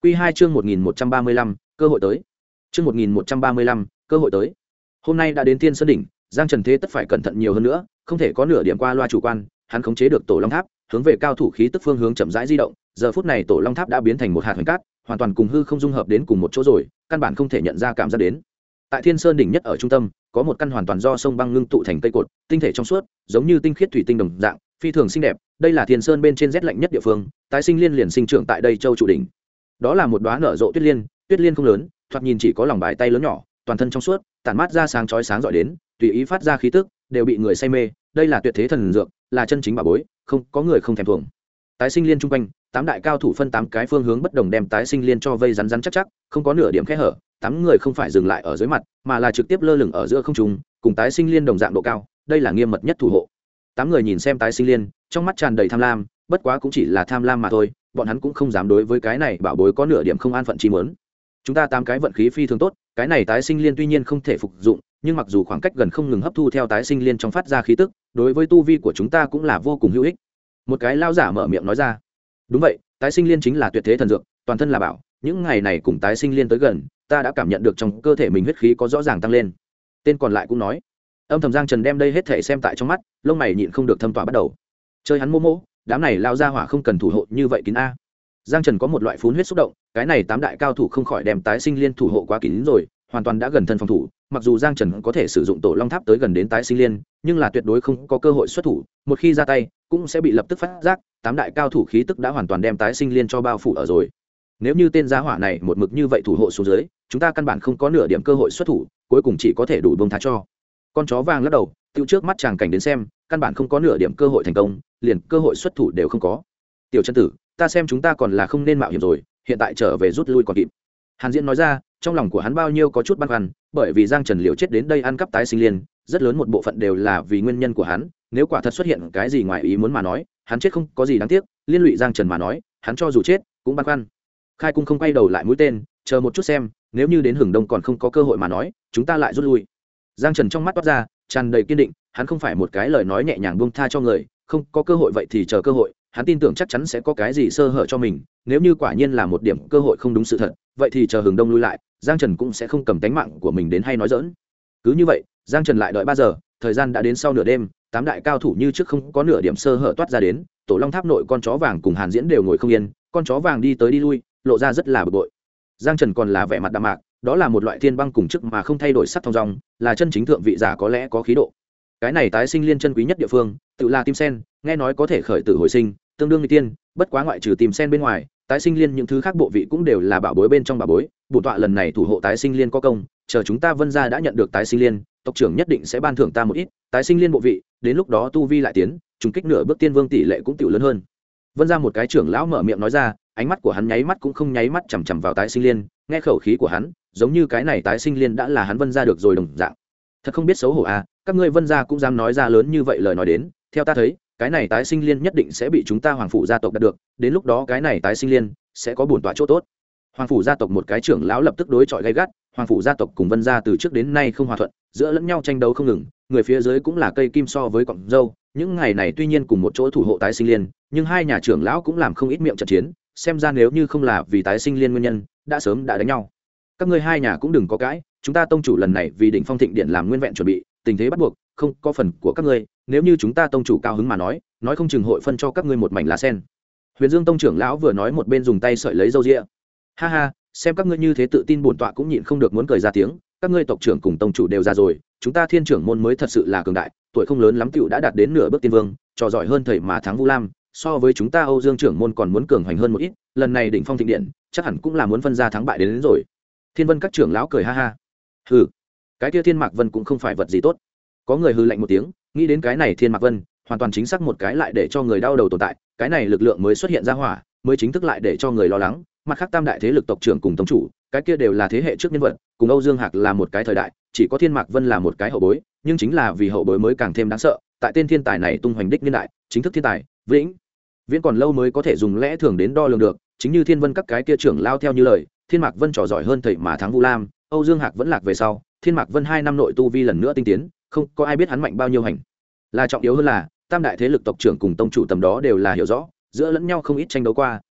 Quy 2 chương 1135, cơ hội tới. Chương 1135, cơ hội tới. Hôm nay đã đến Thiên Sơn đỉnh, Giang Trần thế tất phải cẩn thận nhiều hơn nữa, không thể có nửa điểm qua loa chủ quan, hắn khống chế được Tổ Long Tháp, hướng về cao thủ khí tức phương hướng chậm rãi di động, giờ phút này Tổ Long Tháp đã biến thành một hạt hoành cát, hoàn toàn cùng hư không dung hợp đến cùng một chỗ rồi, căn bản không thể nhận ra cảm giác đến. Tại Thiên Sơn đỉnh nhất ở trung tâm, có một căn hoàn toàn do sông băng ngưng tụ thành cây cột, tinh thể trong suốt, giống như tinh khiết thủy tinh đồng dạng, phi thường xinh đẹp. Đây là Thiên Sơn bên trên rét lạnh nhất địa phương, tái sinh liên liền sinh trưởng tại đây châu trụ đỉnh. Đó là một đóa nở rộ tuyết liên không lớn, thoạt nhìn chỉ có lòng bàn tay lớn nhỏ, toàn thân trong suốt, tản mát ra sáng chói sáng rọi đến, tùy ý phát ra khí tức, đều bị người say mê. Đây là tuyệt thế thần dược, là chân chính bảo bối, không có người không thèm thuồng. Tái sinh liên trung quanh, 8 đại cao thủ phân 8 cái phương hướng bất đồng đem tái sinh liên cho vây rắn rắn chắc chắc, không có nửa điểm kẽ hở. 8 người không phải dừng lại ở dưới mặt, mà là trực tiếp lơ lửng ở giữa không trung, cùng tái sinh liên đồng dạng độ cao. Đây là nghiêm mật nhất thủ hộ. 8 người nhìn xem tái sinh liên, trong mắt tràn đầy tham lam, bất quá cũng chỉ là tham lam mà thôi, bọn hắn cũng không dám đối với cái này bảo bối có nửa điểm không an phận chi muốn. Chúng ta 8 cái vận khí phi thường tốt, cái này tái sinh liên tuy nhiên không thể phục dụng, nhưng mặc dù khoảng cách gần không ngừng hấp thu theo tái sinh liên trong phát ra khí tức, đối với tu vi của chúng ta cũng là vô cùng hữu ích. Một cái lao giả mở miệng nói ra. Đúng vậy, tái sinh liên chính là tuyệt thế thần dược, toàn thân là bảo, những ngày này cùng tái sinh liên tới gần, ta đã cảm nhận được trong cơ thể mình huyết khí có rõ ràng tăng lên. Tên còn lại cũng nói. Âm thầm Giang Trần đem đây hết thể xem tại trong mắt, lông mày nhịn không được thâm tỏa bắt đầu. Chơi hắn mô mô, đám này lao ra hỏa không cần thủ hộ như vậy kín a. Giang Trần có một loại phún huyết xúc động, cái này 8 đại cao thủ không khỏi đem tái sinh liên thủ hộ quá kín rồi, hoàn toàn đã gần thân phòng thủ. Mặc dù Giang Trần có thể sử dụng Tổ Long Tháp tới gần đến tái sinh liên, nhưng là tuyệt đối không có cơ hội xuất thủ, một khi ra tay, cũng sẽ bị lập tức phát giác, 8 đại cao thủ khí tức đã hoàn toàn đem tái sinh liên cho bao phủ ở rồi. Nếu như tên gia hỏa này một mực như vậy thủ hộ xuống dưới, chúng ta căn bản không có nửa điểm cơ hội xuất thủ, cuối cùng chỉ có thể đủ buông tha cho. Con chó vàng lắc đầu, tiêu trước mắt chàng cảnh đến xem, căn bản không có nửa điểm cơ hội thành công, liền cơ hội xuất thủ đều không có. Tiểu chân tử, ta xem chúng ta còn là không nên mạo hiểm rồi, hiện tại trở về rút lui còn kịp. Hàn Diễn nói ra, trong lòng của hắn bao nhiêu có chút băn khoăn, bởi vì Giang Trần liều chết đến đây ăn cắp tái sinh liên, rất lớn một bộ phận đều là vì nguyên nhân của hắn, nếu quả thật xuất hiện cái gì ngoài ý muốn mà nói, hắn chết không có gì đáng tiếc, liên lụy Giang Trần mà nói, hắn cho dù chết cũng băn khoăn. Khai Cung không quay đầu lại mũi tên, chờ một chút xem, nếu như đến Hừng Đông còn không có cơ hội mà nói, chúng ta lại rút lui. Giang Trần trong mắt toát ra tràn đầy kiên định, hắn không phải một cái lời nói nhẹ nhàng buông tha cho người, không có cơ hội vậy thì chờ cơ hội, hắn tin tưởng chắc chắn sẽ có cái gì sơ hở cho mình, nếu như quả nhiên là một điểm cơ hội không đúng sự thật, vậy thì chờ Hừng Đông lui lại, Giang Trần cũng sẽ không cầm tánh mạng của mình đến hay nói dỡn. Cứ như vậy, Giang Trần lại đợi 3 giờ, thời gian đã đến sau nửa đêm, 8 đại cao thủ như trước không có nửa điểm sơ hở toát ra đến, Tổ Long Tháp nội con chó vàng cùng Hàn Diễn đều ngồi không yên, con chó vàng đi tới đi lui, lộ ra rất là bực bội. Giang Trần còn là vẻ mặt đạm mạc, đó là một loại thiên băng cùng chức mà không thay đổi sắc thong dong, là chân chính thượng vị giả có lẽ có khí độ. Cái này tái sinh liên chân quý nhất địa phương, tự là tim sen, nghe nói có thể khởi tử hồi sinh, tương đương như tiên, bất quá ngoại trừ tim sen bên ngoài, tái sinh liên những thứ khác bộ vị cũng đều là bảo bối bên trong bảo bối. Bổn tọa lần này thủ hộ tái sinh liên có công, chờ chúng ta Vân gia đã nhận được tái sinh liên, tộc trưởng nhất định sẽ ban thưởng ta một ít tái sinh liên bộ vị, đến lúc đó tu vi lại tiến, trùng kích nửa bước tiên vương tỷ lệ cũng tiểu lớn hơn. Vân gia một cái trưởng lão mở miệng nói ra, ánh mắt của hắn nháy mắt cũng không nháy mắt chằm chằm vào tái sinh liên, nghe khẩu khí của hắn, giống như cái này tái sinh liên đã là hắn Vân gia được rồi đồng dạng. Thật không biết xấu hổ à, các ngươi Vân gia cũng dám nói ra lớn như vậy lời nói đến, theo ta thấy, cái này tái sinh liên nhất định sẽ bị chúng ta Hoàng phủ gia tộc đạt được, đến lúc đó cái này tái sinh liên sẽ có bổn tọa chỗ tốt. Hoàng phủ gia tộc một cái trưởng lão lập tức đối chọi gay gắt, Hoàng phủ gia tộc cùng Vân gia từ trước đến nay không hòa thuận, giữa lẫn nhau tranh đấu không ngừng, người phía dưới cũng là cây kim so với cọng dâu, những ngày này tuy nhiên cùng một chỗ thủ hộ tái sinh liên, nhưng hai nhà trưởng lão cũng làm không ít miệng trận chiến, xem ra nếu như không là vì tái sinh liên nguyên nhân, đã sớm đã đánh nhau. Các ngươi hai nhà cũng đừng có cãi, chúng ta tông chủ lần này vì đỉnh Phong Thịnh Điện làm nguyên vẹn chuẩn bị, tình thế bắt buộc, không có phần của các ngươi, nếu như chúng ta tông chủ cao hứng mà nói không chừng hội phân cho các ngươi một mảnh lá sen. Huyền Dương tông trưởng lão vừa nói một bên dùng tay sợi lấy râu ria. Ha ha, xem các ngươi như thế tự tin, bổn tọa cũng nhịn không được muốn cười ra tiếng, các ngươi tộc trưởng cùng tông chủ đều già rồi, chúng ta Thiên trưởng môn mới thật sự là cường đại, tuổi không lớn lắm tiểu đã đạt đến nửa bước tiên vương, trò giỏi hơn thầy mà thắng Vu Lam, so với chúng ta Âu Dương trưởng môn còn muốn cường hoành hơn một ít, lần này đỉnh Phong Thịnh Điện chắc hẳn cũng là muốn phân ra thắng bại đến rồi. Thiên Vân các trưởng lão cười ha ha. Hừ, cái kia Thiên Mạc Vân cũng không phải vật gì tốt. Có người hừ lạnh một tiếng, nghĩ đến cái này Thiên Mạc Vân, hoàn toàn chính xác một cái lại để cho người đau đầu tồn tại, cái này lực lượng mới xuất hiện ra hỏa, mới chính thức lại để cho người lo lắng, mặt khác tam đại thế lực tộc trưởng cùng tông chủ, cái kia đều là thế hệ trước nhân vật, cùng Âu Dương Hạc là một cái thời đại, chỉ có Thiên Mạc Vân là một cái hậu bối, nhưng chính là vì hậu bối mới càng thêm đáng sợ, tại tên thiên tài này tung hoành đích niên đại, chính thức thiên tài, vĩnh viễn còn lâu mới có thể dùng lẽ thường đến đo lường được, chính như Thiên Vân các cái kia trưởng lao theo như lời, Thiên Mạc Vân trò giỏi hơn thầy mà thắng Vu Lam, Âu Dương Hạc vẫn lạc về sau, Thiên Mạc Vân 2 năm nội tu vi lần nữa tinh tiến, không có ai biết hắn mạnh bao nhiêu hành. Là trọng yếu hơn là, tam đại thế lực tộc trưởng cùng tông chủ tầm đó đều là hiểu rõ, giữa lẫn nhau không ít tranh đấu qua,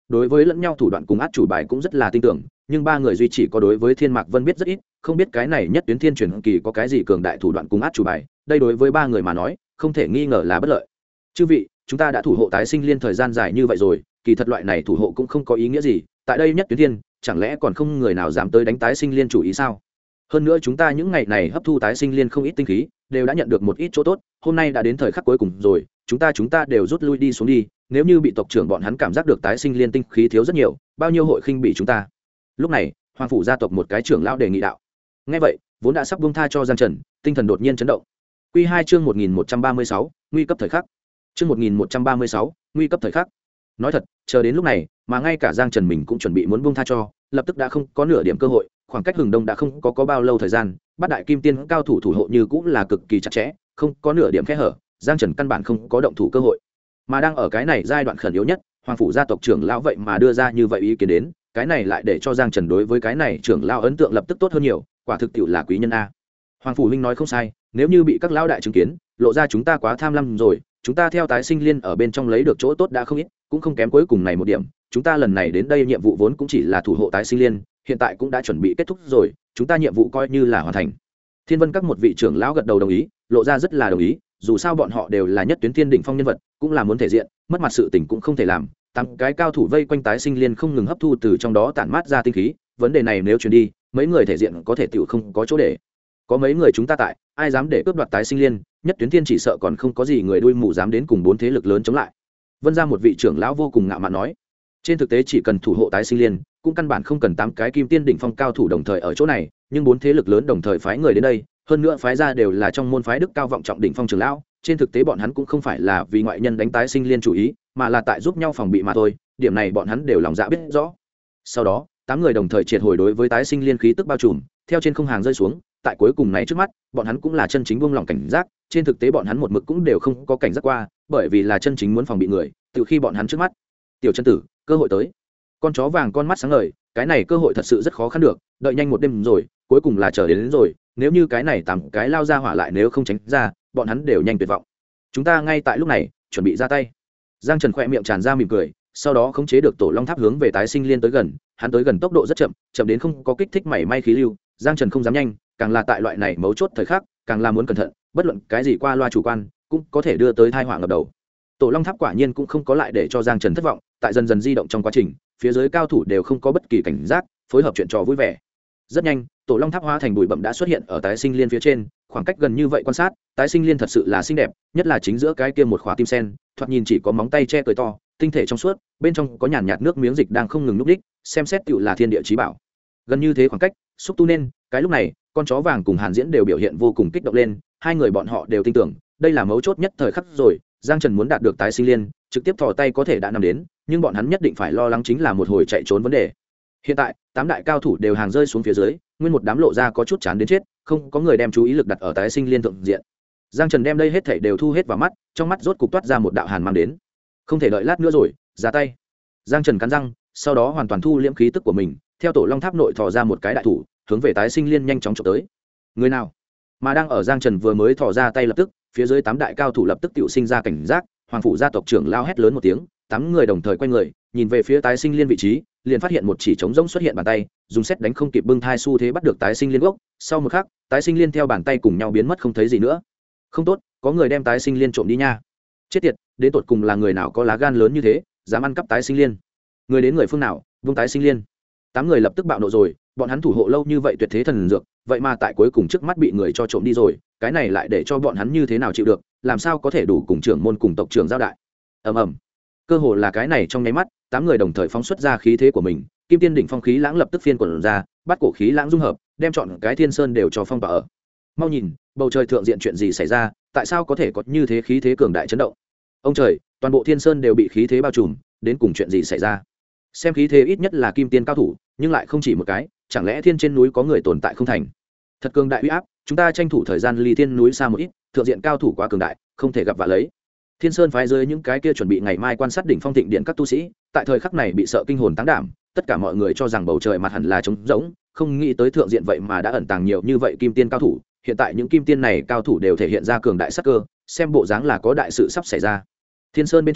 đối với lẫn nhau thủ đoạn cùng át chủ bài cũng rất là tin tưởng, nhưng ba người duy chỉ có đối với Thiên Mạc Vân biết rất ít, không biết cái này nhất tuyến thiên truyền kỳ có cái gì cường đại thủ đoạn cùng át chủ bài, đây đối với ba người mà nói không thể nghi ngờ là bất lợi. Chư vị, chúng ta đã thủ hộ tái sinh liên thời gian dài như vậy rồi, kỳ thật loại này thủ hộ cũng không có ý nghĩa gì, tại đây nhất tuyến thiên chẳng lẽ còn không người nào dám tới đánh tái sinh liên chủ ý sao? Hơn nữa chúng ta những ngày này hấp thu tái sinh liên không ít tinh khí, đều đã nhận được một ít chỗ tốt, hôm nay đã đến thời khắc cuối cùng rồi, chúng ta đều rút lui đi xuống đi, nếu như bị tộc trưởng bọn hắn cảm giác được tái sinh liên tinh khí thiếu rất nhiều, bao nhiêu hội khinh bị chúng ta. Lúc này, Hoàng phủ gia tộc một cái trưởng lão đề nghị đạo. Nghe vậy, vốn đã sắp buông tha cho Giang Trần, tinh thần đột nhiên chấn động. Quy 2 chương 1136, nguy cấp thời khắc. Chương 1136, nguy cấp thời khắc. Nói thật, chờ đến lúc này, mà ngay cả Giang Trần mình cũng chuẩn bị muốn buông tha cho, lập tức đã không có nửa điểm cơ hội, khoảng cách Hừng Đông đã không có bao lâu thời gian, bát đại kim tiên cao thủ thủ hộ như cũng là cực kỳ chặt chẽ, không có nửa điểm kẽ hở, Giang Trần căn bản không có động thủ cơ hội. Mà đang ở cái này giai đoạn khẩn yếu nhất, Hoàng phủ gia tộc trưởng lão vậy mà đưa ra như vậy ý kiến đến, cái này lại để cho Giang Trần đối với cái này trưởng lão ấn tượng lập tức tốt hơn nhiều, quả thực tiệu là quý nhân a. Hoàng phủ huynh nói không sai, nếu như bị các lão đại chứng kiến, lộ ra chúng ta quá tham lam rồi, chúng ta theo tái sinh liên ở bên trong lấy được chỗ tốt đã không ít, cũng không kém cuối cùng này một điểm, chúng ta lần này đến đây nhiệm vụ vốn cũng chỉ là thủ hộ tái sinh liên, hiện tại cũng đã chuẩn bị kết thúc rồi, chúng ta nhiệm vụ coi như là hoàn thành. Thiên Vân các một vị trưởng lão gật đầu đồng ý, lộ ra rất là đồng ý, dù sao bọn họ đều là nhất tuyến thiên đỉnh phong nhân vật, cũng là muốn thể diện, mất mặt sự tình cũng không thể làm. Tám cái cao thủ vây quanh tái sinh liên không ngừng hấp thu từ trong đó tản mát ra tinh khí, vấn đề này nếu truyền đi, mấy người thể diện có thể tiểu không có chỗ để. Có mấy người chúng ta tại, ai dám để cướp đoạt tái sinh liên, nhất tuyến thiên chỉ sợ còn không có gì người đuôi mù dám đến cùng bốn thế lực lớn chống lại. Vân ra một vị trưởng lão vô cùng ngạo mạn nói, trên thực tế chỉ cần thủ hộ tái sinh liên, cũng căn bản không cần tám cái kim tiên đỉnh phong cao thủ đồng thời ở chỗ này, nhưng bốn thế lực lớn đồng thời phái người đến đây, hơn nữa phái ra đều là trong môn phái đức cao vọng trọng đỉnh phong trưởng lão, trên thực tế bọn hắn cũng không phải là vì ngoại nhân đánh tái sinh liên chủ ý, mà là tại giúp nhau phòng bị mà thôi, điểm này bọn hắn đều lòng dạ biết rõ. Sau đó, tám người đồng thời triệt hồi đối với tái sinh liên khí tức bao trùm, theo trên không hàng rơi xuống, tại cuối cùng này trước mắt, bọn hắn cũng là chân chính buông lòng cảnh giác, trên thực tế bọn hắn một mực cũng đều không có cảnh giác qua, bởi vì là chân chính muốn phòng bị người, từ khi bọn hắn trước mắt. Tiểu chân tử, cơ hội tới. Con chó vàng con mắt sáng ngời, cái này cơ hội thật sự rất khó khăn được, đợi nhanh một đêm rồi, cuối cùng là chờ đến rồi, nếu như cái này tám cái lao ra hỏa lại nếu không tránh ra, bọn hắn đều nhanh tuyệt vọng. Chúng ta ngay tại lúc này, chuẩn bị ra tay. Giang Trần khẽ miệng tràn ra mỉm cười, sau đó khống chế được tổ long tháp hướng về tái sinh liên tới gần, hắn tới gần tốc độ rất chậm, chậm đến không có kích thích mảy may khí lưu, Giang Trần không dám nhanh, càng là tại loại này mấu chốt thời khắc, càng là muốn cẩn thận, bất luận cái gì qua loa chủ quan, cũng có thể đưa tới tai họa ngập đầu. Tổ long tháp quả nhiên cũng không có lại để cho Giang Trần thất vọng, tại dần dần di động trong quá trình, phía dưới cao thủ đều không có bất kỳ cảnh giác, phối hợp chuyện trò vui vẻ. Rất nhanh, tổ long tháp hóa thành bụi bặm đã xuất hiện ở tái sinh liên phía trên, khoảng cách gần như vậy quan sát, tái sinh liên thật sự là xinh đẹp, nhất là chính giữa cái kia một khóa tim sen, thoạt nhìn chỉ có móng tay che cười to, tinh thể trong suốt, bên trong có nhàn nhạt nước miếng dịch đang không ngừng núp đích, xem xét tựu là thiên địa chí bảo. Gần như thế khoảng cách, xúc tu nên, cái lúc này, con chó vàng cùng Hàn Diễn đều biểu hiện vô cùng kích động lên, hai người bọn họ đều tin tưởng, đây là mấu chốt nhất thời khắc rồi, Giang Trần muốn đạt được tái sinh liên, trực tiếp thò tay có thể đã nằm đến, nhưng bọn hắn nhất định phải lo lắng chính là một hồi chạy trốn vấn đề. Hiện tại, tám đại cao thủ đều hàng rơi xuống phía dưới, nguyên một đám lộ ra có chút chán đến chết, không có người đem chú ý lực đặt ở tái sinh liên thượng diện. Giang Trần đem đây hết thảy đều thu hết vào mắt, trong mắt rốt cục toát ra một đạo hàn mang đến. Không thể đợi lát nữa rồi, ra tay. Giang Trần cắn răng, sau đó hoàn toàn thu liễm khí tức của mình, theo tổ long tháp nội thò ra một cái đại thủ, hướng về tái sinh liên nhanh chóng chụp tới. Người nào? Mà đang ở Giang Trần vừa mới thò ra tay lập tức, phía dưới tám đại cao thủ lập tức tự sinh ra cảnh giác, Hoàng phủ gia tộc trưởng lao hét lớn một tiếng, tám người đồng thời quay người, nhìn về phía tái sinh liên vị trí, liền phát hiện một chỉ trống rỗng xuất hiện bàn tay, dùng xét đánh không kịp bưng thai xu thế bắt được tái sinh liên gốc. Sau một khắc, tái sinh liên theo bàn tay cùng nhau biến mất không thấy gì nữa. Không tốt, có người đem tái sinh liên trộm đi nha. Chết tiệt, đến tột cùng là người nào có lá gan lớn như thế, dám ăn cắp tái sinh liên? Người đến người phương nào, vung tái sinh liên? Tám người lập tức bạo nộ rồi, bọn hắn thủ hộ lâu như vậy tuyệt thế thần dược, vậy mà tại cuối cùng trước mắt bị người cho trộm đi rồi, cái này lại để cho bọn hắn như thế nào chịu được, làm sao có thể đủ cùng trưởng môn cùng tộc trưởng giao đại. Ầm ầm. Cơ hồ là cái này trong nháy mắt, tám người đồng thời phóng xuất ra khí thế của mình, kim tiên đỉnh phong khí lãng lập tức phiên quần ra, bắt cổ khí lãng dung hợp, đem chọn cái thiên sơn đều cho phong tỏa ở. Mau nhìn, bầu trời thượng diện chuyện gì xảy ra, tại sao có thể có như thế khí thế cường đại chấn động? Ông trời, toàn bộ thiên sơn đều bị khí thế bao trùm, đến cùng chuyện gì xảy ra? Xem khí thế ít nhất là kim tiên cao thủ, nhưng lại không chỉ một cái, chẳng lẽ thiên trên núi có người tồn tại không thành? Thật cường đại uy áp, chúng ta tranh thủ thời gian ly thiên núi xa một ít, thượng diện cao thủ quá cường đại, không thể gặp vạ lấy. Thiên Sơn phái dưới những cái kia chuẩn bị ngày mai quan sát đỉnh phong thịnh điện các tu sĩ, tại thời khắc này bị sợ kinh hồn táng đảm, tất cả mọi người cho rằng bầu trời mặt hẳn là trống rỗng, không nghĩ tới thượng diện vậy mà đã ẩn tàng nhiều như vậy kim tiên cao thủ, hiện tại những kim tiên này cao thủ đều thể hiện ra cường đại sắc cơ, xem bộ dáng là có đại sự sắp xảy ra. Thiên Sơn bên trên,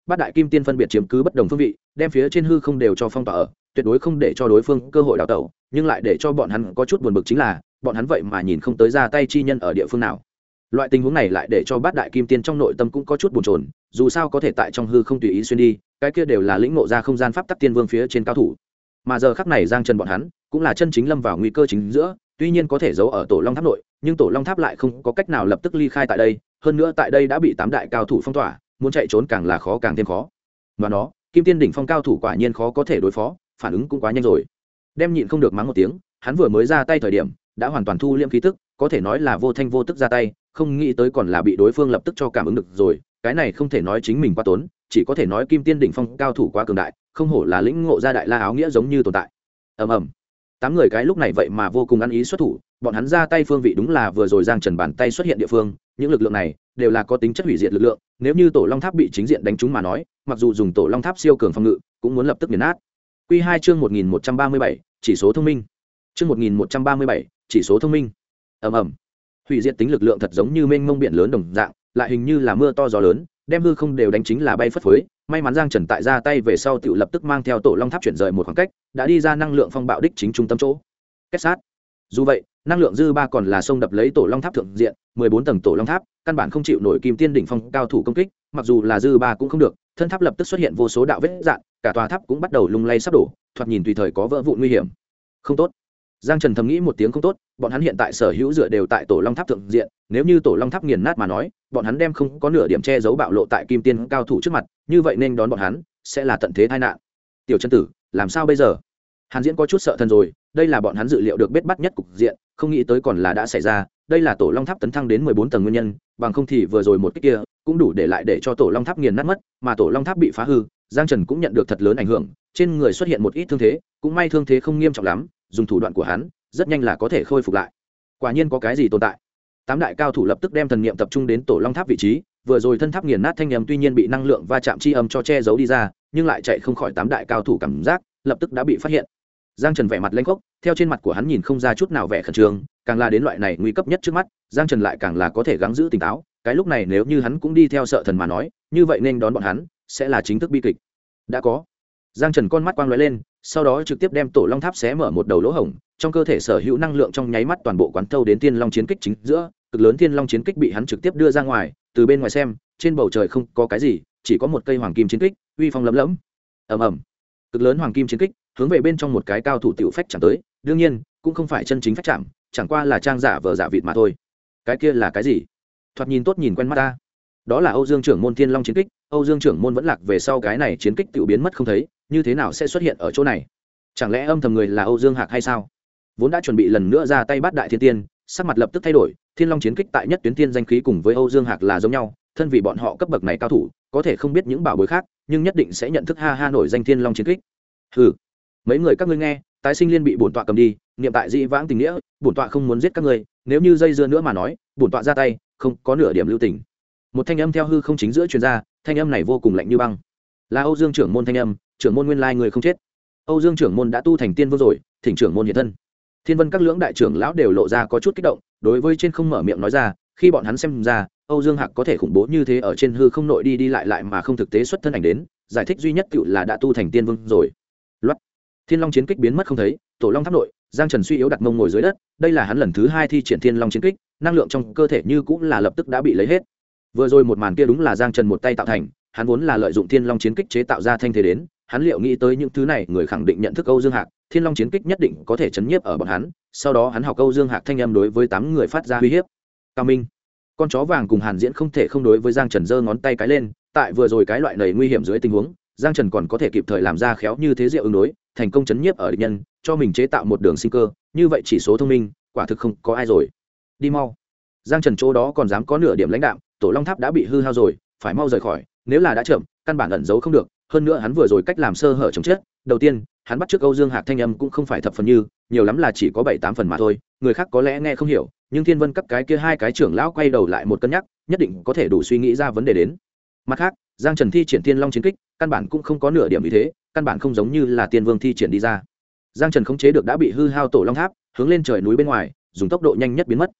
bát đại kim tiên phân biệt chiếm cứ bất đồng phương vị, đem phía trên hư không đều cho phong tỏa ở, tuyệt đối không để cho đối phương cơ hội đào tẩu, nhưng lại để cho bọn hắn có chút buồn bực chính là bọn hắn vậy mà nhìn không tới ra tay chi nhân ở địa phương nào. Loại tình huống này lại để cho bát đại kim tiên trong nội tâm cũng có chút bồn chồn, dù sao có thể tại trong hư không tùy ý xuyên đi, cái kia đều là lĩnh ngộ ra không gian pháp tắc tiên vương phía trên cao thủ. Mà giờ khắc này Giang Trần bọn hắn cũng là chân chính lâm vào nguy cơ chính giữa, tuy nhiên có thể giấu ở tổ long tháp nội, nhưng tổ long tháp lại không có cách nào lập tức ly khai tại đây, hơn nữa tại đây đã bị 8 đại cao thủ phong tỏa, muốn chạy trốn càng là khó càng thêm khó. Và nó, kim tiên đỉnh phong cao thủ quả nhiên khó có thể đối phó, phản ứng cũng quá nhanh rồi. Đem nhịn không được mắng một tiếng, hắn vừa mới ra tay thời điểm đã hoàn toàn thu liễm khí tức, có thể nói là vô thanh vô tức ra tay, không nghĩ tới còn là bị đối phương lập tức cho cảm ứng được rồi, cái này không thể nói chính mình quá tốn, chỉ có thể nói kim tiên đỉnh phong cao thủ quá cường đại, không hổ là lĩnh ngộ ra đại la áo nghĩa giống như tồn tại. Ầm ầm. 8 người cái lúc này vậy mà vô cùng ăn ý xuất thủ, bọn hắn ra tay phương vị đúng là vừa rồi Giang Trần bàn tay xuất hiện địa phương, những lực lượng này đều là có tính chất hủy diệt lực lượng, nếu như tổ long tháp bị chính diện đánh trúng mà nói, mặc dù dùng tổ long tháp siêu cường phòng ngự, cũng muốn lập tức nghiền nát. Quy 2 chương 1137, chỉ số thông minh. Chương 1137, chỉ số thông minh. Ầm ầm. Hủy diệt tính lực lượng thật giống như mênh mông biển lớn đồng dạng, lại hình như là mưa to gió lớn, đem hư không đều đánh chính là bay phất phới. May mắn Giang Trần tại ra tay về sau tự lập tức mang theo tổ long tháp chuyển rời một khoảng cách, đã đi ra năng lượng phong bạo đích chính trung tâm chỗ. Kết sát. Dù vậy, năng lượng dư ba còn là xông đập lấy tổ long tháp thượng diện, 14 tầng tổ long tháp, căn bản không chịu nổi kim tiên đỉnh phong cao thủ công kích, mặc dù là dư ba cũng không được, thân tháp lập tức xuất hiện vô số đạo vết rạn, cả tòa tháp cũng bắt đầu lung lay sắp đổ, thoạt nhìn tùy thời có vỡ vụn nguy hiểm. Không tốt. Giang Trần thầm nghĩ một tiếng không tốt, bọn hắn hiện tại sở hữu dựa đều tại tổ long tháp thượng diện, nếu như tổ long tháp nghiền nát mà nói, bọn hắn đem không có nửa điểm che giấu bạo lộ tại kim tiên cao thủ trước mặt, như vậy nên đón bọn hắn sẽ là tận thế tai nạn. Tiểu chân tử, làm sao bây giờ? Hàn Diễn có chút sợ thần rồi, đây là bọn hắn dự liệu được biết bắt nhất cục diện, không nghĩ tới còn là đã xảy ra, đây là tổ long tháp tấn thăng đến 14 tầng nguyên nhân, bằng không thì vừa rồi một cái kia cũng đủ để lại để cho tổ long tháp nghiền nát mất, mà tổ long tháp bị phá hư, Giang Trần cũng nhận được thật lớn ảnh hưởng, trên người xuất hiện một ít thương thế, cũng may thương thế không nghiêm trọng lắm, dùng thủ đoạn của hắn rất nhanh là có thể khôi phục lại. Quả nhiên có cái gì tồn tại. 8 đại cao thủ lập tức đem thần niệm tập trung đến tổ long tháp vị trí, vừa rồi thân tháp nghiền nát thanh âm tuy nhiên bị năng lượng va chạm chi âm cho che giấu đi ra, nhưng lại chạy không khỏi 8 đại cao thủ cảm giác, lập tức đã bị phát hiện. Giang Trần vẻ mặt lênh khốc, theo trên mặt của hắn nhìn không ra chút nào vẻ khẩn trương, càng là đến loại này nguy cấp nhất trước mắt, Giang Trần lại càng là có thể gắng giữ tỉnh táo, cái lúc này nếu như hắn cũng đi theo sợ thần mà nói, như vậy nên đón bọn hắn sẽ là chính thức bi kịch. Đã có. Giang Trần con mắt quang lóe lên, sau đó trực tiếp đem tổ long tháp xé mở một đầu lỗ hổng, trong cơ thể sở hữu năng lượng trong nháy mắt toàn bộ quán thâu đến Thiên Long chiến kích chính giữa, cực lớn Thiên Long chiến kích bị hắn trực tiếp đưa ra ngoài, từ bên ngoài xem, trên bầu trời không có cái gì, chỉ có một cây hoàng kim chiến kích, uy phong lấm lẫm. Ầm ầm. Cực lớn hoàng kim chiến kích hướng về bên trong một cái cao thủ tiểu phách chạm tới, đương nhiên, cũng không phải chân chính phách chạm, chẳng qua là trang giả vờ giả vịt mà thôi. Cái kia là cái gì? Thoạt nhìn tốt nhìn quen mắt ta. Đó là Âu Dương trưởng môn Thiên Long chiến kích, Âu Dương trưởng môn vẫn lạc về sau cái này chiến kích tiểu biến mất không thấy, như thế nào sẽ xuất hiện ở chỗ này? Chẳng lẽ âm thầm người là Âu Dương Hạc hay sao? Vốn đã chuẩn bị lần nữa ra tay bắt đại thiên tiên, sắc mặt lập tức thay đổi, Thiên Long chiến kích tại nhất tuyến tiên danh khí cùng với Âu Dương Hạc là giống nhau, thân vì bọn họ cấp bậc này cao thủ, có thể không biết những bảo bối khác, nhưng nhất định sẽ nhận thức ha ha nổi danh Thiên Long chiến kích. Hừ, mấy người các ngươi nghe, tái sinh liên bị bổn tọa cầm đi, niệm tại dĩ vãng tình nghĩa, bổn tọa không muốn giết các ngươi, nếu như dây dưa nữa mà nói, bổn tọa ra tay, không có nửa điểm lưu tình. Một thanh âm theo hư không chính giữa truyền ra, thanh âm này vô cùng lạnh như băng, là Âu Dương trưởng môn thanh âm, trưởng môn nguyên lai người không chết. Âu Dương trưởng môn đã tu thành tiên vương rồi, thỉnh trưởng môn hiện thân. Thiên Vân các lưỡng đại trưởng lão đều lộ ra có chút kích động, đối với trên không mở miệng nói ra, khi bọn hắn xem ra, Âu Dương Hạc có thể khủng bố như thế ở trên hư không nội đi đi lại lại mà không thực tế xuất thân ảnh đến, giải thích duy nhất tựu là đã tu thành tiên vương rồi. Loát. Thiên Long chiến kích biến mất không thấy, tổ long tháp nội, Giang Trần suy yếu đặt mông ngồi dưới đất, đây là hắn lần thứ 2 thi triển Thiên Long chiến kích, năng lượng trong cơ thể như cũng là lập tức đã bị lấy hết. Vừa rồi một màn kia đúng là Giang Trần một tay tạo thành, hắn vốn là lợi dụng Thiên Long chiến kích chế tạo ra thanh thế đến, hắn liệu nghĩ tới những thứ này, người khẳng định nhận thức Âu Dương Hạc, Thiên Long chiến kích nhất định có thể chấn nhiếp ở bọn hắn, sau đó hắn học Âu Dương Hạc thanh âm đối với 8 người phát ra uy hiếp. Cao Minh, con chó vàng cùng Hàn Diễn không thể không đối với Giang Trần giơ ngón tay cái lên, tại vừa rồi cái loại này nguy hiểm dưới tình huống, Giang Trần còn có thể kịp thời làm ra khéo như thế diệu ứng đối, thành công chấn nhiếp ở địch nhân, cho mình chế tạo một đường sinh cơ, như vậy chỉ số thông minh, quả thực không có ai rồi. Đi mau. Giang Trần chỗ đó còn dám có nửa điểm lãnh đạm, tổ long tháp đã bị hư hao rồi, phải mau rời khỏi, nếu là đã chậm, căn bản ẩn giấu không được, hơn nữa hắn vừa rồi cách làm sơ hở chống chết, đầu tiên, hắn bắt trước Âu Dương Hạc thanh âm cũng không phải thập phần như, nhiều lắm là chỉ có 7-8 phần mà thôi, người khác có lẽ nghe không hiểu, nhưng Thiên Vân các cái kia hai cái trưởng lão quay đầu lại một cân nhắc, nhất định có thể đủ suy nghĩ ra vấn đề đến. Mặt khác, Giang Trần thi triển Thiên Long chiến kích, căn bản cũng không có nửa điểm ý thế, căn bản không giống như là Tiên Vương thi triển đi ra. Giang Trần khống chế được đã bị hư hao tổ long tháp, hướng lên trời núi bên ngoài, dùng tốc độ nhanh nhất biến mất.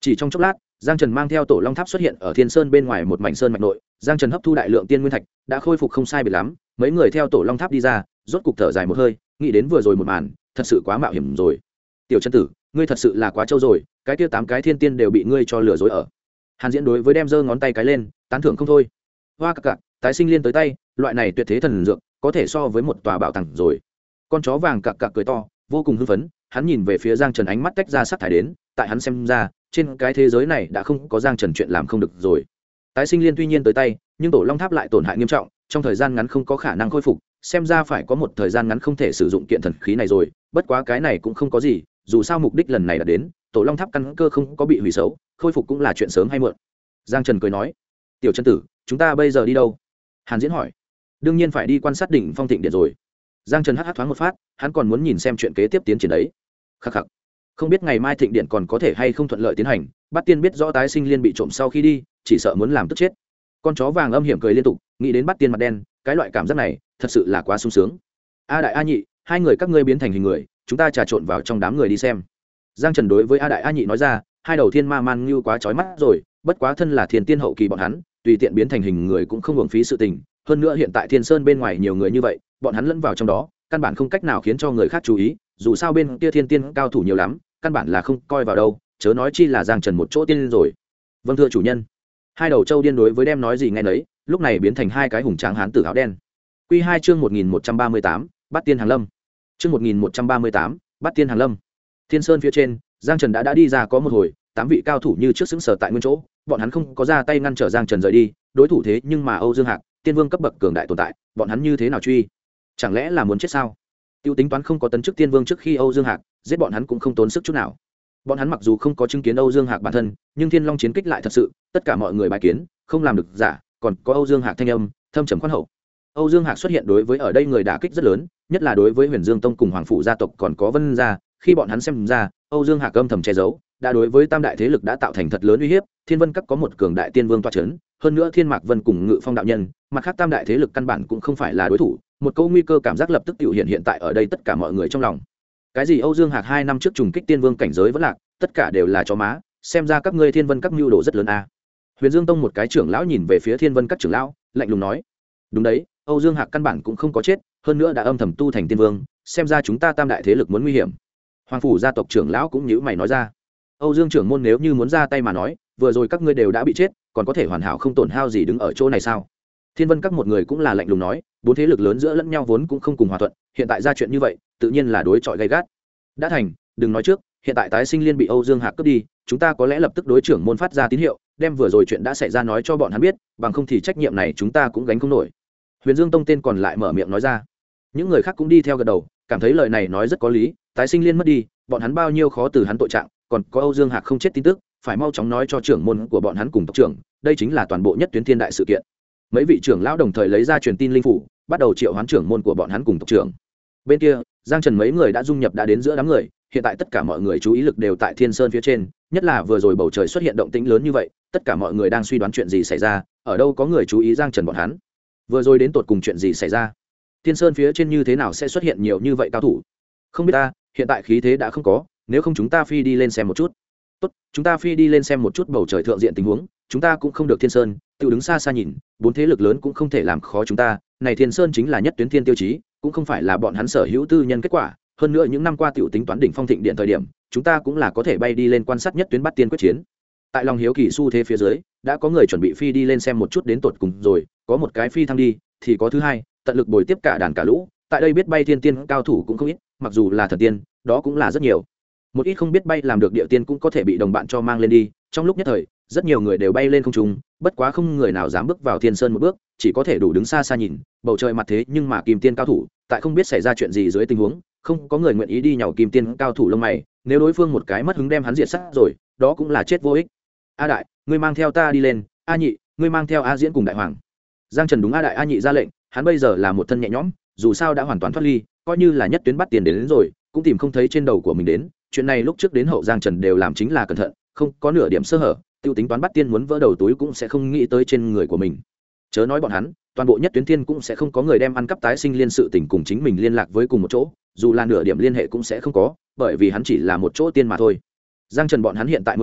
Chỉ trong chốc lát, Giang Trần mang theo tổ long tháp xuất hiện ở Thiên Sơn bên ngoài một mảnh sơn mạch nội. Giang Trần hấp thu đại lượng tiên nguyên thạch, đã khôi phục không sai biệt lắm. Mấy người theo tổ long tháp đi ra, rốt cục thở dài một hơi, nghĩ đến vừa rồi một màn, thật sự quá mạo hiểm rồi. Tiểu Chân Tử, ngươi thật sự là quá trâu rồi, cái kia 8 cái thiên tiên đều bị ngươi cho lừa dối ở. Hàn Diễn đối với đem giơ ngón tay cái lên, tán thưởng không thôi. Hoa cặc cặc, tái sinh liên tới tay, loại này tuyệt thế thần dược, có thể so với một tòa bảo tàng rồi. Con chó vàng cặc cặc cười to, vô cùng hưng phấn, hắn nhìn về phía Giang Trần, ánh mắt tách ra sắc thải đến, tại hắn xem ra, trên cái thế giới này đã không có Giang Trần chuyện làm không được rồi. Tái sinh liên tuy nhiên tới tay, nhưng tổ long tháp lại tổn hại nghiêm trọng, trong thời gian ngắn không có khả năng khôi phục, xem ra phải có một thời gian ngắn không thể sử dụng kiện thần khí này rồi. Bất quá cái này cũng không có gì, dù sao mục đích lần này đã đến, tổ long tháp căn cơ không có bị hủy xấu, khôi phục cũng là chuyện sớm hay muộn. Giang Trần cười nói, tiểu Chân Tử, chúng ta bây giờ đi đâu? Hàn Diễn hỏi. Đương nhiên phải đi quan sát đỉnh phong thịnh điện rồi. Giang Trần hắt thoáng một phát, hắn còn muốn nhìn xem chuyện kế tiếp tiến triển đấy. Khắc khắc, không biết ngày mai thịnh điện còn có thể hay không thuận lợi tiến hành. Bát Tiên biết rõ tái sinh liên bị trộm sau khi đi, chỉ sợ muốn làm tức chết. Con chó vàng âm hiểm cười liên tục, nghĩ đến Bát Tiên mặt đen, cái loại cảm giác này thật sự là quá sung sướng. A đại A nhị, hai người các ngươi biến thành hình người, chúng ta trà trộn vào trong đám người đi xem. Giang Trần đối với A đại A nhị nói ra, hai đầu thiên ma man như quá chói mắt rồi, bất quá thân là thiên tiên hậu kỳ bọn hắn, tùy tiện biến thành hình người cũng không hưởng phí sự tình. Hơn nữa hiện tại Thiên Sơn bên ngoài nhiều người như vậy, bọn hắn lẫn vào trong đó, căn bản không cách nào khiến cho người khác chú ý, dù sao bên kia thiên tiên cao thủ nhiều lắm, căn bản là không coi vào đâu, chớ nói chi là Giang Trần một chỗ tiên rồi. Vâng thưa chủ nhân. Hai đầu trâu điên đối với đem nói gì nghe nấy, lúc này biến thành hai cái hùng tráng hán tử áo đen. Quy 2 chương 1138, Bát Tiên Hàng Lâm. Chương 1138, Bát Tiên Hàng Lâm. Thiên Sơn phía trên, Giang Trần đã đi ra có một hồi, 8 vị cao thủ như trước xứng sở tại nguyên chỗ, bọn hắn không có ra tay ngăn trở Giang Trần rời đi, đối thủ thế nhưng mà Âu Dương Hạc, tiên vương cấp bậc cường đại tồn tại, bọn hắn như thế nào truy? Chẳng lẽ là muốn chết sao? Tiêu tính toán không có tấn chức tiên vương trước khi Âu Dương Hạc, giết bọn hắn cũng không tốn sức chút nào. Bọn hắn mặc dù không có chứng kiến Âu Dương Hạc bản thân, nhưng Thiên Long chiến kích lại thật sự, tất cả mọi người bài kiến, không làm được giả, còn có Âu Dương Hạc thanh âm, thâm trầm khoan hậu. Âu Dương Hạc xuất hiện đối với ở đây người đả kích rất lớn, nhất là đối với Huyền Dương Tông cùng Hoàng phủ gia tộc còn có Vân gia, khi bọn hắn xem ra, Âu Dương Hạc âm thầm che giấu, đã đối với tam đại thế lực đã tạo thành thật lớn uy hiếp. Thiên Vân Các có một cường đại tiên vương toa chấn, hơn nữa Thiên Mạc Vân cùng Ngự Phong đạo nhân, mặt khác tam đại thế lực căn bản cũng không phải là đối thủ, một câu nguy cơ cảm giác lập tức tiểu hiện tại ở đây tất cả mọi người trong lòng. Cái gì Âu Dương Hạc 2 năm trước trùng kích tiên vương cảnh giới vẫn lạc, tất cả đều là chó má, xem ra các ngươi Thiên Vân Các mưu đồ rất lớn a. Huyền Dương Tông một cái trưởng lão nhìn về phía Thiên Vân Các trưởng lão, lạnh lùng nói: "Đúng đấy, Âu Dương Hạc căn bản cũng không có chết, hơn nữa đã âm thầm tu thành tiên vương, xem ra chúng ta tam đại thế lực muốn nguy hiểm." Hoàng phủ gia tộc trưởng lão cũng nhíu mày nói ra: "Âu Dương trưởng môn nếu như muốn ra tay mà nói, vừa rồi các ngươi đều đã bị chết, còn có thể hoàn hảo không tổn hao gì đứng ở chỗ này sao?" Thiên Vân Các một người cũng là lạnh lùng nói: "Bốn thế lực lớn giữa lẫn nhau vốn cũng không cùng hòa thuận, hiện tại ra chuyện như vậy, tự nhiên là đối chọi gay gắt. Đã thành, đừng nói trước, hiện tại tái sinh liên bị Âu Dương Hạc cướp đi, chúng ta có lẽ lập tức đối trưởng môn phát ra tín hiệu, đem vừa rồi chuyện đã xảy ra nói cho bọn hắn biết, bằng không thì trách nhiệm này chúng ta cũng gánh không nổi." Huyền Dương Tông tên còn lại mở miệng nói ra. Những người khác cũng đi theo gật đầu, cảm thấy lời này nói rất có lý, tái sinh liên mất đi, bọn hắn bao nhiêu khó từ hắn tội trạng, còn có Âu Dương Hạc không chết tin tức, phải mau chóng nói cho trưởng môn của bọn hắn cùng tộc trưởng, đây chính là toàn bộ nhất tuyến thiên đại sự kiện. Mấy vị trưởng lão đồng thời lấy ra truyền tin linh phủ, bắt đầu triệu hoán trưởng môn của bọn hắn cùng tộc trưởng. Bên kia, Giang Trần mấy người đã dung nhập đã đến giữa đám người, hiện tại tất cả mọi người chú ý lực đều tại Thiên Sơn phía trên, nhất là vừa rồi bầu trời xuất hiện động tĩnh lớn như vậy, tất cả mọi người đang suy đoán chuyện gì xảy ra, ở đâu có người chú ý Giang Trần bọn hắn. Vừa rồi đến tột cùng chuyện gì xảy ra? Thiên Sơn phía trên như thế nào sẽ xuất hiện nhiều như vậy cao thủ? Không biết ta, hiện tại khí thế đã không có, nếu không chúng ta phi đi lên xem một chút. Tốt, chúng ta phi đi lên xem một chút bầu trời thượng diện tình huống, chúng ta cũng không được Thiên Sơn, tự đứng xa xa nhìn, bốn thế lực lớn cũng không thể làm khó chúng ta, này Thiên Sơn chính là nhất tuyến thiên tiêu chí, cũng không phải là bọn hắn sở hữu tư nhân kết quả, hơn nữa những năm qua tiểu tính toán đỉnh phong thịnh điện thời điểm, chúng ta cũng là có thể bay đi lên quan sát nhất tuyến Bát Tiên quyết chiến. Tại lòng hiếu kỳ xu thế phía dưới, đã có người chuẩn bị phi đi lên xem một chút đến tột cùng rồi, có một cái phi thăng đi, thì có thứ hai, tận lực bồi tiếp cả đàn cả lũ, tại đây biết bay thiên tiên cao thủ cũng không ít, mặc dù là thần tiên, đó cũng là rất nhiều. Một ít không biết bay làm được địa tiên cũng có thể bị đồng bạn cho mang lên đi, trong lúc nhất thời, rất nhiều người đều bay lên không trung, bất quá không người nào dám bước vào Thiên Sơn một bước, chỉ có thể đủ đứng xa xa nhìn, bầu trời mặt thế nhưng mà kim tiên cao thủ, tại không biết xảy ra chuyện gì dưới tình huống, không có người nguyện ý đi nhào kim tiên cao thủ lông mày, nếu đối phương một cái mất hứng đem hắn diệt sát rồi, đó cũng là chết vô ích. A đại, ngươi mang theo ta đi lên, A nhị, ngươi mang theo A diễn cùng đại hoàng. Giang Trần đúng A đại A nhị ra lệnh, hắn bây giờ là một thân nhẹ nhõm, dù sao đã hoàn toàn thoát ly, coi như là nhất tuyến bắt tiền đến rồi, cũng tìm không thấy trên đầu của mình đến, chuyện này lúc trước đến hậu Giang Trần đều làm chính là cẩn thận, không có nửa điểm sơ hở, tiêu tính toán bắt tiên muốn vỡ đầu túi cũng sẽ không nghĩ tới trên người của mình. Chớ nói bọn hắn, toàn bộ nhất tuyến thiên cũng sẽ không có người đem ăn cắp tái sinh liên sự tình cùng chính mình liên lạc với cùng một chỗ, dù là nửa điểm liên hệ cũng sẽ không có, bởi vì hắn chỉ là một chỗ tiên mà thôi. Giang Trần bọn hắn hiện tại muốn làm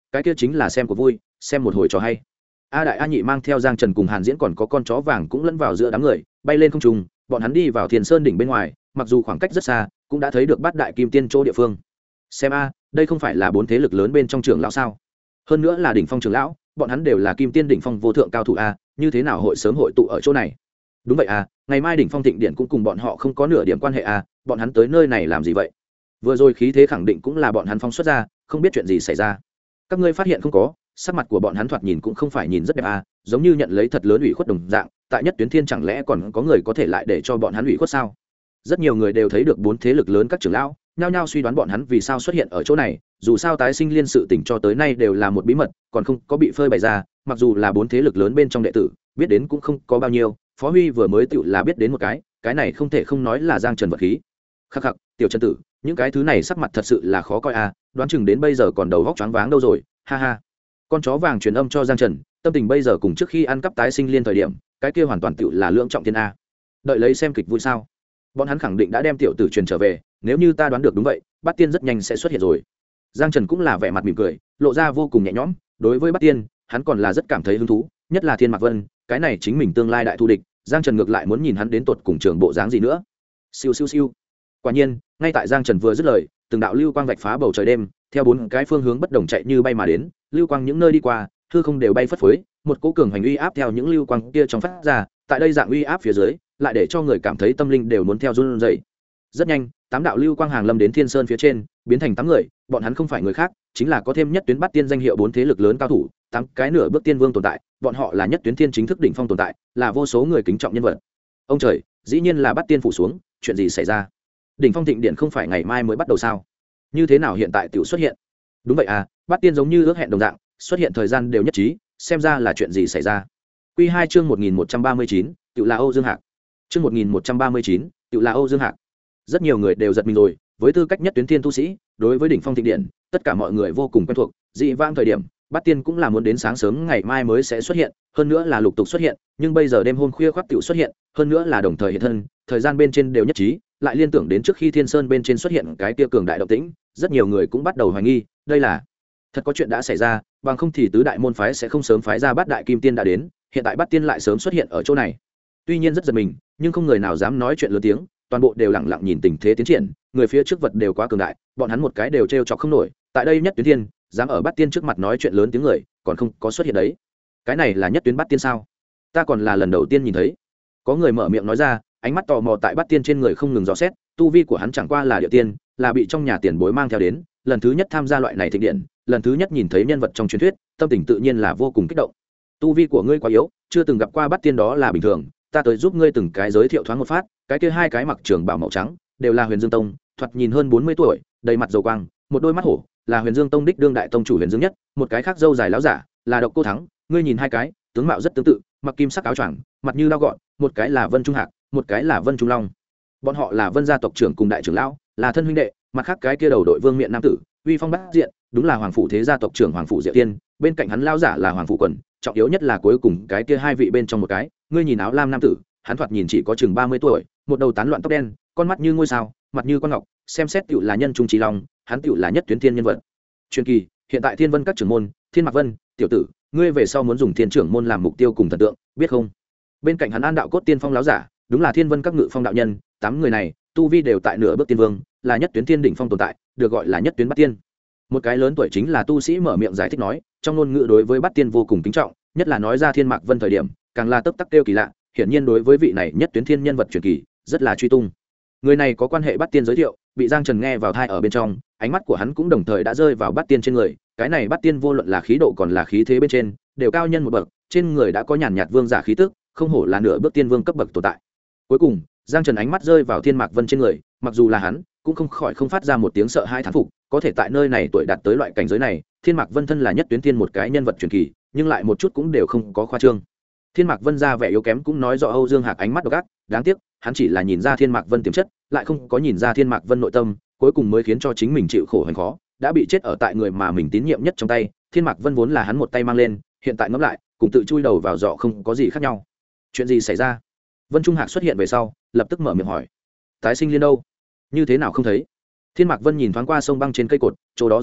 cái kia chính là xem của vui, xem một hồi trò hay. A đại A nhị mang theo Giang Trần cùng Hàn Diễn còn có con chó vàng cũng lẫn vào giữa đám người, bay lên không trung, bọn hắn đi vào Thiên Sơn đỉnh bên ngoài, mặc dù khoảng cách rất xa, cũng đã thấy được Bát Đại Kim Tiên chỗ địa phương. Xem a, đây không phải là bốn thế lực lớn bên trong trưởng lão sao? Hơn nữa là đỉnh phong trưởng lão, bọn hắn đều là Kim Tiên đỉnh phong vô thượng cao thủ a, như thế nào hội sớm hội tụ ở chỗ này? Đúng vậy a, ngày mai đỉnh phong thịnh điện cũng cùng bọn họ không có nửa điểm quan hệ a, bọn hắn tới nơi này làm gì vậy? Vừa rồi khí thế khẳng định cũng là bọn hắn phóng xuất ra, không biết chuyện gì xảy ra. Các ngươi phát hiện không có, sắc mặt của bọn hắn thoạt nhìn cũng không phải nhìn rất đẹp a, giống như nhận lấy thật lớn ủy khuất đồng dạng, tại Nhất Tuyến Thiên chẳng lẽ còn có người có thể lại để cho bọn hắn ủy khuất sao? Rất nhiều người đều thấy được bốn thế lực lớn các trưởng lão, nhao nhao suy đoán bọn hắn vì sao xuất hiện ở chỗ này, dù sao tái sinh liên sự tình cho tới nay đều là một bí mật, còn không có bị phơi bày ra, mặc dù là bốn thế lực lớn bên trong đệ tử, biết đến cũng không có bao nhiêu, Phó Huy vừa mới tựu là biết đến một cái này không thể không nói là Giang Trần vật khí. Khắc khắc, tiểu Trần tử, những cái thứ này sắc mặt thật sự là khó coi a, đoán chừng đến bây giờ còn đầu óc choáng váng đâu rồi, ha ha. Con chó vàng truyền âm cho Giang Trần, tâm tình bây giờ cùng trước khi ăn cắp tái sinh liên thời điểm, cái kia hoàn toàn tựu là lưỡng trọng thiên a. Đợi lấy xem kịch vui sao? Bọn hắn khẳng định đã đem tiểu tử truyền trở về, nếu như ta đoán được đúng vậy, Bát Tiên rất nhanh sẽ xuất hiện rồi. Giang Trần cũng là vẻ mặt mỉm cười, lộ ra vô cùng nhẹ nhõm, đối với Bát Tiên, hắn còn là rất cảm thấy hứng thú, nhất là Thiên Mạc Vân, cái này chính mình tương lai đại thù địch, Giang Trần ngược lại muốn nhìn hắn đến tột cùng trường bộ dáng gì nữa. Siêu siêu siêu. Quả nhiên, ngay tại Giang Trần vừa dứt lời, từng đạo lưu quang vạch phá bầu trời đêm, theo bốn cái phương hướng bất đồng chạy như bay mà đến, lưu quang những nơi đi qua, hư không đều bay phất phới, một cỗ cường hành uy áp theo những lưu quang kia trong phát ra, tại đây dạng uy áp phía dưới, lại để cho người cảm thấy tâm linh đều muốn theo run rẩy. Rất nhanh, tám đạo lưu quang hàng lâm đến Thiên Sơn phía trên, biến thành tám người, bọn hắn không phải người khác, chính là có thêm Nhất Tuyến Bát Tiên danh hiệu bốn thế lực lớn cao thủ, tám cái nửa bước tiên vương tồn tại, bọn họ là Nhất Tuyến Thiên chính thức đỉnh phong tồn tại, là vô số người kính trọng nhân vật. Ông trời, dĩ nhiên là Bát Tiên phủ xuống, chuyện gì xảy ra? Đỉnh phong thịnh điện không phải ngày mai mới bắt đầu sao? Như thế nào hiện tại tiểu xuất hiện? Đúng vậy à, Bát Tiên giống như ước hẹn đồng dạng, xuất hiện thời gian đều nhất trí, xem ra là chuyện gì xảy ra. Quy 2 chương 1139, tiểu là Âu Dương Hạc. Chương 1139, tiểu là Âu Dương Hạc. Rất nhiều người đều giật mình rồi, với tư cách Nhất Tuyến Thiên tu sĩ, đối với đỉnh phong thịnh điện, tất cả mọi người vô cùng quen thuộc, dị vãng thời điểm, Bát Tiên cũng là muốn đến sáng sớm ngày mai mới sẽ xuất hiện, hơn nữa là lục tục xuất hiện, nhưng bây giờ đêm hôm khuya khoắt tiểu xuất hiện, hơn nữa là đồng thời hiện thân, thời gian bên trên đều nhất trí, lại liên tưởng đến trước khi Thiên Sơn bên trên xuất hiện cái kia cường đại động tĩnh, rất nhiều người cũng bắt đầu hoài nghi, đây là thật có chuyện đã xảy ra, bằng không thì tứ đại môn phái sẽ không sớm phái ra Bát Đại Kim Tiên đã đến, hiện tại Bát Tiên lại sớm xuất hiện ở chỗ này. Tuy nhiên rất giật mình, nhưng không người nào dám nói chuyện lớn tiếng, toàn bộ đều lặng lặng nhìn tình thế tiến triển, người phía trước vật đều quá cường đại, bọn hắn một cái đều trêu chọc không nổi, tại đây Nhất Tuyến Thiên, dám ở Bát Tiên trước mặt nói chuyện lớn tiếng người, còn không có xuất hiện đấy. Cái này là Nhất Tuyến Bát Tiên sao? Ta còn là lần đầu tiên nhìn thấy. Có người mở miệng nói ra, ánh mắt tò mò tại Bát Tiên trên người không ngừng dò xét, tu vi của hắn chẳng qua là địa tiên, là bị trong nhà tiền bối mang theo đến, lần thứ nhất tham gia loại này thịnh điện, lần thứ nhất nhìn thấy nhân vật trong truyền thuyết, tâm tình tự nhiên là vô cùng kích động. Tu vi của ngươi quá yếu, chưa từng gặp qua Bát Tiên đó là bình thường, ta tới giúp ngươi từng cái giới thiệu thoáng một phát, cái kia hai cái mặc trường bào màu trắng, đều là Huyền Dương Tông, thoạt nhìn hơn 40 tuổi, đầy mặt dầu quang, một đôi mắt hổ, là Huyền Dương Tông đích đương đại tông chủ Huyền Dương Nhất, một cái khác râu dài láo giả, là Độc Cô Thắng, ngươi nhìn hai cái, tướng mạo rất tương tự, mặc kim sắc áo choàng, mặt như dao gọn, một cái là Vân Trung Hạc, một cái là Vân Trung Long. Bọn họ là Vân gia tộc trưởng cùng đại trưởng lão, là thân huynh đệ, mặt khác cái kia đầu đội vương miện nam tử, uy phong bát diện, đúng là Hoàng phủ thế gia tộc trưởng Hoàng phủ Diệu Tiên, bên cạnh hắn lão giả là Hoàng phủ Quần, trọng yếu nhất là cuối cùng cái kia hai vị bên trong một cái, ngươi nhìn áo lam nam tử, hắn thoạt nhìn chỉ có chừng 30 tuổi, một đầu tán loạn tóc đen, con mắt như ngôi sao, mặt như con ngọc, xem xét tựu là nhân trung trí long, hắn tựu là Nhất Tuyến Thiên nhân vật. Truyền kỳ, hiện tại Thiên Vân các trưởng môn, Thiên Mạc Vân, tiểu tử, ngươi về sau muốn dùng Thiên trưởng môn làm mục tiêu cùng thần tượng, biết không? Bên cạnh hắn An đạo cốt tiên phong lão giả, đúng là Thiên Vân các ngự phong đạo nhân, 8 người này, tu vi đều tại nửa bước tiên vương, là Nhất Tuyến Thiên đỉnh phong tồn tại, được gọi là Nhất Tuyến Bát Tiên. Một cái lớn tuổi chính là tu sĩ mở miệng giải thích nói, trong ngôn ngữ đối với Bát Tiên vô cùng kính trọng, nhất là nói ra Thiên Mạc Vân thời điểm, càng là tấp tắc kêu kỳ lạ, hiển nhiên đối với vị này Nhất Tuyến Thiên nhân vật truyền kỳ, rất là truy tung. Người này có quan hệ Bát Tiên giới thiệu, bị Giang Trần nghe vào tai ở bên trong, ánh mắt của hắn cũng đồng thời đã rơi vào Bát Tiên trên người, cái này Bát Tiên vô luận là khí độ còn là khí thế bên trên, đều cao nhân một bậc, trên người đã có nhàn nhạt vương giả khí tức, không hổ là nửa bước tiên vương cấp bậc tồn tại. Cuối cùng, Giang Trần ánh mắt rơi vào Thiên Mạc Vân trên người, mặc dù là hắn, cũng không khỏi không phát ra một tiếng sợ hai thán phục, có thể tại nơi này tuổi đạt tới loại cảnh giới này, Thiên Mạc Vân thân là Nhất Tuyến Thiên một cái nhân vật truyền kỳ, nhưng lại một chút cũng đều không có khoa trương. Thiên Mạc Vân ra vẻ yếu kém cũng nói rõ Âu Dương Hạc ánh mắt độc ác, đáng tiếc, hắn chỉ là nhìn ra Thiên Mạc Vân tiềm chất, lại không có nhìn ra Thiên Mạc Vân nội tâm, cuối cùng mới khiến cho chính mình chịu khổ hành khó, đã bị chết ở tại người mà mình tín nhiệm nhất trong tay. Thiên Mạc Vân vốn là hắn một tay mang lên, hiện tại ngẫm lại, cùng tự chui đầu vào giọ không có gì khác nhau. Chuyện gì xảy ra? Vân Trung Hạc xuất hiện về sau, lập tức mở miệng hỏi. Tái sinh liên đâu? Như thế nào không thấy? Thiên Mạc Vân nhìn thoáng qua sông băng trên cây cột, chỗ đó giống tuyết,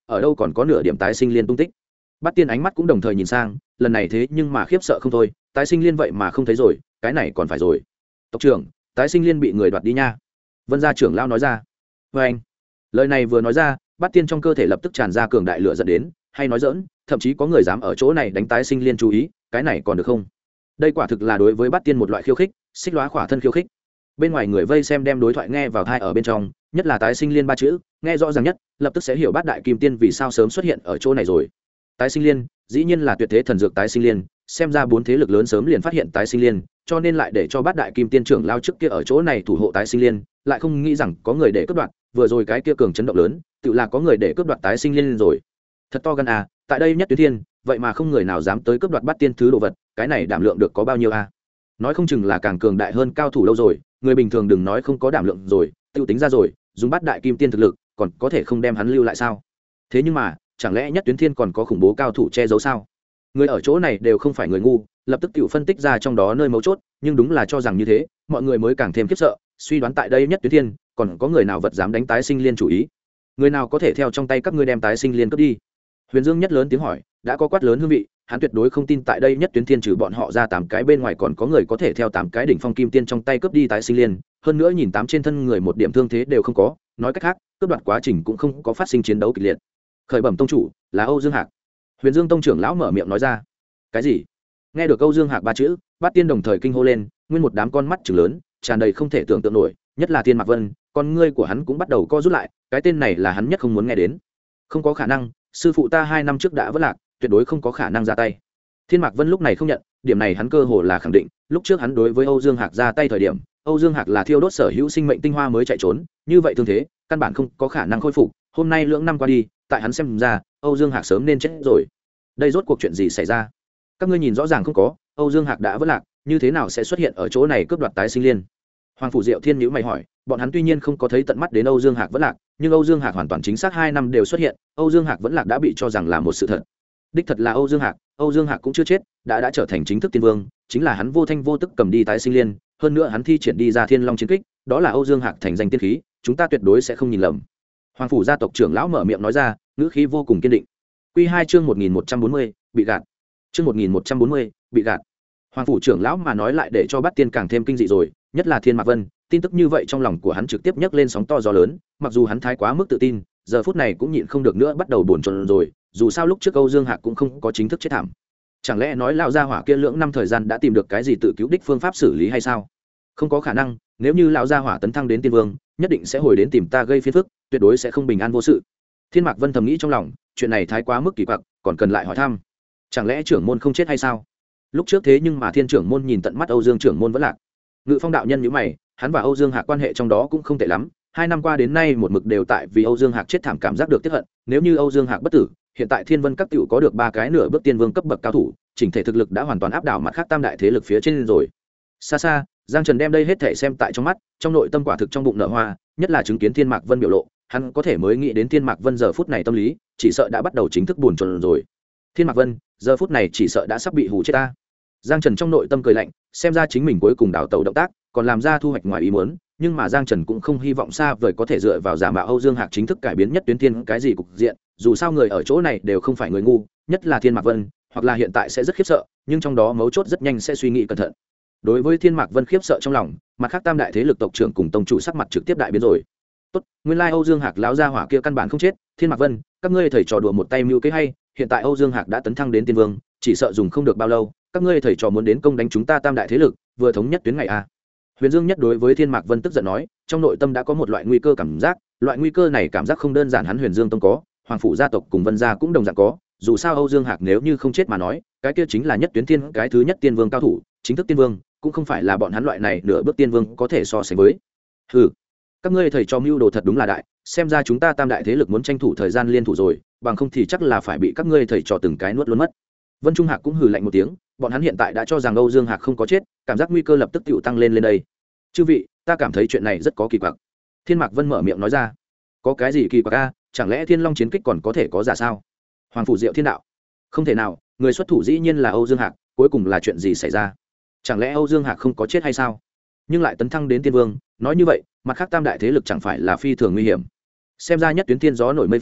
ở đâu còn có nửa điểm tái sinh liên tung tích. Bát Tiên ánh mắt cũng đồng thời nhìn sang, lần này thế nhưng mà khiếp sợ không thôi, tái sinh liên vậy mà không thấy rồi, cái này còn phải rồi. Tộc trưởng, tái sinh liên bị người đoạt đi nha. Vân gia trưởng lão nói ra. Và anh, lời này vừa nói ra, Bát Tiên trong cơ thể lập tức tràn ra cường đại lửa dẫn đến, hay nói dỡn, thậm chí có người dám ở chỗ này đánh tái sinh liên chú ý, cái này còn được không? Đây quả thực là đối với Bát Tiên một loại khiêu khích, xích lóa khỏa thân khiêu khích. Bên ngoài người vây xem đem đối thoại nghe vào tai ở bên trong, nhất là tái sinh liên ba chữ, nghe rõ ràng nhất, lập tức sẽ hiểu Bát Đại Kim Tiên vì sao sớm xuất hiện ở chỗ này rồi. Tái sinh liên, dĩ nhiên là tuyệt thế thần dược tái sinh liên, xem ra bốn thế lực lớn sớm liền phát hiện tái sinh liên, cho nên lại để cho Bát Đại Kim Tiên trưởng lao trước kia ở chỗ này thủ hộ tái sinh liên, lại không nghĩ rằng có người để cướp đoạt, vừa rồi cái kia cường chấn động lớn, tự là có người để cướp đoạt tái sinh liên rồi. Thật to gan à, tại đây nhất tuyến thiên, vậy mà không người nào dám tới cướp đoạt Bát Tiên thứ đồ vật, cái này đảm lượng được có bao nhiêu a? Nói không chừng là càng cường đại hơn cao thủ lâu rồi, người bình thường đừng nói không có đảm lượng rồi, tiêu tính ra rồi, dùng Bát Đại Kim Tiên thực lực, còn có thể không đem hắn lưu lại sao? Thế nhưng mà, chẳng lẽ nhất tuyến thiên còn có khủng bố cao thủ che giấu sao? Người ở chỗ này đều không phải người ngu, lập tức tự phân tích ra trong đó nơi mấu chốt, nhưng đúng là cho rằng như thế, mọi người mới càng thêm khiếp sợ, suy đoán tại đây nhất tuyến thiên, còn có người nào vật dám đánh tái sinh liên chủ ý? Người nào có thể theo trong tay các ngươi đem tái sinh liên cướp đi? Huyền Dương nhất lớn tiếng hỏi, đã có quát lớn hương vị, hắn tuyệt đối không tin tại đây nhất tuyến thiên trừ bọn họ ra 8 cái bên ngoài còn có người có thể theo 8 cái đỉnh phong kim tiên trong tay cướp đi tái sinh liên, hơn nữa nhìn 8 trên thân người một điểm thương thế đều không có, nói cách khác, cướp đoạt quá trình cũng không có phát sinh chiến đấu kịch liệt. Khởi bẩm tông chủ, là Âu Dương Hạc. Huyền Dương tông trưởng lão mở miệng nói ra. Cái gì? Nghe được Âu Dương Hạc ba chữ, Bát Tiên đồng thời kinh hô lên, nguyên một đám con mắt trừng lớn, tràn đầy không thể tưởng tượng nổi, nhất là Tiên Mạc Vân, con ngươi của hắn cũng bắt đầu co rút lại, cái tên này là hắn nhất không muốn nghe đến. Không có khả năng, sư phụ ta 2 năm trước đã vỡ lạc, tuyệt đối không có khả năng ra tay. Thiên Mạc Vân lúc này không nhận, điểm này hắn cơ hồ là khẳng định, lúc trước hắn đối với Âu Dương Hạc ra tay thời điểm, Âu Dương Hạc là thiêu đốt sở hữu sinh mệnh tinh hoa mới chạy trốn, như vậy thương thế, căn bản không có khả năng khôi phục, hôm nay lưỡng năm qua đi, tại hắn xem ra, Âu Dương Hạc sớm nên chết rồi. Đây rốt cuộc chuyện gì xảy ra? Các ngươi nhìn rõ ràng không có, Âu Dương Hạc đã vỡ lạc, như thế nào sẽ xuất hiện ở chỗ này cướp đoạt tái sinh liên? Hoàng phủ Diệu Thiên nhíu mày hỏi, bọn hắn tuy nhiên không có thấy tận mắt đến Âu Dương Hạc vỡ lạc, nhưng Âu Dương Hạc hoàn toàn chính xác 2 năm đều xuất hiện, Âu Dương Hạc vẫn lạc đã bị cho rằng là một sự thật. Đích thật là Âu Dương Hạc cũng chưa chết, đã trở thành chính thức tiên vương, chính là hắn vô thanh vô tức cầm đi tái sinh liên, hơn nữa hắn thi triển đi ra Thiên Long chiến kích, đó là Âu Dương Hạc thành danh tiên khí, chúng ta tuyệt đối sẽ không nhìn lầm. Hoàng phủ gia tộc trưởng lão mở miệng nói ra, ngữ khí vô cùng kiên định. Quy 2 chương 1140, bị gạt. Chương 1140, bị gạt. Hoàng phủ trưởng lão mà nói lại để cho Bát Tiên càng thêm kinh dị rồi, nhất là Thiên Mạc Vân, tin tức như vậy trong lòng của hắn trực tiếp nhấc lên sóng to gió lớn, mặc dù hắn thái quá mức tự tin, giờ phút này cũng nhịn không được nữa bắt đầu buồn chồn rồi, dù sao lúc trước Âu Dương Hạc cũng không có chính thức chết thảm. Chẳng lẽ nói lão gia hỏa kia lưỡng năm thời gian đã tìm được cái gì tự cứu đích phương pháp xử lý hay sao? Không có khả năng, nếu như lão gia hỏa tấn thăng đến tiên vương, nhất định sẽ hồi đến tìm ta gây phiền phức, tuyệt đối sẽ không bình an vô sự. Thiên Mạc Vân thầm nghĩ trong lòng, chuyện này thái quá mức kỳ quặc, còn cần lại hỏi thăm. Chẳng lẽ trưởng môn không chết hay sao? Lúc trước thế nhưng mà Thiên trưởng môn nhìn tận mắt Âu Dương trưởng môn vẫn lạc. Ngự Phong đạo nhân nhíu mày, hắn và Âu Dương Hạc quan hệ trong đó cũng không tệ lắm, 2 năm qua đến nay một mực đều tại vì Âu Dương Hạc chết thảm cảm giác được tiếc hận, nếu như Âu Dương Hạc bất tử, hiện tại Thiên Vân các tiểu có được 3 cái nửa bước tiên vương cấp bậc cao thủ, chỉnh thể thực lực đã hoàn toàn áp đảo mặt khác tam đại thế lực phía trên rồi. Xa xa, Giang Trần đem đây hết thảy xem tại trong mắt, trong nội tâm quả thực trong bụng nở hoa, nhất là chứng kiến Thiên Mạc Vân biểu lộ, hắn có thể mới nghĩ đến Thiên Mạc Vân giờ phút này tâm lý, chỉ sợ đã bắt đầu chính thức buồn chồn rồi. Thiên Mạc Vân, giờ phút này chỉ sợ đã sắp bị hù chết ta. Giang Trần trong nội tâm cười lạnh, xem ra chính mình cuối cùng đảo tẩu động tác, còn làm ra thu hoạch ngoài ý muốn, nhưng mà Giang Trần cũng không hy vọng xa vời có thể dựa vào giả mạo Âu Dương Hạc chính thức cải biến nhất tuyến thiên cái gì cục diện, dù sao người ở chỗ này đều không phải người ngu, nhất là Thiên Mạc Vân, hoặc là hiện tại sẽ rất khiếp sợ, nhưng trong đó mấu chốt rất nhanh sẽ suy nghĩ cẩn thận. Đối với Thiên Mạc Vân khiếp sợ trong lòng, mặt khác tam đại thế lực tộc trưởng cùng tông chủ sắc mặt trực tiếp đại biến rồi. Tốt, nguyên lai Âu Dương Hạc lão gia hỏa kia căn bản không chết, Thiên Mạc Vân, các ngươi thầy trò đùa một tay mưu kế hay, hiện tại Âu Dương Hạc đã tấn thăng đến tiên vương, chỉ sợ dùng không được bao lâu, các ngươi thầy trò muốn đến công đánh chúng ta tam đại thế lực, vừa thống nhất tuyến ngày a. Huyền Dương nhất đối với Thiên Mạc Vân tức giận nói, trong nội tâm đã có một loại nguy cơ cảm giác, loại nguy cơ này cảm giác không đơn giản hắn Huyền Dương tông có, Hoàng phủ gia tộc cùng Vân gia cũng đồng dạng có, dù sao Âu Dương Hạc nếu như không chết mà nói, cái kia chính là nhất tuyến thiên, cái thứ nhất tiên vương cao thủ, chính thức tiên vương, cũng không phải là bọn hắn loại này nửa bước tiên vương có thể so sánh với. Hừ, các ngươi thầy trò mưu đồ thật đúng là đại, xem ra chúng ta tam đại thế lực muốn tranh thủ thời gian liên thủ rồi, bằng không thì chắc là phải bị các ngươi thầy trò từng cái nuốt luôn mất. Vân Trung Hạc cũng hừ lạnh một tiếng, bọn hắn hiện tại đã cho rằng Âu Dương Hạc không có chết, cảm giác nguy cơ lập tức tựu tăng lên đây. Chư vị, ta cảm thấy chuyện này rất có kỳ quặc. Thiên Mạc Vân mở miệng nói ra. Có cái gì kỳ quặc a? Chẳng lẽ Thiên Long chiến kích còn có thể có giả sao? Hoàng phủ Diệu Thiên đạo. Không thể nào, người xuất thủ dĩ nhiên là Âu Dương Hạc, cuối cùng là chuyện gì xảy ra? Chẳng lẽ Âu Dương Hạc không có chết hay sao? Nhưng lại tấn thăng đến tiên vương, nói như vậy, mặt khác tam đại thế lực chẳng phải là phi thường nguy hiểm. Xem ra nhất tuyến thiên gió nổi mây phun,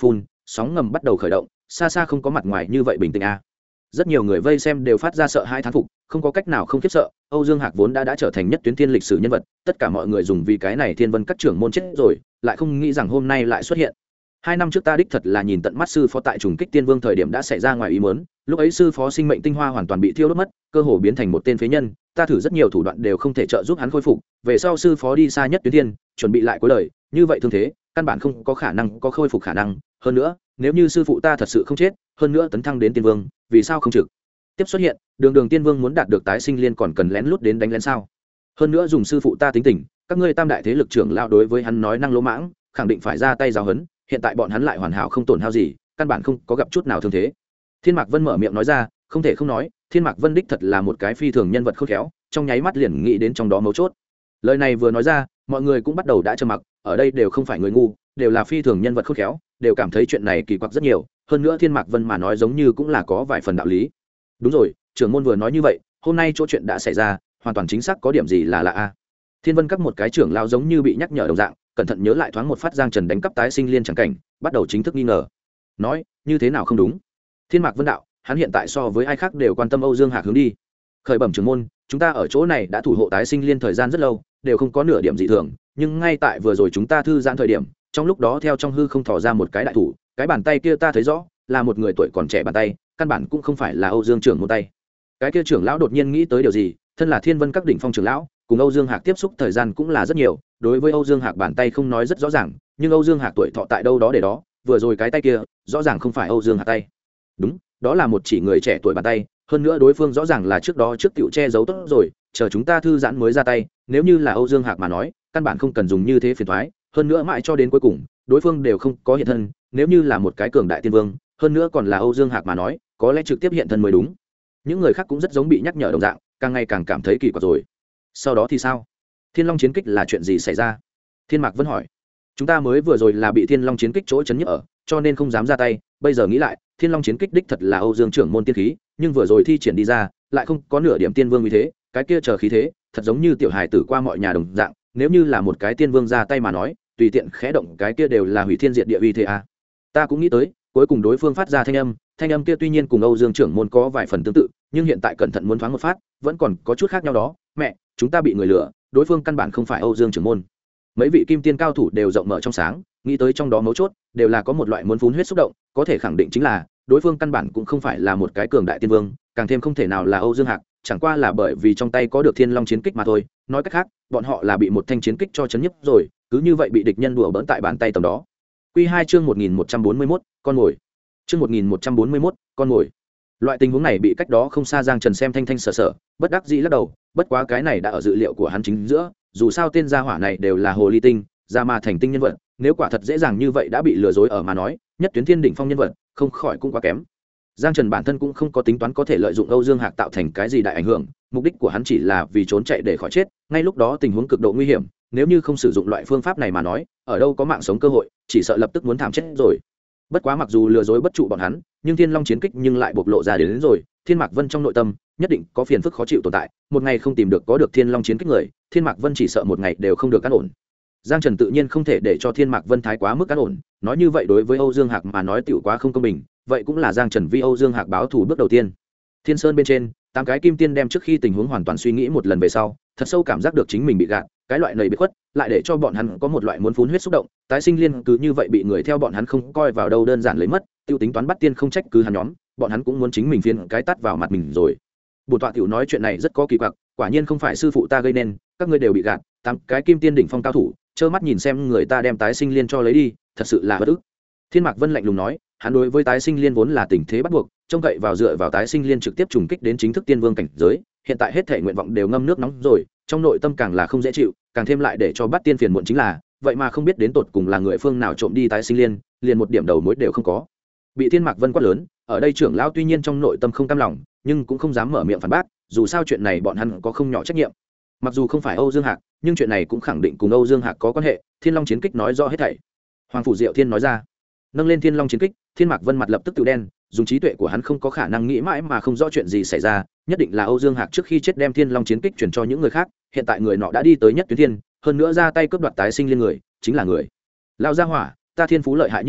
sóng ngầm bắt đầu khởi động, xa xa không có mặt ngoài như vậy bình tĩnh a. Rất nhiều người vây xem đều phát ra sợ hãi thán phục, không có cách nào không khiếp sợ. Âu Dương Hạc vốn đã trở thành nhất tuyến thiên lịch sử nhân vật, tất cả mọi người dùng vì cái này Thiên Vân các trưởng môn chết rồi, lại không nghĩ rằng hôm nay lại xuất hiện. 2 năm trước ta đích thật là nhìn tận mắt sư phó tại trùng kích tiên vương thời điểm đã xảy ra ngoài ý muốn, lúc ấy sư phó sinh mệnh tinh hoa hoàn toàn bị thiêu đốt mất, cơ hồ biến thành một tên phế nhân, ta thử rất nhiều thủ đoạn đều không thể trợ giúp hắn khôi phục, về sau sư phó đi xa nhất tuyến thiên, chuẩn bị lại cuối đời, như vậy thương thế, căn bản không có khả năng có khôi phục khả năng, hơn nữa, nếu như sư phụ ta thật sự không chết, hơn nữa tấn thăng đến tiên vương, vì sao không trực tiếp xuất hiện, đường tiên vương muốn đạt được tái sinh liên còn cần lén lút đến đánh lén sao? Hơn nữa dùng sư phụ ta tính tình, các ngươi tam đại thế lực trưởng lão đối với hắn nói năng lỗ mãng, khẳng định phải ra tay giáo huấn, hiện tại bọn hắn lại hoàn hảo không tổn hao gì, căn bản không có gặp chút nào thương thế. Thiên Mạc Vân mở miệng nói ra, không thể không nói, Thiên Mạc Vân đích thật là một cái phi thường nhân vật khôn khéo, trong nháy mắt liền nghĩ đến trong đó mấu chốt. Lời này vừa nói ra, mọi người cũng bắt đầu đã trầm mặc, ở đây đều không phải người ngu, đều là phi thường nhân vật khôn khéo, đều cảm thấy chuyện này kỳ quặc rất nhiều, hơn nữa Thiên Mạc Vân mà nói giống như cũng là có vài phần đạo lý. Đúng rồi, trưởng môn vừa nói như vậy, hôm nay chỗ chuyện đã xảy ra, hoàn toàn chính xác có điểm gì là lạ a. Thiên Vân các một cái trưởng lão giống như bị nhắc nhở đồng dạng, cẩn thận nhớ lại thoáng một phát Giang Trần đánh cắp tái sinh liên chẳng cảnh, bắt đầu chính thức nghi ngờ. Nói, như thế nào không đúng? Thiên Mạc Vân đạo, hắn hiện tại so với ai khác đều quan tâm Âu Dương Hạc hướng đi. Khởi bẩm trưởng môn, chúng ta ở chỗ này đã thủ hộ tái sinh liên thời gian rất lâu, đều không có nửa điểm dị thường, nhưng ngay tại vừa rồi chúng ta thư giãn thời điểm, trong lúc đó theo trong hư không thò ra một cái đại thủ, cái bàn tay kia ta thấy rõ, là một người tuổi còn trẻ bàn tay, căn bản cũng không phải là Âu Dương trưởng môn tay. Cái kia trưởng lão đột nhiên nghĩ tới điều gì, thân là Thiên Vân các đỉnh phong trưởng lão, cùng Âu Dương Hạc tiếp xúc thời gian cũng là rất nhiều, đối với Âu Dương Hạc bàn tay không nói rất rõ ràng, nhưng Âu Dương Hạc tuổi thọ tại đâu đó để đó, vừa rồi cái tay kia, rõ ràng không phải Âu Dương Hạc tay. Đúng, đó là một chỉ người trẻ tuổi bàn tay, hơn nữa đối phương rõ ràng là trước đó trước tiểu che giấu tốt rồi, chờ chúng ta thư giãn mới ra tay, nếu như là Âu Dương Hạc mà nói, căn bản không cần dùng như thế phiền toái, hơn nữa mãi cho đến cuối cùng, đối phương đều không có hiện thân, nếu như là một cái cường đại tiên vương, hơn nữa còn là Âu Dương Hạc mà nói, có lẽ trực tiếp hiện thân mới đúng. Những người khác cũng rất giống bị nhắc nhở đồng dạng, càng ngày càng cảm thấy kỳ quặc rồi. Sau đó thì sao? Thiên Long chiến kích là chuyện gì xảy ra? Thiên Mạc Vân hỏi. Chúng ta mới vừa rồi là bị Thiên Long chiến kích chỗ chấn nhức ở, cho nên không dám ra tay, bây giờ nghĩ lại, Thiên Long chiến kích đích thật là Âu Dương trưởng môn tiên khí, nhưng vừa rồi thi triển đi ra, lại không có nửa điểm tiên vương uy thế, cái kia chờ khí thế, thật giống như tiểu hài tử qua mọi nhà đồng dạng, nếu như là một cái tiên vương ra tay mà nói, tùy tiện khẽ động cái kia đều là hủy thiên diệt địa uy thế à. Ta cũng nghĩ tới, cuối cùng đối phương phát ra thanh âm kia tuy nhiên cùng Âu Dương trưởng môn có vài phần tương tự, nhưng hiện tại cẩn thận muốn thoáng một phát, vẫn còn có chút khác nhau đó. Mẹ, chúng ta bị người lừa, đối phương căn bản không phải Âu Dương trưởng môn. Mấy vị kim tiên cao thủ đều rộng mở trong sáng, nghĩ tới trong đó mấu chốt, đều là có một loại muốn phun huyết xúc động, có thể khẳng định chính là đối phương căn bản cũng không phải là một cái cường đại tiên vương, càng thêm không thể nào là Âu Dương Hạc, chẳng qua là bởi vì trong tay có được Thiên Long chiến kích mà thôi. Nói cách khác, bọn họ là bị một thanh chiến kích cho chấn nhức rồi, cứ như vậy bị địch nhân đùa bỡn tại bàn tay tầm đó. Quy 2 chương 1141, con ngồi. Chương 1141, con ngồi. Loại tình huống này bị cách đó không xa Giang Trần xem thanh thanh sở sở, bất đắc dĩ lắc đầu, bất quá cái này đã ở dự liệu của hắn chính giữa, dù sao tên gia hỏa này đều là hồ ly tinh, ra mà thành tinh nhân vật, nếu quả thật dễ dàng như vậy đã bị lừa dối ở mà nói, nhất tuyến thiên đỉnh phong nhân vật, không khỏi cũng quá kém. Giang Trần bản thân cũng không có tính toán có thể lợi dụng Âu Dương Hạc tạo thành cái gì đại ảnh hưởng, mục đích của hắn chỉ là vì trốn chạy để khỏi chết, ngay lúc đó tình huống cực độ nguy hiểm, nếu như không sử dụng loại phương pháp này mà nói, ở đâu có mạng sống cơ hội, chỉ sợ lập tức muốn thảm chết rồi. Bất quá mặc dù lừa dối bất trụ bọn hắn, nhưng Thiên Long chiến kích nhưng lại bộc lộ ra đến rồi, Thiên Mạc Vân trong nội tâm nhất định có phiền phức khó chịu tồn tại, một ngày không tìm được có được Thiên Long chiến kích người, Thiên Mạc Vân chỉ sợ một ngày đều không được an ổn. Giang Trần tự nhiên không thể để cho Thiên Mạc Vân thái quá mức an ổn, nói như vậy đối với Âu Dương Hạc mà nói tiểu quá không công bình, vậy cũng là Giang Trần vi Âu Dương Hạc báo thù bước đầu tiên. Thiên Sơn bên trên, 8 cái kim tiên đem trước khi tình huống hoàn toàn suy nghĩ một lần về sau, thật sâu cảm giác được chính mình bị gạt, cái loại này bị khuất, lại để cho bọn hắn có một loại muốn phun huyết xúc động, tái sinh liên cứ như vậy bị người theo bọn hắn không coi vào đâu đơn giản lấy mất, tiêu tính toán bắt tiên không trách cứ hắn nhóm, bọn hắn cũng muốn chính mình phiên cái tát vào mặt mình rồi. Bổn tọa tiểu nói chuyện này rất có kỳ quặc, quả nhiên không phải sư phụ ta gây nên, các ngươi đều bị gạt, 8 cái kim tiên đỉnh phong cao thủ, trơ mắt nhìn xem người ta đem tái sinh liên cho lấy đi, thật sự là bất ức. Thiên Mạc Vân lạnh lùng nói, hắn đối với tái sinh liên vốn là tình thế bắt buộc, trông cậy vào dựa vào tái sinh liên trực tiếp trùng kích đến chính thức tiên vương cảnh giới, hiện tại hết thể nguyện vọng đều ngâm nước nóng rồi, trong nội tâm càng là không dễ chịu, càng thêm lại để cho bắt tiên phiền muộn chính là, vậy mà không biết đến tột cùng là người phương nào trộm đi tái sinh liên, liền một điểm đầu mối đều không có. Bị Thiên Mạc Vân quát lớn, ở đây trưởng lão tuy nhiên trong nội tâm không cam lòng, nhưng cũng không dám mở miệng phản bác, dù sao chuyện này bọn hắn có không nhỏ trách nhiệm. Mặc dù không phải Âu Dương Hạc, nhưng chuyện này cũng khẳng định cùng Âu Dương Hạc có quan hệ, Thiên Long chiến kích nói rõ hết thảy. Hoàng phủ Diệu Thiên nói ra, nâng lên Thiên Long chiến kích, Thiên Mạc Vân mặt lập tức tự đen, dùng trí tuệ của hắn không có khả năng nghĩ mãi mà không rõ chuyện gì xảy ra, nhất định là Âu Dương Hạc trước khi chết đem Thiên Long chiến kích chuyển cho những người khác, hiện tại người nọ đã đi tới nhất tuyến thiên, hơn nữa ra tay cướp đoạt tái sinh liên người, chính là người. Lão gia hỏa, ta thiên phú lợi hại như thế,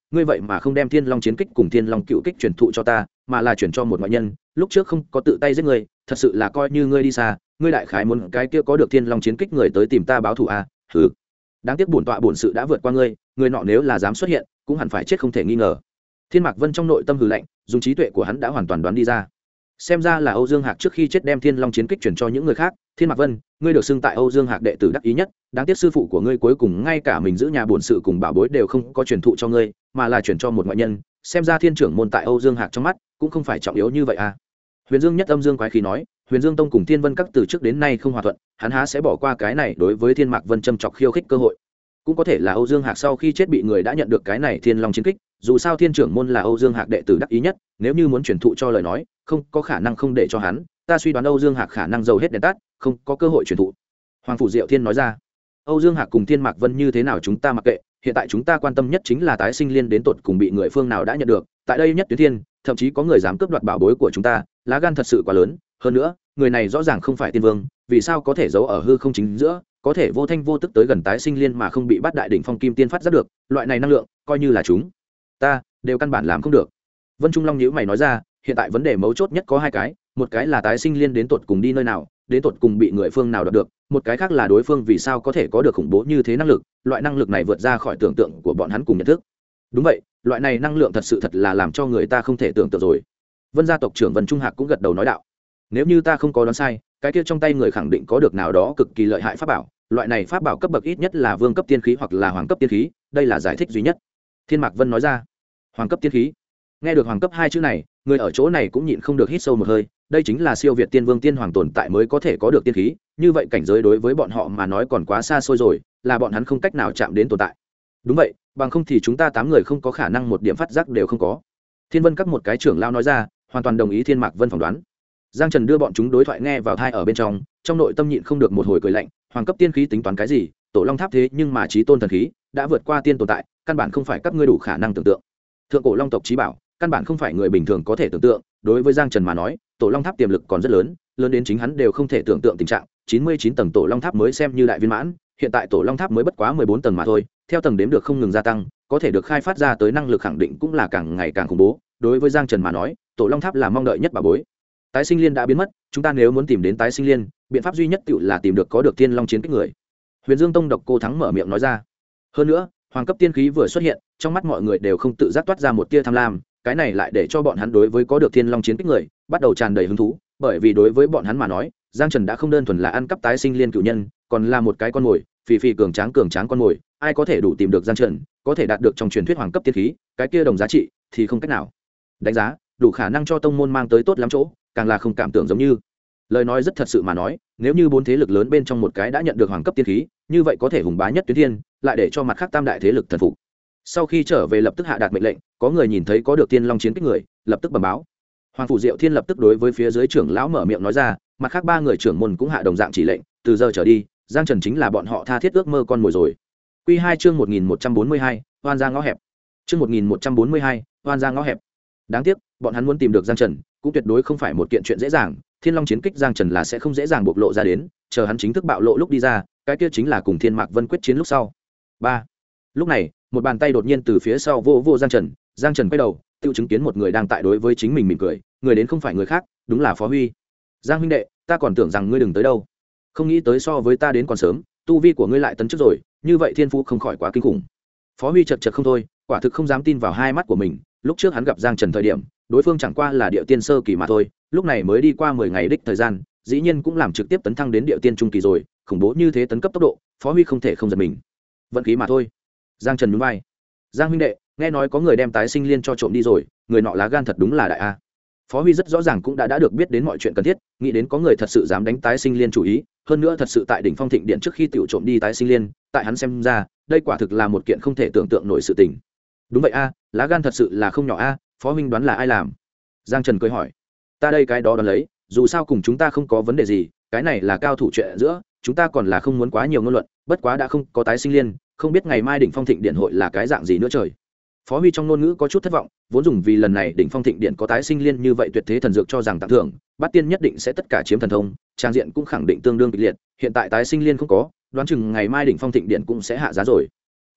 ngươi vậy mà không đem thiên long chiến kích cùng thiên long cựu kích truyền thụ cho ta mà là chuyển cho một ngoại nhân, lúc trước không có tự tay giết ngươi, thật sự là coi như ngươi đi xa, ngươi đại khái muốn cái kia có được thiên long chiến kích người tới tìm ta báo thù à? Hừ, đáng tiếc bổn tọa bổn sự đã vượt qua ngươi, người nọ nếu là dám xuất hiện cũng hẳn phải chết không thể nghi ngờ. Thiên Mạc Vân trong nội tâm hừ lạnh, dùng trí tuệ của hắn đã hoàn toàn đoán đi ra. Xem ra là Âu Dương Hạc trước khi chết đem thiên long chiến kích chuyển cho những người khác. Thiên Mạc Vân, ngươi được xưng tại Âu Dương Hạc đệ tử đắc ý nhất, đáng tiếc sư phụ của ngươi cuối cùng ngay cả mình giữ nhà bổn sự cùng bảo bối đều không có truyền thụ cho ngươi, mà là chuyển cho một ngoại nhân. Xem ra thiên trưởng môn tại Âu Dương Hạc trong mắt cũng không phải trọng yếu như vậy à? Huyền Dương nhất âm dương quái khí nói, Huyền Dương Tông cùng Thiên Vân các từ trước đến nay không hòa thuận, hắn há sẽ bỏ qua cái này đối với Thiên Mạc Vân châm chọc khiêu khích cơ hội. Cũng có thể là Âu Dương Hạc sau khi chết bị người đã nhận được cái này thiên long chiến kích, dù sao thiên trưởng môn là Âu Dương Hạc đệ tử đắc ý nhất, nếu như muốn truyền thụ cho lời nói, không có khả năng không để cho hắn, ta suy đoán Âu Dương Hạc khả năng dầu hết đèn tắt, không có cơ hội truyền thụ. Hoàng phủ Diệu Thiên nói ra. Âu Dương Hạc cùng Thiên Mạc Vân như thế nào chúng ta mặc kệ, hiện tại chúng ta quan tâm nhất chính là tái sinh liên đến tột cùng bị người phương nào đã nhận được, tại đây nhất tuyến thiên, thậm chí có người dám cướp đoạt bảo bối của chúng ta, lá gan thật sự quá lớn, hơn nữa, người này rõ ràng không phải tiên vương, vì sao có thể giấu ở hư không chính giữa, có thể vô thanh vô tức tới gần tái sinh liên mà không bị bắt đại đỉnh phong kim tiên phát giác được, loại này năng lượng, coi như là chúng ta đều căn bản làm không được. Vân Trung Long nhíu mày nói ra, hiện tại vấn đề mấu chốt nhất có hai cái, một cái là tái sinh liên đến tột cùng đi nơi nào, đến tột cùng bị người phương nào đoạt được, một cái khác là đối phương vì sao có thể có được khủng bố như thế năng lực, loại năng lực này vượt ra khỏi tưởng tượng của bọn hắn cùng nhận thức. Đúng vậy, loại này năng lượng thật sự thật là làm cho người ta không thể tưởng tượng rồi. Vân gia tộc trưởng Vân Trung Hạc cũng gật đầu nói đạo, nếu như ta không có đoán sai, cái kia trong tay người khẳng định có được nào đó cực kỳ lợi hại pháp bảo, loại này pháp bảo cấp bậc ít nhất là vương cấp tiên khí hoặc là hoàng cấp tiên khí, đây là giải thích duy nhất. Thiên Mạc Vân nói ra. Hoàng cấp tiên khí. Nghe được hoàng cấp hai chữ này, người ở chỗ này cũng nhịn không được hít sâu một hơi, đây chính là siêu việt tiên vương tiên hoàng tồn tại mới có thể có được tiên khí, như vậy cảnh giới đối với bọn họ mà nói còn quá xa xôi rồi, là bọn hắn không cách nào chạm đến tồn tại. Đúng vậy, bằng không thì chúng ta 8 người không có khả năng một điểm phát giác đều không có. Thiên Vân các một cái trưởng lao nói ra, hoàn toàn đồng ý Thiên Mạc Vân phỏng đoán. Giang Trần đưa bọn chúng đối thoại nghe vào tai ở bên trong nội tâm nhịn không được một hồi cười lạnh, hoàng cấp tiên khí tính toán cái gì, tổ long tháp thế nhưng mà chí tôn thần khí, đã vượt qua tiên tồn tại, căn bản không phải các ngươi đủ khả năng tưởng tượng. Thượng cổ long tộc chí bảo, căn bản không phải người bình thường có thể tưởng tượng, đối với Giang Trần mà nói, tổ long tháp tiềm lực còn rất lớn, lớn đến chính hắn đều không thể tưởng tượng tình trạng, 99 tầng tổ long tháp mới xem như đại viên mãn, hiện tại tổ long tháp mới bất quá 14 tầng mà thôi, theo tầng đếm được không ngừng gia tăng, có thể được khai phát ra tới năng lực khẳng định cũng là càng ngày càng khủng bố, đối với Giang Trần mà nói, tổ long tháp là mong đợi nhất bảo bối. Tái sinh liên đã biến mất, chúng ta nếu muốn tìm đến tái sinh liên, biện pháp duy nhất tựu là tìm được có được thiên long chiến kích người. Huyền Dương Tông độc cô thắng mở miệng nói ra. Hơn nữa, hoàng cấp tiên khí vừa xuất hiện, trong mắt mọi người đều không tự giác toát ra một tia tham lam, cái này lại để cho bọn hắn đối với có được thiên long chiến kích người bắt đầu tràn đầy hứng thú, bởi vì đối với bọn hắn mà nói, Giang Trần đã không đơn thuần là ăn cắp tái sinh liên cựu nhân, còn là một cái con mồi, phì phì cường tráng con mồi, ai có thể đủ tìm được Giang Trần, có thể đạt được trong truyền thuyết hoàng cấp tiên khí, cái kia đồng giá trị thì không cách nào đánh giá, đủ khả năng cho tông môn mang tới tốt lắm chỗ, càng là không cảm tưởng giống như lời nói rất thật sự mà nói, nếu như 4 thế lực lớn bên trong một cái đã nhận được hoàng cấp tiên khí, như vậy có thể hùng bá nhất tuyến thiên, lại để cho mặt khác tam đại thế lực thần phục. Sau khi trở về lập tức hạ đạt mệnh lệnh, có người nhìn thấy có được thiên long chiến kích người, lập tức bẩm báo. Hoàng phủ Diệu Thiên lập tức đối với phía dưới trưởng lão mở miệng nói ra, mặt khác 3 người trưởng môn cũng hạ đồng dạng chỉ lệnh, từ giờ trở đi, Giang Trần chính là bọn họ tha thiết ước mơ con mồi rồi. Quy 2 chương 1142, oan ra ngõ hẹp. Chương 1142, oan ra ngõ hẹp. Đáng tiếc, bọn hắn muốn tìm được Giang Trần, cũng tuyệt đối không phải một kiện chuyện dễ dàng, thiên long chiến kích Giang Trần là sẽ không dễ dàng bộc lộ ra đến, chờ hắn chính thức bạo lộ lúc đi ra, cái kia chính là cùng Thiên Mạc Vân quyết chiến lúc sau. 3. Lúc này, một bàn tay đột nhiên từ phía sau vô Giang Trần quay đầu, tự chứng kiến một người đang tại đối với chính mình mỉm cười, người đến không phải người khác, đúng là Phó Huy. Giang huynh đệ, ta còn tưởng rằng ngươi đừng tới đâu, không nghĩ tới so với ta đến còn sớm, tu vi của ngươi lại tấn chức rồi, như vậy thiên phú không khỏi quá kinh khủng. Phó Huy chật không thôi, quả thực không dám tin vào hai mắt của mình, lúc trước hắn gặp Giang Trần thời điểm, đối phương chẳng qua là địa tiên sơ kỳ mà thôi, lúc này mới đi qua 10 ngày đích thời gian, dĩ nhiên cũng làm trực tiếp tấn thăng đến địa tiên trung kỳ rồi, khủng bố như thế tấn cấp tốc độ, Phó Huy không thể không giật mình. Vận khí mà thôi. Giang Trần nhún vai. Giang huynh đệ, nghe nói có người đem tái sinh liên cho trộm đi rồi, người nọ lá gan thật đúng là đại a. Phó Huy rất rõ ràng cũng đã được biết đến mọi chuyện cần thiết, nghĩ đến có người thật sự dám đánh tái sinh liên chủ ý, hơn nữa thật sự tại đỉnh phong thịnh điện trước khi tiểu trộm đi tái sinh liên, tại hắn xem ra, đây quả thực là một kiện không thể tưởng tượng nổi sự tình. Đúng vậy a, lá gan thật sự là không nhỏ a. Phó huynh đoán là ai làm? Giang Trần cười hỏi. Ta đây cái đó đoán lấy, dù sao cùng chúng ta không có vấn đề gì, cái này là cao thủ chuyện giữa, chúng ta còn là không muốn quá nhiều ngôn luận, bất quá đã không có tái sinh liên, không biết ngày mai đỉnh phong thịnh điện hội là cái dạng gì nữa trời. Phó Huy trong ngôn ngữ có chút thất vọng, vốn dùng vì lần này đỉnh phong thịnh điện có tái sinh liên như vậy tuyệt thế thần dược cho rằng tặng thưởng, Bát Tiên nhất định sẽ tất cả chiếm thần thông, trang diện cũng khẳng định tương đương kịch liệt, hiện tại tái sinh liên không có, đoán chừng ngày mai đỉnh phong thịnh điện cũng sẽ hạ giá rồi.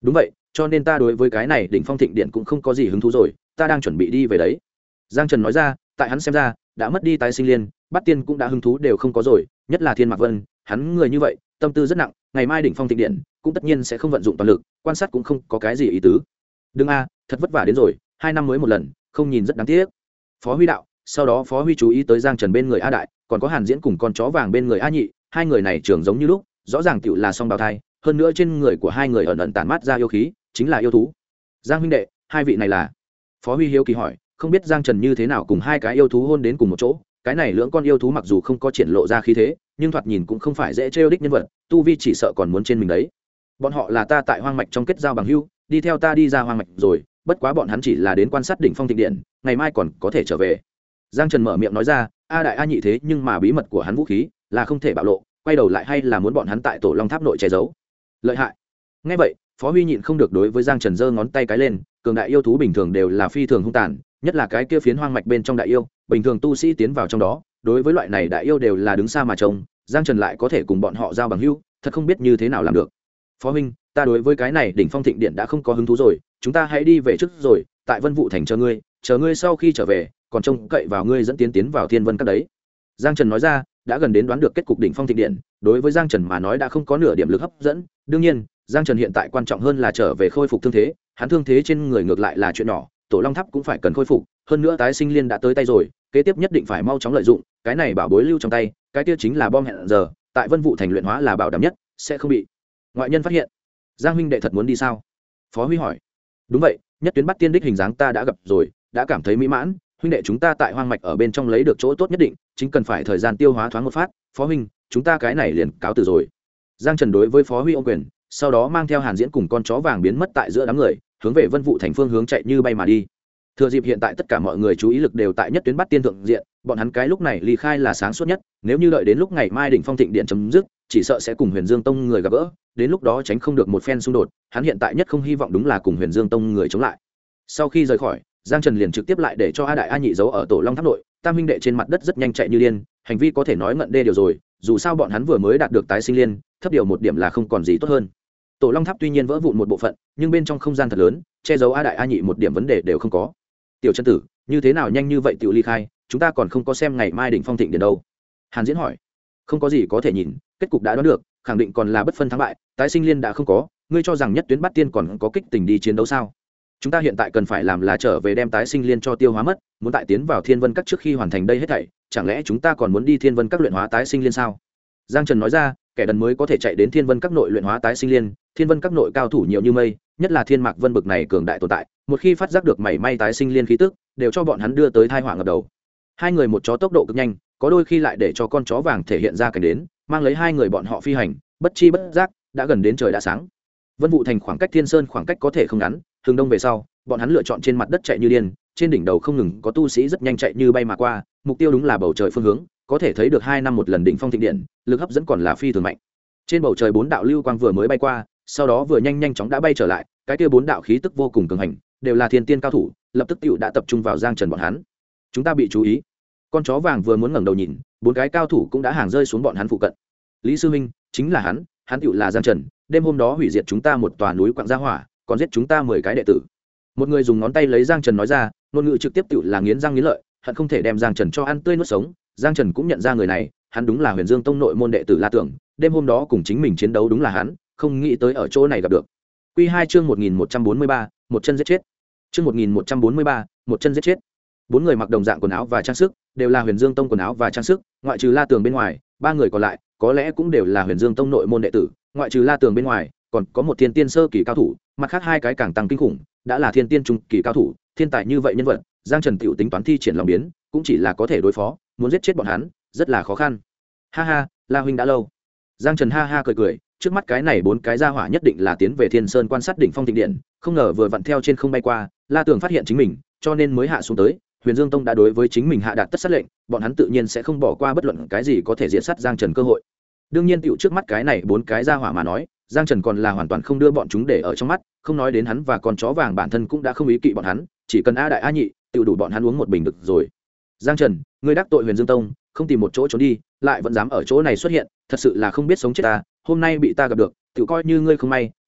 đúng vậy, cho nên ta đối với cái này đỉnh phong thịnh điện cũng không có gì hứng thú rồi, ta đang chuẩn bị đi về đấy. Giang Trần nói ra, tại hắn xem ra đã mất đi tái sinh liên, Bát Tiên cũng đã hứng thú đều không có rồi, nhất là Thiên Mạc Vân, hắn người như vậy tâm tư rất nặng, ngày mai đỉnh phong thịnh điện cũng tất nhiên sẽ không vận dụng toàn lực, quan sát cũng không có cái gì ý tứ. Đừng a, thật vất vả đến rồi, 2 năm mới một lần, không nhìn rất đáng tiếc. Phó Huy đạo. Sau đó Phó Huy chú ý tới Giang Trần bên người A Đại, còn có Hàn Diễn cùng con chó vàng bên người A Nhị, hai người này trưởng giống như lúc, rõ ràng tựu là song bào thai, hơn nữa trên người của hai người ẩn ẩn tản mát ra yêu khí, chính là yêu thú. Giang huynh đệ, hai vị này là? Phó Huy hiếu kỳ hỏi, không biết Giang Trần như thế nào cùng hai cái yêu thú hôn đến cùng một chỗ. Cái này lưỡng con yêu thú mặc dù không có triển lộ ra khí thế, nhưng thoạt nhìn cũng không phải dễ trêu đích nhân vật, tu vi chỉ sợ còn muốn trên mình đấy. Bọn họ là ta tại hoang mạch trong kết giao bằng hữu, đi theo ta đi ra hoang mạch rồi, bất quá bọn hắn chỉ là đến quan sát đỉnh phong thịnh điện, ngày mai còn có thể trở về. Giang Trần mở miệng nói ra, A Đại A Nhị thế nhưng mà bí mật của hắn vũ khí là không thể bạo lộ, quay đầu lại hay là muốn bọn hắn tại Tổ Long Tháp nội che giấu. Lợi hại. Nghe vậy, Phó Huy nhịn không được đối với Giang Trần giơ ngón tay cái lên, cường đại yêu thú bình thường đều là phi thường hung tàn, nhất là cái kia phiến hoang mạch bên trong đại yêu, bình thường tu sĩ tiến vào trong đó, đối với loại này đại yêu đều là đứng xa mà trông, Giang Trần lại có thể cùng bọn họ giao bằng hữu, thật không biết như thế nào làm được. Phó huynh, ta đối với cái này đỉnh phong thịnh điện đã không có hứng thú rồi, chúng ta hãy đi về trước rồi, tại Vân Vũ thành chờ ngươi sau khi trở về, còn trông cậy vào ngươi dẫn tiến vào Thiên Vân các đấy. Giang Trần nói ra, đã gần đến đoán được kết cục đỉnh phong thịnh điện, đối với Giang Trần mà nói đã không có nửa điểm lực hấp dẫn, đương nhiên, Giang Trần hiện tại quan trọng hơn là trở về khôi phục thương thế, hắn thương thế trên người ngược lại là chuyện nhỏ, Tổ Long Tháp cũng phải cần khôi phục, hơn nữa tái sinh liên đã tới tay rồi, kế tiếp nhất định phải mau chóng lợi dụng, cái này bảo bối lưu trong tay, cái kia chính là bom hẹn giờ, tại Vân Vũ thành luyện hóa là bảo đảm nhất, sẽ không bị ngoại nhân phát hiện. Giang huynh đệ thật muốn đi sao? Phó Huy hỏi. Đúng vậy, nhất tuyến Bắt Tiên đích hình dáng ta đã gặp rồi, đã cảm thấy mỹ mãn, huynh đệ chúng ta tại hoang mạch ở bên trong lấy được chỗ tốt nhất định, chính cần phải thời gian tiêu hóa thoáng một phát. Phó huynh, chúng ta cái này liền cáo từ rồi. Giang Trần đối với Phó Huy ôm quyền, sau đó mang theo Hàn Diễn cùng con chó vàng biến mất tại giữa đám người, hướng về Vân Vũ thành phương hướng chạy như bay mà đi. Thừa dịp hiện tại tất cả mọi người chú ý lực đều tại nhất tuyến Bắt Tiên thượng diện, bọn hắn cái lúc này ly khai là sáng suốt nhất, nếu như đợi đến lúc ngày mai đỉnh phong thịnh điện chấm dứt, chỉ sợ sẽ cùng Huyền Dương Tông người gặp gỡ, đến lúc đó tránh không được một phen xung đột, hắn hiện tại nhất không hy vọng đúng là cùng Huyền Dương Tông người chống lại. Sau khi rời khỏi, Giang Trần liền trực tiếp lại để cho A Đại A Nhị giấu ở Tổ Long Tháp nội, tam huynh đệ trên mặt đất rất nhanh chạy như điên, hành vi có thể nói ngận đê điều rồi, dù sao bọn hắn vừa mới đạt được tái sinh liên, thấp điều một điểm là không còn gì tốt hơn. Tổ Long Tháp tuy nhiên vỡ vụn một bộ phận, nhưng bên trong không gian thật lớn, che giấu A Đại A Nhị một điểm vấn đề đều không có. Tiểu chân tử, như thế nào nhanh như vậy tiểu ly khai, chúng ta còn không có xem ngày mai đỉnh phong thịnh điện đâu. Hàn Diễn hỏi. Không có gì có thể nhìn, kết cục đã đoán được, khẳng định còn là bất phân thắng bại, tái sinh liên đã không có, ngươi cho rằng nhất tuyến Bắt Tiên còn có kích tình đi chiến đấu sao? Chúng ta hiện tại cần phải làm là trở về đem tái sinh liên cho tiêu hóa mất, muốn tại tiến vào Thiên Vân các trước khi hoàn thành đây hết thảy, chẳng lẽ chúng ta còn muốn đi Thiên Vân các luyện hóa tái sinh liên sao? Giang Trần nói ra, kẻ đần mới có thể chạy đến Thiên Vân các nội luyện hóa tái sinh liên, Thiên Vân các nội cao thủ nhiều như mây, nhất là Thiên Mạc Vân bực này cường đại tồn tại, một khi phát giác được mảy may tái sinh liên khí tức, đều cho bọn hắn đưa tới tai họa ngập đầu. Hai người một chó tốc độ cực nhanh, có đôi khi lại để cho con chó vàng thể hiện ra cảnh đến, mang lấy hai người bọn họ phi hành, bất chi bất giác đã gần đến trời đã sáng. Vân Vũ thành khoảng cách Thiên Sơn khoảng cách có thể không ngắn, hướng đông về sau, bọn hắn lựa chọn trên mặt đất chạy như điên, trên đỉnh đầu không ngừng có tu sĩ rất nhanh chạy như bay mà qua, mục tiêu đúng là bầu trời phương hướng, có thể thấy được 2 năm một lần đỉnh phong thịnh điện, lực hấp dẫn còn là phi thường mạnh. Trên bầu trời 4 đạo lưu quang vừa mới bay qua, sau đó vừa nhanh chóng đã bay trở lại, cái kia 4 đạo khí tức vô cùng cường hành, đều là thiên tiên cao thủ, lập tức tiểu đã tập trung vào Giang Trần bọn hắn. Chúng ta bị chú ý. Con chó vàng vừa muốn ngẩng đầu nhìn, 4 cái cao thủ cũng đã hàng rơi xuống bọn hắn phụ cận. Lý sư huynh, chính là hắn tiểu là Giang Trần, đêm hôm đó hủy diệt chúng ta một tòa núi quặng gia hỏa, còn giết chúng ta 10 cái đệ tử. Một người dùng ngón tay lấy Giang Trần nói ra, ngôn ngữ trực tiếp tiểu là nghiến răng nghiến lợi, hận không thể đem Giang Trần cho ăn tươi nuốt sống. Giang Trần cũng nhận ra người này, hắn đúng là Huyền Dương Tông nội môn đệ tử La Tưởng, đêm hôm đó cùng chính mình chiến đấu đúng là hắn, không nghĩ tới ở chỗ này gặp được. Quy 2 chương 1143, một chân giết chết. Chương 1143, một chân giết chết. 4 người mặc đồng dạng quần áo và trang sức, đều là Huyền Dương Tông quần áo và trang sức, ngoại trừ La Tưởng bên ngoài, 3 người còn lại có lẽ cũng đều là Huyền Dương Tông nội môn đệ tử, ngoại trừ La Tưởng bên ngoài, còn có một thiên tiên sơ kỳ cao thủ, mặt khác 2 cái càng tăng kinh khủng, đã là thiên tiên trung kỳ cao thủ, thiên tài như vậy nhân vật, Giang Trần tiểu tính toán thi triển lòng biến, cũng chỉ là có thể đối phó, muốn giết chết bọn hắn, rất là khó khăn. Ha ha, La huynh đã lâu. Giang Trần ha ha cười, trước mắt cái này 4 cái gia hỏa nhất định là tiến về Thiên Sơn quan sát đỉnh phong thịnh điện, không ngờ vừa vặn theo trên không bay qua, La Tưởng phát hiện chính mình, cho nên mới hạ xuống tới. Huyền Dương Tông đã đối với chính mình hạ đạt tất sát lệnh, bọn hắn tự nhiên sẽ không bỏ qua bất luận cái gì có thể diệt sát Giang Trần cơ hội. Đương nhiên tiểu trước mắt cái này 4 cái gia hỏa mà nói, Giang Trần còn là hoàn toàn không đưa bọn chúng để ở trong mắt, không nói đến hắn và con chó vàng bản thân cũng đã không ý kỵ bọn hắn, chỉ cần A Đại A Nhị, tiểu đủ bọn hắn uống một bình được rồi. Giang Trần, ngươi đắc tội Huyền Dương Tông, không tìm một chỗ trốn đi, lại vẫn dám ở chỗ này xuất hiện, thật sự là không biết sống chết ta, hôm nay bị ta gặp được, tiểu coi như ngươi không may,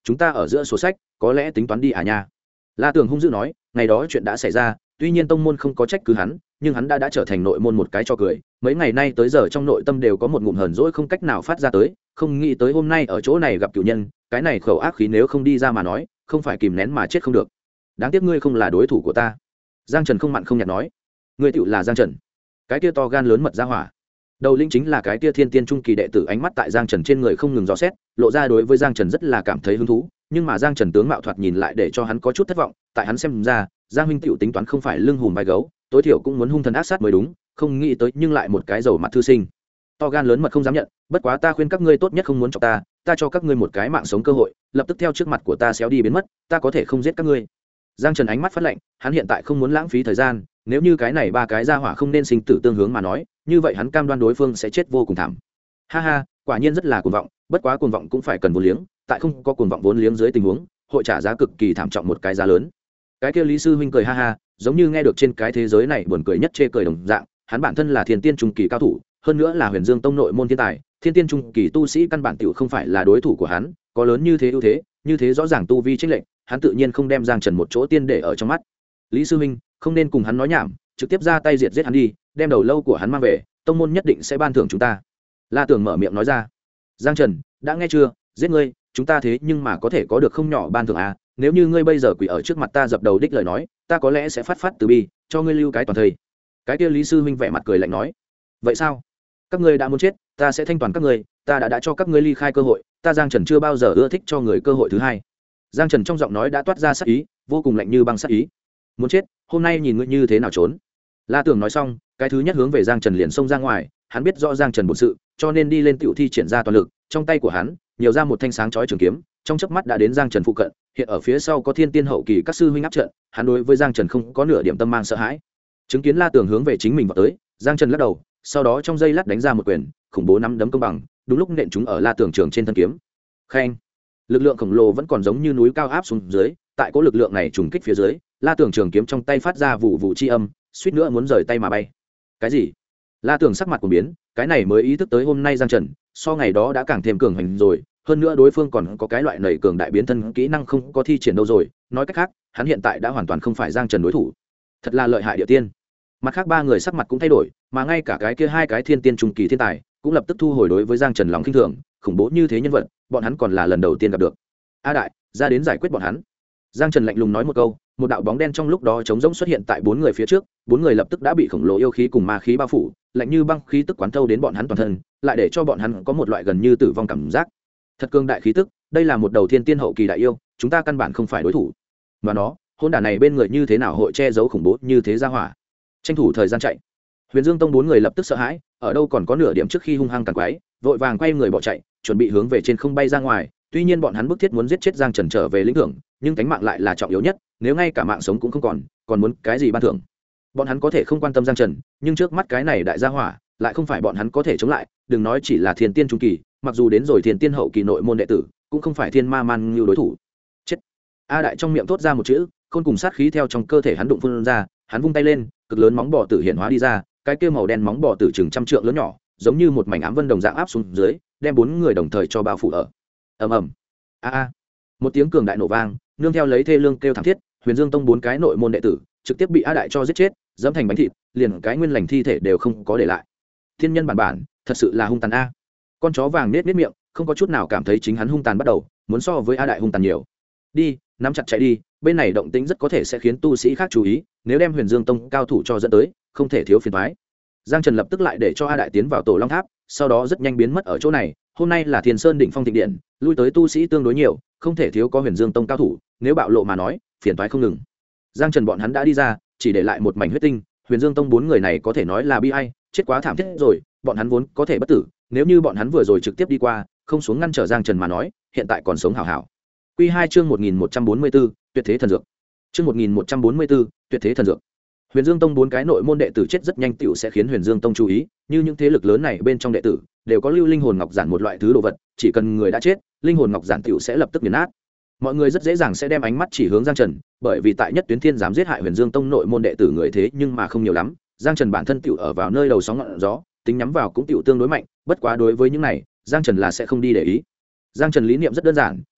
chúng ta ở giữa sổ sách có lẽ tính toán đi à nha. La Tường hung dữ nói, ngày đó chuyện đã xảy ra, tuy nhiên tông môn không có trách cứ hắn, nhưng hắn đã trở thành nội môn một cái cho cười, mấy ngày nay tới giờ trong nội tâm đều có một ngụm hờn dỗi không cách nào phát ra tới, không nghĩ tới hôm nay ở chỗ này gặp cửu nhân, cái này khẩu ác khí nếu không đi ra mà nói, không phải kìm nén mà chết không được. Đáng tiếc ngươi không là đối thủ của ta. Giang Trần không mặn không nhạt nói, ngươi tựu là Giang Trần, cái kia to gan lớn mật ra hỏa. Đầu lĩnh chính là cái kia thiên tiên trung kỳ đệ tử, ánh mắt tại Giang Trần trên người không ngừng dò xét, lộ ra đối với Giang Trần rất là cảm thấy hứng thú, nhưng mà Giang Trần tướng mạo thoạt nhìn lại để cho hắn có chút thất vọng, tại hắn xem ra, Giang huynh tiểu tính toán không phải lưng hùm vai gấu, tối thiểu cũng muốn hung thần ác sát mới đúng, không nghĩ tới nhưng lại một cái dầu mặt thư sinh. To gan lớn mật không dám nhận, bất quá ta khuyên các ngươi tốt nhất không muốn chọc ta cho các ngươi một cái mạng sống cơ hội, lập tức theo trước mặt của ta xéo đi biến mất, ta có thể không giết các ngươi. Giang Trần ánh mắt phát lạnh, hắn hiện tại không muốn lãng phí thời gian, nếu như cái này ba cái gia hỏa không nên sinh tử tương hướng mà nói, như vậy hắn cam đoan đối phương sẽ chết vô cùng thảm. Ha ha, quả nhiên rất là cuồng vọng, bất quá cuồng vọng cũng phải cần vốn liếng, tại không có cuồng vọng vốn liếng dưới tình huống, hội trả giá cực kỳ thảm trọng một cái giá lớn. Cái kia Lý sư huynh cười ha ha, giống như nghe được trên cái thế giới này buồn cười nhất chê cười đồng dạng, hắn bản thân là thiên tiên trung kỳ cao thủ, hơn nữa là Huyền Dương tông nội môn thiên tài, thiên tiên trung kỳ tu sĩ căn bản tiểu không phải là đối thủ của hắn, có lớn như thế ưu thế, như thế rõ ràng tu vi chênh lệch, hắn tự nhiên không đem Giang Trần một chỗ tiên để ở trong mắt. Lý sư huynh, không nên cùng hắn nói nhảm, trực tiếp ra tay diệt giết hắn đi, đem đầu lâu của hắn mang về, tông môn nhất định sẽ ban thưởng chúng ta. La Tường mở miệng nói ra. Giang Trần, đã nghe chưa, giết ngươi, chúng ta thế nhưng mà có thể có được không nhỏ ban thưởng à, nếu như ngươi bây giờ quỳ ở trước mặt ta dập đầu đích lời nói, ta có lẽ sẽ phát từ bi, cho ngươi lưu cái toàn thây. Cái kia Lý sư huynh vẻ mặt cười lạnh nói. Vậy sao? Các ngươi đã muốn chết, ta sẽ thanh toàn các ngươi, ta đã cho các ngươi ly khai cơ hội, ta Giang Trần chưa bao giờ ưa thích cho người cơ hội thứ hai. Giang Trần trong giọng nói đã toát ra sát ý, vô cùng lạnh như băng sát ý. Muốn chết, hôm nay nhìn ngươi như thế nào trốn. La Tường nói xong, cái thứ nhất hướng về Giang Trần liền xông ra ngoài, hắn biết rõ Giang Trần bổn sự, cho nên đi lên tiểu thi triển ra toàn lực, trong tay của hắn nhiều ra một thanh sáng chói trường kiếm, trong chớp mắt đã đến Giang Trần phụ cận, hiện ở phía sau có thiên tiên hậu kỳ các sư huynh áp trận, hắn đối với Giang Trần không có nửa điểm tâm mang sợ hãi. Chứng kiến La Tường hướng về chính mình vào tới, Giang Trần lắc đầu, sau đó trong giây lát đánh ra một quyền, khủng bố nắm đấm công bằng, đúng lúc nện chúng ở La Tường trường trên thân kiếm. Khen! Lực lượng khổng lồ vẫn còn giống như núi cao áp xuống dưới, tại cỗ lực lượng này trùng kích phía dưới, La Tường trường kiếm trong tay phát ra vụ vụ chi âm, suýt nữa muốn rời tay mà bay. Cái gì? La Tường sắc mặt của biến, cái này mới ý thức tới hôm nay Giang Trần so ngày đó đã càng thêm cường hành rồi, hơn nữa đối phương còn có cái loại nảy cường đại biến thân kỹ năng không có thi triển đâu rồi, nói cách khác, hắn hiện tại đã hoàn toàn không phải Giang Trần đối thủ. Thật là lợi hại địa tiên. Mặt khác ba người sắc mặt cũng thay đổi, mà ngay cả cái kia hai cái thiên tiên trung kỳ thiên tài cũng lập tức thu hồi đối với Giang Trần lòng khinh thường, khủng bố như thế nhân vật, bọn hắn còn là lần đầu tiên gặp được. A đại, ra đến giải quyết bọn hắn. Giang Trần lạnh lùng nói một câu, một đạo bóng đen trong lúc đó trống rỗng xuất hiện tại bốn người phía trước, bốn người lập tức đã bị khổng lồ yêu khí cùng ma khí bao phủ, lạnh như băng khí tức quán thâu đến bọn hắn toàn thân, lại để cho bọn hắn có một loại gần như tử vong cảm giác. Thật cương đại khí tức, đây là một đầu thiên tiên hậu kỳ đại yêu, chúng ta căn bản không phải đối thủ. Mà nó, hỗn đản này bên người như thế nào hội che giấu khủng bố như thế ra hỏa. Tranh thủ thời gian chạy. Huyền Dương tông bốn người lập tức sợ hãi, ở đâu còn có nửa điểm trước khi hung hăng càn quái, vội vàng quay người bỏ chạy, chuẩn bị hướng về trên không bay ra ngoài. Tuy nhiên bọn hắn bức thiết muốn giết chết Giang Trần trở về lĩnh thưởng, nhưng cánh mạng lại là trọng yếu nhất, nếu ngay cả mạng sống cũng không còn muốn cái gì ban thưởng. Bọn hắn có thể không quan tâm Giang Trần, nhưng trước mắt cái này đại gia hỏa, lại không phải bọn hắn có thể chống lại, đừng nói chỉ là thiên tiên trung kỳ, mặc dù đến rồi thiên tiên hậu kỳ nội môn đệ tử, cũng không phải thiên ma man như đối thủ. Chết. A đại trong miệng thốt ra một chữ, khôn cùng sát khí theo trong cơ thể hắn đụng phun ra, hắn vung tay lên, cực lớn móng bò tử hiện hóa đi ra, cái kia màu đen móng bò tử chừng trăm trượng lớn nhỏ, giống như một mảnh ám vân đồng dạng áp xuống dưới, đem bốn người đồng thời cho bao phủ ở. Ầm ầm. A một tiếng cường đại nổ vang, nương theo lấy thê lương kêu thảm thiết, Huyền Dương tông bốn cái nội môn đệ tử trực tiếp bị A đại cho giết chết, dẫm thành bánh thịt, liền cái nguyên lành thi thể đều không có để lại. Thiên nhân bản thật sự là hung tàn a. Con chó vàng nết miệng, không có chút nào cảm thấy chính hắn hung tàn bắt đầu, muốn so với A đại hung tàn nhiều. Đi, nắm chặt chạy đi, bên này động tĩnh rất có thể sẽ khiến tu sĩ khác chú ý, nếu đem Huyền Dương tông cao thủ cho dẫn tới, không thể thiếu phiền toái. Giang Trần lập tức lại để cho A đại tiến vào tổ Long Tháp, sau đó rất nhanh biến mất ở chỗ này. Hôm nay là Thiên Sơn đỉnh phong thịnh điện, lui tới tu sĩ tương đối nhiều, không thể thiếu có Huyền Dương tông cao thủ, nếu bạo lộ mà nói, phiền toái không ngừng. Giang Trần bọn hắn đã đi ra, chỉ để lại một mảnh huyết tinh, Huyền Dương tông bốn người này có thể nói là bi ai, chết quá thảm thiết rồi, bọn hắn vốn có thể bất tử, nếu như bọn hắn vừa rồi trực tiếp đi qua, không xuống ngăn trở Giang Trần mà nói, hiện tại còn sống hảo hảo. Quy 2 chương 1144, tuyệt thế thần dược. Chương 1144, tuyệt thế thần dược. Huyền Dương tông bốn cái nội môn đệ tử chết rất nhanh tiểu sẽ khiến Huyền Dương tông chú ý, như những thế lực lớn này bên trong đệ tử đều có lưu linh hồn ngọc giản một loại thứ đồ vật, chỉ cần người đã chết, linh hồn ngọc giản tiểu sẽ lập tức nghiền nát. Mọi người rất dễ dàng sẽ đem ánh mắt chỉ hướng Giang Trần, bởi vì tại Nhất Tuyến Thiên dám giết hại Huyền Dương tông nội môn đệ tử người thế nhưng mà không nhiều lắm, Giang Trần bản thân tiểu ở vào nơi đầu sóng ngọn gió, tính nhắm vào cũng tiểu tương đối mạnh, bất quá đối với những này, Giang Trần là sẽ không đi để ý. Giang Trần lý niệm rất đơn giản,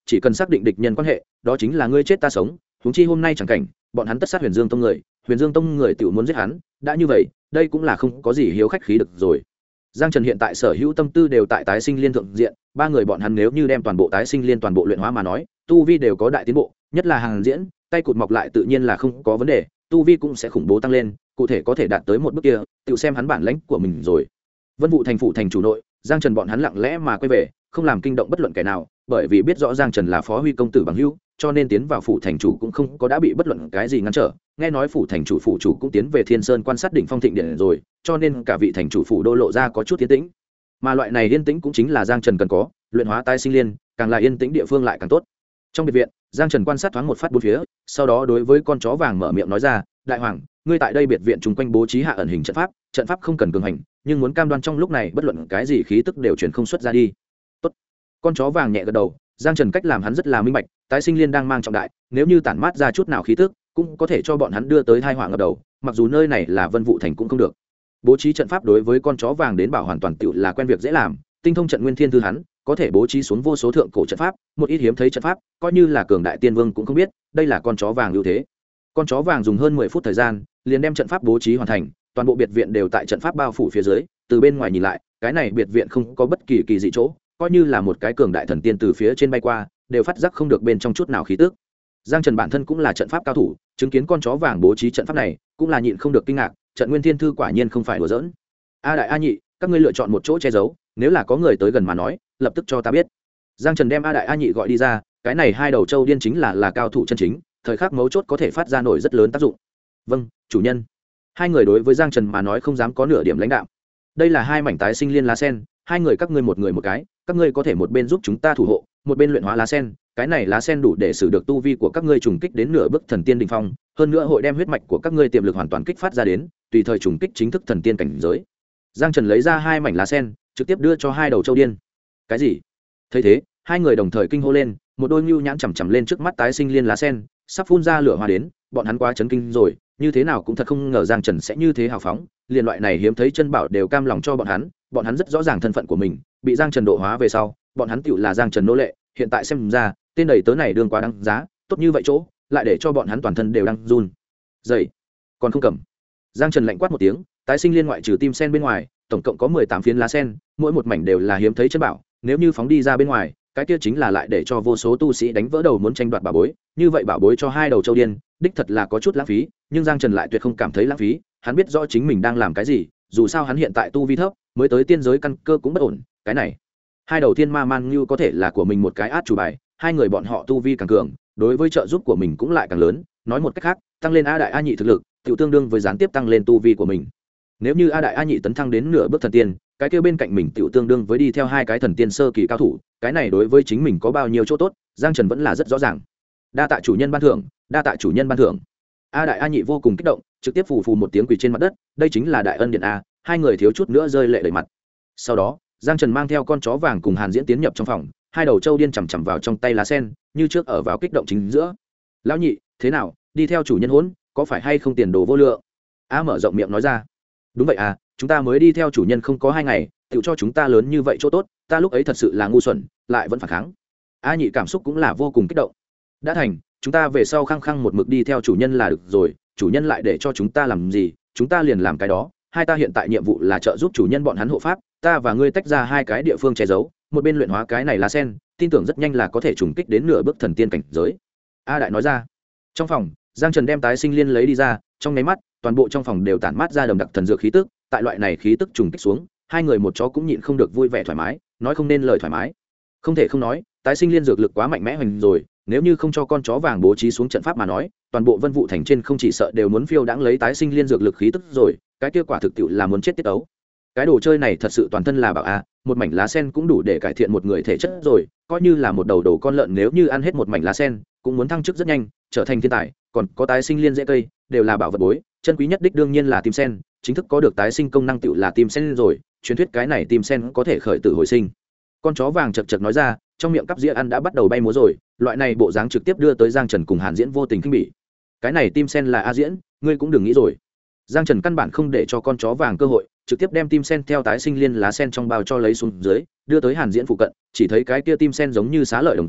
chỉ cần xác định địch nhân quan hệ đó chính là ngươi chết ta sống. Huống chi hôm nay chẳng cảnh bọn hắn tất sát Huyền Dương Tông người, Huyền Dương Tông người tự muốn giết hắn, đã như vậy đây cũng là không có gì hiếu khách khí được rồi. Giang Trần hiện tại sở hữu tâm tư đều tại tái sinh liên thượng diện, ba người bọn hắn nếu như đem toàn bộ tái sinh liên toàn bộ luyện hóa mà nói, tu vi đều có đại tiến bộ, nhất là Hàn Diễn, tay cụt mọc lại tự nhiên là không có vấn đề, tu vi cũng sẽ khủng bố tăng lên, cụ thể có thể đạt tới một bước kia, tự xem hắn bản lãnh của mình rồi. Vân Vũ thành phủ thành chủ nội, Giang Trần bọn hắn lặng lẽ mà quay về, không làm kinh động bất luận kẻ nào, bởi vì biết rõ Giang Trần là Phó Huy công tử bằng hữu, cho nên tiến vào phủ thành chủ cũng không có đã bị bất luận cái gì ngăn trở. Nghe nói phủ thành chủ phủ chủ cũng tiến về Thiên Sơn quan sát đỉnh phong thịnh điện rồi, cho nên cả vị thành chủ phủ đô lộ ra có chút yên tĩnh. Mà loại này yên tĩnh cũng chính là Giang Trần cần có, luyện hóa tái sinh liên, càng là yên tĩnh địa phương lại càng tốt. Trong biệt viện, Giang Trần quan sát thoáng một phát bốn phía, sau đó đối với con chó vàng mở miệng nói ra, đại hoàng, ngươi tại đây biệt viện chung quanh bố trí hạ ẩn hình trận pháp không cần cường hành, nhưng muốn cam đoan trong lúc này bất luận cái gì khí tức đều truyền không xuất ra đi. Tốt. Con chó vàng nhẹ gật đầu, Giang Trần cách làm hắn rất là minh bạch, tái sinh liên đang mang trọng đại, nếu như tản mát ra chút nào khí tức, cũng có thể cho bọn hắn đưa tới tai họa ngập đầu, mặc dù nơi này là Vân Vũ thành cũng không được. Bố trí trận pháp đối với con chó vàng đến bảo hoàn toàn tựu là quen việc dễ làm, tinh thông trận nguyên thiên thư hắn, có thể bố trí xuống vô số thượng cổ trận pháp, một ít hiếm thấy trận pháp, coi như là cường đại tiên vương cũng không biết, đây là con chó vàng ưu thế. Con chó vàng dùng hơn 10 phút thời gian, liền đem trận pháp bố trí hoàn thành, toàn bộ biệt viện đều tại trận pháp bao phủ phía dưới, từ bên ngoài nhìn lại, cái này biệt viện không có bất kỳ kỳ dị chỗ, coi như là một cái cường đại thần tiên từ phía trên bay qua, đều phát giác không được bên trong chút nào khí tức. Giang Trần bản thân cũng là trận pháp cao thủ, chứng kiến con chó vàng bố trí trận pháp này, cũng là nhịn không được kinh ngạc, trận nguyên thiên thư quả nhiên không phải đùa giỡn. A đại A nhị, các ngươi lựa chọn một chỗ che giấu, nếu là có người tới gần mà nói, lập tức cho ta biết. Giang Trần đem A đại A nhị gọi đi ra, cái này hai đầu châu điên chính là cao thủ chân chính, thời khắc mấu chốt có thể phát ra nổi rất lớn tác dụng. Vâng, chủ nhân. Hai người đối với Giang Trần mà nói không dám có nửa điểm lãnh đạm. Đây là hai mảnh tái sinh liên lá sen, hai người các ngươi một người một cái, các ngươi có thể một bên giúp chúng ta thủ hộ, một bên luyện hóa lá sen, cái này lá sen đủ để sử được tu vi của các ngươi trùng kích đến nửa bước thần tiên đỉnh phong, hơn nữa hội đem huyết mạch của các ngươi tiềm lực hoàn toàn kích phát ra đến, tùy thời trùng kích chính thức thần tiên cảnh giới. Giang Trần lấy ra hai mảnh lá sen, trực tiếp đưa cho hai đầu châu điên. Cái gì? Thấy thế, hai người đồng thời kinh hô lên, một đôi nhu nhãn chằm chằm lên trước mắt tái sinh liên lá sen, sắp phun ra lửa hoa đến, bọn hắn quá chấn kinh rồi, như thế nào cũng thật không ngờ Giang Trần sẽ như thế hào phóng, liền loại này hiếm thấy chân bảo đều cam lòng cho bọn hắn rất rõ ràng thân phận của mình, bị Giang Trần độ hóa về sau, bọn hắn tựu là Giang Trần nô lệ, hiện tại xem ra, tên đầy tớ này đương quá đáng giá, tốt như vậy chỗ, lại để cho bọn hắn toàn thân đều đang run. Dậy, còn không cầm. Giang Trần lạnh quát một tiếng, tái sinh liên ngoại trừ tim sen bên ngoài, tổng cộng có 18 phiến lá sen, mỗi một mảnh đều là hiếm thấy chân bảo, nếu như phóng đi ra bên ngoài, cái kia chính là lại để cho vô số tu sĩ đánh vỡ đầu muốn tranh đoạt bảo bối, như vậy bảo bối cho hai đầu châu điên, đích thật là có chút lãng phí, nhưng Giang Trần lại tuyệt không cảm thấy lãng phí, hắn biết rõ chính mình đang làm cái gì, dù sao hắn hiện tại tu vi thấp, mới tới tiên giới căn cơ cũng bất ổn, cái này, hai đầu thiên ma man như có thể là của mình một cái át chủ bài, hai người bọn họ tu vi càng cường, đối với trợ giúp của mình cũng lại càng lớn, nói một cách khác, tăng lên A đại A nhị thực lực, tiểu tương đương với gián tiếp tăng lên tu vi của mình. Nếu như A đại A nhị tấn thăng đến nửa bước thần tiên, cái kia bên cạnh mình tiểu tương đương với đi theo hai cái thần tiên sơ kỳ cao thủ, cái này đối với chính mình có bao nhiêu chỗ tốt, Giang Trần vẫn là rất rõ ràng. Đa tạ chủ nhân ban thưởng, đa tạ chủ nhân ban thưởng. A đại A nhị vô cùng kích động, trực tiếp phù phù một tiếng quỳ trên mặt đất, đây chính là đại ân điện a, hai người thiếu chút nữa rơi lệ đầy mặt. Sau đó, Giang Trần mang theo con chó vàng cùng Hàn Diễn tiến nhập trong phòng, hai đầu trâu điên chằm chằm vào trong tay lá sen, như trước ở vào kích động chính giữa. Lão nhị, thế nào, đi theo chủ nhân hỗn, có phải hay không tiền đồ vô lượng? A mở rộng miệng nói ra. Đúng vậy à, chúng ta mới đi theo chủ nhân không có 2 ngày, tự cho chúng ta lớn như vậy chỗ tốt, ta lúc ấy thật sự là ngu xuẩn, lại vẫn phản kháng. A nhị cảm xúc cũng là vô cùng kích động. Đã thành, chúng ta về sau khăng khăng một mực đi theo chủ nhân là được rồi, chủ nhân lại để cho chúng ta làm gì, chúng ta liền làm cái đó. Hai ta hiện tại nhiệm vụ là trợ giúp chủ nhân bọn hắn hộ pháp, ta và ngươi tách ra hai cái địa phương che giấu, một bên luyện hóa cái này lá sen, tin tưởng rất nhanh là có thể trùng kích đến nửa bước thần tiên cảnh giới. A đại nói ra. Trong phòng, Giang Trần đem tái sinh liên lấy đi ra, trong nháy mắt, toàn bộ trong phòng đều tản mát ra đậm đặc thần dược khí tức, tại loại này khí tức trùng kích xuống, hai người một chó cũng nhịn không được vui vẻ thoải mái, nói không nên lời thoải mái. Không thể không nói, tái sinh liên dược lực quá mạnh mẽ hoành rồi, nếu như không cho con chó vàng bố trí xuống trận pháp mà nói, toàn bộ Vân Vũ thành trên không chỉ sợ đều muốn phiêu đãng lấy tái sinh liên dược lực khí tức rồi, cái kết quả thực tiệu là muốn chết tiết ấu. Cái đồ chơi này thật sự toàn thân là bảo a, một mảnh lá sen cũng đủ để cải thiện một người thể chất rồi, coi như là một đầu đồ con lợn nếu như ăn hết một mảnh lá sen, cũng muốn thăng chức rất nhanh, trở thành thiên tài, còn có tái sinh liên dễ cây, đều là bảo vật bối, chân quý nhất đích đương nhiên là tim sen, chính thức có được tái sinh công năng tựu là tim sen rồi, truyền thuyết cái này tim sen có thể khởi tử hồi sinh. Con chó vàng chật chật nói ra, trong miệng cắp dĩa ăn đã bắt đầu bay múa rồi, loại này bộ dáng trực tiếp đưa tới Giang Trần cùng Hàn Diễn vô tình khinh bỉ. Cái này tim sen là A Diễn, ngươi cũng đừng nghĩ rồi. Giang Trần căn bản không để cho con chó vàng cơ hội, trực tiếp đem tim sen theo tái sinh liên lá sen trong bao cho lấy xuống dưới, đưa tới Hàn Diễn phụ cận, chỉ thấy cái kia tim sen giống như xá lợi đồng dạng,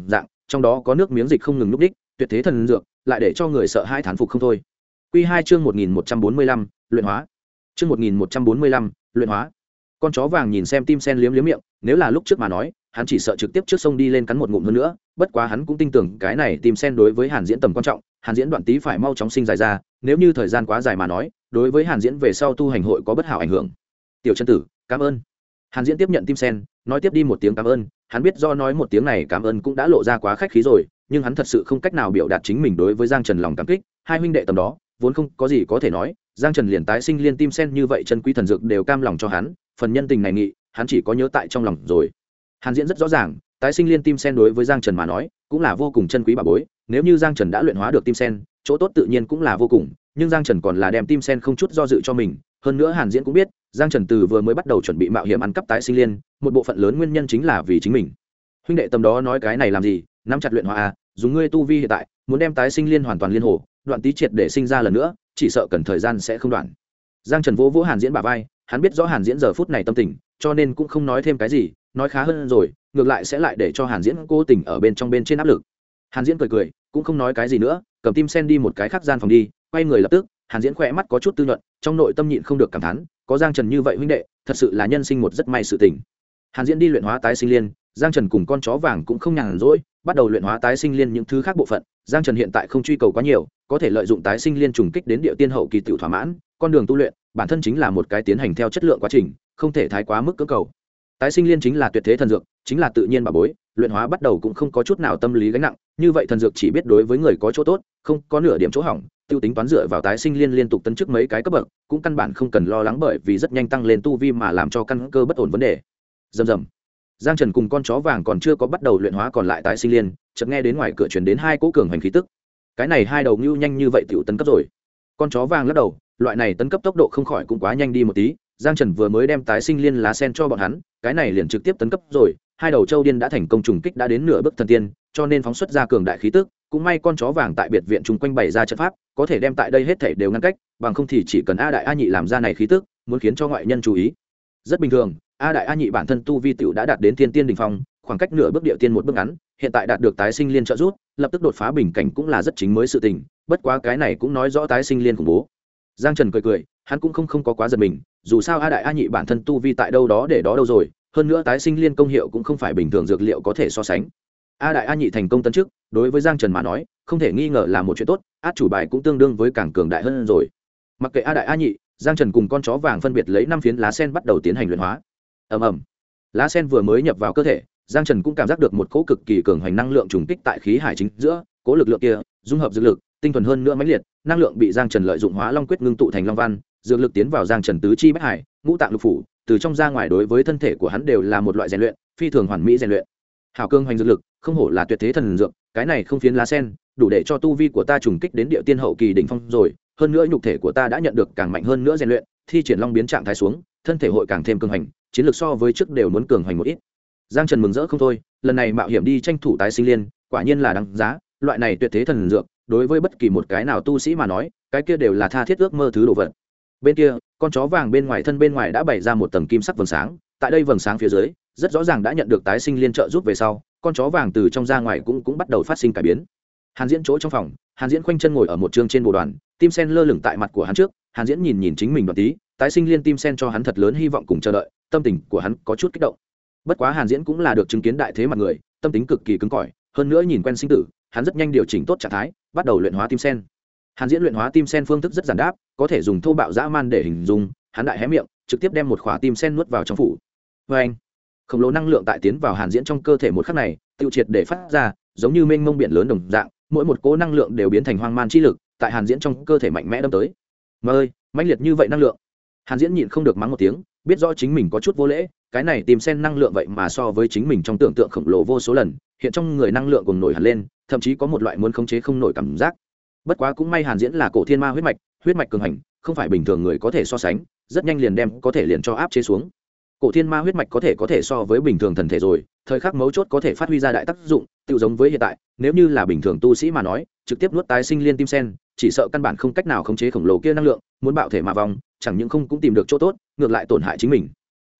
trong đó có nước miếng dịch không ngừng núp đích, tuyệt thế thần dược lại để cho người sợ hai thán phục không thôi. Quy 2 chương 1145, luyện hóa. Chương 1145, luyện hóa. Con chó vàng nhìn xem Tim Sen liếm liếm miệng, nếu là lúc trước mà nói, hắn chỉ sợ trực tiếp trước sông đi lên cắn một ngụm hơn nữa, bất quá hắn cũng tin tưởng cái này Tim Sen đối với Hàn Diễn tầm quan trọng, Hàn Diễn đoạn tí phải mau chóng sinh dài ra, nếu như thời gian quá dài mà nói, đối với Hàn Diễn về sau tu hành hội có bất hảo ảnh hưởng. Tiểu chân tử, cảm ơn. Hàn Diễn tiếp nhận Tim Sen, nói tiếp đi một tiếng cảm ơn, hắn biết do nói một tiếng này cảm ơn cũng đã lộ ra quá khách khí rồi, nhưng hắn thật sự không cách nào biểu đạt chính mình đối với Giang Trần lòng cảm kích, hai huynh đệ tầm đó, vốn không có gì có thể nói, Giang Trần liền tái sinh liên Tim Sen như vậy chân quý thần dược đều cam lòng cho hắn, phần nhân tình này nghị, hắn chỉ có nhớ tại trong lòng rồi. Hàn Diễn rất rõ ràng, tái sinh liên Tim Sen đối với Giang Trần mà nói, cũng là vô cùng chân quý bảo bối, nếu như Giang Trần đã luyện hóa được Tim Sen, chỗ tốt tự nhiên cũng là vô cùng, nhưng Giang Trần còn là đem Tim Sen không chút do dự cho mình, hơn nữa Hàn Diễn cũng biết, Giang Trần từ vừa mới bắt đầu chuẩn bị mạo hiểm ăn cắp tái sinh liên, một bộ phận lớn nguyên nhân chính là vì chính mình. Huynh đệ tầm đó nói cái này làm gì, nắm chặt luyện hóa a, dùng ngươi tu vi hiện tại, muốn đem tái sinh liên hoàn toàn liên hồ, đoạn tí triệt để sinh ra lần nữa, chỉ sợ cần thời gian sẽ không đoạn. Giang Trần vỗ vỗ Hàn Diễn bả vai, hắn biết rõ Hàn Diễn giờ phút này tâm tình, cho nên cũng không nói thêm cái gì, nói khá hơn rồi, ngược lại sẽ lại để cho Hàn Diễn cố tình ở bên trên áp lực. Hàn Diễn cười cười, cũng không nói cái gì nữa, cầm Tim Sen đi một cái khác gian phòng đi, quay người lập tức, Hàn Diễn khỏe mắt có chút tư nhuận, trong nội tâm nhịn không được cảm thán, có Giang Trần như vậy huynh đệ, thật sự là nhân sinh một rất may sự tình. Hàn Diễn đi luyện hóa tái sinh liên, Giang Trần cùng con chó vàng cũng không nhàn rỗi, bắt đầu luyện hóa tái sinh liên những thứ khác bộ phận. Giang Trần hiện tại không truy cầu quá nhiều, có thể lợi dụng tái sinh liên trùng kích đến địa tiên hậu kỳ tiểu thỏa mãn, con đường tu luyện bản thân chính là một cái tiến hành theo chất lượng quá trình, không thể thái quá mức cưỡng cầu. Tái sinh liên chính là tuyệt thế thần dược, chính là tự nhiên bảo bối, luyện hóa bắt đầu cũng không có chút nào tâm lý gánh nặng, như vậy thần dược chỉ biết đối với người có chỗ tốt, không có nửa điểm chỗ hỏng, tiêu tính toán dựa vào tái sinh liên liên tục tấn chức mấy cái cấp bậc, cũng căn bản không cần lo lắng bởi vì rất nhanh tăng lên tu vi mà làm cho căn cơ bất ổn vấn đề. Rầm rầm. Giang Trần cùng con chó vàng còn chưa có bắt đầu luyện hóa còn lại tái sinh liên, chợt nghe đến ngoài cửa truyền đến hai cỗ cường hành khí tức. Cái này hai đầu nưu nhanh như vậy tiểu tấn cấp rồi. Con chó vàng lắc đầu, loại này tấn cấp tốc độ không khỏi cũng quá nhanh đi một tí, Giang Trần vừa mới đem tái sinh liên lá sen cho bọn hắn, cái này liền trực tiếp tấn cấp rồi, hai đầu châu điên đã thành công trùng kích đã đến nửa bước thần tiên, cho nên phóng xuất ra cường đại khí tức, cũng may con chó vàng tại biệt viện chung quanh bày ra trận pháp, có thể đem tại đây hết thảy đều ngăn cách, bằng không thì chỉ cần A đại A nhị làm ra này khí tức, muốn khiến cho ngoại nhân chú ý. Rất bình thường, A đại A nhị bản thân tu vi tiểu đã đạt đến thiên tiên đỉnh phong, khoảng cách nửa bước địa tiên một bước ngắn, hiện tại đạt được tái sinh liên trợ giúp, lập tức đột phá bình cảnh cũng là rất chính mới sự tình, bất quá cái này cũng nói rõ tái sinh liên khủng bố. Giang Trần cười cười, hắn cũng không có quá giật mình, dù sao A đại A nhị bản thân tu vi tại đâu đó để đó đâu rồi, hơn nữa tái sinh liên công hiệu cũng không phải bình thường dược liệu có thể so sánh. A đại A nhị thành công tấn chức, đối với Giang Trần mà nói, không thể nghi ngờ là một chuyện tốt, át chủ bài cũng tương đương với càng cường đại hơn rồi. Mặc kệ A đại A nhị, Giang Trần cùng con chó vàng phân biệt lấy 5 phiến lá sen bắt đầu tiến hành luyện hóa. Ầm ầm. Lá sen vừa mới nhập vào cơ thể, Giang Trần cũng cảm giác được một cỗ cực kỳ cường hành năng lượng trùng kích tại khí hải chính giữa, cỗ lực lượng kia, dung hợp dược lực, tinh thuần hơn nữa mãnh liệt, năng lượng bị Giang Trần lợi dụng hóa long quyết ngưng tụ thành long văn, dược lực tiến vào Giang Trần tứ chi bách hải, ngũ tạng lục phủ, từ trong ra ngoài đối với thân thể của hắn đều là một loại rèn luyện, phi thường hoàn mỹ rèn luyện. Hảo cương hoành dược lực, không hổ là tuyệt thế thần dược, cái này không phiến lá sen, đủ để cho tu vi của ta trùng kích đến địa tiên hậu kỳ đỉnh phong rồi, hơn nữa nhục thể của ta đã nhận được càng mạnh hơn nữa rèn luyện, thi triển long biến trạng thái xuống, thân thể hội càng thêm cường hành, chiến lược so với trước đều muốn cường hành một ít. Giang Trần mừng rỡ không thôi, lần này mạo hiểm đi tranh thủ tái sinh liên, quả nhiên là đáng giá, loại này tuyệt thế thần dược, đối với bất kỳ một cái nào tu sĩ mà nói, cái kia đều là tha thiết ước mơ thứ đồ vật. Bên kia, con chó vàng bên ngoài thân bên ngoài đã bày ra một tầng kim sắc vầng sáng, tại đây vầng sáng phía dưới, rất rõ ràng đã nhận được tái sinh liên trợ giúp về sau, con chó vàng từ trong ra ngoài cũng bắt đầu phát sinh cải biến. Hàn Diễn chỗ trong phòng, Hàn Diễn khoanh chân ngồi ở một chương trên bồ đoàn, tim sen lơ lửng tại mặt của hắn trước, Hàn Diễn nhìn chính mình đoạn tí, tái sinh liên tim sen cho hắn thật lớn hy vọng cùng chờ đợi, tâm tình của hắn có chút kích động. Bất quá Hàn Diễn cũng là được chứng kiến đại thế mặt người, tâm tính cực kỳ cứng cỏi, hơn nữa nhìn quen sinh tử, hắn rất nhanh điều chỉnh tốt trạng thái, bắt đầu luyện hóa tim sen. Hàn Diễn luyện hóa tim sen phương thức rất giản đáp, có thể dùng thô bạo dã man để hình dung, hắn đại hé miệng, trực tiếp đem một khỏa tim sen nuốt vào trong phủ. Oeng! Khổng lồ năng lượng tại tiến vào Hàn Diễn trong cơ thể một khắc này, tiêu triệt để phát ra, giống như mênh mông biển lớn đồng dạng, mỗi một cỗ năng lượng đều biến thành hoang man chi lực, tại Hàn Diễn trong cơ thể mạnh mẽ đâm tới. Mà ơi, mãnh liệt như vậy năng lượng. Hàn Diễn nhịn không được mắng một tiếng, biết rõ chính mình có chút vô lễ, cái này tìm sen năng lượng vậy mà so với chính mình trong tưởng tượng khổng lồ vô số lần, hiện trong người năng lượng cùng nổi hẳn lên, thậm chí có một loại muốn khống chế không nổi cảm giác. Bất quá cũng may Hàn Diễn là cổ thiên ma huyết mạch cường hành, không phải bình thường người có thể so sánh, rất nhanh liền đem có thể liền cho áp chế xuống. Cổ thiên ma huyết mạch có thể so với bình thường thần thể rồi, thời khắc mấu chốt có thể phát huy ra đại tác dụng, tự giống với hiện tại, nếu như là bình thường tu sĩ mà nói, trực tiếp nuốt tái sinh liên tim sen, chỉ sợ căn bản không cách nào khống chế khổng lồ kia năng lượng, muốn bạo thể mà vong, chẳng những không cũng tìm được chỗ tốt, ngược lại tổn hại chính mình.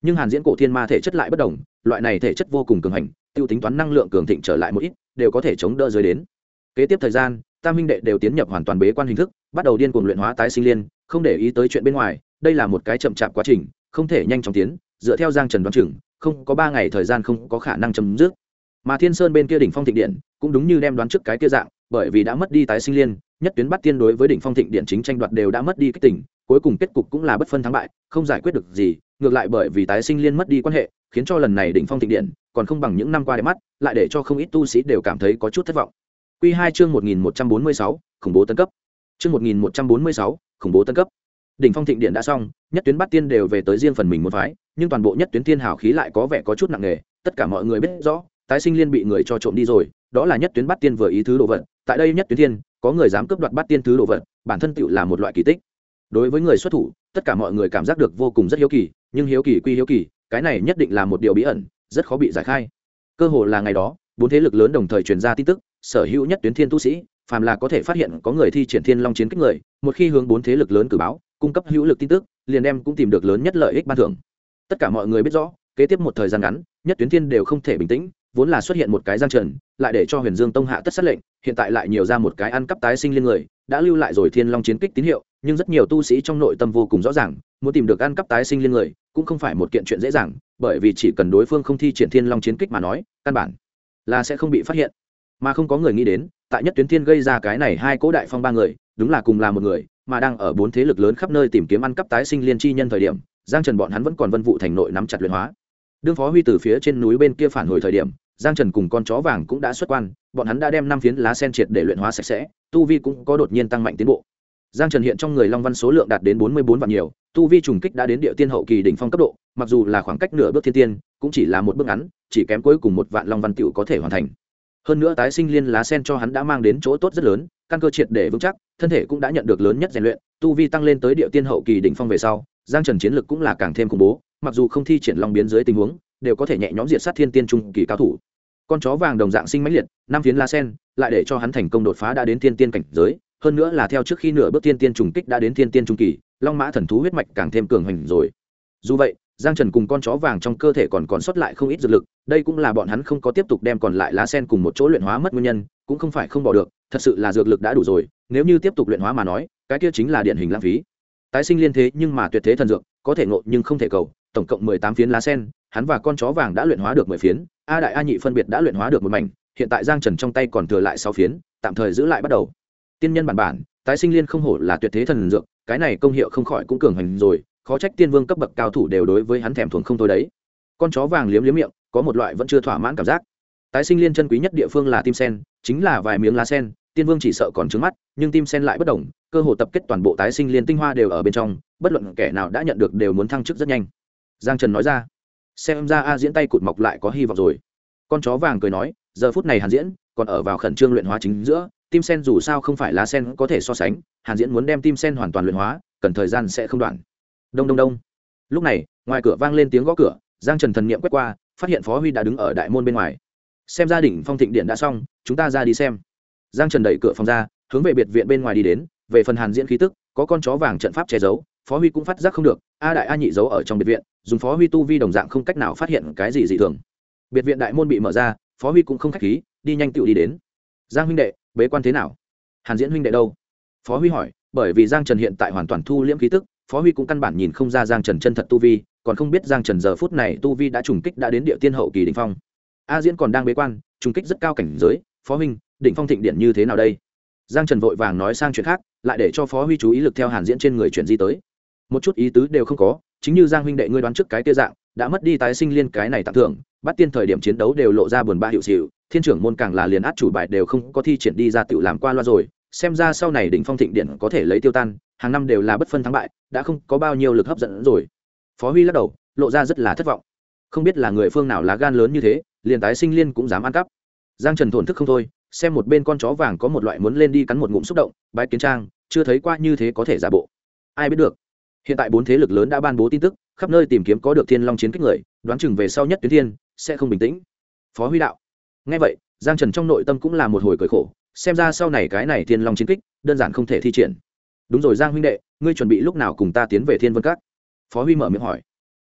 nhưng hàn diễn cổ thiên ma thể chất lại bất đồng, loại này thể chất vô cùng cường hành, tiêu tính toán năng lượng cường thịnh trở lại một ít đều có thể chống đỡ dưới đến. Kế tiếp thời gian, tam huynh đệ đều tiến nhập hoàn toàn bế quan hình thức, bắt đầu điên cuồng luyện hóa tái sinh liên, không để ý tới chuyện bên ngoài. Đây là một cái chậm chạp quá trình, không thể nhanh chóng tiến, dựa theo Giang Trần đoán chừng không có 3 ngày thời gian không có khả năng chấm dứt. Mà Thiên Sơn bên kia đỉnh phong thịnh điện cũng đúng như đem đoán trước cái kia dạng, bởi vì đã mất đi tái sinh liên, nhất tuyến bắt tiên đối với đỉnh phong thịnh điện chính tranh đoạt đều đã mất đi kích tỉnh, cuối cùng kết cục cũng là bất phân thắng bại, không giải quyết được gì, ngược lại bởi vì tái sinh liên mất đi quan hệ, khiến cho lần này đỉnh phong thịnh điện còn không bằng những năm qua đẹp mắt, lại để cho không ít tu sĩ đều cảm thấy có chút thất vọng. Quy 2 chương 1146, khủng bố tấn cấp. Chương 1146, khủng bố tấn cấp. Đỉnh phong thịnh điện đã xong, nhất tuyến bắt tiên đều về tới riêng phần mình một phái, nhưng toàn bộ nhất tuyến thiên hào khí lại có vẻ có chút nặng nề, tất cả mọi người biết rõ, tái sinh liên bị người cho trộm đi rồi, đó là nhất tuyến bắt tiên vừa ý thứ đồ vật, tại đây nhất tuyến thiên, có người dám cướp đoạt bắt tiên thứ đồ vật, bản thân tựu là một loại kỳ tích. Đối với người xuất thủ, tất cả mọi người cảm giác được vô cùng rất hiếu kỳ, nhưng hiếu kỳ quy hiếu kỳ, cái này nhất định là một điều bí ẩn, rất khó bị giải khai. Cơ hồ là ngày đó, 4 thế lực lớn đồng thời truyền ra tin tức, sở hữu nhất tuyến thiên tu sĩ, phàm là có thể phát hiện có người thi triển thiên long chiến kích người, một khi hướng 4 thế lực lớn cử báo, cung cấp hữu lực tin tức, liền đem cũng tìm được lớn nhất lợi ích ban thưởng. Tất cả mọi người biết rõ, kế tiếp một thời gian ngắn, nhất tuyến thiên đều không thể bình tĩnh, vốn là xuất hiện một cái Giang Trần, lại để cho Huyền Dương Tông hạ tất sát lệnh, hiện tại lại nhiều ra một cái ăn cắp tái sinh liên người, đã lưu lại rồi thiên long chiến kích tín hiệu, nhưng rất nhiều tu sĩ trong nội tâm vô cùng rõ ràng, muốn tìm được ăn cắp tái sinh liên người, cũng không phải một kiện chuyện dễ dàng, bởi vì chỉ cần đối phương không thi triển thiên long chiến kích mà nói, căn bản là sẽ không bị phát hiện. Mà không có người nghĩ đến, tại nhất tuyến thiên gây ra cái này hai cỗ đại phong 3 người, đúng là cùng là một người, mà đang ở 4 thế lực lớn khắp nơi tìm kiếm ăn cắp tái sinh liên chi nhân thời điểm, Giang Trần bọn hắn vẫn còn Vân Vụ thành nội nắm chặt luyện hóa. Đương Phó Huy từ phía trên núi bên kia phản hồi thời điểm, Giang Trần cùng con chó vàng cũng đã xuất quan, bọn hắn đã đem 5 phiến lá sen triệt để luyện hóa sạch sẽ, tu vi cũng có đột nhiên tăng mạnh tiến bộ. Giang Trần hiện trong người Long Văn số lượng đạt đến 44 vạn nhiều, tu vi trùng kích đã đến địa tiên hậu kỳ đỉnh phong cấp độ, mặc dù là khoảng cách nửa bước thiên tiên, cũng chỉ là một bước ngắn, chỉ kém cuối cùng 1 vạn Long Văn tiểu có thể hoàn thành. Hơn nữa tái sinh liên lá sen cho hắn đã mang đến chỗ tốt rất lớn, căn cơ triệt để vững chắc, thân thể cũng đã nhận được lớn nhất rèn luyện, tu vi tăng lên tới địa tiên hậu kỳ đỉnh phong về sau, Giang Trần chiến lực cũng là càng thêm khủng bố, mặc dù không thi triển long biến dưới tình huống, đều có thể nhẹ nhõm diệt sát thiên tiên trung kỳ cao thủ. Con chó vàng đồng dạng sinh mãnh liệt, 5 phiến lá sen, lại để cho hắn thành công đột phá đã đến thiên tiên cảnh giới, hơn nữa là theo trước khi nửa bước thiên tiên trùng kích đã đến thiên tiên trung kỳ, long mã thần thú huyết mạch càng thêm cường hành rồi. Dù vậy, Giang Trần cùng con chó vàng trong cơ thể còn sót lại không ít dược lực, đây cũng là bọn hắn không có tiếp tục đem còn lại lá sen cùng một chỗ luyện hóa mất nguyên nhân, cũng không phải không bỏ được, thật sự là dược lực đã đủ rồi, nếu như tiếp tục luyện hóa mà nói, cái kia chính là điển hình lãng phí. Tái sinh liên thế nhưng mà tuyệt thế thần dược, có thể ngộ nhưng không thể cầu, tổng cộng 18 phiến lá sen, hắn và con chó vàng đã luyện hóa được 10 phiến, A đại A nhị phân biệt đã luyện hóa được một mảnh, hiện tại Giang Trần trong tay còn thừa lại 6 phiến, tạm thời giữ lại bắt đầu. Tiên nhân bản, tái sinh liên không hổ là tuyệt thế thần dược, cái này công hiệu không khỏi cũng cường hành rồi, khó trách tiên vương cấp bậc cao thủ đều đối với hắn thèm thuồng không thôi đấy. Con chó vàng liếm liếm miệng, có một loại vẫn chưa thỏa mãn cảm giác. Tái sinh liên chân quý nhất địa phương là tim sen, chính là vài miếng lá sen, tiên vương chỉ sợ còn trướng mắt, nhưng tim sen lại bất đồng, cơ hồ tập kết toàn bộ tái sinh liên tinh hoa đều ở bên trong, bất luận kẻ nào đã nhận được đều muốn thăng chức rất nhanh. Giang Trần nói ra, xem ra A diễn tay cụt mọc lại có hy vọng rồi. Con chó vàng cười nói, giờ phút này Hàn Diễn còn ở vào khẩn trương luyện hóa chính giữa, tim sen dù sao không phải lá sen có thể so sánh, Hàn Diễn muốn đem tim sen hoàn toàn luyện hóa, cần thời gian sẽ không đoạn. Đông đông đông. Lúc này, ngoài cửa vang lên tiếng gõ cửa, Giang Trần thần niệm quét qua, phát hiện Phó Huy đã đứng ở đại môn bên ngoài. Xem gia đình phong thịnh điện đã xong, chúng ta ra đi xem. Giang Trần đẩy cửa phòng ra, hướng về biệt viện bên ngoài đi đến, về phần Hàn Diễn khí tức, có con chó vàng trận pháp che giấu, Phó Huy cũng phát giác không được, A đại A nhị giấu ở trong biệt viện, dùng Phó Huy tu vi đồng dạng không cách nào phát hiện cái gì dị thường. Biệt viện đại môn bị mở ra, Phó Huy cũng không khách khí, đi nhanh tựu đi đến. Giang huynh đệ, bế quan thế nào? Hàn Diễn huynh đệ đâu? Phó Huy hỏi, bởi vì Giang Trần hiện tại hoàn toàn thu liễm khí tức, Phó Huy cũng căn bản nhìn không ra Giang Trần chân thật tu vi, còn không biết Giang Trần giờ phút này tu vi đã trùng kích đã đến địa tiên hậu kỳ đỉnh phong. A Diễn còn đang bế quan, trùng kích rất cao cảnh giới, Phó huynh, đỉnh phong thịnh điện như thế nào đây? Giang Trần vội vàng nói sang chuyện khác, lại để cho Phó Huy chú ý lực theo Hàn Diễn trên người chuyển di tới. Một chút ý tứ đều không có, chính như Giang huynh đệ ngươi đoán trước cái kia dạng, đã mất đi tái sinh liên cái này tặng thưởng, bắt tiên thời điểm chiến đấu đều lộ ra buồn bã hiệu xỉu, thiên trưởng môn càng là liền át chủ bài đều không có thi triển đi ra tự làm qua loa rồi, xem ra sau này đỉnh phong thịnh điện có thể lấy tiêu tan, hàng năm đều là bất phân thắng bại, đã không có bao nhiêu lực hấp dẫn rồi. Phó Huy lắc đầu, lộ ra rất là thất vọng, không biết là người phương nào lá gan lớn như thế, liền tái sinh liên cũng dám ăn cắp. Giang Trần thổn thức không thôi, xem một bên con chó vàng có một loại muốn lên đi cắn một ngụm xúc động, bái kiến trang, chưa thấy qua như thế có thể giả bộ. Ai biết được. Hiện tại 4 thế lực lớn đã ban bố tin tức, khắp nơi tìm kiếm có được thiên long chiến kích người, đoán chừng về sau nhất tuyến thiên sẽ không bình tĩnh. Phó Huy đạo. Nghe vậy, Giang Trần trong nội tâm cũng là một hồi cười khổ, xem ra sau này cái này thiên long chiến kích đơn giản không thể thi triển. Đúng rồi Giang huynh đệ, ngươi chuẩn bị lúc nào cùng ta tiến về Thiên Vân Các? Phó Huy mở miệng hỏi.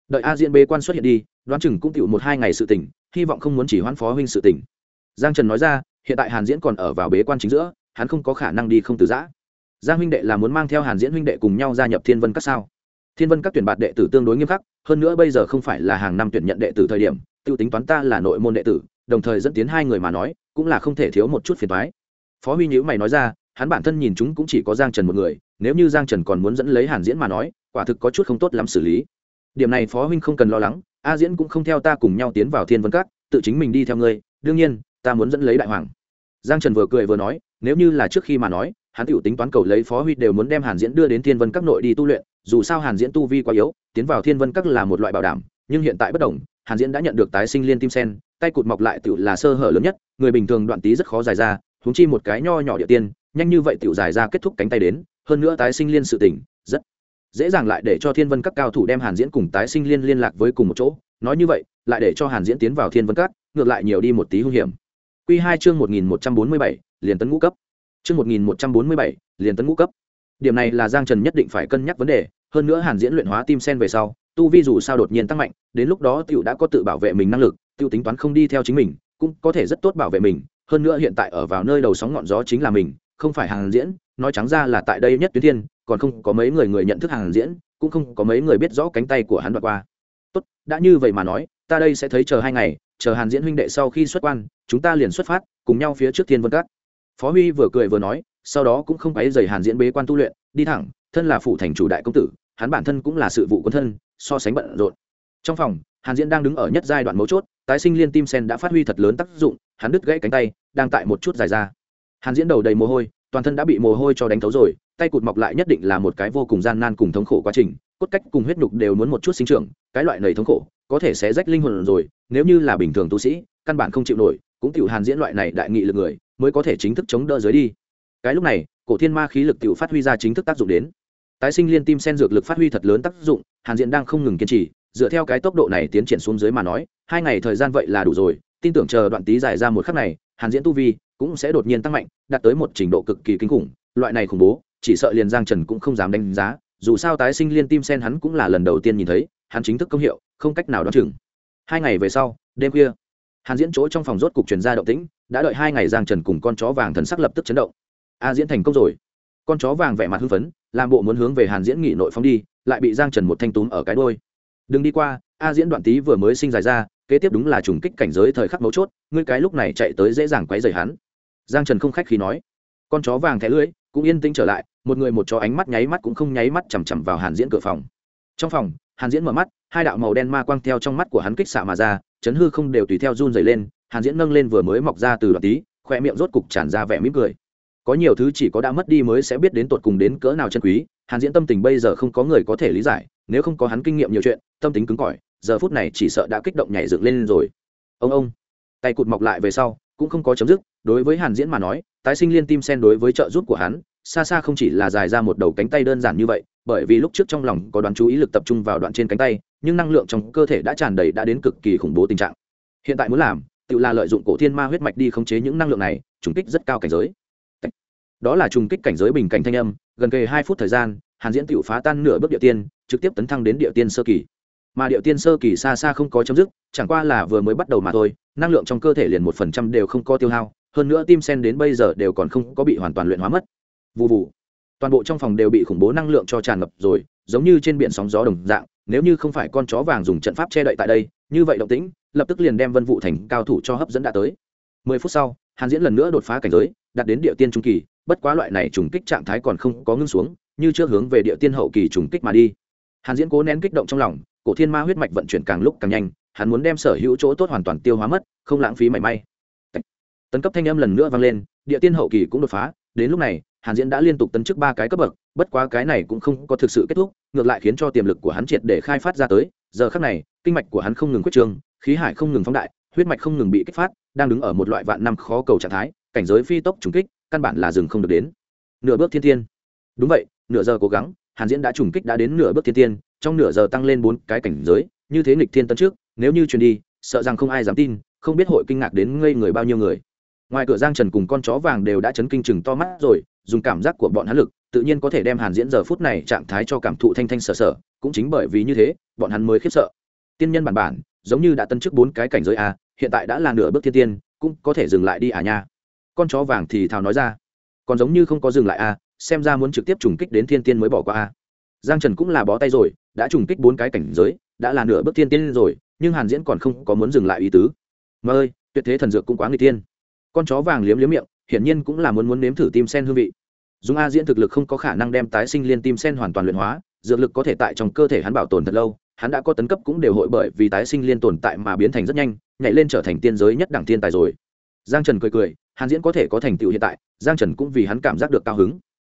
đợi A Diễn bế quan xuất hiện đi, đoán chừng cũng tiểu 1-2 ngày sự tình, hy vọng không muốn chỉ hoãn phó huynh sự tình. Giang Trần nói ra, hiện tại Hàn Diễn còn ở vào bế quan chính giữa, hắn không có khả năng đi không từ giã. Giang huynh đệ là muốn mang theo Hàn Diễn huynh đệ cùng nhau gia nhập Thiên Vân Các sao? Thiên Vân Các tuyển bạt đệ tử tương đối nghiêm khắc, hơn nữa bây giờ không phải là hàng năm tuyển nhận đệ tử thời điểm, tiêu tính toán ta là nội môn đệ tử, đồng thời dẫn tiến 2 người mà nói, cũng là không thể thiếu một chút phiền toái. Phó huy nhíu mày nói ra, hắn bản thân nhìn chúng cũng chỉ có Giang Trần một người, nếu như Giang Trần còn muốn dẫn lấy Hàn Diễn mà nói, quả thực có chút không tốt lắm xử lý. Điểm này Phó huynh không cần lo lắng, A Diễn cũng không theo ta cùng nhau tiến vào Thiên Vân Các, tự chính mình đi theo ngươi, đương nhiên, ta muốn dẫn lấy đại hoàng. Giang Trần vừa cười vừa nói, nếu như là trước khi mà nói, hắn tiểu tính toán cầu lấy Phó huy đều muốn đem Hàn Diễn đưa đến Thiên Vân Các nội đi tu luyện, dù sao Hàn Diễn tu vi quá yếu, tiến vào Thiên Vân Các là một loại bảo đảm, nhưng hiện tại bất đồng, Hàn Diễn đã nhận được tái sinh liên tim sen, tay cụt mọc lại tiểu là sơ hở lớn nhất, người bình thường đoạn tí rất khó dài ra, huống chi một cái nho nhỏ địa tiên, nhanh như vậy tiểu dài ra kết thúc cánh tay đến, hơn nữa tái sinh liên sự tình, rất dễ dàng lại để cho Thiên Vân Các cao thủ đem Hàn Diễn cùng tái sinh liên liên lạc với cùng một chỗ, nói như vậy, lại để cho Hàn Diễn tiến vào Thiên Vân Các, ngược lại nhiều đi một tí hung hiểm. Quy 2 chương 1147, liền tấn ngũ cấp. Chương 1147, liền tấn ngũ cấp. Điểm này là Giang Trần nhất định phải cân nhắc vấn đề, hơn nữa Hàn Diễn luyện hóa tim sen về sau, tu vi dù sao đột nhiên tăng mạnh, đến lúc đó tiểu đã có tự bảo vệ mình năng lực, tiêu tính toán không đi theo chính mình, cũng có thể rất tốt bảo vệ mình, hơn nữa hiện tại ở vào nơi đầu sóng ngọn gió chính là mình, không phải Hàn Diễn, nói trắng ra là tại đây nhất tuyến thiên, còn không có mấy người nhận thức Hàn Diễn, cũng không có mấy người biết rõ cánh tay của hắn đoạn qua. Tốt, đã như vậy mà nói, ta đây sẽ thấy chờ 2 ngày, chờ Hàn Diễn huynh đệ sau khi xuất quan, chúng ta liền xuất phát, cùng nhau phía trước Thiên Vân Các. Phó Huy vừa cười vừa nói, sau đó cũng không quấy rầy Hàn Diễn bế quan tu luyện, đi thẳng, thân là phủ thành chủ đại công tử, hắn bản thân cũng là sự vụ quân thân, so sánh bận rộn. Trong phòng, Hàn Diễn đang đứng ở nhất giai đoạn mấu chốt, tái sinh liên tim sen đã phát huy thật lớn tác dụng, hắn đứt gãy cánh tay, đang tại một chút dài ra. Hàn Diễn đầu đầy mồ hôi, toàn thân đã bị mồ hôi cho đánh thấu rồi, tay cụt mọc lại nhất định là một cái vô cùng gian nan cùng thống khổ quá trình, cốt cách cùng huyết nhục đều muốn một chút sinh trưởng, cái loại này thống khổ, có thể sẽ rách linh hồn rồi, nếu như là bình thường tu sĩ, căn bản không chịu nổi, cũng tiểu Hàn Diễn loại này đại nghị lực người, mới có thể chính thức chống đỡ dưới đi. Cái lúc này, cổ thiên ma khí lực tiểu phát huy ra chính thức tác dụng đến. Tái sinh liên tim sen dược lực phát huy thật lớn tác dụng, Hàn Diễn đang không ngừng kiên trì, dựa theo cái tốc độ này tiến triển xuống dưới mà nói, 2 ngày thời gian vậy là đủ rồi, tin tưởng chờ đoạn tí dài ra một khắc này, Hàn Diễn tu vi cũng sẽ đột nhiên tăng mạnh, đạt tới một trình độ cực kỳ kinh khủng, loại này khủng bố, chỉ sợ liền Giang Trần cũng không dám đánh giá, dù sao tái sinh liên tim sen hắn cũng là lần đầu tiên nhìn thấy, hắn chính thức công hiệu, không cách nào đoán chừng. 2 ngày về sau, đêm khuya, Hàn Diễn chỗ trong phòng rốt cục truyền ra động tĩnh, đã đợi 2 ngày Giang Trần cùng con chó vàng thần sắc lập tức chấn động. A Diễn thành công rồi. Con chó vàng vẻ mặt hưng phấn, làm bộ muốn hướng về Hàn Diễn nghỉ nội phóng đi, lại bị Giang Trần một thanh túm ở cái đuôi. Đừng đi qua, A Diễn đoạn tí vừa mới sinh dài ra, kế tiếp đúng là trùng kích cảnh giới thời khắc mấu chốt, ngươi cái lúc này chạy tới dễ dàng quấy rầy hắn. Giang Trần không khách khí nói. Con chó vàng thẻ lưỡi, cũng yên tĩnh trở lại, một người một chó ánh mắt nháy mắt cũng không nháy mắt chằm chằm vào Hàn Diễn cửa phòng. Trong phòng, Hàn Diễn mở mắt, 2 đạo màu đen ma quang theo trong mắt của hắn kích xạ mà ra, chấn hư không đều tùy theo run rẩy lên, Hàn Diễn nâng lên vừa mới mọc ra từ đoạn tí, khóe miệng rốt cục tràn ra vẻ mỉm cười. Có nhiều thứ chỉ có đã mất đi mới sẽ biết đến tột cùng đến cỡ nào chân quý, Hàn Diễn tâm tình bây giờ không có người có thể lý giải, nếu không có hắn kinh nghiệm nhiều chuyện, tâm tính cứng cỏi, giờ phút này chỉ sợ đã kích động nhảy dựng lên rồi. Ông tay cụt mọc lại về sau, cũng không có chấm dứt, đối với Hàn Diễn mà nói, tái sinh liên tim sen đối với trợ giúp của hắn, xa xa không chỉ là dài ra một đầu cánh tay đơn giản như vậy, bởi vì lúc trước trong lòng có đoán chú ý lực tập trung vào đoạn trên cánh tay, nhưng năng lượng trong cơ thể đã tràn đầy đã đến cực kỳ khủng bố tình trạng. Hiện tại muốn làm, tự là lợi dụng cổ thiên ma huyết mạch đi khống chế những năng lượng này, trùng kích rất cao cảnh giới. Đó là trùng kích cảnh giới bình cảnh thanh âm, gần kề 2 phút thời gian, Hàn Diễn tiểu phá tan nửa bước địa tiên, trực tiếp tấn thăng đến địa tiên sơ kỳ. Mà địa tiên sơ kỳ xa xa không có chấm dứt, chẳng qua là vừa mới bắt đầu mà thôi, năng lượng trong cơ thể liền 1% đều không có tiêu hao, hơn nữa tim sen đến bây giờ đều còn không có bị hoàn toàn luyện hóa mất. Vù vù. Toàn bộ trong phòng đều bị khủng bố năng lượng cho tràn ngập rồi, giống như trên biển sóng gió đồng dạng, nếu như không phải con chó vàng dùng trận pháp che đậy tại đây, như vậy động tĩnh, lập tức liền đem Vân Vũ Thành cao thủ cho hấp dẫn đã tới. 10 phút sau, Hàn Diễn lần nữa đột phá cảnh giới, đạt đến địa tiên trung kỳ, bất quá loại này trùng kích trạng thái còn không có ngưng xuống, như chưa hướng về địa tiên hậu kỳ trùng kích mà đi. Hàn Diễn cố nén kích động trong lòng, cổ thiên ma huyết mạch vận chuyển càng lúc càng nhanh, hắn muốn đem sở hữu chỗ tốt hoàn toàn tiêu hóa mất, không lãng phí mảy may. Tấn cấp thanh âm lần nữa vang lên, địa tiên hậu kỳ cũng đột phá, đến lúc này, Hàn Diễn đã liên tục tấn chức 3 cái cấp bậc, bất quá cái này cũng không có thực sự kết thúc, ngược lại khiến cho tiềm lực của hắn triệt để khai phát ra tới, giờ khắc này, kinh mạch của hắn không ngừng quyết trương, khí hải không ngừng phóng đại, huyết mạch không ngừng bị kích phát, đang đứng ở một loại vạn năm khó cầu trạng thái, cảnh giới phi tốc trùng kích, căn bản là dừng không được đến. Nửa bước thiên tiên. Đúng vậy, nửa giờ cố gắng, Hàn Diễn đã trùng kích đã đến nửa bước thiên tiên, trong nửa giờ tăng lên 4 cái cảnh giới, như thế nghịch thiên tấn trước, nếu như truyền đi, sợ rằng không ai dám tin, không biết hội kinh ngạc đến ngây người bao nhiêu người. Ngoài cửa Giang Trần cùng con chó vàng đều đã chấn kinh chừng to mắt rồi, dùng cảm giác của bọn hắn lực, tự nhiên có thể đem Hàn Diễn giờ phút này trạng thái cho cảm thụ thanh thanh sở sở, cũng chính bởi vì như thế bọn hắn mới khiếp sợ. Tiên nhân bản bản giống như đã tân chức 4 cái cảnh giới a, hiện tại đã là nửa bước thiên tiên, cũng có thể dừng lại đi à nha. Con chó vàng thì thào nói ra. Còn giống như không có dừng lại a, xem ra muốn trực tiếp trùng kích đến thiên tiên mới bỏ qua a. Giang Trần cũng là bó tay rồi, đã trùng kích 4 cái cảnh giới, đã là nửa bước thiên tiên rồi, nhưng Hàn Diễn còn không có muốn dừng lại ý tứ. Mà ơi, tuyệt thế thần dược cũng quá nguy tiên. Con chó vàng liếm liếm miệng, hiển nhiên cũng là muốn nếm thử tim sen hương vị. Dùng A Diễn thực lực không có khả năng đem tái sinh liên tim sen hoàn toàn luyện hóa, dược lực có thể tại trong cơ thể hắn bảo tồn thật lâu, hắn đã có tấn cấp cũng đều hội bởi vì tái sinh liên tồn tại mà biến thành rất nhanh, nhảy lên trở thành tiên giới nhất đẳng thiên tài rồi. Giang Trần cười cười, Hàn Diễn có thể có thành tựu hiện tại, Giang Trần cũng vì hắn cảm giác được cao hứng.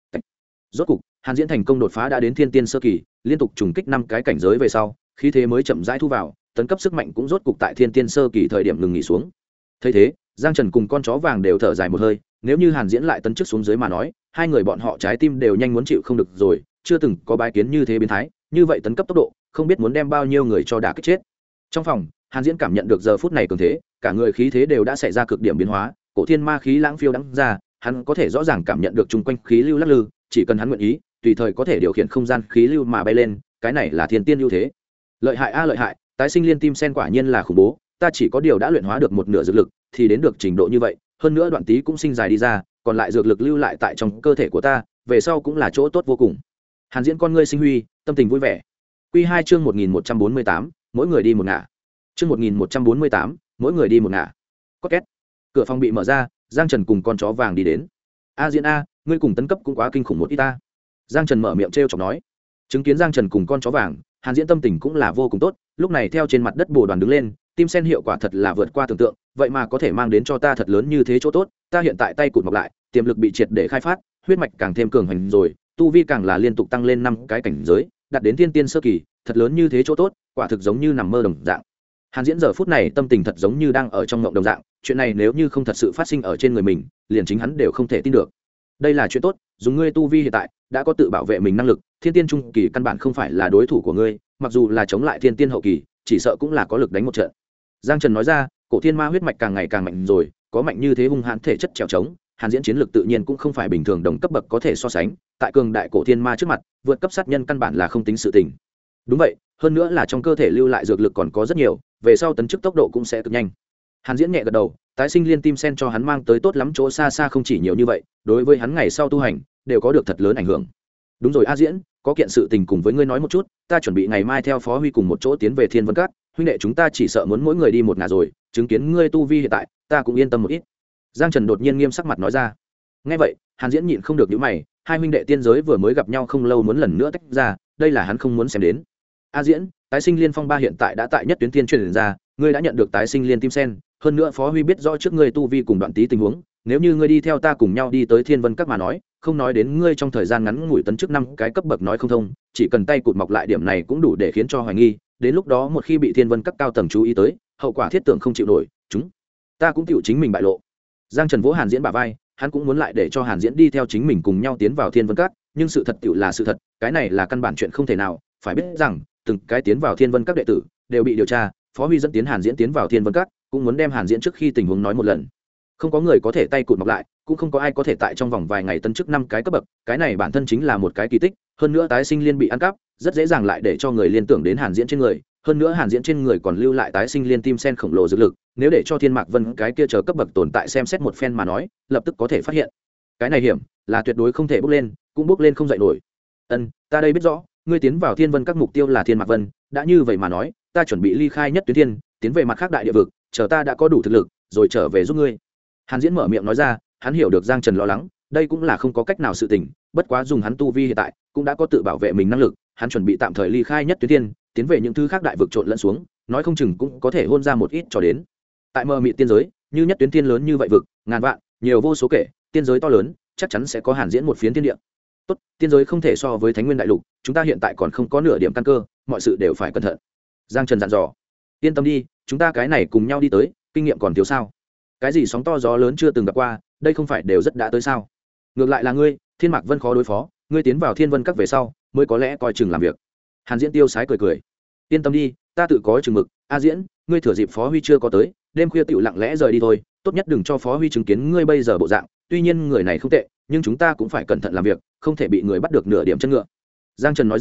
Rốt cục, Hàn Diễn thành công đột phá đã đến thiên tiên sơ kỳ, liên tục trùng kích 5 cái cảnh giới về sau, khí thế mới chậm rãi thu vào, tấn cấp sức mạnh cũng rốt cục tại thiên tiên sơ kỳ thời điểm ngừng nghỉ xuống. Thấy thế, Giang Trần cùng con chó vàng đều thở dài một hơi, nếu như Hàn Diễn lại tấn chức xuống dưới mà nói, hai người bọn họ trái tim đều nhanh muốn chịu không được rồi, chưa từng có bái kiến như thế biến thái, như vậy tấn cấp tốc độ, không biết muốn đem bao nhiêu người cho đả kích chết. Trong phòng, Hàn Diễn cảm nhận được giờ phút này cường thế, cả người khí thế đều đã xảy ra cực điểm biến hóa, cổ thiên ma khí lãng phiêu đãng ra, hắn có thể rõ ràng cảm nhận được chung quanh khí lưu lắc lư, chỉ cần hắn nguyện ý, tùy thời có thể điều khiển không gian khí lưu mà bay lên, cái này là thiên tiên ưu thế. Lợi hại a lợi hại, tái sinh liên tim sen quả nhiên là khủng bố, ta chỉ có điều đã luyện hóa được một nửa dược lực, thì đến được trình độ như vậy, hơn nữa đoạn tí cũng sinh dài đi ra, còn lại dược lực lưu lại tại trong cơ thể của ta, về sau cũng là chỗ tốt vô cùng. Hàn Diễn con ngươi sinh huy, tâm tình vui vẻ. Quy 2 chương 1148, mỗi người đi một ngả. Chương 1148, mỗi người đi một ngả. Có két. Cửa phòng bị mở ra, Giang Trần cùng con chó vàng đi đến. A Diễn a, ngươi cùng tấn cấp cũng quá kinh khủng một ít ta. Giang Trần mở miệng trêu chọc nói. Chứng kiến Giang Trần cùng con chó vàng, Hàn Diễn tâm tình cũng là vô cùng tốt, lúc này theo trên mặt đất bồ đoàn đứng lên, tim sen hiệu quả thật là vượt qua tưởng tượng, vậy mà có thể mang đến cho ta thật lớn như thế chỗ tốt, ta hiện tại tay cụt mọc lại, tiềm lực bị triệt để khai phát, huyết mạch càng thêm cường hành rồi, tu vi càng là liên tục tăng lên 5 cái cảnh giới, đạt đến thiên tiên sơ kỳ, thật lớn như thế chỗ tốt, quả thực giống như nằm mơ đồng dạng. Hàn Diễn giờ phút này tâm tình thật giống như đang ở trong mộng đồng dạng, chuyện này nếu như không thật sự phát sinh ở trên người mình, liền chính hắn đều không thể tin được. Đây là chuyện tốt, dùng ngươi tu vi hiện tại đã có tự bảo vệ mình năng lực, thiên tiên trung kỳ căn bản không phải là đối thủ của ngươi, mặc dù là chống lại thiên tiên hậu kỳ, chỉ sợ cũng là có lực đánh một trận. Giang Trần nói ra, cổ thiên ma huyết mạch càng ngày càng mạnh rồi, có mạnh như thế hung hãn thể chất trèo trống, Hàn Diễn chiến lược tự nhiên cũng không phải bình thường đồng cấp bậc có thể so sánh, tại cường đại cổ thiên ma trước mặt, vượt cấp sát nhân căn bản là không tính sự tình. Đúng vậy, hơn nữa là trong cơ thể lưu lại dược lực còn có rất nhiều, về sau tấn chức tốc độ cũng sẽ cực nhanh. Hàn Diễn nhẹ gật đầu, tái sinh liên tim sen cho hắn mang tới tốt lắm chỗ xa xa không chỉ nhiều như vậy, đối với hắn ngày sau tu hành đều có được thật lớn ảnh hưởng. Đúng rồi A Diễn, có kiện sự tình cùng với ngươi nói một chút, ta chuẩn bị ngày mai theo Phó Huy cùng một chỗ tiến về Thiên Vân Các, huynh đệ chúng ta chỉ sợ muốn mỗi người đi một ngả rồi, chứng kiến ngươi tu vi hiện tại, ta cũng yên tâm một ít. Giang Trần đột nhiên nghiêm sắc mặt nói ra. Nghe vậy, Hàn Diễn nhịn không được nhíu mày, hai huynh đệ tiên giới vừa mới gặp nhau không lâu muốn lần nữa tách ra, đây là hắn không muốn xem đến. A Diễn, tái sinh liên phong ba hiện tại đã tại nhất tuyến tiên truyền ra, ngươi đã nhận được tái sinh liên tim sen, hơn nữa Phó Huy biết rõ trước ngươi tu vi cùng đoạn tí tình huống, nếu như ngươi đi theo ta cùng nhau đi tới Thiên Vân Các mà nói, không nói đến ngươi trong thời gian ngắn ngủi tấn chức 5 cái cấp bậc nói không thông, chỉ cần tay cụt mọc lại điểm này cũng đủ để khiến cho hoài nghi, đến lúc đó một khi bị Thiên Vân Các cao tầng chú ý tới, hậu quả thiết tưởng không chịu nổi, chúng ta cũng chịu chính mình bại lộ. Giang Trần vỗ Hàn Diễn bả vai, hắn cũng muốn lại để cho Hàn Diễn đi theo chính mình cùng nhau tiến vào Thiên Vân Các, nhưng sự thật tựu là sự thật, cái này là căn bản chuyện không thể nào, phải biết rằng, từng cái tiến vào Thiên Vân Các đệ tử đều bị điều tra, Phó Huy dẫn tiến Hàn Diễn tiến vào Thiên Vân Các, cũng muốn đem Hàn Diễn trước khi tình huống nói một lần. Không có người có thể tay cụt mọc lại, cũng không có ai có thể tại trong vòng vài ngày tấn chức 5 cái cấp bậc, cái này bản thân chính là một cái kỳ tích, hơn nữa tái sinh liên bị ăn cắp, rất dễ dàng lại để cho người liên tưởng đến Hàn Diễn trên người, hơn nữa Hàn Diễn trên người còn lưu lại tái sinh liên tim sen khổng lồ dược lực, nếu để cho Thiên Mạc Vân cái kia chờ cấp bậc tồn tại xem xét một phen mà nói, lập tức có thể phát hiện. Cái này hiểm, là tuyệt đối không thể bước lên, cũng bước lên không dậy nổi. Ta đây biết rõ, ngươi tiến vào Thiên Vân Các mục tiêu là Thiên Mạc Vân, đã như vậy mà nói, ta chuẩn bị ly khai nhất tuyến thiên, tiến về mặt khác đại địa vực, chờ ta đã có đủ thực lực, rồi trở về giúp ngươi. Hàn Diễn mở miệng nói ra, hắn hiểu được Giang Trần lo lắng, đây cũng là không có cách nào sự tình, bất quá dùng hắn tu vi hiện tại, cũng đã có tự bảo vệ mình năng lực, hắn chuẩn bị tạm thời ly khai nhất tuyến thiên, tiến về những thứ khác đại vực trộn lẫn xuống, nói không chừng cũng có thể hôn ra một ít cho đến. Tại mờ mịt tiên giới, như nhất tuyến thiên lớn như vậy vực, ngàn vạn, nhiều vô số kể, tiên giới to lớn, chắc chắn sẽ có Hàn Diễn một phiến thiên địa. Tốt, tiên giới không thể so với Thánh Nguyên đại lục, chúng ta hiện tại còn không có nửa điểm căn cơ, mọi sự đều phải cẩn thận. Giang Trần dặn dò. Yên tâm đi, chúng ta cái này cùng nhau đi tới, kinh nghiệm còn thiếu sao? Cái gì sóng to gió lớn chưa từng gặp qua, đây không phải đều rất đã tới sao? Ngược lại là ngươi, Thiên Mạc Vân khó đối phó, ngươi tiến vào Thiên Vân Các về sau, mới có lẽ coi chừng làm việc. Hàn Diễn tiêu sái cười cười. Yên tâm đi, ta tự có chừng mực. A Diễn, ngươi thừa dịp Phó Huy chưa có tới, đêm khuya tiểu lặng lẽ rời đi thôi, tốt nhất đừng cho Phó Huy chứng kiến ngươi bây giờ bộ dạng, tuy nhiên người này không tệ, nhưng chúng ta cũng phải cẩn thận làm việc, không thể bị người bắt được nửa điểm chân ngựa. Giang Trần nói ra,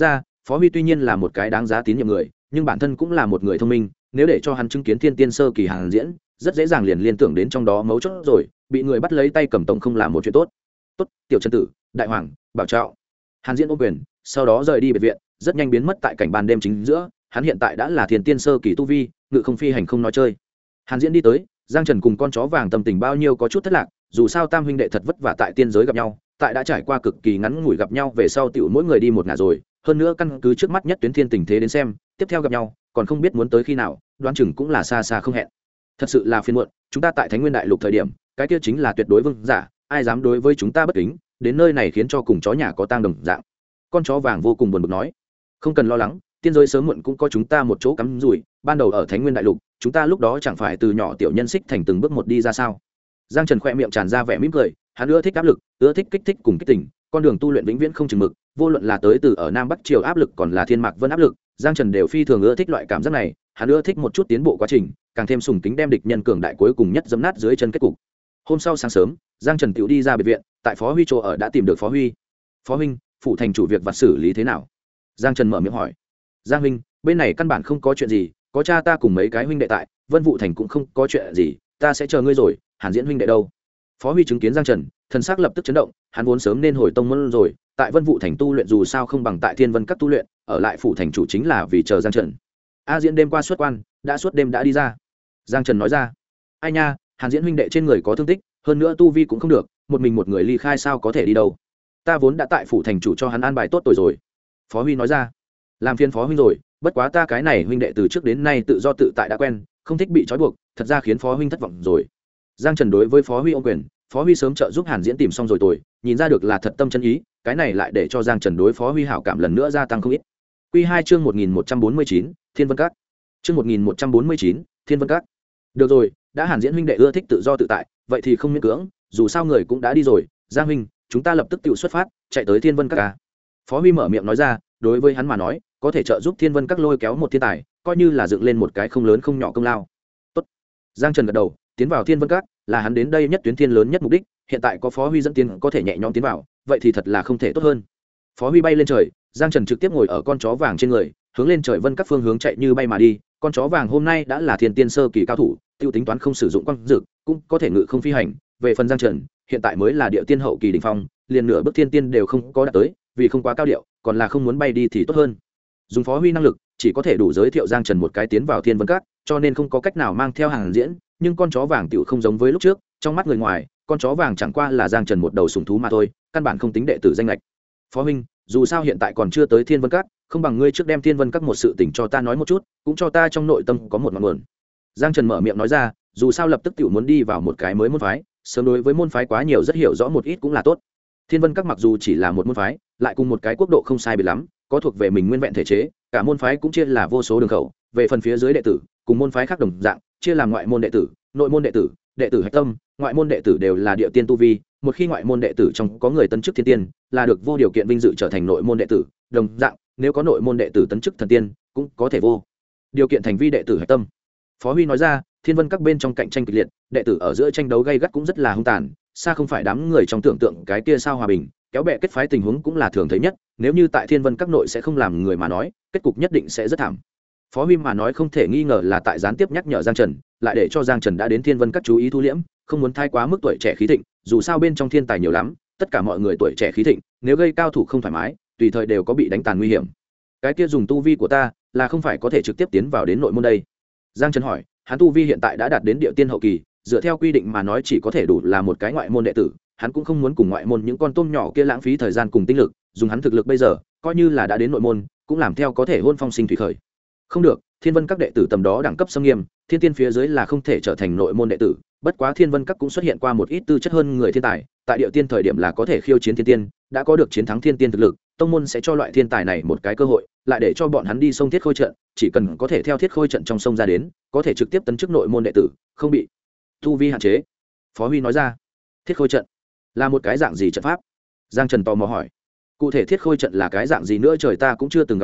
Phó Huy tuy nhiên là một cái đáng giá tín nhiệm người, nhưng bản thân cũng là một người thông minh, nếu để cho hắn chứng kiến thiên tiên sơ kỳ Hàn Diễn, rất dễ dàng liền liên tưởng đến trong đó mấu chốt rồi, bị người bắt lấy tay cầm tổng không làm một chuyện tốt. Tốt, tiểu chân tử, đại hoàng, bảo trọng. Hàn Diễn ôm quyền, sau đó rời đi biệt viện, rất nhanh biến mất tại cảnh ban đêm chính giữa. Hắn hiện tại đã là thiên tiên sơ kỳ tu vi, ngự không phi hành không nói chơi. Hàn Diễn đi tới, Giang Trần cùng con chó vàng tâm tình bao nhiêu có chút thất lạc, dù sao tam huynh đệ thật vất vả tại tiên giới gặp nhau, tại đã trải qua cực kỳ ngắn ngủi gặp nhau về sau tiểu mỗi người đi một ngả rồi, hơn nữa căn cứ trước mắt nhất tuyến thiên tình thế đến xem, tiếp theo gặp nhau, còn không biết muốn tới khi nào, đoán chừng cũng là xa xa không hẹn. Thật sự là phiền muộn, chúng ta tại Thánh Nguyên Đại Lục thời điểm, cái kia chính là tuyệt đối vương giả, ai dám đối với chúng ta bất kính, đến nơi này khiến cho cùng chó nhà có tang đồng dạng. Con chó vàng vô cùng buồn bực nói, không cần lo lắng, tiên giới sớm muộn cũng có chúng ta một chỗ cắm rủi, ban đầu ở Thánh Nguyên Đại Lục, chúng ta lúc đó chẳng phải từ nhỏ tiểu nhân xích thành từng bước một đi ra sao? Giang Trần khẽ miệng tràn ra vẻ mỉm cười, hắn ưa thích áp lực, ưa thích kích thích cùng kích tình, con đường tu luyện vĩnh viễn không chừng mực, vô luận là tới từ ở Nam Bắc triều áp lực còn là Thiên Mạc Vân áp lực, Giang Trần đều phi thường ưa thích loại cảm giác này, hắn ưa thích một chút tiến bộ quá trình, càng thêm sùng kính đem địch nhân cường đại cuối cùng nhất dẫm nát dưới chân kết cục. Hôm sau sáng sớm, Giang Trần tiểu đi ra biệt viện, tại Phó Huy chỗ ở đã tìm được Phó Huy. Phó huynh, phụ thành chủ việc vặt xử lý thế nào? Giang Trần mở miệng hỏi. Giang huynh, bên này căn bản không có chuyện gì, có cha ta cùng mấy cái huynh đệ tại, Vân Vũ thành cũng không có chuyện gì, ta sẽ chờ ngươi rồi. Hàn Diễn huynh đệ đâu? Phó Huy chứng kiến Giang Trần, thần sắc lập tức chấn động, hắn vốn sớm nên hồi tông môn rồi, tại Vân Vũ thành tu luyện dù sao không bằng tại Thiên Vân các tu luyện, ở lại phủ thành chủ chính là vì chờ Giang Trần. A Diễn đêm qua xuất quan, đã suốt đêm đã đi ra. Giang Trần nói ra. Ai nha, Hàn Diễn huynh đệ trên người có thương tích, hơn nữa tu vi cũng không được, một mình một người ly khai sao có thể đi đâu? Ta vốn đã tại phủ thành chủ cho hắn an bài tốt rồi. Phó Huy nói ra. Làm phiền Phó huynh rồi, bất quá ta cái này huynh đệ từ trước đến nay tự do tự tại đã quen, không thích bị trói buộc, thật ra khiến Phó huynh thất vọng rồi. Giang Trần đối với Phó Huy ôm quyền, Phó Huy sớm trợ giúp Hàn Diễn tìm xong rồi tôi, nhìn ra được là thật tâm chân ý, cái này lại để cho Giang Trần đối Phó Huy hảo cảm lần nữa gia tăng không ít. Quy 2 chương 1149, Thiên Vân Các. Chương 1149, Thiên Vân Các. Được rồi, đã Hàn Diễn huynh đệ ưa thích tự do tự tại, vậy thì không miễn cưỡng, dù sao người cũng đã đi rồi, Giang huynh, chúng ta lập tức tự xuất phát, chạy tới Thiên Vân Các à? Phó Huy mở miệng nói ra, đối với hắn mà nói, có thể trợ giúp Thiên Vân Các lôi kéo một thiên tài, coi như là dựng lên một cái không lớn không nhỏ công lao. Tốt. Giang Trần gật đầu, tiến vào Thiên Vân Các là hắn đến đây nhất tuyến thiên lớn nhất mục đích, hiện tại có Phó Huy dẫn tiến có thể nhẹ nhõm tiến vào, vậy thì thật là không thể tốt hơn. Phó Huy bay lên trời, Giang Trần trực tiếp ngồi ở con chó vàng trên người, hướng lên trời vân các phương hướng chạy như bay mà đi. Con chó vàng hôm nay đã là thiên tiên sơ kỳ cao thủ, tiêu tính toán không sử dụng quang dực, cũng có thể ngự không phi hành. Về phần Giang Trần, hiện tại mới là địa tiên hậu kỳ đỉnh phong, liền nửa bước thiên tiên đều không có đạt tới, vì không quá cao điệu, còn là không muốn bay đi thì tốt hơn. Dùng Phó Huy năng lực, chỉ có thể đủ giới thiệu Giang Trần một cái tiến vào Thiên Vân Các, cho nên không có cách nào mang theo Hàn Diễn, nhưng con chó vàng tiểu không giống với lúc trước, trong mắt người ngoài, con chó vàng chẳng qua là Giang Trần một đầu sủng thú mà thôi, căn bản không tính đệ tử danh lệch. Phó huynh, dù sao hiện tại còn chưa tới Thiên Vân Các, không bằng ngươi trước đem Thiên Vân Các một sự tình cho ta nói một chút, cũng cho ta trong nội tâm có một ngọn nguồn. Giang Trần mở miệng nói ra, dù sao lập tức tiểu muốn đi vào một cái mới môn phái, sớm đối với môn phái quá nhiều rất hiểu rõ một ít cũng là tốt. Thiên Vân Các mặc dù chỉ là một môn phái, lại cùng một cái quốc độ không sai biệt lắm, có thuộc về mình nguyên vẹn thể chế, cả môn phái cũng chia là vô số đường khẩu, về phần phía dưới đệ tử, cùng môn phái khác đồng dạng, chia làm ngoại môn đệ tử, nội môn đệ tử, đệ tử hạch tâm, ngoại môn đệ tử đều là địa tiên tu vi, một khi ngoại môn đệ tử trong có người tấn chức thiên tiên, là được vô điều kiện vinh dự trở thành nội môn đệ tử, đồng dạng, nếu có nội môn đệ tử tấn chức thần tiên, cũng có thể vô điều kiện thành vi đệ tử hạch tâm. Phó Huy nói ra, Thiên Vân Các bên trong cạnh tranh kịch liệt, đệ tử ở giữa tranh đấu gay gắt cũng rất là hung tàn, xa không phải đám người trong tưởng tượng cái kia sao hòa bình, kéo bè kết phái tình huống cũng là thường thấy nhất, nếu như tại Thiên Vân Các nội sẽ không làm người mà nói, kết cục nhất định sẽ rất thảm. Phó Huy mà nói không thể nghi ngờ là tại gián tiếp nhắc nhở Giang Trần, lại để cho Giang Trần đã đến Thiên Vân Các chú ý thu liễm, không muốn thay quá mức tuổi trẻ khí thịnh, dù sao bên trong thiên tài nhiều lắm, tất cả mọi người tuổi trẻ khí thịnh, nếu gây cao thủ không thoải mái, tùy thời đều có bị đánh tàn nguy hiểm. Cái kia dùng tu vi của ta, là không phải có thể trực tiếp tiến vào đến nội môn đây. Giang Trần hỏi, hắn tu vi hiện tại đã đạt đến địa tiên hậu kỳ, dựa theo quy định mà nói chỉ có thể đủ là một cái ngoại môn đệ tử, hắn cũng không muốn cùng ngoại môn những con tôm nhỏ kia lãng phí thời gian cùng tinh lực, dùng hắn thực lực bây giờ, coi như là đã đến nội môn, cũng làm theo có thể hôn phong sinh thủy khởi. Không được, Thiên Vân Các đệ tử tầm đó đẳng cấp xâm nghiêm, thiên tiên phía dưới là không thể trở thành nội môn đệ tử, bất quá Thiên Vân Các cũng xuất hiện qua một ít tư chất hơn người thiên tài, tại địa tiên thời điểm là có thể khiêu chiến thiên tiên, đã có được chiến thắng thiên tiên thực lực, tông môn sẽ cho loại thiên tài này một cái cơ hội, lại để cho bọn hắn đi sông Thiết Khôi trận, chỉ cần có thể theo Thiết Khôi trận trong sông ra đến, có thể trực tiếp tấn chức nội môn đệ tử, không bị tu vi hạn chế. Phó Huy nói ra, Thiết Khôi trận là một cái dạng gì trận pháp? Giang Trần tò mò hỏi. Cụ thể Thiết Khôi trận là cái dạng gì nữa trời ta cũng chưa từng gặp qua,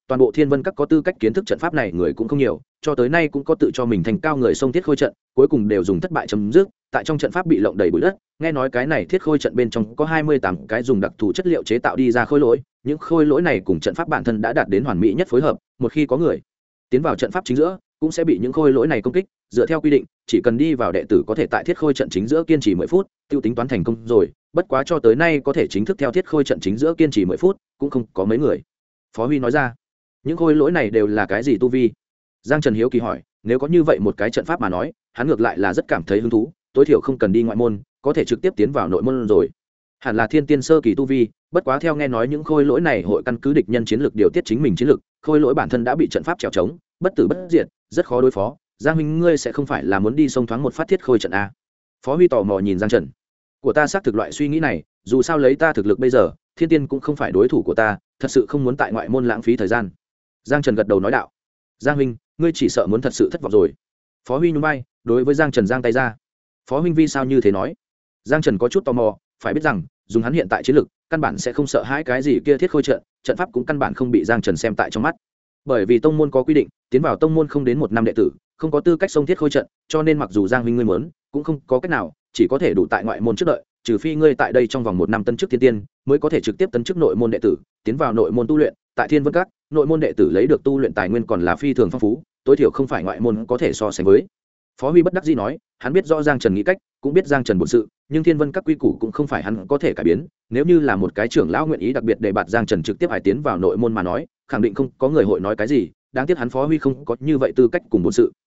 toàn bộ Thiên Vân Các có tư cách kiến thức trận pháp này người cũng không nhiều, cho tới nay cũng có tự cho mình thành cao người xông thiết khôi trận, cuối cùng đều dùng thất bại chấm dứt, tại trong trận pháp bị lộng đầy bụi đất. Nghe nói cái này thiết khôi trận bên trong có 28 cái dùng đặc thù chất liệu chế tạo đi ra khôi lỗi, những khôi lỗi này cùng trận pháp bản thân đã đạt đến hoàn mỹ nhất phối hợp, một khi có người tiến vào trận pháp chính giữa, cũng sẽ bị những khôi lỗi này công kích. Dựa theo quy định, chỉ cần đi vào đệ tử có thể tại thiết khôi trận chính giữa kiên trì 10 phút, tiêu tính toán thành công rồi. Bất quá cho tới nay có thể chính thức theo thiết khôi trận chính giữa kiên trì 10 phút, cũng không có mấy người. Phó Huy nói ra, những khôi lỗi này đều là cái gì tu vi? Giang Trần hiếu kỳ hỏi. Nếu có như vậy một cái trận pháp mà nói, hắn ngược lại là rất cảm thấy hứng thú, tối thiểu không cần đi ngoại môn, có thể trực tiếp tiến vào nội môn rồi. Hẳn là thiên tiên sơ kỳ tu vi, bất quá theo nghe nói những khôi lỗi này hội căn cứ địch nhân chiến lược điều tiết chính mình chiến lược, khôi lỗi bản thân đã bị trận pháp trèo trống, bất tử bất diệt, rất khó đối phó. Giang huynh ngươi sẽ không phải là muốn đi sông thoáng một phát thiết khôi trận a? Phó Huy tò mò nhìn Giang Trần. Của ta xác thực loại suy nghĩ này, dù sao lấy ta thực lực bây giờ, thiên tiên cũng không phải đối thủ của ta, thật sự không muốn tại ngoại môn lãng phí thời gian. Giang Trần gật đầu nói đạo. Giang huynh, ngươi chỉ sợ muốn thật sự thất vọng rồi. Phó Huy nhún vai, đối với Giang Trần giang tay ra. Phó huynh vì sao như thế nói? Giang Trần có chút tò mò, phải biết rằng dùng hắn hiện tại chiến lực, căn bản sẽ không sợ hãi cái gì kia thiết khôi trận, trận pháp cũng căn bản không bị Giang Trần xem tại trong mắt. Bởi vì tông môn có quy định, tiến vào tông môn không đến 1 năm đệ tử, không có tư cách xông thiết khôi trận, cho nên mặc dù Giang huynh ngươi muốn, cũng không có cách nào, chỉ có thể đủ tại ngoại môn trước đợi, trừ phi ngươi tại đây trong vòng 1 năm tấn chức thiên tiên, mới có thể trực tiếp tấn chức nội môn đệ tử, tiến vào nội môn tu luyện. Tại Thiên Vân Các, nội môn đệ tử lấy được tu luyện tài nguyên còn là phi thường phong phú, tối thiểu không phải ngoại môn có thể so sánh với. Phó Huy bất đắc dĩ nói, hắn biết rõ Giang Trần nghĩ cách, cũng biết Giang Trần bổn sự, nhưng Thiên Vân Các quy củ cũng không phải hắn có thể cải biến. Nếu như là một cái trưởng lão nguyện ý đặc biệt để bạt Giang Trần trực tiếp hải tiến vào nội môn mà nói, khẳng định không có người hội nói cái gì. Đáng tiếc hắn Phó Huy không có như vậy tư cách cùng bổn sự.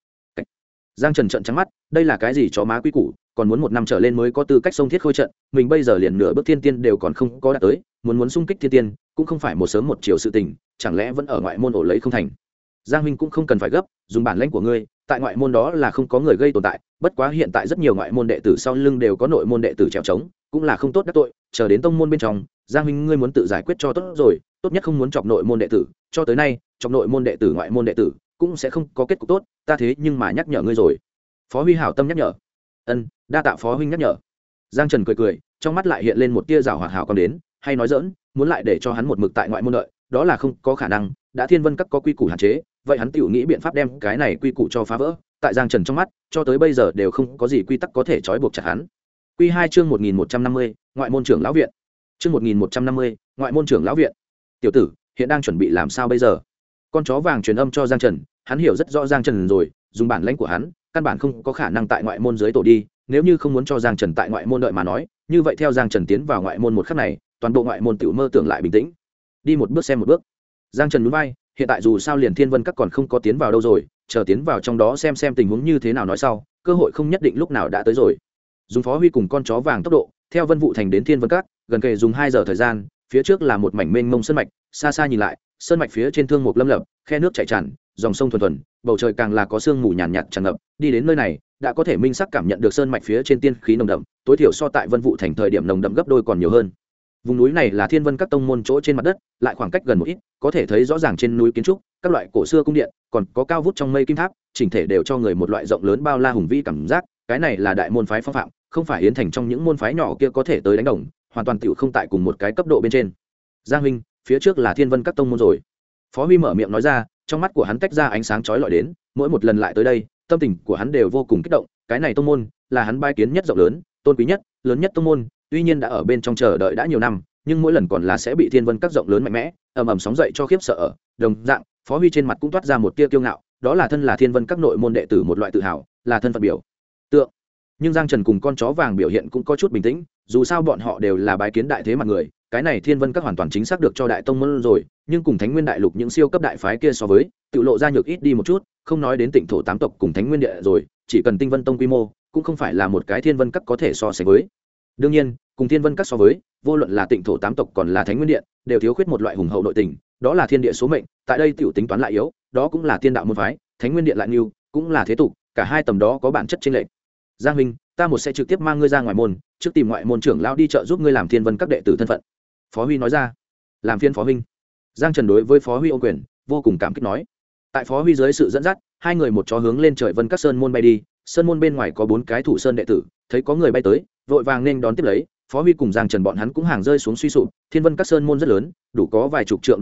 Giang Trần trợn trắng mắt, đây là cái gì chó má quy củ, còn muốn 1 năm trở lên mới có tư cách xông thiết khôi trận, mình bây giờ liền nửa bước thiên tiên đều còn không có đạt tới, muốn xung kích thiên tiên, cũng không phải một sớm một chiều sự tình, chẳng lẽ vẫn ở ngoại môn ổ lấy không thành. Giang huynh cũng không cần phải gấp, dùng bản lãnh của ngươi, tại ngoại môn đó là không có người gây tồn tại, bất quá hiện tại rất nhiều ngoại môn đệ tử sau lưng đều có nội môn đệ tử trèo trống, cũng là không tốt đắc tội, chờ đến tông môn bên trong, Giang huynh ngươi muốn tự giải quyết cho tốt rồi, tốt nhất không muốn chọc nội môn đệ tử, cho tới nay, chọc nội môn đệ tử ngoại môn đệ tử cũng sẽ không có kết cục tốt, ta thế nhưng mà nhắc nhở ngươi rồi. Phó Huy hảo tâm nhắc nhở. Ân, đa tạ Phó huynh nhắc nhở. Giang Trần cười cười, trong mắt lại hiện lên một tia giảo hoạt hảo còn đến, hay nói dỡn, muốn lại để cho hắn một mực tại ngoại môn đợi, đó là không có khả năng, đã Thiên Vân Các có quy củ hạn chế, vậy hắn tiểu nghĩ biện pháp đem cái này quy củ cho phá vỡ. Tại Giang Trần trong mắt, cho tới bây giờ đều không có gì quy tắc có thể trói buộc chặt hắn. Quy 2 chương 1150, ngoại môn trưởng lão viện. Chương 1150, ngoại môn trưởng lão viện. Tiểu tử, hiện đang chuẩn bị làm sao bây giờ? Con chó vàng truyền âm cho Giang Trần, hắn hiểu rất rõ Giang Trần rồi, dùng bản lãnh của hắn, căn bản không có khả năng tại ngoại môn dưới tổ đi, nếu như không muốn cho Giang Trần tại ngoại môn đợi mà nói, như vậy theo Giang Trần tiến vào ngoại môn một khắc này, toàn bộ ngoại môn tiểu mơ tưởng lại bình tĩnh. Đi một bước xem một bước. Giang Trần nhún vai, hiện tại dù sao liền Thiên Vân Các còn không có tiến vào đâu rồi, chờ tiến vào trong đó xem tình huống như thế nào nói sau, cơ hội không nhất định lúc nào đã tới rồi. Dùng Phó Huy cùng con chó vàng tốc độ, theo Vân Vũ Thành đến Thiên Vân Các, gần kề dùng 2 giờ thời gian, phía trước là một mảnh mênh mông sơn mạch, xa xa nhìn lại, sơn mạch phía trên thương mục lâm lập, khe nước chảy tràn, dòng sông thuần thuần, bầu trời càng là có sương mù nhàn nhạt tràn ngập, đi đến nơi này, đã có thể minh xác cảm nhận được sơn mạch phía trên tiên khí nồng đậm, tối thiểu so tại Vân Vũ Thành thời điểm nồng đậm gấp đôi còn nhiều hơn. Vùng núi này là Thiên Vân Các tông môn chỗ trên mặt đất, lại khoảng cách gần một ít, có thể thấy rõ ràng trên núi kiến trúc, các loại cổ xưa cung điện, còn có cao vút trong mây kim tháp, chỉnh thể đều cho người một loại rộng lớn bao la hùng vĩ cảm giác, cái này là đại môn phái phong phạm, không phải yến thành trong những môn phái nhỏ kia có thể tới đánh đồng, hoàn toàn tiểu không tại cùng một cái cấp độ bên trên. Giang huynh, phía trước là Thiên Vân Các tông môn rồi. Phó Huy mở miệng nói ra, trong mắt của hắn tách ra ánh sáng chói lọi đến, mỗi một lần lại tới đây, tâm tình của hắn đều vô cùng kích động, cái này tông môn là hắn bái kiến nhất rộng lớn, tôn quý nhất, lớn nhất tông môn, tuy nhiên đã ở bên trong chờ đợi đã nhiều năm, nhưng mỗi lần còn là sẽ bị Thiên Vân Các rộng lớn mạnh mẽ, ầm ầm sóng dậy cho khiếp sợ. Đồng dạng, Phó Huy trên mặt cũng toát ra một tia kiêu ngạo, đó là thân là Thiên Vân Các nội môn đệ tử một loại tự hào, là thân phận biểu tượng. Nhưng Giang Trần cùng con chó vàng biểu hiện cũng có chút bình tĩnh, dù sao bọn họ đều là bái kiến đại thế mặt người, cái này Thiên Vân Các hoàn toàn chính xác được cho đại tông môn rồi, nhưng cùng Thánh Nguyên Đại Lục những siêu cấp đại phái kia so với, tự lộ ra nhược ít đi một chút, không nói đến Tịnh Thổ 8 tộc cùng Thánh Nguyên Địa rồi, chỉ cần Tinh Vân Tông quy mô, cũng không phải là một cái Thiên Vân Các có thể so sánh với. Đương nhiên, cùng Thiên Vân Các so với, vô luận là Tịnh Thổ 8 tộc còn là Thánh Nguyên Điện, đều thiếu khuyết một loại hùng hậu nội tình, đó là thiên địa số mệnh, tại đây tiểu tính toán lại yếu, đó cũng là tiên đạo môn phái, Thánh Nguyên Điện lại nưu, cũng là thế tục, cả hai tầm đó có bản chất chênh lệch. Giang huynh, ta một sẽ trực tiếp mang ngươi ra ngoài môn, trước tìm ngoại môn trưởng lão đi trợ giúp ngươi làm Thiên Vân Các đệ tử thân phận. Phó Huy nói ra. Làm phiên Phó huynh. Giang Trần đối với Phó Huy ôm quyền, vô cùng cảm kích nói. Tại Phó Huy dưới sự dẫn dắt, hai người một chó hướng lên trời Vân Các sơn môn bay đi, sơn môn bên ngoài có 4 cái thủ sơn đệ tử, thấy có người bay tới, vội vàng nên đón tiếp lấy. Phó Huy cùng Giang Trần bọn hắn cũng hàng rơi xuống suy sụp, Thiên Vân Các sơn môn rất lớn, đủ có vài chục trượng độ cao,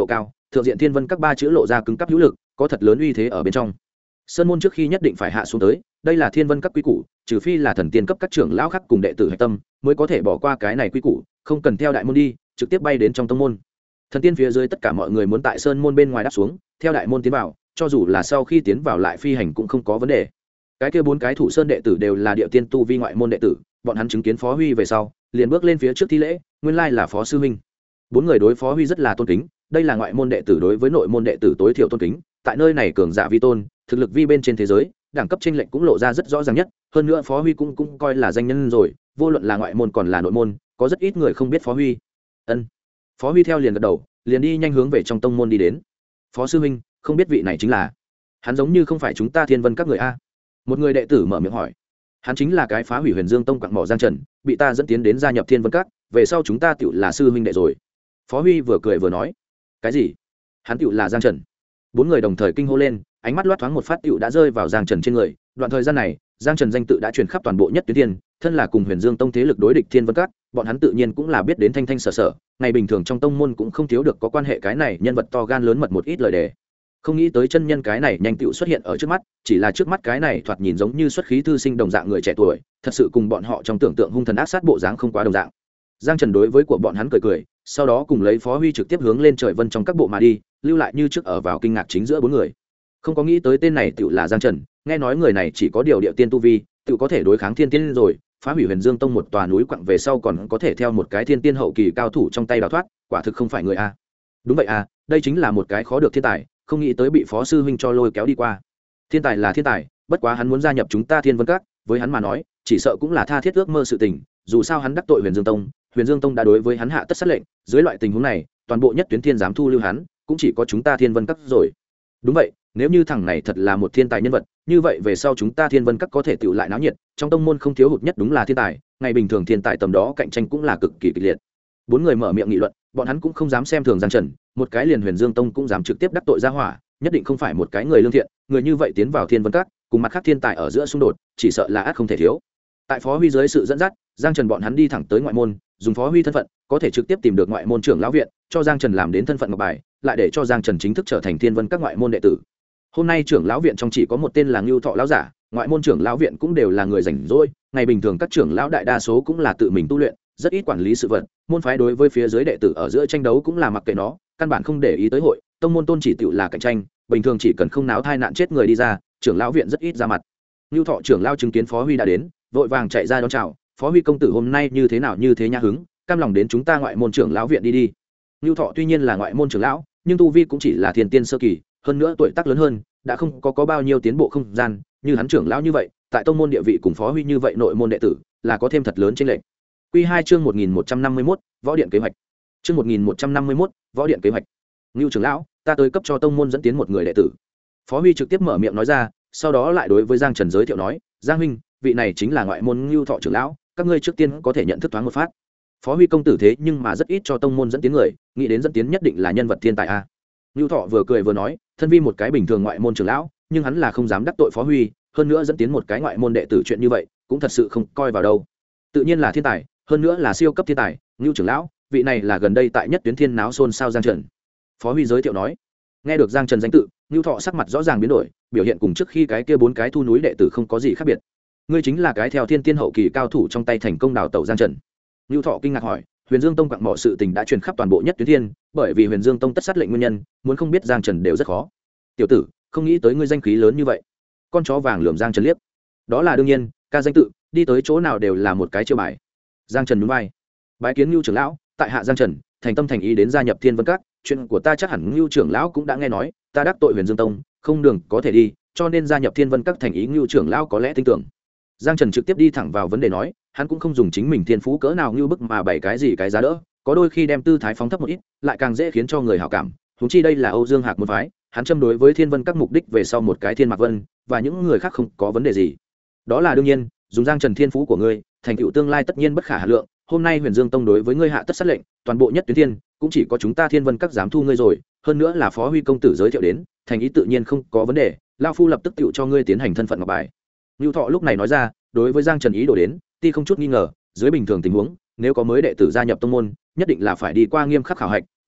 thượng diện thiên vân các ba chữ lộ ra cứng cắp hữu lực, có thật lớn uy thế ở bên trong. Sơn môn trước khi nhất định phải hạ xuống tới, đây là thiên vân các quy củ, trừ phi là thần tiên cấp các trưởng lão khác cùng đệ tử hạch tâm mới có thể bỏ qua cái này quy củ, không cần theo đại môn đi, trực tiếp bay đến trong tông môn. Thần tiên phía dưới tất cả mọi người muốn tại sơn môn bên ngoài đáp xuống, theo đại môn tiến vào, cho dù là sau khi tiến vào lại phi hành cũng không có vấn đề. Cái kia 4 cái thủ sơn đệ tử đều là địa tiên tu vi ngoại môn đệ tử, bọn hắn chứng kiến Phó Huy về sau, liền bước lên phía trước thi lễ, nguyên lai là Phó sư huynh. 4 người đối Phó Huy rất là tôn kính, đây là ngoại môn đệ tử đối với nội môn đệ tử tối thiểu tôn kính, tại nơi này cường giả vi tôn, thực lực vi bên trên thế giới, đẳng cấp chênh lệch cũng lộ ra rất rõ ràng nhất, hơn nữa Phó Huy cũng coi là danh nhân rồi, vô luận là ngoại môn còn là nội môn, có rất ít người không biết Phó Huy. Ân. Phó Huy theo liền gật đầu, liền đi nhanh hướng về trong tông môn đi đến. Phó sư huynh, không biết vị này chính là? Hắn giống như không phải chúng ta Thiên Vân các người a? Một người đệ tử mở miệng hỏi. Hắn chính là cái phá hủy Huyền Dương tông quặng mỏ Giang Trần, bị ta dẫn tiến đến gia nhập Thiên Vân các, về sau chúng ta tựu là sư huynh đệ rồi. Phó Huy vừa cười vừa nói. Cái gì? Hắn tựu là Giang Trần? 4 người đồng thời kinh hô lên, ánh mắt loát thoáng một phát tựu đã rơi vào Giang Trần trên người. Đoạn thời gian này, Giang Trần danh tự đã truyền khắp toàn bộ Nhất Tuyến Thiên, thân là cùng Huyền Dương tông thế lực đối địch Thiên Vân các, bọn hắn tự nhiên cũng là biết đến thanh thanh sở sở, ngày bình thường trong tông môn cũng không thiếu được có quan hệ cái này nhân vật to gan lớn mật một ít lời đề. Không nghĩ tới chân nhân cái này nhanh tựu xuất hiện ở trước mắt, chỉ là trước mắt cái này thoạt nhìn giống như xuất khí thư sinh đồng dạng người trẻ tuổi, thật sự cùng bọn họ trong tưởng tượng hung thần ác sát bộ dáng không quá đồng dạng. Giang Trần đối với của bọn hắn cười cười, sau đó cùng lấy Phó Huy trực tiếp hướng lên trời vân trong các bộ mà đi, lưu lại như trước ở vào kinh ngạc chính giữa 4 người. Không có nghĩ tới tên này tựu là Giang Trần, nghe nói người này chỉ có điều địa tiên tu vi, tựu có thể đối kháng thiên tiên rồi, phá hủy Huyền Dương tông một tòa núi quặng về sau còn có thể theo một cái thiên tiên hậu kỳ cao thủ trong tay đào thoát, quả thực không phải người a. Đúng vậy a, đây chính là một cái khó được thiên tài, không nghĩ tới bị Phó sư huynh cho lôi kéo đi qua. Thiên tài là thiên tài, bất quá hắn muốn gia nhập chúng ta Thiên Vân các, với hắn mà nói, chỉ sợ cũng là tha thiết ước mơ sự tình, dù sao hắn đắc tội Huyền Dương tông, Huyền Dương tông đã đối với hắn hạ tất sát lệnh, dưới loại tình huống này, toàn bộ Nhất Tuyến Thiên dám thu lưu hắn, cũng chỉ có chúng ta Thiên Vân các rồi. Đúng vậy, nếu như thằng này thật là một thiên tài nhân vật, như vậy về sau chúng ta Thiên Vân các có thể tựu lại náo nhiệt, trong tông môn không thiếu hụt nhất đúng là thiên tài, ngày bình thường thiên tài tầm đó cạnh tranh cũng là cực kỳ kịch liệt. 4 người mở miệng nghị luận, bọn hắn cũng không dám xem thường Giang Trần, một cái liền Huyền Dương tông cũng dám trực tiếp đắc tội ra hỏa, nhất định không phải một cái người lương thiện, người như vậy tiến vào Thiên Vân các, cùng mặt khác thiên tài ở giữa xung đột, chỉ sợ là ắt không thể thiếu. Tại Phó Huy dưới sự dẫn dắt, Giang Trần bọn hắn đi thẳng tới ngoại môn, dùng Phó Huy thân phận, có thể trực tiếp tìm được ngoại môn trưởng lão viện, cho Giang Trần làm đến thân phận ngọc bài, lại để cho Giang Trần chính thức trở thành Thiên Vân các ngoại môn đệ tử. Hôm nay trưởng lão viện trong chỉ có một tên là Ngưu Thọ lão giả, ngoại môn trưởng lão viện cũng đều là người rảnh rỗi, ngày bình thường các trưởng lão đại đa số cũng là tự mình tu luyện, rất ít quản lý sự vật, môn phái đối với phía dưới đệ tử ở giữa tranh đấu cũng là mặc kệ nó, căn bản không để ý tới hội, tông môn tôn chỉ tựu là cạnh tranh, bình thường chỉ cần không náo thai nạn chết người đi ra, trưởng lão viện rất ít ra mặt. Ngưu Thọ trưởng lão chứng kiến Phó Huy đã đến, vội vàng chạy ra đón chào, Phó Huy công tử hôm nay như thế nào như thế nhã hứng, cam lòng đến chúng ta ngoại môn trưởng lão viện đi đi. Ngưu Thọ tuy nhiên là ngoại môn trưởng lão, nhưng tu vi cũng chỉ là thiên tiên sơ kỳ, hơn nữa tuổi tác lớn hơn, đã không có bao nhiêu tiến bộ không gian, như hắn trưởng lão như vậy, tại tông môn địa vị cùng Phó Huy như vậy nội môn đệ tử, là có thêm thật lớn chênh lệch. Quy 2 chương 1151, võ điện kế hoạch. Chương 1151, võ điện kế hoạch. Ngưu trưởng lão, ta tới cấp cho tông môn dẫn tiến một người đệ tử. Phó Huy trực tiếp mở miệng nói ra, sau đó lại đối với Giang Trần giới thiệu nói, Giang huynh, vị này chính là ngoại môn Ngưu Thọ trưởng lão, các ngươi trước tiên có thể nhận thức thoáng một phát. Phó Huy công tử thế nhưng mà rất ít cho tông môn dẫn tiến người, nghĩ đến dẫn tiến nhất định là nhân vật thiên tài a. Ngưu Thọ vừa cười vừa nói, thân vi một cái bình thường ngoại môn trưởng lão, nhưng hắn là không dám đắc tội Phó Huy, hơn nữa dẫn tiến một cái ngoại môn đệ tử chuyện như vậy, cũng thật sự không coi vào đâu. Tự nhiên là thiên tài, hơn nữa là siêu cấp thiên tài, Ngưu trưởng lão, vị này là gần đây tại Nhất Tuyến Thiên náo xôn xao Giang Trần. Phó Huy giới thiệu nói. Nghe được Giang Trần danh tự, Ngưu Thọ sắc mặt rõ ràng biến đổi, biểu hiện cùng trước khi cái kia 4 cái thu núi đệ tử không có gì khác biệt. Ngươi chính là cái theo thiên tiên hậu kỳ cao thủ trong tay thành công đào tẩu Giang Trần. Ngưu Thọ kinh ngạc hỏi, Huyền Dương tông quặng mỏ sự tình đã truyền khắp toàn bộ Nhất Tuyến Thiên, bởi vì Huyền Dương tông tất sát lệnh nguyên nhân, muốn không biết Giang Trần đều rất khó. Tiểu tử, không nghĩ tới ngươi danh khí lớn như vậy. Con chó vàng lườm Giang Trần liếc. Đó là đương nhiên, ca danh tự, đi tới chỗ nào đều là một cái chiêu bài. Giang Trần nhún vai. Bái kiến Ngưu trưởng lão, tại hạ Giang Trần, thành tâm thành ý đến gia nhập Thiên Vân các, chuyện của ta chắc hẳn Ngưu trưởng lão cũng đã nghe nói, ta đắc tội Huyền Dương tông, không đường có thể đi, cho nên gia nhập Thiên Vân các thành ý Ngưu trưởng lão có lẽ tin tưởng. Giang Trần trực tiếp đi thẳng vào vấn đề nói, hắn cũng không dùng chính mình thiên phú cỡ nào ngưu bức mà bày cái gì cái giá đỡ, có đôi khi đem tư thái phóng thấp một ít, lại càng dễ khiến cho người hảo cảm. Huống chi đây là Âu Dương Hạc môn phái, hắn châm đối với Thiên Vân các mục đích về sau một cái Thiên Mạc Vân, và những người khác không có vấn đề gì. Đó là đương nhiên, dùng Giang Trần thiên phú của ngươi, thành tựu tương lai tất nhiên bất khả hà lượng. Hôm nay Huyền Dương tông đối với ngươi hạ tất sát lệnh, toàn bộ Nhất Tuyến Thiên, cũng chỉ có chúng ta Thiên Vân các dám thu ngươi rồi, hơn nữa là Phó Huy công tử giới thiệu đến, thành ý tự nhiên không có vấn đề, lão phu lập tức tựu cho ngươi tiến hành thân phận ngọc bài. Ngưu Thọ lúc này nói ra, đối với Giang Trần ý đồ đến, ti không chút nghi ngờ, dưới bình thường tình huống, nếu có mới đệ tử gia nhập tông môn, nhất định là phải đi qua nghiêm khắc khảo hạch,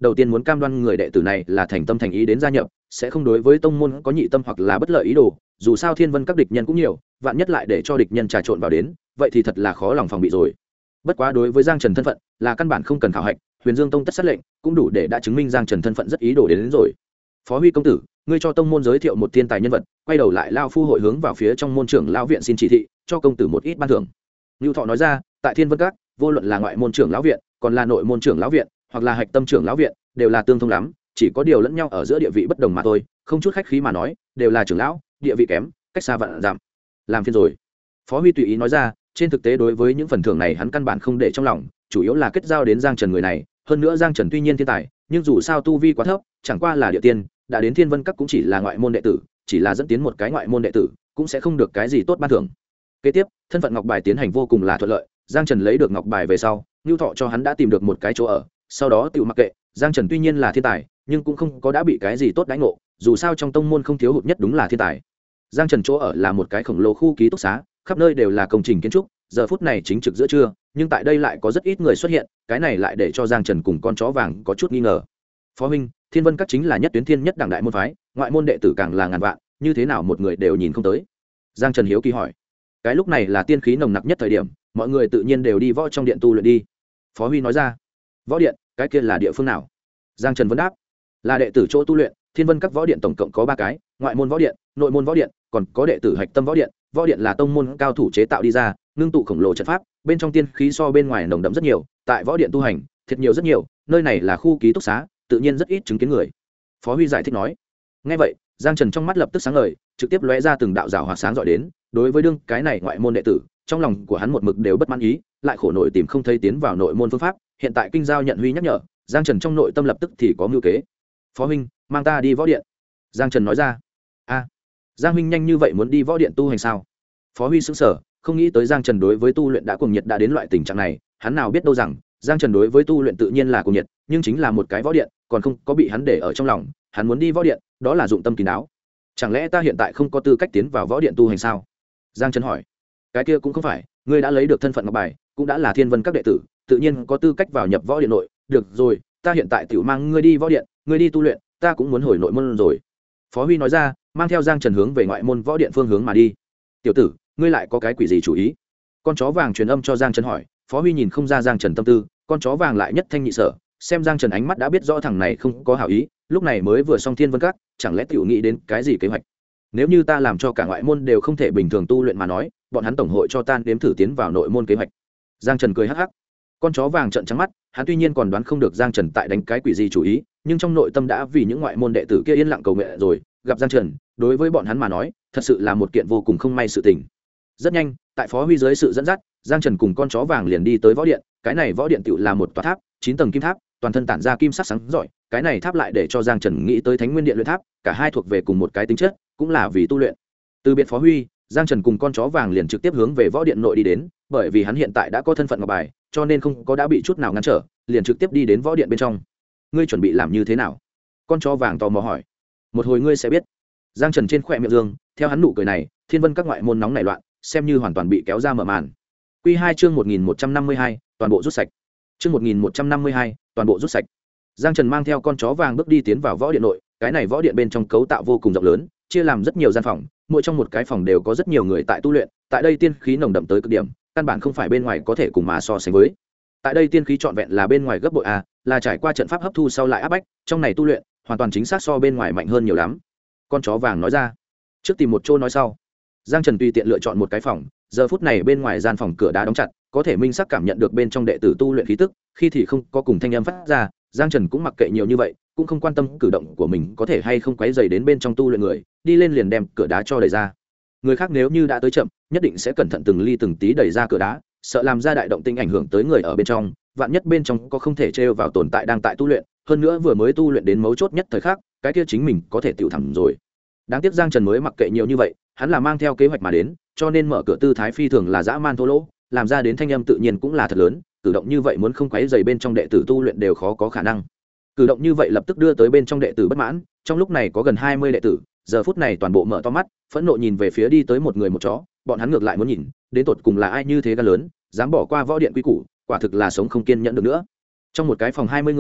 đầu tiên muốn cam đoan người đệ tử này là thành tâm thành ý đến gia nhập, sẽ không đối với tông môn có nhị tâm hoặc là bất lợi ý đồ. Dù sao Thiên Vân các địch nhân cũng nhiều, vạn nhất lại để cho địch nhân trà trộn vào đến, vậy thì thật là khó lòng phòng bị rồi. Bất quá đối với Giang Trần thân phận là căn bản không cần khảo hạch, Huyền Dương Tông tất sát lệnh cũng đủ để đã chứng minh Giang Trần thân phận rất ý đồ đến rồi. Phó Huy công tử, ngươi cho tông môn giới thiệu một thiên tài nhân vật, quay đầu lại lao phu hội hướng vào phía trong môn trưởng lão viện xin chỉ thị, cho công tử một ít ban thưởng. Nưu Thọ nói ra, tại Thiên Vân các, vô luận là ngoại môn trưởng lão viện, còn là nội môn trưởng lão viện, hoặc là hạch tâm trưởng lão viện, đều là tương thông lắm, chỉ có điều lẫn nhau ở giữa địa vị bất đồng mà thôi, không chút khách khí mà nói, đều là trưởng lão, địa vị kém, cách xa vạn dặm. Làm phiền rồi. Phó Huy tùy ý nói ra, trên thực tế đối với những phần thưởng này hắn căn bản không để trong lòng, chủ yếu là kết giao đến Giang Trần người này, hơn nữa Giang Trần tuy nhiên thiên tài, nhưng dù sao tu vi quá thấp, chẳng qua là địa tiên, đã đến Thiên Vân các cũng chỉ là ngoại môn đệ tử, chỉ là dẫn tiến một cái ngoại môn đệ tử, cũng sẽ không được cái gì tốt ban thưởng. Kế tiếp, thân phận ngọc bài tiến hành vô cùng là thuận lợi, Giang Trần lấy được ngọc bài về sau, Nưu Thọ cho hắn đã tìm được một cái chỗ ở, sau đó tự mặc kệ, Giang Trần tuy nhiên là thiên tài, nhưng cũng không có đã bị cái gì tốt đãi ngộ, dù sao trong tông môn không thiếu hụt nhất đúng là thiên tài. Giang Trần chỗ ở là một cái khổng lồ khu ký túc xá, khắp nơi đều là công trình kiến trúc, giờ phút này chính trực giữa trưa, nhưng tại đây lại có rất ít người xuất hiện, cái này lại để cho Giang Trần cùng con chó vàng có chút nghi ngờ. Phó huynh, Thiên Vân các chính là nhất tuyến thiên nhất đẳng đại môn phái, ngoại môn đệ tử càng là ngàn vạn, như thế nào một người đều nhìn không tới? Giang Trần hiếu kỳ hỏi. Cái lúc này là tiên khí nồng nặc nhất thời điểm, mọi người tự nhiên đều đi võ trong điện tu luyện đi. Phó Huy nói ra. Võ điện, cái kia là địa phương nào? Giang Trần vấn đáp. Là đệ tử chỗ tu luyện, Thiên Vân các võ điện tổng cộng có 3 cái, ngoại môn võ điện, nội môn võ điện, còn có đệ tử hạch tâm võ điện. Võ điện là tông môn cao thủ chế tạo đi ra, ngưng tụ khổng lồ trận pháp, bên trong tiên khí so bên ngoài nồng đậm rất nhiều, tại võ điện tu hành, thiệt nhiều rất nhiều, nơi này là khu ký túc xá, tự nhiên rất ít chứng kiến người. Phó Huy giải thích nói. Nghe vậy, Giang Trần trong mắt lập tức sáng ngời, trực tiếp lóe ra từng đạo rào hoạt sáng rọi đến, đối với đương cái này ngoại môn đệ tử, trong lòng của hắn một mực đều bất mãn ý, lại khổ nổi tìm không thấy tiến vào nội môn phương pháp, hiện tại kinh giao nhận Huy nhắc nhở, Giang Trần trong nội tâm lập tức thì có mưu kế. Phó huynh, mang ta đi võ điện. Giang Trần nói ra. A, Giang huynh nhanh như vậy muốn đi võ điện tu hành sao? Phó Huy sững sờ, không nghĩ tới Giang Trần đối với tu luyện đã cuồng nhiệt đã đến loại tình trạng này, hắn nào biết đâu rằng Giang Trần đối với tu luyện tự nhiên là cuồng nhiệt, nhưng chính là một cái võ điện, còn không có bị hắn để ở trong lòng, hắn muốn đi võ điện, đó là dụng tâm kín đáo. Chẳng lẽ ta hiện tại không có tư cách tiến vào võ điện tu hành sao? Giang Trần hỏi. Cái kia cũng không phải, ngươi đã lấy được thân phận ngọc bài, cũng đã là Thiên Vân các đệ tử, tự nhiên có tư cách vào nhập võ điện nội, được rồi, ta hiện tại tiểu mang ngươi đi võ điện, ngươi đi tu luyện, ta cũng muốn hồi nội môn rồi. Phó Huy nói ra, mang theo Giang Trần hướng về ngoại môn võ điện phương hướng mà đi. Tiểu tử, ngươi lại có cái quỷ gì chủ ý? Con chó vàng truyền âm cho Giang Trần hỏi. Phó Huy nhìn không ra Giang Trần tâm tư, con chó vàng lại nhất thanh nhị sở, xem Giang Trần ánh mắt đã biết rõ thằng này không có hảo ý, lúc này mới vừa xong Thiên Vân các, chẳng lẽ tiểu nghĩ đến cái gì kế hoạch? Nếu như ta làm cho cả ngoại môn đều không thể bình thường tu luyện mà nói, bọn hắn tổng hội cho ta nếm thử tiến vào nội môn kế hoạch. Giang Trần cười hắc hắc. Con chó vàng trợn trắng mắt, hắn tuy nhiên còn đoán không được Giang Trần tại đánh cái quỷ gì chủ ý, nhưng trong nội tâm đã vì những ngoại môn đệ tử kia yên lặng cầu nguyện rồi, gặp Giang Trần, đối với bọn hắn mà nói, thật sự là một kiện vô cùng không may sự tình. Rất nhanh, tại Phó Huy dưới sự dẫn dắt, Giang Trần cùng con chó vàng liền đi tới võ điện, cái này võ điện tựu là một tòa tháp, 9 tầng kim tháp, toàn thân tản ra kim sắc sáng rọi, cái này tháp lại để cho Giang Trần nghĩ tới Thánh Nguyên Điện luyện tháp, cả hai thuộc về cùng một cái tính chất, cũng là vì tu luyện. Từ biệt Phó Huy, Giang Trần cùng con chó vàng liền trực tiếp hướng về võ điện nội đi đến, bởi vì hắn hiện tại đã có thân phận ngọc bài, cho nên không có đã bị chút nào ngăn trở, liền trực tiếp đi đến võ điện bên trong. Ngươi chuẩn bị làm như thế nào? Con chó vàng tò mò hỏi. Một hồi ngươi sẽ biết. Giang Trần trên khóe miệng dương, theo hắn nụ cười này, Thiên Vân các ngoại môn nóng nảy loạn, xem như hoàn toàn bị kéo ra mở màn. Quy 2 chương 1152, toàn bộ rút sạch. Chương 1152, toàn bộ rút sạch. Giang Trần mang theo con chó vàng bước đi tiến vào võ điện nội, cái này võ điện bên trong cấu tạo vô cùng rộng lớn, chia làm rất nhiều gian phòng, mỗi trong một cái phòng đều có rất nhiều người tại tu luyện, tại đây tiên khí nồng đậm tới cực điểm, căn bản không phải bên ngoài có thể cùng mà so sánh với. Tại đây tiên khí trọn vẹn là bên ngoài gấp bội a, là trải qua trận pháp hấp thu sau lại áp bách, trong này tu luyện, hoàn toàn chính xác so bên ngoài mạnh hơn nhiều lắm. Con chó vàng nói ra. Trước tìm một chỗ nói sau. Giang Trần tùy tiện lựa chọn một cái phòng, giờ phút này bên ngoài gian phòng cửa đá đóng chặt, có thể minh xác cảm nhận được bên trong đệ tử tu luyện khí tức, khi thì không có cùng thanh âm phát ra, Giang Trần cũng mặc kệ nhiều như vậy, cũng không quan tâm cử động của mình có thể hay không quấy rầy đến bên trong tu luyện người, đi lên liền đem cửa đá cho đẩy ra. Người khác nếu như đã tới chậm, nhất định sẽ cẩn thận từng ly từng tí đẩy ra cửa đá, sợ làm ra đại động tĩnh ảnh hưởng tới người ở bên trong, vạn nhất bên trong có không thể trêu vào tồn tại đang tại tu luyện, hơn nữa vừa mới tu luyện đến mấu chốt nhất thời khắc, cái kia chính mình có thể tiểu thẳng rồi. Đáng tiếc Giang Trần mới mặc kệ nhiều như vậy, hắn là mang theo kế hoạch mà đến, cho nên mở cửa tư thái phi thường là dã man thô lỗ, làm ra đến thanh âm tự nhiên cũng là thật lớn, cử động như vậy muốn không quấy rầy bên trong đệ tử tu luyện đều khó có khả năng. Cử động như vậy lập tức đưa tới bên trong đệ tử bất mãn, trong lúc này có gần 20 đệ tử, giờ phút này toàn bộ mở to mắt, phẫn nộ nhìn về phía đi tới một người một chó, bọn hắn ngược lại muốn nhìn, đến tột cùng là ai như thế gan lớn, dám bỏ qua võ điện quy củ, quả thực là sống không kiên nhẫn được nữa. Trong một cái phòng 20 người,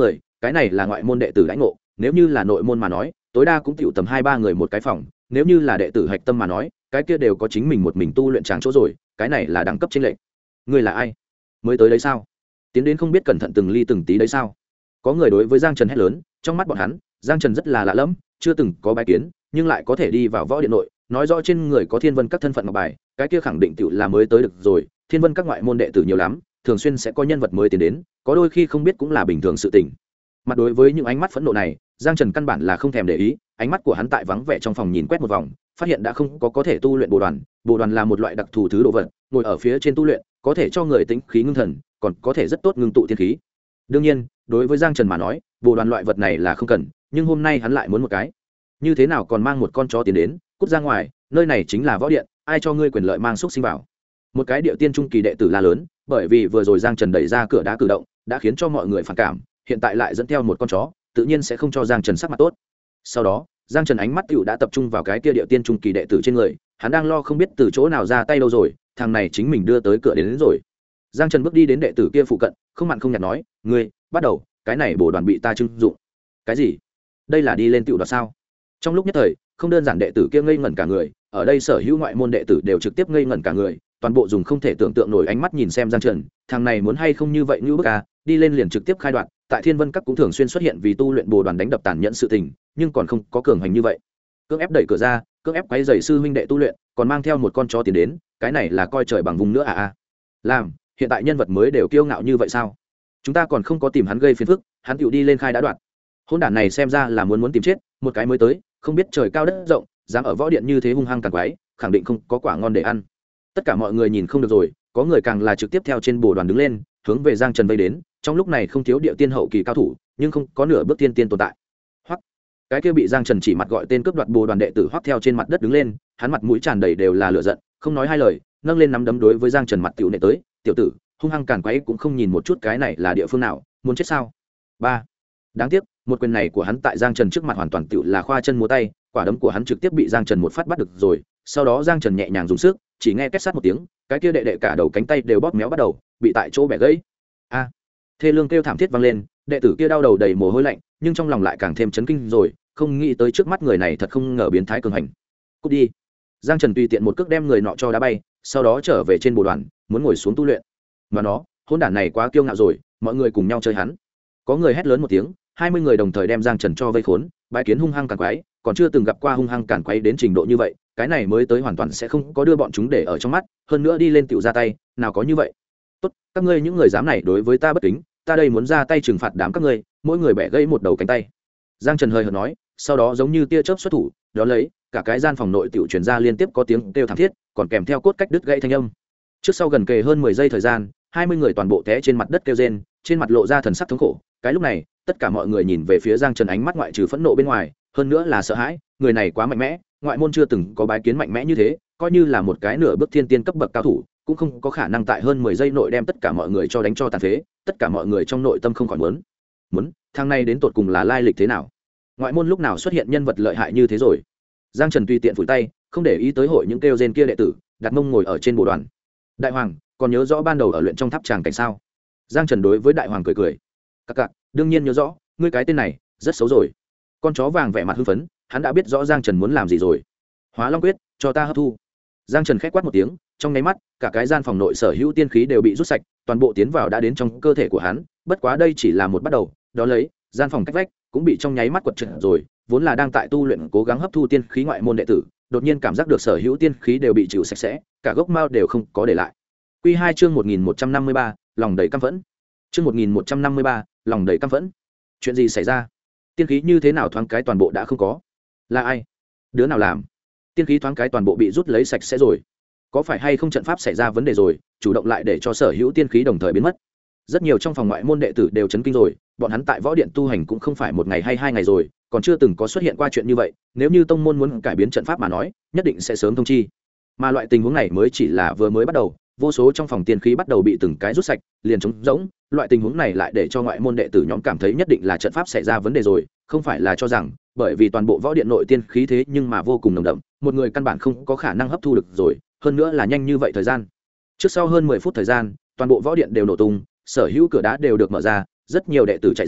cái này là ngoại môn đệ tử lãnh ngộ, nếu như là nội môn mà nói tối đa cũng tiểu tầm 2-3 người một cái phòng, nếu như là đệ tử hạch tâm mà nói cái kia đều có chính mình một mình tu luyện tràng chỗ rồi, cái này là đẳng cấp chênh lệch. Ngươi là ai? Mới tới đấy sao? Tiến đến không biết cẩn thận từng ly từng tí đấy sao? Có người đối với Giang Trần hét lớn, trong mắt bọn hắn Giang Trần rất là lạ lẫm, chưa từng có bái kiến nhưng lại có thể đi vào võ điện nội, nói rõ trên người có Thiên Vân các thân phận ngọc bài, cái kia khẳng định tiểu là mới tới được rồi. Thiên Vân các ngoại môn đệ tử nhiều lắm, thường xuyên sẽ có nhân vật mới tiến đến, có đôi khi không biết cũng là bình thường sự tình. Mặt đối với những ánh mắt phẫn nộ này, Giang Trần căn bản là không thèm để ý, ánh mắt của hắn tại vắng vẻ trong phòng nhìn quét một vòng, phát hiện đã không có thể tu luyện bồ đoàn. Bồ đoàn là một loại đặc thù thứ đồ vật, ngồi ở phía trên tu luyện có thể cho người tĩnh khí ngưng thần, còn có thể rất tốt ngưng tụ thiên khí. Đương nhiên đối với Giang Trần mà nói bồ đoàn loại vật này là không cần, nhưng hôm nay hắn lại muốn một cái. Như thế nào còn mang một con chó tiến đến, cút ra ngoài, nơi này chính là võ điện, ai cho ngươi quyền lợi mang xúc sinh vào? Một cái địa tiên trung kỳ đệ tử la lớn, bởi vì vừa rồi Giang Trần đẩy ra cửa đá cử động đã khiến cho mọi người phản cảm, hiện tại lại dẫn theo một con chó, tự nhiên sẽ không cho Giang Trần sắc mặt tốt. Sau đó Giang Trần ánh mắt tựu đã tập trung vào cái kia địa tiên trung kỳ đệ tử trên người, hắn đang lo không biết từ chỗ nào ra tay đâu rồi, thằng này chính mình đưa tới cửa đến rồi. Giang Trần bước đi đến đệ tử kia phụ cận, không mặn không nhạt nói, ngươi bắt đầu, cái này bổ đoàn bị ta trưng dụng. Cái gì? Đây là đi lên tựu đoạt sao? Trong lúc nhất thời không đơn giản đệ tử kia ngây ngẩn cả người, ở đây sở hữu ngoại môn đệ tử đều trực tiếp ngây ngẩn cả người, toàn bộ dùng không thể tưởng tượng nổi ánh mắt nhìn xem Giang Trần, thằng này muốn hay không như vậy như bức à, đi lên liền trực tiếp khai đoạn, tại Thiên Vân các cũng thường xuyên xuất hiện vì tu luyện bồ đoàn đánh đập tàn nhẫn sự tình, nhưng còn không có cường hành như vậy. Cưỡng ép đẩy cửa ra, cưỡng ép quấy rầy sư huynh đệ tu luyện, còn mang theo một con chó tiến đến, cái này là coi trời bằng vùng nữa à? Làm, hiện tại nhân vật mới đều kiêu ngạo như vậy sao? Chúng ta còn không có tìm hắn gây phiền phức, hắn tựu đi lên khai đã đoạn. Hỗn đản này xem ra là muốn tìm chết, một cái mới tới, không biết trời cao đất rộng, dám ở võ điện như thế hung hăng càng quái, khẳng định không có quả ngon để ăn. Tất cả mọi người nhìn không được rồi, có người càng là trực tiếp theo trên bồ đoàn đứng lên, hướng về Giang Trần vây đến, trong lúc này không thiếu địa tiên hậu kỳ cao thủ, nhưng không có nửa bước tiên tồn tại. Hoắc, cái kia bị Giang Trần chỉ mặt gọi tên cướp đoạt bồ đoàn đệ tử Hoắc theo trên mặt đất đứng lên, hắn mặt mũi tràn đầy đều là lửa giận, không nói hai lời, nâng lên nắm đấm đối với Giang Trần mặt tiểu nệ tới, tiểu tử, hung hăng càn quái cũng không nhìn một chút cái này là địa phương nào, muốn chết sao? Ba, đáng tiếc, một quyền này của hắn tại Giang Trần trước mặt hoàn toàn tiểu là khoa chân múa tay, quả đấm của hắn trực tiếp bị Giang Trần một phát bắt được rồi, sau đó Giang Trần nhẹ nhàng dùng sức, chỉ nghe két sát một tiếng, cái kia đệ đệ cả đầu cánh tay đều bóp méo bắt đầu, bị tại chỗ bẻ gãy. A! Thê lương kêu thảm thiết vang lên, đệ tử kia đau đầu đầy mồ hôi lạnh, nhưng trong lòng lại càng thêm chấn kinh rồi, không nghĩ tới trước mắt người này thật không ngờ biến thái cường hành. Cút đi. Giang Trần tùy tiện một cước đem người nọ cho đá bay, sau đó trở về trên bồ đoàn, muốn ngồi xuống tu luyện. Mà nó, hỗn đản này quá kiêu ngạo rồi, mọi người cùng nhau chơi hắn. Có người hét lớn một tiếng, 20 người đồng thời đem Giang Trần cho vây khốn, bái kiến hung hăng càn quái, còn chưa từng gặp qua hung hăng càn quái đến trình độ như vậy, cái này mới tới hoàn toàn sẽ không có đưa bọn chúng để ở trong mắt, hơn nữa đi lên tiểu ra tay, nào có như vậy. Tốt, các ngươi những người dám này đối với ta bất kính, ta đây muốn ra tay trừng phạt đám các ngươi, mỗi người bẻ gãy một đầu cánh tay. Giang Trần hơi hợt nói, sau đó giống như tia chớp xuất thủ, đó lấy, cả cái gian phòng nội tiểu truyền ra liên tiếp có tiếng kêu thảm thiết, còn kèm theo cốt cách đứt gãy thanh âm. Trước sau gần kề hơn 10 giây thời gian, 20 người toàn bộ té trên mặt đất kêu rên, trên mặt lộ ra thần sắc thống khổ. Cái lúc này, tất cả mọi người nhìn về phía Giang Trần ánh mắt ngoại trừ phẫn nộ bên ngoài, hơn nữa là sợ hãi, người này quá mạnh mẽ, ngoại môn chưa từng có bái kiến mạnh mẽ như thế, coi như là một cái nửa bước thiên tiên cấp bậc cao thủ, cũng không có khả năng tại hơn 10 giây nội đem tất cả mọi người cho đánh cho tàn phế, tất cả mọi người trong nội tâm không khỏi muốn, thằng này đến tột cùng là lai lịch thế nào? Ngoại môn lúc nào xuất hiện nhân vật lợi hại như thế rồi? Giang Trần tùy tiện phủi tay, không để ý tới hội những kêu rên kia đệ tử, đặt mông ngồi ở trên bồ đoàn. Đại hoàng, còn nhớ rõ ban đầu ở luyện trong tháp tràng cảnh sao? Giang Trần đối với đại hoàng cười cười. Các cặc, đương nhiên nhớ rõ, ngươi cái tên này rất xấu rồi. Con chó vàng vẻ mặt hưng phấn, hắn đã biết rõ Giang Trần muốn làm gì rồi. Hóa Long quyết, cho ta hấp thu. Giang Trần khẽ quát một tiếng, trong nháy mắt, cả cái gian phòng nội sở hữu tiên khí đều bị rút sạch, toàn bộ tiến vào đã đến trong cơ thể của hắn, bất quá đây chỉ là một bắt đầu, đó lấy, gian phòng cách vách cũng bị trong nháy mắt quật trật rồi, vốn là đang tại tu luyện cố gắng hấp thu tiên khí ngoại môn đệ tử, đột nhiên cảm giác được sở hữu tiên khí đều bị chịu sạch sẽ, cả gốc mao đều không có để lại. Quy 2 chương 1153, lòng đầy căm phẫn. Chương 1153, lòng đầy căm phẫn. Chuyện gì xảy ra? Tiên khí như thế nào thoáng cái toàn bộ đã không có? Là ai? Đứa nào làm? Tiên khí thoáng cái toàn bộ bị rút lấy sạch sẽ rồi. Có phải hay không trận pháp xảy ra vấn đề rồi, chủ động lại để cho sở hữu tiên khí đồng thời biến mất? Rất nhiều trong phòng ngoại môn đệ tử đều chấn kinh rồi, bọn hắn tại võ điện tu hành cũng không phải một ngày hay 2 ngày rồi, còn chưa từng có xuất hiện qua chuyện như vậy, nếu như tông môn muốn cải biến trận pháp mà nói, nhất định sẽ sớm thông chi. Mà loại tình huống này mới chỉ là vừa mới bắt đầu, vô số trong phòng tiên khí bắt đầu bị từng cái rút sạch, liền trống rỗng, loại tình huống này lại để cho ngoại môn đệ tử nhóm cảm thấy nhất định là trận pháp xảy ra vấn đề rồi, không phải là cho rằng, bởi vì toàn bộ võ điện nội tiên khí thế nhưng mà vô cùng nồng đậm, một người căn bản không có khả năng hấp thu được rồi, hơn nữa là nhanh như vậy thời gian. Trước sau hơn 10 phút thời gian, toàn bộ võ điện đều nổ tung, sở hữu cửa đá đều được mở ra, rất nhiều đệ tử chạy ra,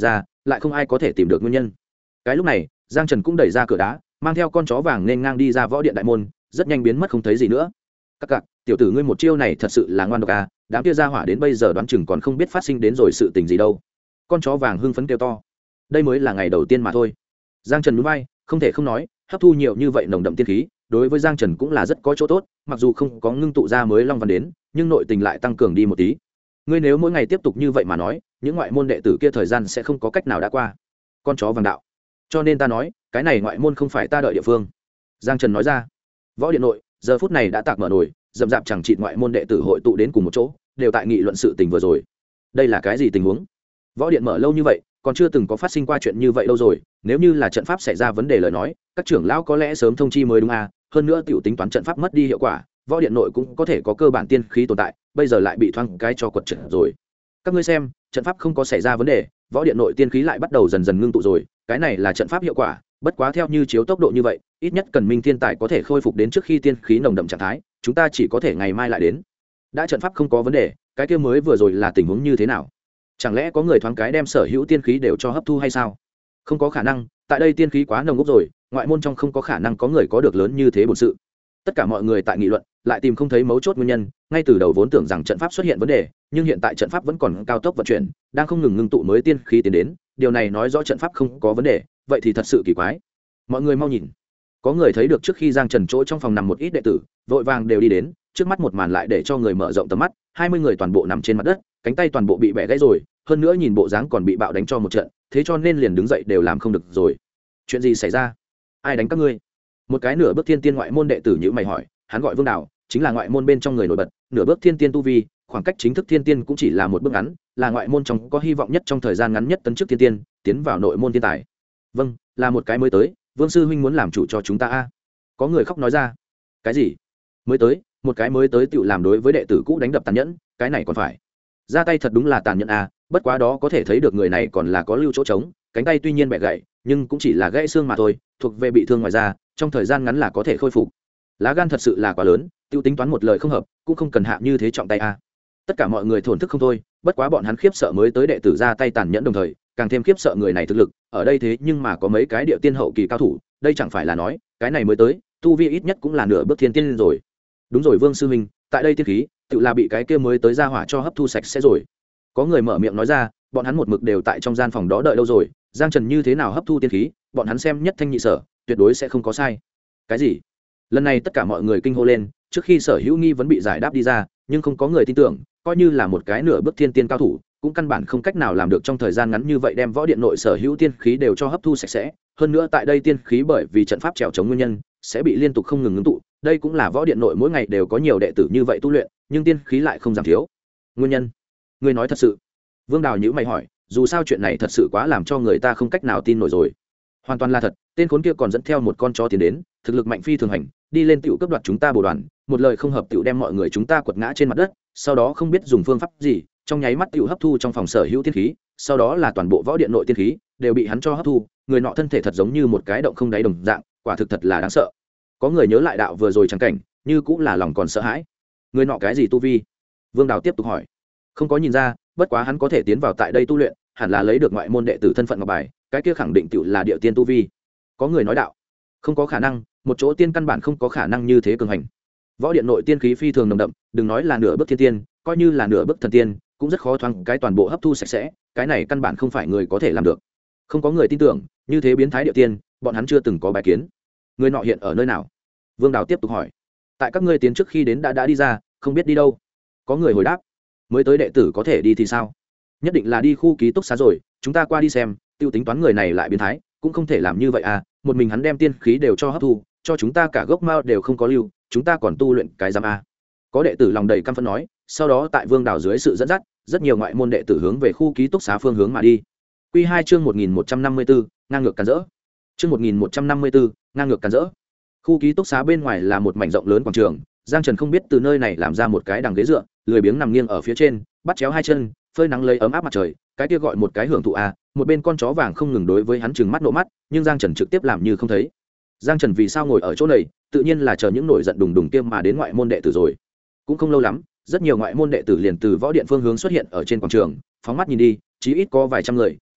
lại không ai có thể tìm được nguyên nhân. Cái lúc này Giang Trần cũng đẩy ra cửa đá, mang theo con chó vàng nên ngang đi ra võ điện đại môn, rất nhanh biến mất không thấy gì nữa. Các cặc, tiểu tử ngươi một chiêu này thật sự là ngoan độc à, đám kia ra hỏa đến bây giờ đoán chừng còn không biết phát sinh đến rồi sự tình gì đâu. Con chó vàng hưng phấn kêu to. Đây mới là ngày đầu tiên mà thôi. Giang Trần nhún vai, không thể không nói, hấp thu nhiều như vậy nồng đậm tiên khí, đối với Giang Trần cũng là rất có chỗ tốt, mặc dù không có ngưng tụ ra mới long văn đến, nhưng nội tình lại tăng cường đi một tí. Ngươi nếu mỗi ngày tiếp tục như vậy mà nói, những ngoại môn đệ tử kia thời gian sẽ không có cách nào đã qua. Con chó vàng đạo. Cho nên ta nói, cái này ngoại môn không phải ta đợi địa phương. Giang Trần nói ra. Võ điện nội, giờ phút này đã tạc mở nồi, dậm dạp chẳng chịt ngoại môn đệ tử hội tụ đến cùng một chỗ, đều tại nghị luận sự tình vừa rồi. Đây là cái gì tình huống? Võ điện mở lâu như vậy, còn chưa từng có phát sinh qua chuyện như vậy đâu rồi, nếu như là trận pháp xảy ra vấn đề lời nói, các trưởng lão có lẽ sớm thông chi mới đúng à, hơn nữa tiểu tính toán trận pháp mất đi hiệu quả, võ điện nội cũng có thể có cơ bản tiên khí tồn tại, bây giờ lại bị thoáng cái cho quật trận rồi. Các ngươi xem, trận pháp không có xảy ra vấn đề, võ điện nội tiên khí lại bắt đầu dần dần ngưng tụ rồi, cái này là trận pháp hiệu quả, bất quá theo như chiếu tốc độ như vậy, ít nhất cần Minh Thiên Tài có thể khôi phục đến trước khi tiên khí nồng đậm trạng thái, chúng ta chỉ có thể ngày mai lại đến. Đã trận pháp không có vấn đề, cái kia mới vừa rồi là tình huống như thế nào? Chẳng lẽ có người thoáng cái đem sở hữu tiên khí đều cho hấp thu hay sao? Không có khả năng, tại đây tiên khí quá nồng ốc rồi, ngoại môn trong không có khả năng có người có được lớn như thế bổn sự. Tất cả mọi người tại nghị luận, lại tìm không thấy mấu chốt nguyên nhân, ngay từ đầu vốn tưởng rằng trận pháp xuất hiện vấn đề, nhưng hiện tại trận pháp vẫn còn cao tốc vận chuyển, đang không ngừng ngưng tụ mới tiên khí tiến đến, điều này nói rõ trận pháp không có vấn đề, vậy thì thật sự kỳ quái. Mọi người mau nhìn. Có người thấy được trước khi Giang Trần chỗ trong phòng nằm một ít đệ tử, vội vàng đều đi đến, trước mắt một màn lại để cho người mở rộng tầm mắt, 20 người toàn bộ nằm trên mặt đất, cánh tay toàn bộ bị bẻ gãy rồi, hơn nữa nhìn bộ dáng còn bị bạo đánh cho một trận, thế cho nên liền đứng dậy đều làm không được rồi. Chuyện gì xảy ra? Ai đánh các ngươi? Một cái nửa bước thiên tiên ngoại môn đệ tử nhữ mày hỏi, hắn gọi Vương Đào, chính là ngoại môn bên trong người nổi bật, nửa bước thiên tiên tu vi, khoảng cách chính thức thiên tiên cũng chỉ là một bước ngắn, là ngoại môn trong có hy vọng nhất trong thời gian ngắn nhất tấn chức thiên tiên, tiến vào nội môn thiên tài. Vâng, là một cái mới tới, Vương sư huynh muốn làm chủ cho chúng ta a. Có người khóc nói ra. Cái gì? Mới tới, một cái mới tới tựu làm đối với đệ tử cũ đánh đập tàn nhẫn, cái này còn phải. Ra tay thật đúng là tàn nhẫn a, bất quá đó có thể thấy được người này còn là có lưu chỗ trống, cánh tay tuy nhiên bẻ gãy, nhưng cũng chỉ là gãy xương mà thôi, thuộc về bị thương ngoài da, trong thời gian ngắn là có thể khôi phục. Lá gan thật sự là quá lớn, tiêu tính toán một lời không hợp, cũng không cần hạ như thế trọng tay a. Tất cả mọi người thổn thức không thôi, bất quá bọn hắn khiếp sợ mới tới đệ tử ra tay tàn nhẫn đồng thời, càng thêm khiếp sợ người này thực lực, ở đây thế nhưng mà có mấy cái địa tiên hậu kỳ cao thủ, đây chẳng phải là nói, cái này mới tới, tu vi ít nhất cũng là nửa bước thiên tiên rồi. Đúng rồi Vương sư huynh, tại đây tiên khí, tự là bị cái kia mới tới ra hỏa cho hấp thu sạch sẽ rồi. Có người mở miệng nói ra, bọn hắn một mực đều tại trong gian phòng đó đợi lâu rồi, Giang Trần như thế nào hấp thu tiên khí, bọn hắn xem nhất thanh nhị sở, tuyệt đối sẽ không có sai. Cái gì? Lần này tất cả mọi người kinh hô lên, trước khi sở hữu nghi vấn bị giải đáp đi ra, nhưng không có người tin tưởng, coi như là một cái nửa bước thiên tiên cao thủ, cũng căn bản không cách nào làm được trong thời gian ngắn như vậy đem võ điện nội sở hữu tiên khí đều cho hấp thu sạch sẽ, hơn nữa tại đây tiên khí bởi vì trận pháp trèo chống nguyên nhân, sẽ bị liên tục không ngừng ngưng tụ, đây cũng là võ điện nội mỗi ngày đều có nhiều đệ tử như vậy tu luyện, nhưng tiên khí lại không giảm thiếu. Nguyên nhân? Ngươi nói thật sự? Vương Đào nhíu mày hỏi, dù sao chuyện này thật sự quá làm cho người ta không cách nào tin nổi rồi. Hoàn toàn là thật, tên khốn kia còn dẫn theo một con chó tiến đến, thực lực mạnh phi thường hành, đi lên tiểu cấp đoạt chúng ta bồ đoàn, một lời không hợp tiểu đem mọi người chúng ta quật ngã trên mặt đất, sau đó không biết dùng phương pháp gì, trong nháy mắt tiểu hấp thu trong phòng sở hữu tiên khí, sau đó là toàn bộ võ điện nội tiên khí đều bị hắn cho hấp thu, người nọ thân thể thật giống như một cái động không đáy đồng dạng, quả thực thật là đáng sợ. Có người nhớ lại đạo vừa rồi chẳng cảnh, như cũng là lòng còn sợ hãi. Người nọ cái gì tu vi? Vương Đào tiếp tục hỏi. Không có nhìn ra, bất quá hắn có thể tiến vào tại đây tu luyện, hẳn là lấy được ngoại môn đệ tử thân phận ngọc bài, cái kia khẳng định tiểu là địa tiên tu vi. Có người nói đạo. Không có khả năng, một chỗ tiên căn bản không có khả năng như thế cường hành. Võ điện nội tiên khí phi thường nồng đậm, đừng nói là nửa bước thiên tiên, coi như là nửa bước thần tiên, cũng rất khó thoáng cái toàn bộ hấp thu sạch sẽ, cái này căn bản không phải người có thể làm được. Không có người tin tưởng, như thế biến thái địa tiên, bọn hắn chưa từng có bài kiến. Người nọ hiện ở nơi nào? Vương Đào tiếp tục hỏi. Tại các ngươi tiến trước khi đến đã đi ra, không biết đi đâu. Có người hồi đáp. Mới tới đệ tử có thể đi thì sao? Nhất định là đi khu ký túc xá rồi, chúng ta qua đi xem, tiêu tính toán người này lại biến thái, cũng không thể làm như vậy à, một mình hắn đem tiên khí đều cho hấp thu, cho chúng ta cả gốc mao đều không có lưu, chúng ta còn tu luyện cái giám a. Có đệ tử lòng đầy căm phẫn nói, sau đó tại Vương Đào dưới sự dẫn dắt, rất nhiều ngoại môn đệ tử hướng về khu ký túc xá phương hướng mà đi. Quy 2 chương 1154, ngang ngược càn rỡ. Chương 1154, ngang ngược càn rỡ. Khu ký túc xá bên ngoài là một mảnh rộng lớn quảng trường, Giang Trần không biết từ nơi này làm ra một cái đằng ghế dựa, lười biếng nằm nghiêng ở phía trên, bắt chéo hai chân, phơi nắng lấy ấm áp mặt trời, cái kia gọi một cái hưởng thụ a, một bên con chó vàng không ngừng đối với hắn trừng mắt nộ mắt, nhưng Giang Trần trực tiếp làm như không thấy. Giang Trần vì sao ngồi ở chỗ này, tự nhiên là chờ những nổi giận đùng đùng kia mà đến ngoại môn đệ tử rồi. Cũng không lâu lắm, rất nhiều ngoại môn đệ tử liền từ võ điện phương hướng xuất hiện ở trên quảng trường, phóng mắt nhìn đi, chí ít có vài trăm người,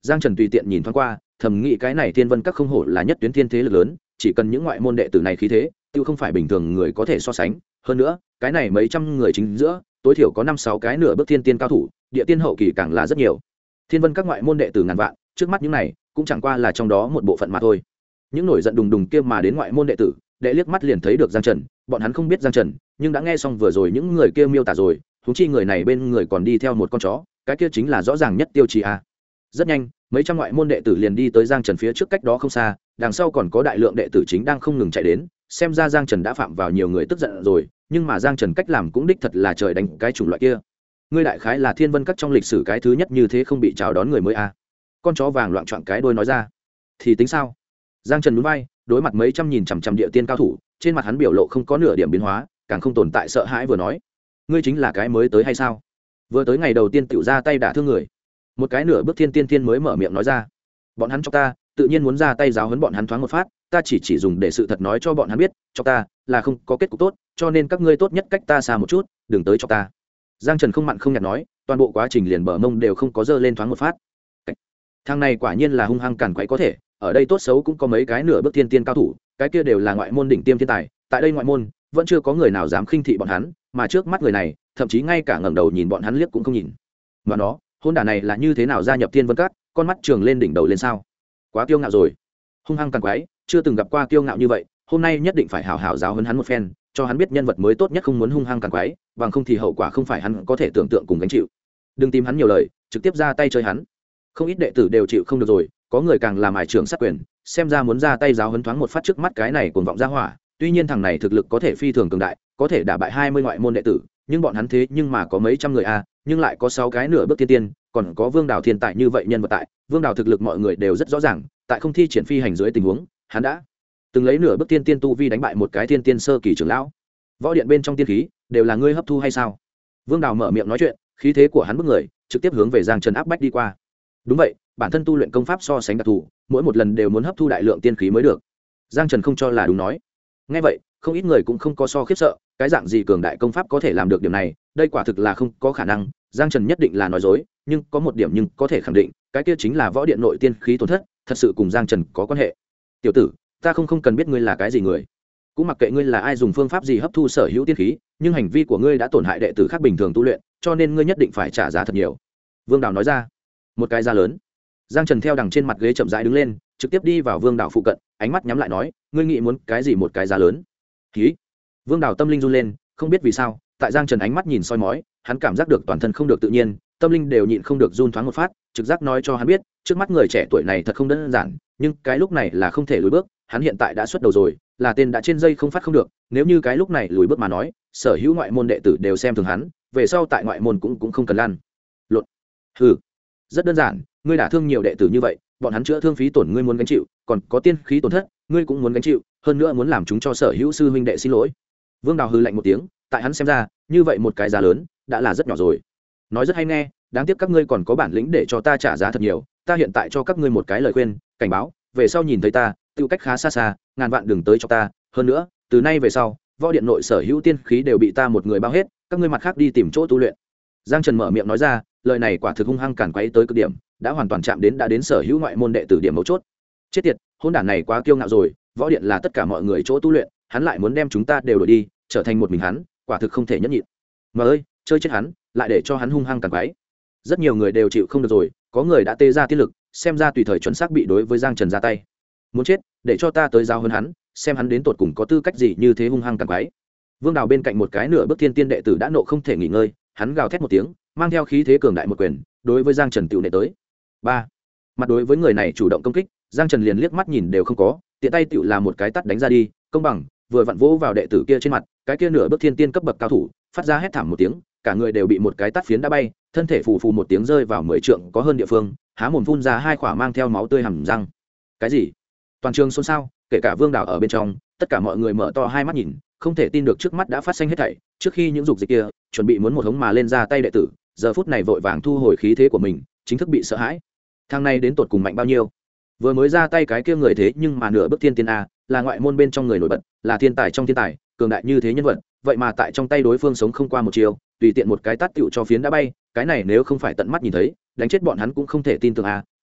Giang Trần tùy tiện nhìn thoáng qua, thầm nghĩ cái này Thiên Vân Các không hổ là nhất tuyến thiên thế lực lớn, chỉ cần những ngoại môn đệ tử này khí thế, tiêu không phải bình thường người có thể so sánh. Hơn nữa, cái này mấy trăm người chính giữa, tối thiểu có 5-6 cái nửa bước thiên tiên cao thủ, địa tiên hậu kỳ càng là rất nhiều. Thiên Vân Các ngoại môn đệ tử ngàn vạn, trước mắt những này cũng chẳng qua là trong đó một bộ phận mà thôi. Những nổi giận đùng đùng kia mà đến ngoại môn đệ tử, đệ liếc mắt liền thấy được Giang Trần, bọn hắn không biết Giang Trần, nhưng đã nghe xong vừa rồi những người kia miêu tả rồi, huống chi người này bên người còn đi theo một con chó, cái kia chính là rõ ràng nhất tiêu chí a. Rất nhanh, mấy trăm ngoại môn đệ tử liền đi tới Giang Trần phía trước cách đó không xa, đằng sau còn có đại lượng đệ tử chính đang không ngừng chạy đến, xem ra Giang Trần đã phạm vào nhiều người tức giận rồi, nhưng mà Giang Trần cách làm cũng đích thật là trời đánh cái chủng loại kia. Ngươi đại khái là Thiên Vân Các trong lịch sử cái thứ nhất như thế không bị chào đón người mới a. Con chó vàng loạn choạng cái đuôi nói ra. Thì tính sao? Giang Trần nhún vai, đối mặt mấy trăm nhìn chằm chằm địa tiên cao thủ, trên mặt hắn biểu lộ không có nửa điểm biến hóa, càng không tồn tại sợ hãi vừa nói, ngươi chính là cái mới tới hay sao? Vừa tới ngày đầu tiên tiểu ra tay đả thương người. Một cái nửa bước thiên tiên mới mở miệng nói ra, bọn hắn cho ta, tự nhiên muốn ra tay giáo huấn bọn hắn thoáng một phát, ta chỉ dùng để sự thật nói cho bọn hắn biết, cho ta là không có kết cục tốt, cho nên các ngươi tốt nhất cách ta xa một chút, đừng tới cho ta. Giang Trần không mặn không nhạt nói, toàn bộ quá trình liền bờ mông đều không có dơ lên thoáng một phát. Thằng này quả nhiên là hung hăng càn quấy có thể, ở đây tốt xấu cũng có mấy cái nửa bước thiên tiên cao thủ, cái kia đều là ngoại môn đỉnh tiêm thiên tài, tại đây ngoại môn vẫn chưa có người nào dám khinh thị bọn hắn, mà trước mắt người này, thậm chí ngay cả ngẩng đầu nhìn bọn hắn liếc cũng không nhìn. Mà nó, hôn đả này là như thế nào gia nhập Thiên Vân Các, con mắt trường lên đỉnh đầu lên sao? Quá kiêu ngạo rồi. Hung hăng càn quấy, chưa từng gặp qua kiêu ngạo như vậy, hôm nay nhất định phải hảo hảo giáo huấn hắn một phen, cho hắn biết nhân vật mới tốt nhất không muốn hung hăng càn quấy, bằng không thì hậu quả không phải hắn có thể tưởng tượng cùng gánh chịu. Đừng tìm hắn nhiều lời, trực tiếp ra tay chơi hắn. Không ít đệ tử đều chịu không được rồi, có người càng làm ải trưởng sát quyền, xem ra muốn ra tay giáo huấn thoáng một phát trước mắt cái này cuồng vọng ra hỏa. Tuy nhiên thằng này thực lực có thể phi thường cường đại, có thể đả bại 20 ngoại môn đệ tử, nhưng bọn hắn thế nhưng mà có mấy trăm người a, nhưng lại có 6 cái nửa bước thiên tiên, còn có Vương Đào thiên tài như vậy nhân vật tại, Vương Đào thực lực mọi người đều rất rõ ràng, tại không thi triển phi hành dưới tình huống, hắn đã từng lấy nửa bước thiên tiên tu vi đánh bại một cái thiên tiên sơ kỳ trưởng lão. Võ điện bên trong tiên khí đều là ngươi hấp thu hay sao? Vương Đào mở miệng nói chuyện, khí thế của hắn bức người, trực tiếp hướng về Giang Trần áp bách đi qua. Đúng vậy, bản thân tu luyện công pháp so sánh đặc thù, mỗi một lần đều muốn hấp thu đại lượng tiên khí mới được. Giang Trần không cho là đúng nói. Nghe vậy, không ít người cũng không có so khiếp sợ, cái dạng gì cường đại công pháp có thể làm được điểm này, đây quả thực là không có khả năng. Giang Trần nhất định là nói dối, nhưng có một điểm nhưng có thể khẳng định, cái kia chính là võ điện nội tiên khí tổn thất, thật sự cùng Giang Trần có quan hệ. Tiểu tử, ta không cần biết ngươi là cái gì người, cũng mặc kệ ngươi là ai dùng phương pháp gì hấp thu sở hữu tiên khí, nhưng hành vi của ngươi đã tổn hại đệ tử khác bình thường tu luyện, cho nên ngươi nhất định phải trả giá thật nhiều. Vương Đào nói ra. Một cái giá lớn. Giang Trần theo đằng trên mặt ghế chậm rãi đứng lên, trực tiếp đi vào Vương Đào phụ cận, ánh mắt nhắm lại nói, ngươi nghĩ muốn cái gì một cái giá lớn? Khí. Vương Đào tâm linh run lên, không biết vì sao, tại Giang Trần ánh mắt nhìn soi mói, hắn cảm giác được toàn thân không được tự nhiên, tâm linh đều nhịn không được run thoáng một phát, trực giác nói cho hắn biết, trước mắt người trẻ tuổi này thật không đơn giản, nhưng cái lúc này là không thể lùi bước, hắn hiện tại đã xuất đầu rồi, là tên đã trên dây không phát không được, nếu như cái lúc này lùi bước mà nói, sở hữu ngoại môn đệ tử đều xem thường hắn, về sau tại ngoại môn cũng không cần lan lộn. Hừ, rất đơn giản, ngươi đả thương nhiều đệ tử như vậy, bọn hắn chữa thương phí tổn ngươi muốn gánh chịu, còn có tiên khí tổn thất, ngươi cũng muốn gánh chịu, hơn nữa muốn làm chúng cho sở hữu sư huynh đệ xin lỗi. Vương Đào hừ lạnh một tiếng, tại hắn xem ra, như vậy một cái giá lớn đã là rất nhỏ rồi. Nói rất hay nghe, đáng tiếc các ngươi còn có bản lĩnh để cho ta trả giá thật nhiều, ta hiện tại cho các ngươi một cái lời khuyên, cảnh báo, về sau nhìn thấy ta, tiêu cách khá xa xa, ngàn vạn đừng tới cho ta, hơn nữa, từ nay về sau, võ điện nội sở hữu tiên khí đều bị ta một người bao hết, các ngươi mặt khác đi tìm chỗ tu luyện. Giang Trần mở miệng nói ra, lời này quả thực hung hăng càn quấy tới cực điểm, đã hoàn toàn chạm đến đến sở hữu ngoại môn đệ tử điểm mấu chốt. Chết tiệt, hôn đản này quá kiêu ngạo rồi, võ điện là tất cả mọi người chỗ tu luyện, hắn lại muốn đem chúng ta đều đuổi đi, trở thành một mình hắn, quả thực không thể nhẫn nhịn. Mà ơi, chơi chết hắn, lại để cho hắn hung hăng càn quấy. Rất nhiều người đều chịu không được rồi, có người đã tê ra tiên lực, xem ra tùy thời chuẩn xác bị đối với Giang Trần ra tay. Muốn chết, để cho ta tới giao hơn hắn, xem hắn đến tột cùng có tư cách gì như thế hung hăng càn quấy. Vương Đào bên cạnh một cái nửa bước thiên tiên đệ tử đã nộ không thể nghỉ ngơi, hắn gào thét một tiếng, mang theo khí thế cường đại một quyền, đối với Giang Trần tiểu nệ tới. 3. Mặt đối với người này chủ động công kích, Giang Trần liền liếc mắt nhìn đều không có, tiện tay tiểu là một cái tát đánh ra đi, công bằng, vừa vặn vỗ vào đệ tử kia trên mặt, cái kia nửa bước thiên tiên cấp bậc cao thủ, phát ra hét thảm một tiếng, cả người đều bị một cái tát phiến đã bay, thân thể phù phù một tiếng rơi vào 10 trượng có hơn địa phương, há mồm phun ra hai quả mang theo máu tươi hầm răng. Cái gì? Toàn trường xôn xao, kể cả Vương Đào ở bên trong, tất cả mọi người mở to hai mắt nhìn, không thể tin được trước mắt đã phát sinh hết thảy, trước khi những dục dịch kia chuẩn bị muốn một hống mà lên ra tay đệ tử, giờ phút này vội vàng thu hồi khí thế của mình, chính thức bị sợ hãi. Thằng này đến tột cùng mạnh bao nhiêu? Vừa mới ra tay cái kia người thế nhưng mà nửa bước thiên tiên a, là ngoại môn bên trong người nổi bật, là thiên tài trong thiên tài, cường đại như thế nhân vật, vậy mà tại trong tay đối phương sống không qua một chiều, tùy tiện một cái tát tựu cho phiến đã bay, cái này nếu không phải tận mắt nhìn thấy, đánh chết bọn hắn cũng không thể tin tưởng a,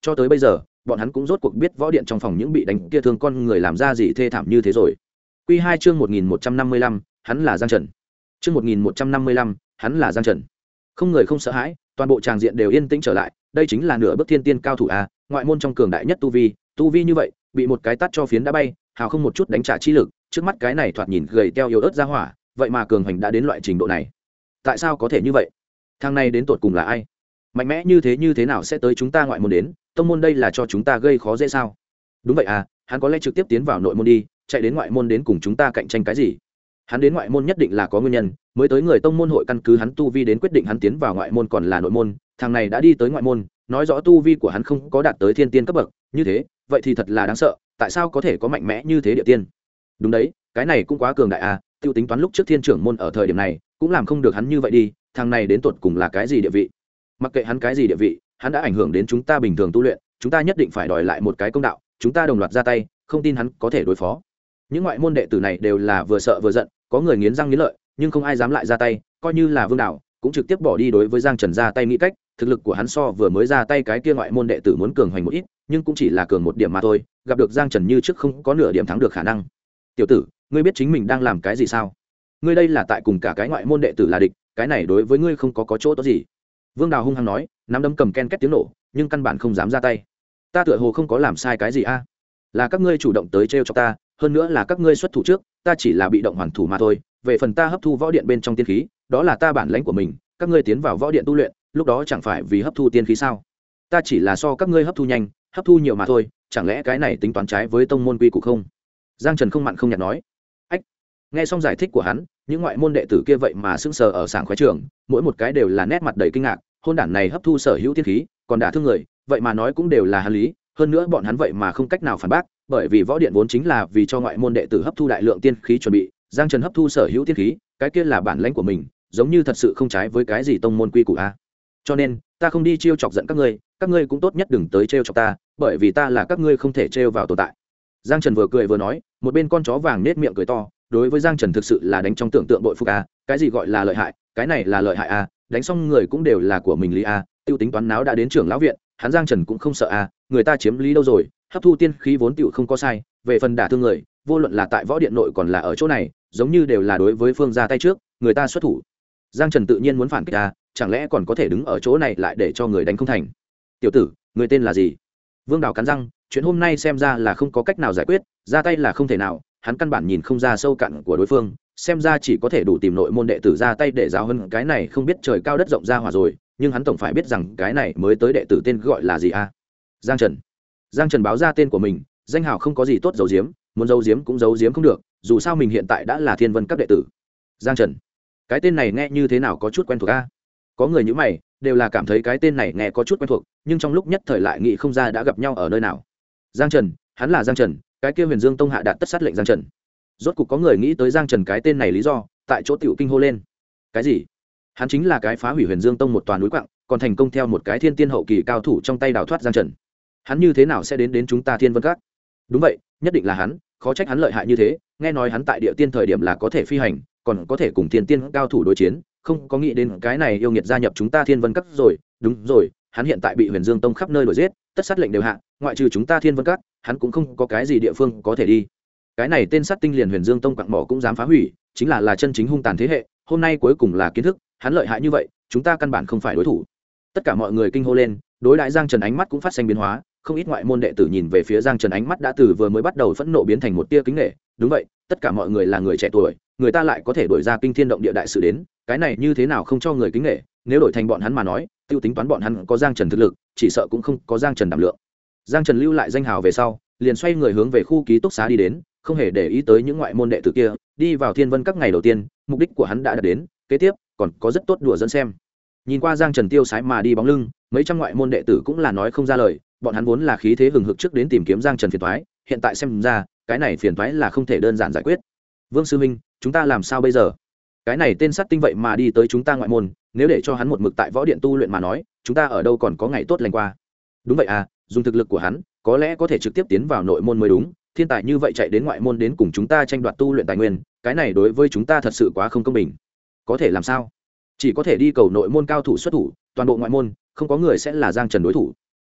cho tới bây giờ bọn hắn cũng rốt cuộc biết võ điện trong phòng những bị đánh kia thương con người làm ra gì thê thảm như thế rồi. Quy 2 chương 1155, hắn là Giang Trần. Chương 1155, hắn là Giang Trần. Không người không sợ hãi, toàn bộ tràng diện đều yên tĩnh trở lại, đây chính là nửa bước thiên tiên cao thủ a, ngoại môn trong cường đại nhất tu vi như vậy, bị một cái tát cho phiến đã bay, hào không một chút đánh trả chi lực, trước mắt cái này thoạt nhìn gầy teo yếu ớt ra hỏa, vậy mà cường hành đã đến loại trình độ này. Tại sao có thể như vậy? Thằng này đến tột cùng là ai? Mạnh mẽ như thế nào sẽ tới chúng ta ngoại môn đến, tông môn đây là cho chúng ta gây khó dễ sao? Đúng vậy à, hắn có lẽ trực tiếp tiến vào nội môn đi, chạy đến ngoại môn đến cùng chúng ta cạnh tranh cái gì? Hắn đến ngoại môn nhất định là có nguyên nhân, mới tới người tông môn hội căn cứ hắn tu vi đến quyết định hắn tiến vào ngoại môn còn là nội môn. Thằng này đã đi tới ngoại môn, nói rõ tu vi của hắn không có đạt tới thiên tiên cấp bậc, như thế vậy thì thật là đáng sợ. Tại sao có thể có mạnh mẽ như thế địa tiên? Đúng đấy, cái này cũng quá cường đại à, tiêu tính toán lúc trước thiên trưởng môn ở thời điểm này cũng làm không được hắn như vậy đi. Thằng này đến tột cùng là cái gì địa vị? Mặc kệ hắn cái gì địa vị, hắn đã ảnh hưởng đến chúng ta bình thường tu luyện, chúng ta nhất định phải đòi lại một cái công đạo. Chúng ta đồng loạt ra tay, không tin hắn có thể đối phó. Những ngoại môn đệ tử này đều là vừa sợ vừa giận, có người nghiến răng nghiến lợi, nhưng không ai dám lại ra tay, coi như là Vương Đảo cũng trực tiếp bỏ đi đối với Giang Trần ra tay nghĩ cách. Thực lực của hắn so vừa mới ra tay cái kia ngoại môn đệ tử muốn cường hoành một ít, nhưng cũng chỉ là cường một điểm mà thôi, gặp được Giang Trần như trước không có nửa điểm thắng được khả năng. Tiểu tử, ngươi biết chính mình đang làm cái gì sao? Ngươi đây là tại cùng cả cái ngoại môn đệ tử là địch, cái này đối với ngươi không có chỗ tốt gì. Vương Đào hung hăng nói, nắm đấm cầm ken két tiếng nổ, nhưng căn bản không dám ra tay. Ta tựa hồ không có làm sai cái gì a? Là các ngươi chủ động tới trêu cho ta, hơn nữa là các ngươi xuất thủ trước, ta chỉ là bị động hoàn thủ mà thôi. Về phần ta hấp thu võ điện bên trong tiên khí, đó là ta bản lãnh của mình, các ngươi tiến vào võ điện tu luyện, lúc đó chẳng phải vì hấp thu tiên khí sao? Ta chỉ là so các ngươi hấp thu nhanh, hấp thu nhiều mà thôi, chẳng lẽ cái này tính toán trái với tông môn quy củ không? Giang Trần không mặn không nhạt nói. Ách. Nghe xong giải thích của hắn, những ngoại môn đệ tử kia vậy mà sững sờ ở sảng khoái trường, mỗi một cái đều là nét mặt đầy kinh ngạc, hôn đản này hấp thu sở hữu tiên khí, còn đả thương người, vậy mà nói cũng đều là hắn lý, hơn nữa bọn hắn vậy mà không cách nào phản bác, bởi vì võ điện vốn chính là vì cho ngoại môn đệ tử hấp thu đại lượng tiên khí chuẩn bị. Giang Trần hấp thu sở hữu tiên khí, cái kia là bản lãnh của mình, giống như thật sự không trái với cái gì tông môn quy củ a. Cho nên ta không đi trêu chọc giận các ngươi cũng tốt nhất đừng tới trêu chọc ta, bởi vì ta là các ngươi không thể trêu vào tồn tại. Giang Trần vừa cười vừa nói, một bên con chó vàng nết miệng cười to, đối với Giang Trần thực sự là đánh trong tưởng tượng bội phục a, cái gì gọi là lợi hại, cái này là lợi hại a, đánh xong người cũng đều là của mình lý a, tiêu tính toán náo đã đến trưởng lão viện, hắn Giang Trần cũng không sợ a, người ta chiếm lý đâu rồi, hấp thu tiên khí vốn tựu không có sai, về phần đả thương người, vô luận là tại võ điện nội còn là ở chỗ này, giống như đều là đối với phương ra tay trước, người ta xuất thủ. Giang Trần tự nhiên muốn phản kích a, chẳng lẽ còn có thể đứng ở chỗ này lại để cho người đánh không thành? Tiểu tử, người tên là gì? Vương Đào cắn răng, chuyện hôm nay xem ra là không có cách nào giải quyết, ra tay là không thể nào, hắn căn bản nhìn không ra sâu cạn của đối phương, xem ra chỉ có thể đủ tìm nội môn đệ tử ra tay để giáo hơn cái này không biết trời cao đất rộng ra hỏa rồi, nhưng hắn tổng phải biết rằng cái này mới tới đệ tử tên gọi là gì a? Giang Trần. Giang Trần báo ra tên của mình, danh hào không có gì tốt giấu giếm, muốn giấu giếm cũng giấu giếm không được, dù sao mình hiện tại đã là Thiên Vân cấp đệ tử. Giang Trần, cái tên này nghe như thế nào có chút quen thuộc a? Có người như mày đều là cảm thấy cái tên này nghe có chút quen thuộc, nhưng trong lúc nhất thời lại nghĩ không ra đã gặp nhau ở nơi nào. Giang Trần, hắn là Giang Trần, cái kia Huyền Dương Tông hạ đạt tất sát lệnh Giang Trần. Rốt cục có người nghĩ tới Giang Trần cái tên này lý do, tại chỗ tiểu kinh hô lên. Cái gì? Hắn chính là cái phá hủy Huyền Dương Tông một toàn núi quặng, còn thành công theo một cái thiên tiên hậu kỳ cao thủ trong tay đào thoát Giang Trần. Hắn như thế nào sẽ đến chúng ta Thiên Vân Các? Đúng vậy, nhất định là hắn, khó trách hắn lợi hại như thế, nghe nói hắn tại địa tiên thời điểm là có thể phi hành, còn có thể cùng thiên tiên cao thủ đối chiến, không có nghĩ đến cái này yêu nghiệt gia nhập chúng ta Thiên Vân Các rồi. Đúng rồi, hắn hiện tại bị Huyền Dương Tông khắp nơi đuổi giết, tất sát lệnh đều hạ, ngoại trừ chúng ta Thiên Vân Các, hắn cũng không có cái gì địa phương có thể đi. Cái này tên sát tinh liền Huyền Dương Tông quặng mỏ cũng dám phá hủy, chính là chân chính hung tàn thế hệ, hôm nay cuối cùng là kiến thức, hắn lợi hại như vậy, chúng ta căn bản không phải đối thủ. Tất cả mọi người kinh hô lên, đối đãi Giang Trần ánh mắt cũng phát sinh biến hóa, không ít ngoại môn đệ tử nhìn về phía Giang Trần ánh mắt đã từ vừa mới bắt đầu phẫn nộ biến thành một tia kính nể. Đúng vậy, tất cả mọi người là người trẻ tuổi, người ta lại có thể đổi ra kinh thiên động địa đại sự đến, cái này như thế nào không cho người kính nể, nếu đổi thành bọn hắn mà nói, tiêu tính toán bọn hắn có Giang Trần thực lực, chỉ sợ cũng không có Giang Trần đảm lượng. Giang Trần lưu lại danh hào về sau, liền xoay người hướng về khu ký túc xá đi đến, không hề để ý tới những ngoại môn đệ tử kia, đi vào Thiên Vân Các ngày đầu tiên, mục đích của hắn đã đạt đến, kế tiếp còn có rất tốt đùa dẫn xem. Nhìn qua Giang Trần tiêu sái mà đi bóng lưng, mấy trăm ngoại môn đệ tử cũng là nói không ra lời, bọn hắn vốn là khí thế hừng hực trước đến tìm kiếm Giang Trần phiền toái, hiện tại xem ra, cái này phiền toái là không thể đơn giản giải quyết. Vương sư huynh, chúng ta làm sao bây giờ? Cái này tên sát tinh vậy mà đi tới chúng ta ngoại môn, nếu để cho hắn một mực tại võ điện tu luyện mà nói, chúng ta ở đâu còn có ngày tốt lành qua. Đúng vậy à, dùng thực lực của hắn, có lẽ có thể trực tiếp tiến vào nội môn mới đúng, thiên tài như vậy chạy đến ngoại môn đến cùng chúng ta tranh đoạt tu luyện tài nguyên, cái này đối với chúng ta thật sự quá không công bình. Có thể làm sao? Chỉ có thể đi cầu nội môn cao thủ xuất thủ, toàn bộ ngoại môn không có người sẽ là Giang Trần đối thủ.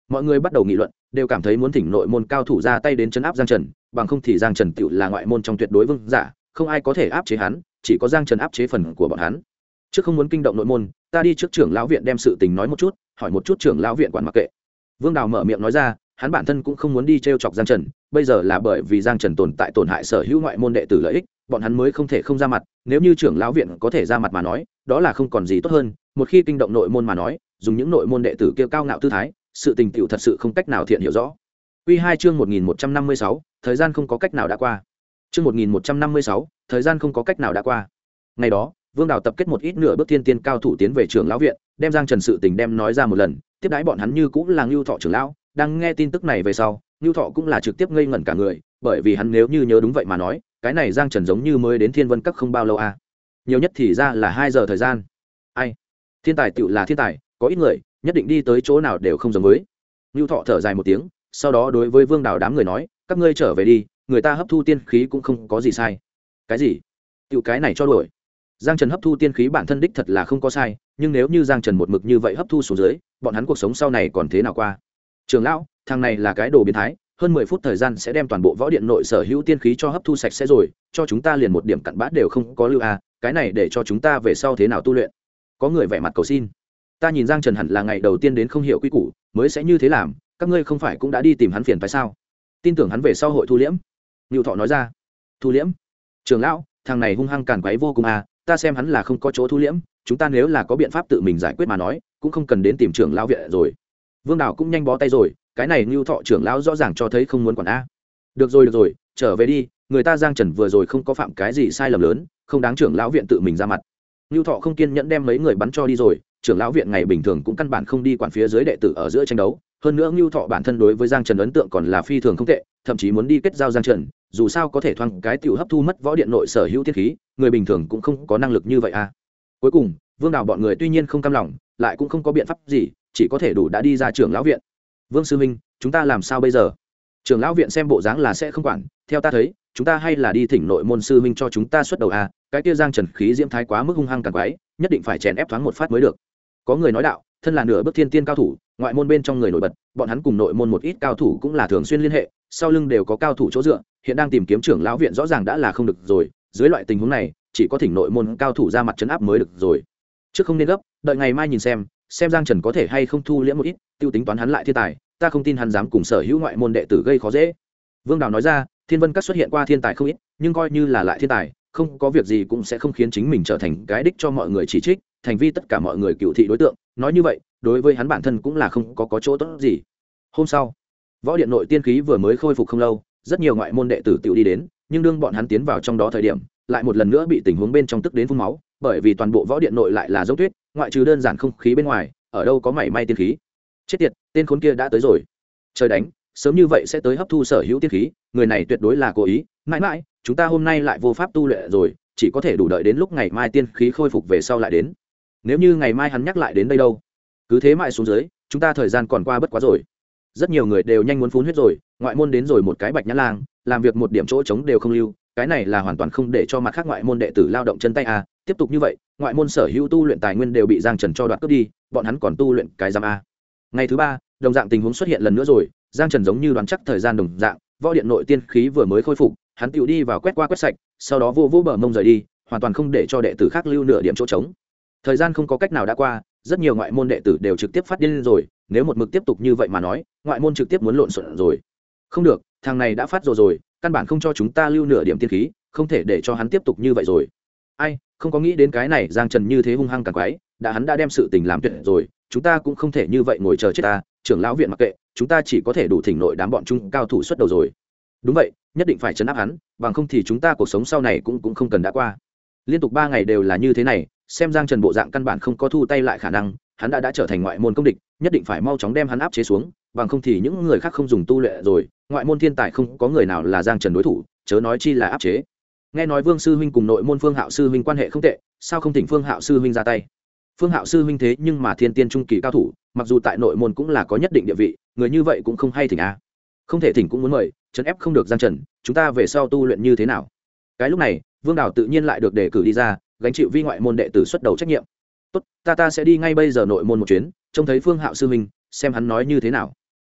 mọi người bắt đầu nghị luận, đều cảm thấy muốn thỉnh nội môn cao thủ ra tay đến chấn áp Giang Trần, bằng không thì Giang Trần tựu là ngoại môn trong tuyệt đối vương giả, không ai có thể áp chế hắn, chỉ có Giang Trần áp chế phần của bọn hắn. Trước không muốn kinh động nội môn, ta đi trước trưởng lão viện đem sự tình nói một chút, hỏi một chút trưởng lão viện quản mặc kệ. Vương Đào mở miệng nói ra, hắn bản thân cũng không muốn đi trêu chọc Giang Trần, bây giờ là bởi vì Giang Trần tồn tại tổn hại sở hữu ngoại môn đệ tử lợi ích, bọn hắn mới không thể không ra mặt, nếu như trưởng lão viện có thể ra mặt mà nói, đó là không còn gì tốt hơn, một khi kinh động nội môn mà nói, dùng những nội môn đệ tử kia cao ngạo tư thái, sự tình tiểu thật sự không cách nào thiện hiểu rõ. Quy 2 chương 1156, thời gian không có cách nào đã qua. Chương 1156, thời gian không có cách nào đã qua. Ngày đó, Vương Đào tập kết một ít nửa bước thiên tiên cao thủ tiến về trưởng lão viện, đem Giang Trần sự tình đem nói ra một lần, tiếp đãi bọn hắn như cũng là Nưu Thọ trưởng lão, đang nghe tin tức này về sau, Nưu Thọ cũng là trực tiếp ngây ngẩn cả người, bởi vì hắn nếu như nhớ đúng vậy mà nói, cái này Giang Trần giống như mới đến Thiên Vân Các không bao lâu à? Nhiều nhất thì ra là 2 giờ thời gian. Ai? Thiên tài tựu là thiên tài, có ít người, nhất định đi tới chỗ nào đều không giống với. Nưu Thọ thở dài một tiếng, sau đó đối với Vương Đào đám người nói, các ngươi trở về đi, người ta hấp thu tiên khí cũng không có gì sai. Cái gì? Tựu cái này cho đuổi. Giang Trần hấp thu tiên khí bản thân đích thật là không có sai, nhưng nếu như Giang Trần một mực như vậy hấp thu xuống dưới, bọn hắn cuộc sống sau này còn thế nào qua? Trưởng lão, thằng này là cái đồ biến thái, hơn 10 phút thời gian sẽ đem toàn bộ võ điện nội sở hữu tiên khí cho hấp thu sạch sẽ rồi, cho chúng ta liền một điểm cặn bã đều không có lưu à, cái này để cho chúng ta về sau thế nào tu luyện? Có người vẻ mặt cầu xin. Ta nhìn Giang Trần hẳn là ngày đầu tiên đến không hiểu quy củ, mới sẽ như thế làm, các ngươi không phải cũng đã đi tìm hắn phiền phải sao? Tin tưởng hắn về sau hội thu liễm. Nưu Thọ nói ra. Thu liễm? Trưởng lão, thằng này hung hăng càn quấy vô cùng à, ta xem hắn là không có chỗ thu liễm, chúng ta nếu là có biện pháp tự mình giải quyết mà nói, cũng không cần đến tìm trưởng lão viện rồi. Vương Đào cũng nhanh bó tay rồi, cái này Nưu Thọ trưởng lão rõ ràng cho thấy không muốn quản a. Được rồi, trở về đi, người ta Giang Trần vừa rồi không có phạm cái gì sai lầm lớn, không đáng trưởng lão viện tự mình ra mặt. Nưu Thọ không kiên nhẫn đem mấy người bắn cho đi rồi, trưởng lão viện ngày bình thường cũng căn bản không đi quản phía dưới đệ tử ở giữa tranh đấu, hơn nữa Nưu Thọ bản thân đối với Giang Trần ấn tượng còn là phi thường không tệ, thậm chí muốn đi kết giao Giang Trần, dù sao có thể thoáng cái tiểu hấp thu mất võ điện nội sở hữu tiên khí, người bình thường cũng không có năng lực như vậy a. Cuối cùng, Vương Đào bọn người tuy nhiên không cam lòng, lại cũng không có biện pháp gì, chỉ có thể đủ đã đi ra trưởng lão viện. Vương sư huynh, chúng ta làm sao bây giờ? Trưởng lão viện xem bộ dáng là sẽ không quản, theo ta thấy, chúng ta hay là đi thỉnh nội môn sư huynh cho chúng ta xuất đầu a, cái kia Giang Trần khí diễm thái quá mức hung hăng càng quái, nhất định phải chèn ép thoáng một phát mới được. Có người nói đạo, thân là nửa bước thiên tiên cao thủ, ngoại môn bên trong người nổi bật, bọn hắn cùng nội môn một ít cao thủ cũng là thường xuyên liên hệ, sau lưng đều có cao thủ chỗ dựa, hiện đang tìm kiếm trưởng lão viện rõ ràng đã là không được rồi, dưới loại tình huống này, chỉ có thỉnh nội môn cao thủ ra mặt trấn áp mới được rồi. Trước không nên gấp, đợi ngày mai nhìn xem Giang Trần có thể hay không thu liễm một ít, tiêu tính toán hắn lại thiên tài, ta không tin hắn dám cùng sở hữu ngoại môn đệ tử gây khó dễ. Vương Đào nói ra, Thiên Vân Các xuất hiện qua thiên tài không ít, nhưng coi như là lại thiên tài, không có việc gì cũng sẽ không khiến chính mình trở thành cái đích cho mọi người chỉ trích, thành vi tất cả mọi người cựu thị đối tượng, nói như vậy, đối với hắn bản thân cũng là không có chỗ tốt gì. Hôm sau, võ điện nội tiên khí vừa mới khôi phục không lâu, rất nhiều ngoại môn đệ tử tiểu đi đến, nhưng đương bọn hắn tiến vào trong đó thời điểm, lại một lần nữa bị tình huống bên trong tức đến phun máu, bởi vì toàn bộ võ điện nội lại là dấu tuyết, ngoại trừ đơn giản không khí bên ngoài, ở đâu có mảy may tiên khí. Chết tiệt, tên khốn kia đã tới rồi. Trời đánh, sớm như vậy sẽ tới hấp thu sở hữu tiên khí, người này tuyệt đối là cố ý, mãi mãi, chúng ta hôm nay lại vô pháp tu luyện rồi, chỉ có thể đủ đợi đến lúc ngày mai tiên khí khôi phục về sau lại đến. Nếu như ngày mai hắn nhắc lại đến đây đâu? Cứ thế mãi xuống dưới, chúng ta thời gian còn qua bất quá rồi. Rất nhiều người đều nhanh muốn phun huyết rồi, ngoại môn đến rồi một cái bạch nhã lang, làm việc một điểm chỗ trống đều không lưu, cái này là hoàn toàn không để cho mặt khác ngoại môn đệ tử lao động chân tay a. Tiếp tục như vậy, ngoại môn sở hữu tu luyện tài nguyên đều bị Giang Trần cho đoạt cướp đi, bọn hắn còn tu luyện cái giam a. Ngày thứ 3, đồng dạng tình huống xuất hiện lần nữa rồi, Giang Trần giống như đoán chắc thời gian đồng dạng, võ điện nội tiên khí vừa mới khôi phục, hắn tiểu đi vào quét qua quét sạch, sau đó vô bờ mông rời đi, hoàn toàn không để cho đệ tử khác lưu nửa điểm chỗ trống. Thời gian không có cách nào đã qua, rất nhiều ngoại môn đệ tử đều trực tiếp phát điên rồi, nếu một mực tiếp tục như vậy mà nói, ngoại môn trực tiếp muốn lộn xộn rồi. Không được, thằng này đã phát rồi, căn bản không cho chúng ta lưu nửa điểm tiên khí, không thể để cho hắn tiếp tục như vậy rồi. Ai, không có nghĩ đến cái này Giang Trần như thế hung hăng càng quái, hắn đã đem sự tình làm tuyệt rồi, chúng ta cũng không thể như vậy ngồi chờ chết ta, trưởng lão viện mặc kệ, chúng ta chỉ có thể đủ thỉnh nội đám bọn chúng cao thủ xuất đầu rồi. Đúng vậy, nhất định phải trấn áp hắn, bằng không thì chúng ta cuộc sống sau này cũng không cần đã qua. Liên tục 3 ngày đều là như thế này, xem Giang Trần bộ dạng căn bản không có thu tay lại khả năng, hắn đã trở thành ngoại môn công địch, nhất định phải mau chóng đem hắn áp chế xuống, bằng không thì những người khác không dùng tu luyện rồi, ngoại môn thiên tài không có người nào là Giang Trần đối thủ, chớ nói chi là áp chế. Nghe nói Vương sư huynh cùng nội môn Phương Hạo sư huynh quan hệ không tệ, sao không thỉnh Phương Hạo sư huynh ra tay? Phương Hạo sư huynh thế nhưng mà thiên tiên trung kỳ cao thủ, mặc dù tại nội môn cũng là có nhất định địa vị, người như vậy cũng không hay thỉnh a. Không thể thỉnh cũng muốn mời, trấn ép không được Giang Trần, chúng ta về sau tu luyện như thế nào? Cái lúc này, Vương Đào tự nhiên lại được đề cử đi ra, gánh chịu vi ngoại môn đệ tử xuất đầu trách nhiệm. Tốt, ta sẽ đi ngay bây giờ nội môn một chuyến, trông thấy Phương Hạo sư huynh, xem hắn nói như thế nào.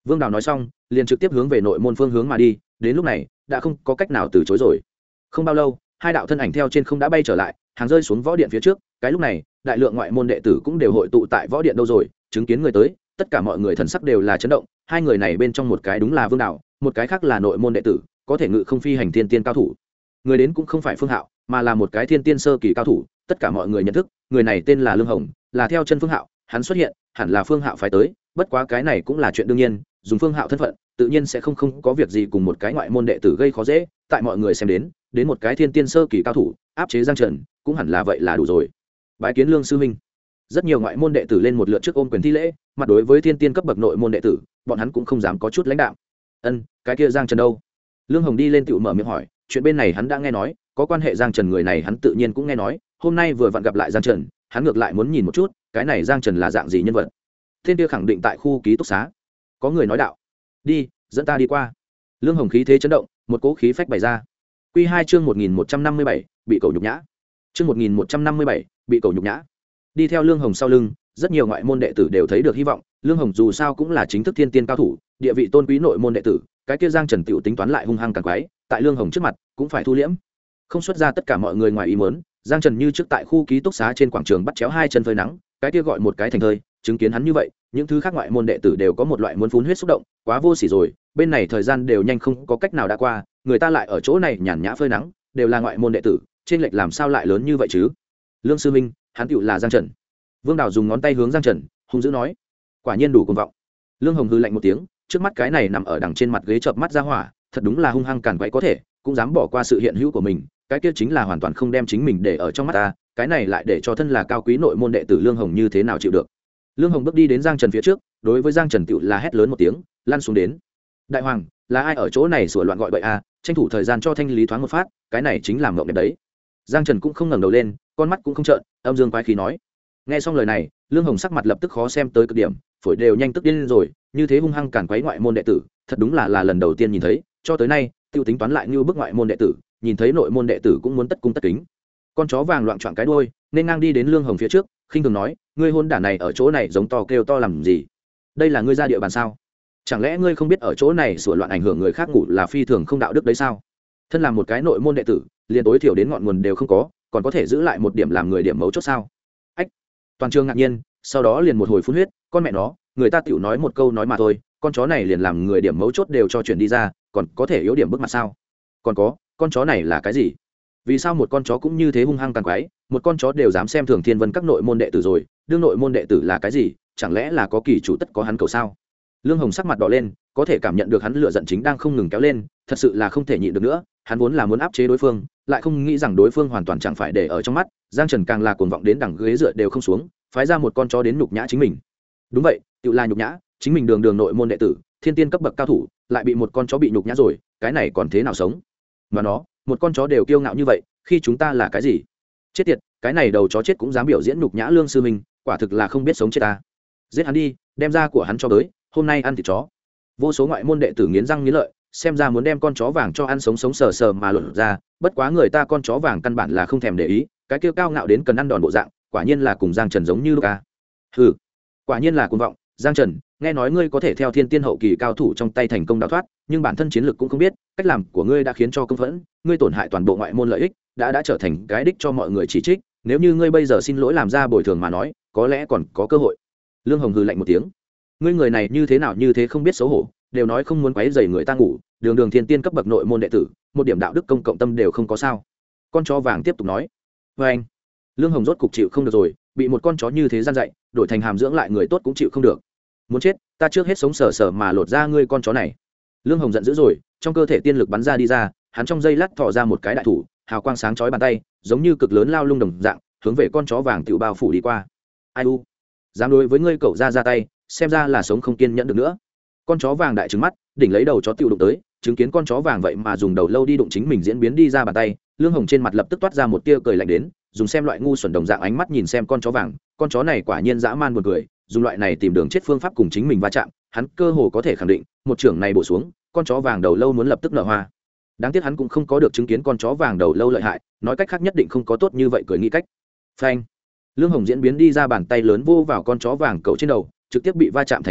Vương Đào nói xong liền trực tiếp hướng về nội môn phương hướng mà đi, đến lúc này đã không có cách nào từ chối rồi. Không bao lâu hai đạo thân ảnh theo trên không đã bay trở lại, hàng rơi xuống võ điện phía trước. Cái lúc này đại lượng ngoại môn đệ tử cũng đều hội tụ tại võ điện đâu rồi, chứng kiến người tới tất cả mọi người thần sắc đều là chấn động. Hai người này bên trong một cái đúng là Vương Đào, một cái khác là nội môn đệ tử có thể ngự không phi hành thiên tiên cao thủ. Người đến cũng không phải Phương Hạo mà là một cái thiên tiên sơ kỳ cao thủ. Tất cả mọi người nhận thức người này tên là Lương Hồng, là theo chân Phương Hạo, hắn xuất hiện hẳn là Phương Hạo phái tới, bất quá cái này cũng là chuyện đương nhiên, dùng Phương Hạo thân phận tự nhiên sẽ không có việc gì cùng một cái ngoại môn đệ tử gây khó dễ. Tại mọi người xem đến một cái thiên tiên sơ kỳ cao thủ áp chế Giang Trần cũng hẳn là vậy là đủ rồi. Bái kiến Lương sư huynh. Rất nhiều ngoại môn đệ tử lên một lượt trước ôm quyền thi lễ, mặt đối với thiên tiên cấp bậc nội môn đệ tử bọn hắn cũng không dám có chút lãnh đạo. Cái kia Giang Trần đâu? Lương Hồng đi lên tựu mở miệng hỏi, chuyện bên này hắn đã nghe nói, có quan hệ Giang Trần người này hắn tự nhiên cũng nghe nói, hôm nay vừa vặn gặp lại Giang Trần, hắn ngược lại muốn nhìn một chút cái này Giang Trần là dạng gì nhân vật. Thiên kia khẳng định tại khu ký túc xá. Có người nói đạo. Đi, dẫn ta đi qua. Lương Hồng khí thế chấn động, một cỗ khí phách bày ra. Quy 2 chương 1157, bị cẩu nhục nhã. Chương 1157, bị cẩu nhục nhã. Đi theo Lương Hồng sau lưng, rất nhiều ngoại môn đệ tử đều thấy được hy vọng. Lương Hồng dù sao cũng là chính thức thiên tiên cao thủ, địa vị tôn quý nội môn đệ tử, cái kia Giang Trần tiểu tính toán lại hung hăng càng quái, tại Lương Hồng trước mặt cũng phải thu liễm. Không xuất ra tất cả mọi người ngoài ý muốn, Giang Trần như trước tại khu ký túc xá trên quảng trường bắt chéo hai chân phơi nắng, cái kia gọi một cái thành thơi, chứng kiến hắn như vậy, những thứ khác ngoại môn đệ tử đều có một loại muốn phun huyết xúc động, quá vô sỉ rồi, bên này thời gian đều nhanh không có cách nào đã qua, người ta lại ở chỗ này nhàn nhã phơi nắng, đều là ngoại môn đệ tử, trên lệch làm sao lại lớn như vậy chứ? Lương sư minh, hắn tựu là Giang Trần. Vương Đào dùng ngón tay hướng Giang Trần, hung dữ nói, quả nhiên đủ cuồng vọng. Lương Hồng hừ lạnh một tiếng, trước mắt cái này nằm ở đằng trên mặt ghế chợp mắt ra hỏa, thật đúng là hung hăng càn quậy có thể, cũng dám bỏ qua sự hiện hữu của mình, cái kia chính là hoàn toàn không đem chính mình để ở trong mắt ta, cái này lại để cho thân là cao quý nội môn đệ tử Lương Hồng như thế nào chịu được. Lương Hồng bước đi đến Giang Trần phía trước, đối với Giang Trần tựu là hét lớn một tiếng, lăn xuống đến. Đại hoàng, là ai ở chỗ này sủa loạn gọi bậy a, tranh thủ thời gian cho thanh lý thoáng một phát, cái này chính làm ngộng đẹp đấy. Giang Trần cũng không ngẩng đầu lên, con mắt cũng không trợn, âm dương quái khí nói. Nghe xong lời này, Lương Hồng sắc mặt lập tức khó xem tới cực điểm, phổi đều nhanh tức điên lên rồi, như thế hung hăng càn quấy ngoại môn đệ tử, thật đúng là lần đầu tiên nhìn thấy, cho tới nay, tiêu tính toán lại như bức ngoại môn đệ tử, nhìn thấy nội môn đệ tử cũng muốn tất cung tất kính. Con chó vàng loạn choạng cái đuôi, nên ngang đi đến Lương Hồng phía trước, khinh thường nói, ngươi hôn đản này ở chỗ này giống to kêu to làm gì? Đây là ngươi ra địa bàn sao? Chẳng lẽ ngươi không biết ở chỗ này sủa loạn ảnh hưởng người khác ngủ là phi thường không đạo đức đấy sao? Thân là một cái nội môn đệ tử, liền tối thiểu đến ngọn nguồn đều không có, còn có thể giữ lại một điểm làm người điểm mấu chốt sao? Ách! Toàn trường ngạc nhiên, sau đó liền một hồi phun huyết, con mẹ nó, người ta tiểu nói một câu nói mà thôi, con chó này liền làm người điểm mấu chốt đều cho chuyển đi ra, còn có thể yếu điểm bước mặt sao? Còn có, con chó này là cái gì? Vì sao một con chó cũng như thế hung hăng tàn quái, một con chó đều dám xem thường thiên vân các nội môn đệ tử rồi, đương nội môn đệ tử là cái gì? Chẳng lẽ là có kỳ chủ tất có hắn cầu sao? Lương Hồng sắc mặt đỏ lên, có thể cảm nhận được hắn lửa giận chính đang không ngừng kéo lên, thật sự là không thể nhịn được nữa, hắn vốn là muốn áp chế đối phương, lại không nghĩ rằng đối phương hoàn toàn chẳng phải để ở trong mắt, Giang Trần càng là cuồng vọng đến đằng ghế dựa đều không xuống, phái ra một con chó đến nhục nhã chính mình. Đúng vậy, tự là nhục nhã, chính mình đường nội môn đệ tử, thiên tiên cấp bậc cao thủ, lại bị một con chó bị nhục nhã rồi, cái này còn thế nào sống? Mà nó, một con chó đều kiêu ngạo như vậy, khi chúng ta là cái gì? Chết tiệt, cái này đầu chó chết cũng dám biểu diễn nhục nhã Lương sư minh, quả thực là không biết sống chết ta. Giết hắn đi, đem da của hắn cho tới, hôm nay ăn thịt chó. Vô số ngoại môn đệ tử nghiến răng nghiến lợi, xem ra muốn đem con chó vàng cho ăn sống sống sờ sờ mà luận ra, bất quá người ta con chó vàng căn bản là không thèm để ý, cái kia cao ngạo đến cần ăn đòn bộ dạng, quả nhiên là cùng Giang Trần giống như lúc a. Hừ, quả nhiên là cuồng vọng, Giang Trần, nghe nói ngươi có thể theo thiên tiên hậu kỳ cao thủ trong tay thành công đào thoát, nhưng bản thân chiến lực cũng không biết, cách làm của ngươi đã khiến cho công phẫn, ngươi tổn hại toàn bộ ngoại môn lợi ích, đã trở thành cái đích cho mọi người chỉ trích, nếu như ngươi bây giờ xin lỗi làm ra bồi thường mà nói, có lẽ còn có cơ hội. Lương Hồng hừ lạnh một tiếng, ngươi người này như thế nào như thế không biết xấu hổ, đều nói không muốn quấy rầy người ta ngủ, đường thiên tiên cấp bậc nội môn đệ tử, một điểm đạo đức công cộng tâm đều không có sao? Con chó vàng tiếp tục nói, với anh, Lương Hồng rốt cục chịu không được rồi, bị một con chó như thế gian dạy, đổi thành hàm dưỡng lại người tốt cũng chịu không được. Muốn chết, ta trước hết sống sờ sờ mà lột ra ngươi con chó này. Lương Hồng giận dữ rồi, trong cơ thể tiên lực bắn ra đi ra, hắn trong giây lát thò ra một cái đại thủ, hào quang sáng chói bàn tay, giống như cực lớn lao lung đồng dạng, hướng về con chó vàng tiểu bao phủ đi qua. Ai u, dám đối với ngươi cậu ra tay, xem ra là sống không kiên nhẫn được nữa. Con chó vàng đại trừng mắt, đỉnh lấy đầu chó tiểu đụng tới, chứng kiến con chó vàng vậy mà dùng đầu lâu đi đụng chính mình diễn biến đi ra bàn tay, Lương Hồng trên mặt lập tức toát ra một tia cười lạnh đến, dùng xem loại ngu xuẩn đồng dạng ánh mắt nhìn xem con chó vàng, con chó này quả nhiên dã man buồn cười, dùng loại này tìm đường chết phương pháp cùng chính mình va chạm, hắn cơ hồ có thể khẳng định, một trưởng này bổ xuống, con chó vàng đầu lâu muốn lập tức nở hoa. Đáng tiếc hắn cũng không có được chứng kiến con chó vàng đầu lâu lợi hại, nói cách khác nhất định không có tốt như vậy cười nghĩ cách. Phanh! Lương Hồng diễn biến đi ra bàn tay lớn vô vào con chó vàng cậu trên đầu, trực tiếp bị va chạm thành phấn vụn,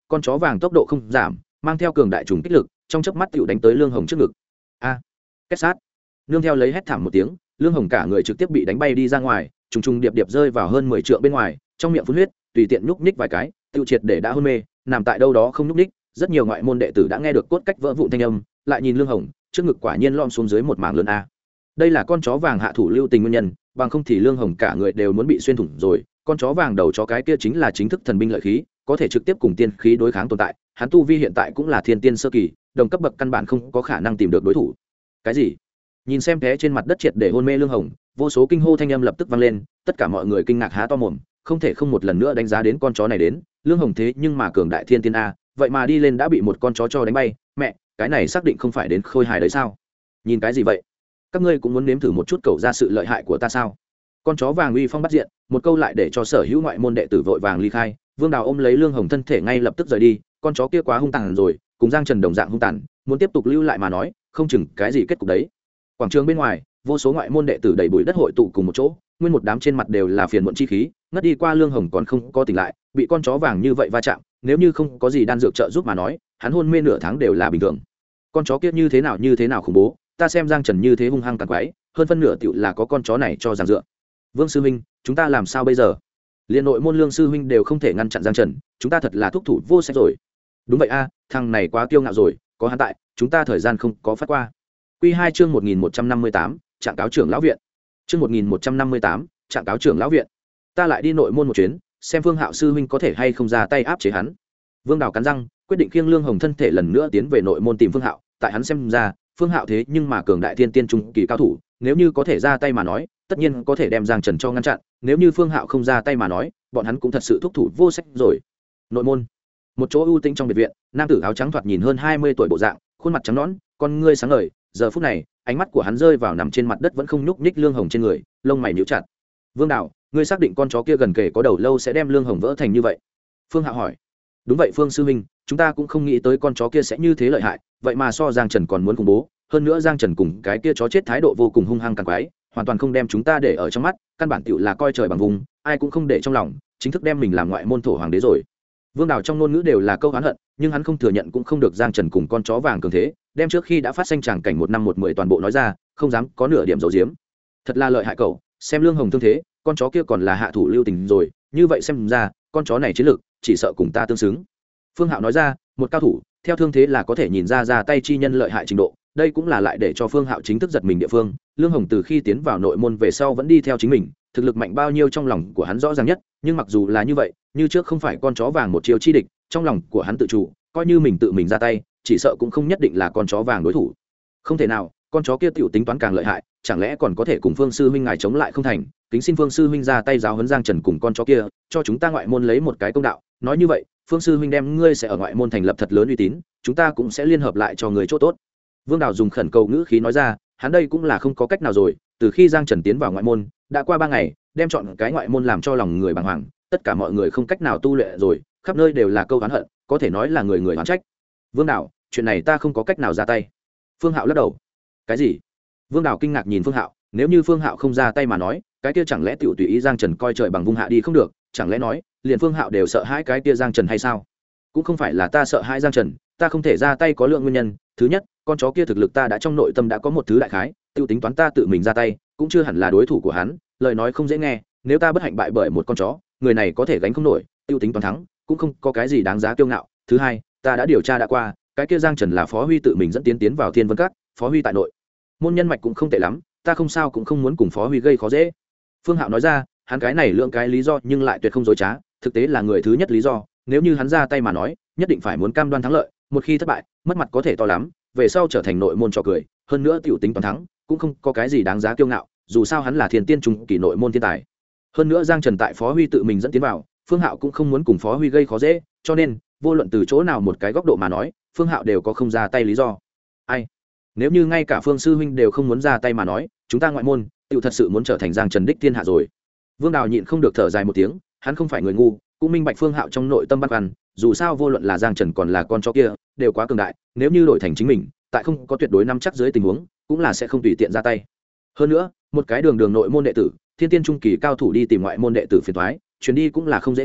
con chó vàng tốc độ không giảm, mang theo cường đại trùng kích lực, trong chớp mắt tựu đánh tới Lương Hồng trước ngực. A! Kết sát. Nương theo lấy hét thảm một tiếng, Lương Hồng cả người trực tiếp bị đánh bay đi ra ngoài, trùng trùng điệp điệp rơi vào hơn 10 trượng bên ngoài, trong miệng phun huyết, tùy tiện nhúc nhích vài cái, tiêu triệt để đã hôn mê, nằm tại đâu đó không nhúc nhích. Rất nhiều ngoại môn đệ tử đã nghe được cốt cách vỡ vụn thanh âm, lại nhìn Lương Hồng, trước ngực quả nhiên lom xuống dưới một mảng lớn a. Đây là con chó vàng hạ thủ lưu tình nguyên nhân, bằng không thì Lương Hồng cả người đều muốn bị xuyên thủng rồi. Con chó vàng đầu chó cái kia chính là chính thức thần binh lợi khí, có thể trực tiếp cùng tiên khí đối kháng tồn tại. Hắn tu vi hiện tại cũng là thiên tiên sơ kỳ, đồng cấp bậc căn bản không có khả năng tìm được đối thủ. Cái gì? Nhìn xem té trên mặt đất triệt để hôn mê Lương Hồng, vô số kinh hô thanh âm lập tức vang lên, tất cả mọi người kinh ngạc há to mồm, không thể không một lần nữa đánh giá đến con chó này đến. Lương Hồng thế nhưng mà cường đại thiên tiên a, vậy mà đi lên đã bị một con chó cho đánh bay, mẹ, cái này xác định không phải đến khôi hài đấy sao? Nhìn cái gì vậy? Các ngươi cũng muốn nếm thử một chút cầu ra sự lợi hại của ta sao? Con chó vàng uy phong bắt diện, một câu lại để cho sở hữu ngoại môn đệ tử vội vàng ly khai. Vương Đào ôm lấy Lương Hồng thân thể ngay lập tức rời đi, con chó kia quá hung tàn rồi, cùng Giang Trần đồng dạng hung tàn, muốn tiếp tục lưu lại mà nói, không chừng cái gì kết cục đấy. Quảng trường bên ngoài, vô số ngoại môn đệ tử đầy bụi đất hội tụ cùng một chỗ, nguyên một đám trên mặt đều là phiền muộn chi khí, ngất đi qua Lương Hồng còn không có tỉnh lại, bị con chó vàng như vậy va chạm, nếu như không có gì đan dược trợ giúp mà nói, hắn hôn mê nửa tháng đều là bình thường. Con chó kia như thế nào khủng bố, ta xem Giang Trần như thế hung hăng tàn quái, hơn phân nửa tiểu là có con chó này cho giằng dựa. Vương sư huynh, chúng ta làm sao bây giờ? Liên nội môn Lương sư huynh đều không thể ngăn chặn Giang Trần, chúng ta thật là thúc thủ vô sách rồi. Đúng vậy a, thằng này quá kiêu ngạo rồi, có hắn tại, chúng ta thời gian không có phát qua. Quy 2 chương 1158, trạng cáo trưởng lão viện. Chương 1158, trạng cáo trưởng lão viện. Ta lại đi nội môn một chuyến, xem Phương Hạo sư huynh có thể hay không ra tay áp chế hắn. Vương Đào cắn răng, quyết định khiêng Lương Hồng thân thể lần nữa tiến về nội môn tìm Phương Hạo, tại hắn xem ra, Phương Hạo thế nhưng mà cường đại thiên tiên trung kỳ cao thủ, nếu như có thể ra tay mà nói, tất nhiên có thể đem Giang Trần cho ngăn chặn, nếu như Phương Hạo không ra tay mà nói, bọn hắn cũng thật sự thúc thủ vô sách rồi. Nội môn, một chỗ ưu tĩnh trong biệt viện, nam tử áo trắng thoạt nhìn hơn 20 tuổi bộ dạng, khuôn mặt trắng nõn, con ngươi sáng ngời, giờ phút này, ánh mắt của hắn rơi vào nằm trên mặt đất vẫn không nhúc nhích Lương Hồng trên người, lông mày nhíu chặt. Vương Đào, ngươi xác định con chó kia gần kề có đầu lâu sẽ đem Lương Hồng vỡ thành như vậy? Phương Hạo hỏi. Đúng vậy Phương sư huynh, chúng ta cũng không nghĩ tới con chó kia sẽ như thế lợi hại, vậy mà so Giang Trần còn muốn khủng bố, hơn nữa Giang Trần cùng cái kia chó chết thái độ vô cùng hung hăng càng quái, hoàn toàn không đem chúng ta để ở trong mắt, căn bản tựu là coi trời bằng vùng, ai cũng không để trong lòng, chính thức đem mình làm ngoại môn thổ hoàng đế rồi. Vương Đào trong ngôn ngữ đều là câu oán hận, nhưng hắn không thừa nhận cũng không được Giang Trần cùng con chó vàng cường thế, đem trước khi đã phát sinh tràng cảnh 1 năm 1 10 toàn bộ nói ra, không dám có nửa điểm giấu giếm. Thật là lợi hại cậu, xem Lương Hồng thương thế, con chó kia còn là hạ thủ lưu tình rồi, như vậy xem ra, con chó này chiến lược chỉ sợ cùng ta tương xứng. Phương Hạo nói ra, một cao thủ, theo thương thế là có thể nhìn ra tay chi nhân lợi hại trình độ, đây cũng là lại để cho Phương Hạo chính thức giật mình địa phương. Lương Hồng từ khi tiến vào nội môn về sau vẫn đi theo chính mình, thực lực mạnh bao nhiêu trong lòng của hắn rõ ràng nhất, nhưng mặc dù là như vậy, như trước không phải con chó vàng một chiêu chi địch, trong lòng của hắn tự chủ, coi như mình tự mình ra tay, chỉ sợ cũng không nhất định là con chó vàng đối thủ. Không thể nào, con chó kia tiểu tính toán càng lợi hại, chẳng lẽ còn có thể cùng Phương sư huynh ngài chống lại không thành? Kính xin Phương sư huynh ra tay giáo huấn Giang Trần cùng con chó kia, cho chúng ta ngoại môn lấy một cái công đạo. Nói như vậy, Phương sư huynh đem ngươi sẽ ở ngoại môn thành lập thật lớn uy tín, chúng ta cũng sẽ liên hợp lại cho người chỗ tốt. Vương Đào dùng khẩn cầu ngữ khí nói ra, hắn đây cũng là không có cách nào rồi, từ khi Giang Trần tiến vào ngoại môn, đã qua 3 ngày, đem chọn cái ngoại môn làm cho lòng người bàng hoàng, tất cả mọi người không cách nào tu luyện rồi, khắp nơi đều là câu oán hận, có thể nói là người người oán trách. Vương Đào, chuyện này ta không có cách nào ra tay. Phương Hạo lắc đầu. Cái gì? Vương Đào kinh ngạc nhìn Phương Hạo, nếu như Phương Hạo không ra tay mà nói, cái kia chẳng lẽ tiểu tùy ý Giang Trần coi trời bằng vung hạ đi không được, chẳng lẽ nói, liền Phương Hạo đều sợ hãi cái kia Giang Trần hay sao? Cũng không phải là ta sợ hãi Giang Trần, ta không thể ra tay có lượng nguyên nhân, thứ nhất, con chó kia thực lực ta đã trong nội tâm đã có một thứ đại khái, tiêu tính toán ta tự mình ra tay, cũng chưa hẳn là đối thủ của hắn, lời nói không dễ nghe, nếu ta bất hạnh bại bởi một con chó, người này có thể gánh không nổi, tiêu tính toán thắng, cũng không có cái gì đáng giá kiêu ngạo. Thứ hai, ta đã điều tra đã qua, cái kia Giang Trần là Phó Huy tự mình dẫn tiến vào Thiên Vân Các, Phó Huy tại nội môn nhân mạch cũng không tệ lắm, ta không sao cũng không muốn cùng Phó Huy gây khó dễ. Phương Hạo nói ra, hắn cái này lượng cái lý do nhưng lại tuyệt không dối trá, thực tế là người thứ nhất lý do, nếu như hắn ra tay mà nói, nhất định phải muốn cam đoan thắng lợi, một khi thất bại, mất mặt có thể to lắm, về sau trở thành nội môn trò cười, hơn nữa tiểu tính toàn thắng, cũng không có cái gì đáng giá kiêu ngạo, dù sao hắn là thiên tiên trung kỳ nội môn thiên tài. Hơn nữa Giang Trần tại Phó Huy tự mình dẫn tiến vào, Phương Hạo cũng không muốn cùng Phó Huy gây khó dễ, cho nên, vô luận từ chỗ nào một cái góc độ mà nói, Phương Hạo đều có không ra tay lý do. Ai? Nếu như ngay cả Phương sư huynh đều không muốn ra tay mà nói, chúng ta ngoại môn, tiểu thật sự muốn trở thành Giang Trần đích thiên hạ rồi. Vương Đào nhịn không được thở dài một tiếng, hắn không phải người ngu, cũng minh bạch Phương Hạo trong nội tâm băn khoăn, dù sao vô luận là Giang Trần còn là con chó kia, đều quá cường đại, nếu như đổi thành chính mình, tại không có tuyệt đối nắm chắc dưới tình huống, cũng là sẽ không tùy tiện ra tay. Hơn nữa, một cái đường nội môn đệ tử, thiên tiên trung kỳ cao thủ đi tìm ngoại môn đệ tử phiền toái, chuyến đi cũng là không dễ nghe,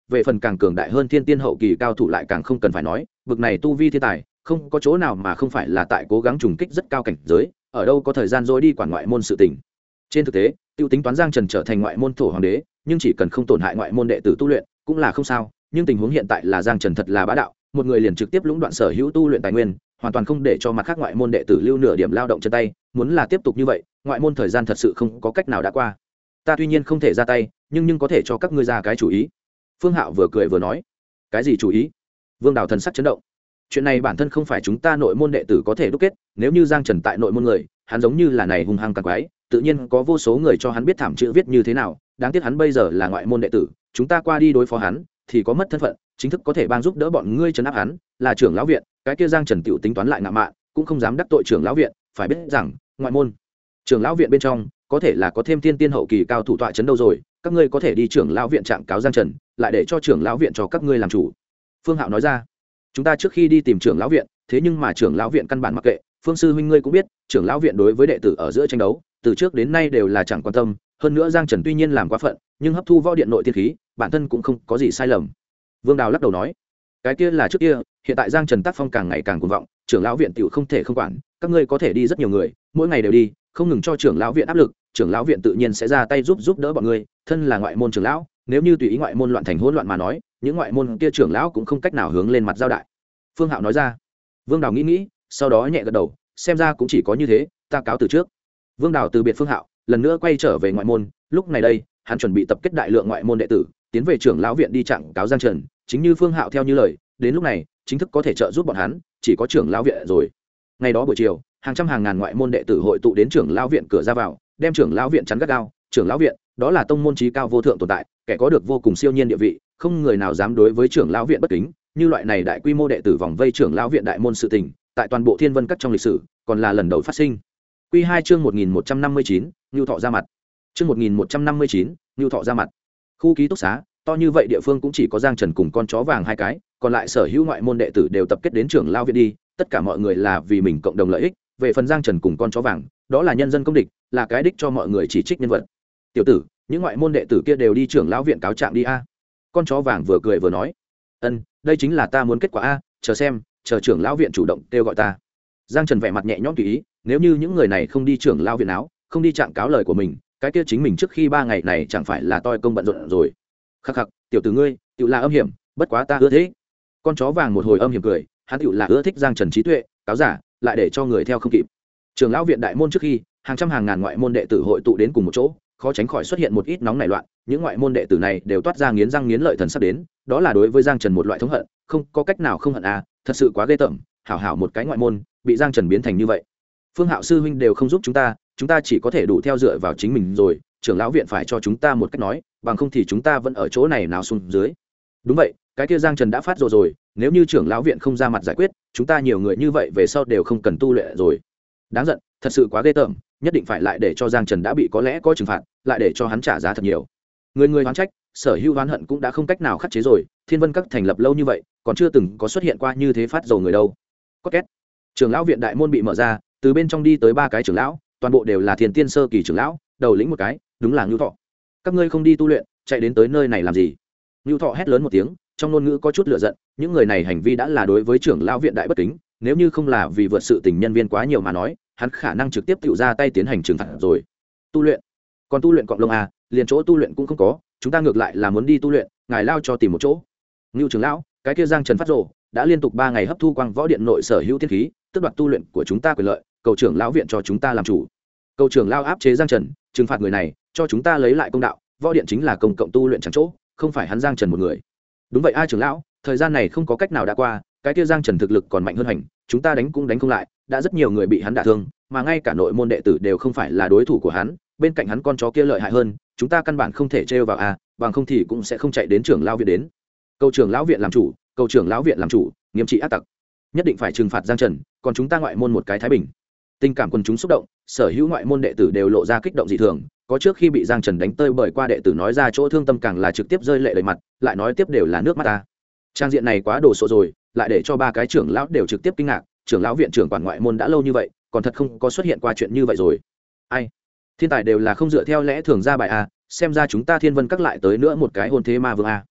về phần càng cường đại hơn thiên tiên hậu kỳ cao thủ lại càng không cần phải nói, bực này tu vi thiên tài không có chỗ nào mà không phải là tại cố gắng trùng kích rất cao cảnh giới, ở đâu có thời gian dối đi quản ngoại môn sự tình. Trên thực tế tiêu tính toán Giang Trần trở thành ngoại môn thổ hoàng đế, nhưng chỉ cần không tổn hại ngoại môn đệ tử tu luyện cũng là không sao. Nhưng tình huống hiện tại là Giang Trần thật là bá đạo, một người liền trực tiếp lũng đoạn sở hữu tu luyện tài nguyên, hoàn toàn không để cho mặt khác ngoại môn đệ tử lưu nửa điểm lao động chân tay. Muốn là tiếp tục như vậy, ngoại môn thời gian thật sự không có cách nào đã qua. Ta tuy nhiên không thể ra tay, nhưng có thể cho các ngươi ra cái chủ ý. Phương Hạo vừa cười vừa nói. Cái gì chủ ý? Vương Đào thần sắc chấn động. Chuyện này bản thân không phải chúng ta nội môn đệ tử có thể đúc kết, nếu như Giang Trần tại nội môn người, hắn giống như là này hung hăng càng quái, tự nhiên có vô số người cho hắn biết thảm chữ viết như thế nào. Đáng tiếc hắn bây giờ là ngoại môn đệ tử, chúng ta qua đi đối phó hắn thì có mất thân phận, chính thức có thể bang giúp đỡ bọn ngươi trấn áp hắn, là trưởng lão viện, cái kia Giang Trần tiểu tính toán lại ngạo mạn, cũng không dám đắc tội trưởng lão viện, phải biết rằng, ngoại môn, trưởng lão viện bên trong, có thể là có thêm thiên tiên hậu kỳ cao thủ tọa trấn đâu rồi, các ngươi có thể đi trưởng lão viện trạng cáo Giang Trần, lại để cho trưởng lão viện cho các ngươi làm chủ. Phương Hạo nói ra. Chúng ta trước khi đi tìm trưởng lão viện, thế nhưng mà trưởng lão viện căn bản mặc kệ, Phương sư huynh ngươi cũng biết, trưởng lão viện đối với đệ tử ở giữa tranh đấu, từ trước đến nay đều là chẳng quan tâm, hơn nữa Giang Trần tuy nhiên làm quá phận, nhưng hấp thu võ điện nội tiên khí, bản thân cũng không có gì sai lầm. Vương Đào lắc đầu nói, cái kia là trước kia, hiện tại Giang Trần tác phong càng ngày càng cuồng vọng, trưởng lão viện tiểu không thể không quản, các ngươi có thể đi rất nhiều người, mỗi ngày đều đi, không ngừng cho trưởng lão viện áp lực, trưởng lão viện tự nhiên sẽ ra tay giúp đỡ bọn ngươi, thân là ngoại môn trưởng lão, nếu như tùy ý ngoại môn loạn thành hỗn loạn mà nói, những ngoại môn kia trưởng lão cũng không cách nào hướng lên mặt giao đại. Phương Hạo nói ra. Vương Đào nghĩ, sau đó nhẹ gật đầu, xem ra cũng chỉ có như thế, ta cáo từ trước. Vương Đào từ biệt Phương Hạo, lần nữa quay trở về ngoại môn, lúc này đây, hắn chuẩn bị tập kết đại lượng ngoại môn đệ tử, tiến về trưởng lão viện đi trạng cáo Giang Trần, chính như Phương Hạo theo như lời, đến lúc này, chính thức có thể trợ giúp bọn hắn, chỉ có trưởng lão viện rồi. Ngày đó buổi chiều, hàng trăm hàng ngàn ngoại môn đệ tử hội tụ đến trưởng lão viện cửa ra vào, đem trưởng lão viện chắn gắt gao, trưởng lão viện, đó là tông môn chí cao vô thượng tồn tại, kẻ có được vô cùng siêu nhiên địa vị, không người nào dám đối với trưởng lão viện bất kính, như loại này đại quy mô đệ tử vòng vây trưởng lão viện đại môn sự tình, tại toàn bộ Thiên Vân Các trong lịch sử, còn là lần đầu phát sinh. Quy 2 chương 1159, Nưu Thọ ra mặt. Chương 1159, Nưu Thọ ra mặt. Khu ký túc xá, to như vậy địa phương cũng chỉ có Giang Trần cùng con chó vàng hai cái, còn lại sở hữu ngoại môn đệ tử đều tập kết đến trưởng lão viện đi, tất cả mọi người là vì mình cộng đồng lợi ích, về phần Giang Trần cùng con chó vàng, đó là nhân dân công địch, là cái đích cho mọi người chỉ trích nhân vật. Tiểu tử, những ngoại môn đệ tử kia đều đi trưởng lão viện cáo trạng đi a. Con chó vàng vừa cười vừa nói. Ân, đây chính là ta muốn kết quả a, chờ xem, chờ trưởng lão viện chủ động kêu gọi ta. Giang Trần vẻ mặt nhẹ nhõm tùy ý, nếu như những người này không đi trưởng lão viện áo, không đi trạng cáo lời của mình, cái kia chính mình trước khi 3 ngày này chẳng phải là toi công bận rộn rồi. Khắc khắc, tiểu tử ngươi, tiểu là âm hiểm, bất quá ta ưa thích. Con chó vàng một hồi âm hiểm cười, hắn tiểu là ưa thích Giang Trần trí tuệ, cáo giả, lại để cho người theo không kịp. Trưởng lão viện đại môn trước khi, hàng trăm hàng ngàn ngoại môn đệ tử hội tụ đến cùng một chỗ, khó tránh khỏi xuất hiện một ít nóng nảy loạn, những ngoại môn đệ tử này đều toát ra nghiến răng nghiến lợi thần sắp đến, đó là đối với Giang Trần một loại thống hận, không có cách nào không hận à, thật sự quá ghê tởm, hảo hảo một cái ngoại môn, bị Giang Trần biến thành như vậy. Phương Hạo sư huynh đều không giúp chúng ta chỉ có thể đủ theo dựa vào chính mình rồi, trưởng lão viện phải cho chúng ta một cách nói, bằng không thì chúng ta vẫn ở chỗ này nào xuống dưới. Đúng vậy, cái kia Giang Trần đã phát rồi, nếu như trưởng lão viện không ra mặt giải quyết, chúng ta nhiều người như vậy về sau đều không cần tu luyện rồi. Đáng giận, thật sự quá ghê tởm, nhất định phải lại để cho Giang Trần đã bị có lẽ có trừng phạt, lại để cho hắn trả giá thật nhiều. Người oán trách, sở hữu oán hận cũng đã không cách nào khắc chế rồi, Thiên Vân Các thành lập lâu như vậy, còn chưa từng có xuất hiện qua như thế phát dầu người đâu. Có két. Trưởng lão viện đại môn bị mở ra, từ bên trong đi tới 3 cái trưởng lão, toàn bộ đều là Thiên Tiên sơ kỳ trưởng lão, đầu lĩnh một cái, đúng là Nưu Thọ. Các ngươi không đi tu luyện, chạy đến tới nơi này làm gì? Nưu Thọ hét lớn một tiếng, trong ngôn ngữ có chút lửa giận, những người này hành vi đã là đối với trưởng lão viện đại bất kính, nếu như không là vì vượt sự tình nhân viên quá nhiều mà nói, hắn khả năng trực tiếp tự ra tay tiến hành trừng phạt rồi. Tu luyện? Còn tu luyện cọng lông à, liền chỗ tu luyện cũng không có, chúng ta ngược lại là muốn đi tu luyện, ngài lao cho tìm một chỗ. Ngưu trưởng lão, cái kia Giang Trần phát rồ, đã liên tục 3 ngày hấp thu quang võ điện nội sở hữu tiên khí, tức đoạt tu luyện của chúng ta quyền lợi, cầu trưởng lão viện cho chúng ta làm chủ. Cầu trưởng lão áp chế Giang Trần, trừng phạt người này, cho chúng ta lấy lại công đạo, võ điện chính là công cộng tu luyện chẳng chỗ, không phải hắn Giang Trần một người. Đúng vậy ai trưởng lão, thời gian này không có cách nào đã qua, cái kia Giang Trần thực lực còn mạnh hơn hành, chúng ta đánh cũng đánh không lại, đã rất nhiều người bị hắn đả thương, mà ngay cả nội môn đệ tử đều không phải là đối thủ của hắn, bên cạnh hắn con chó kia lợi hại hơn, chúng ta căn bản không thể trêu vào a, bằng không thì cũng sẽ không chạy đến trưởng lão viện đến. Cầu trưởng lão viện làm chủ, cầu trưởng lão viện làm chủ, nghiêm trị ác tặc, nhất định phải trừng phạt Giang Trần, còn chúng ta ngoại môn một cái thái bình. Tình cảm quần chúng xúc động, sở hữu ngoại môn đệ tử đều lộ ra kích động dị thường, có trước khi bị Giang Trần đánh tơi bởi qua đệ tử nói ra chỗ thương tâm càng là trực tiếp rơi lệ đầy mặt, lại nói tiếp đều là nước mắt ta. Trang diện này quá đồ sộ rồi, lại để cho 3 cái trưởng lão đều trực tiếp kinh ngạc, trưởng lão viện trưởng quản ngoại môn đã lâu như vậy, còn thật không có xuất hiện qua chuyện như vậy rồi. Ai? Thiên tài đều là không dựa theo lẽ thường ra bài a, xem ra chúng ta Thiên Vân Các lại tới nữa một cái hôn thế ma vương a.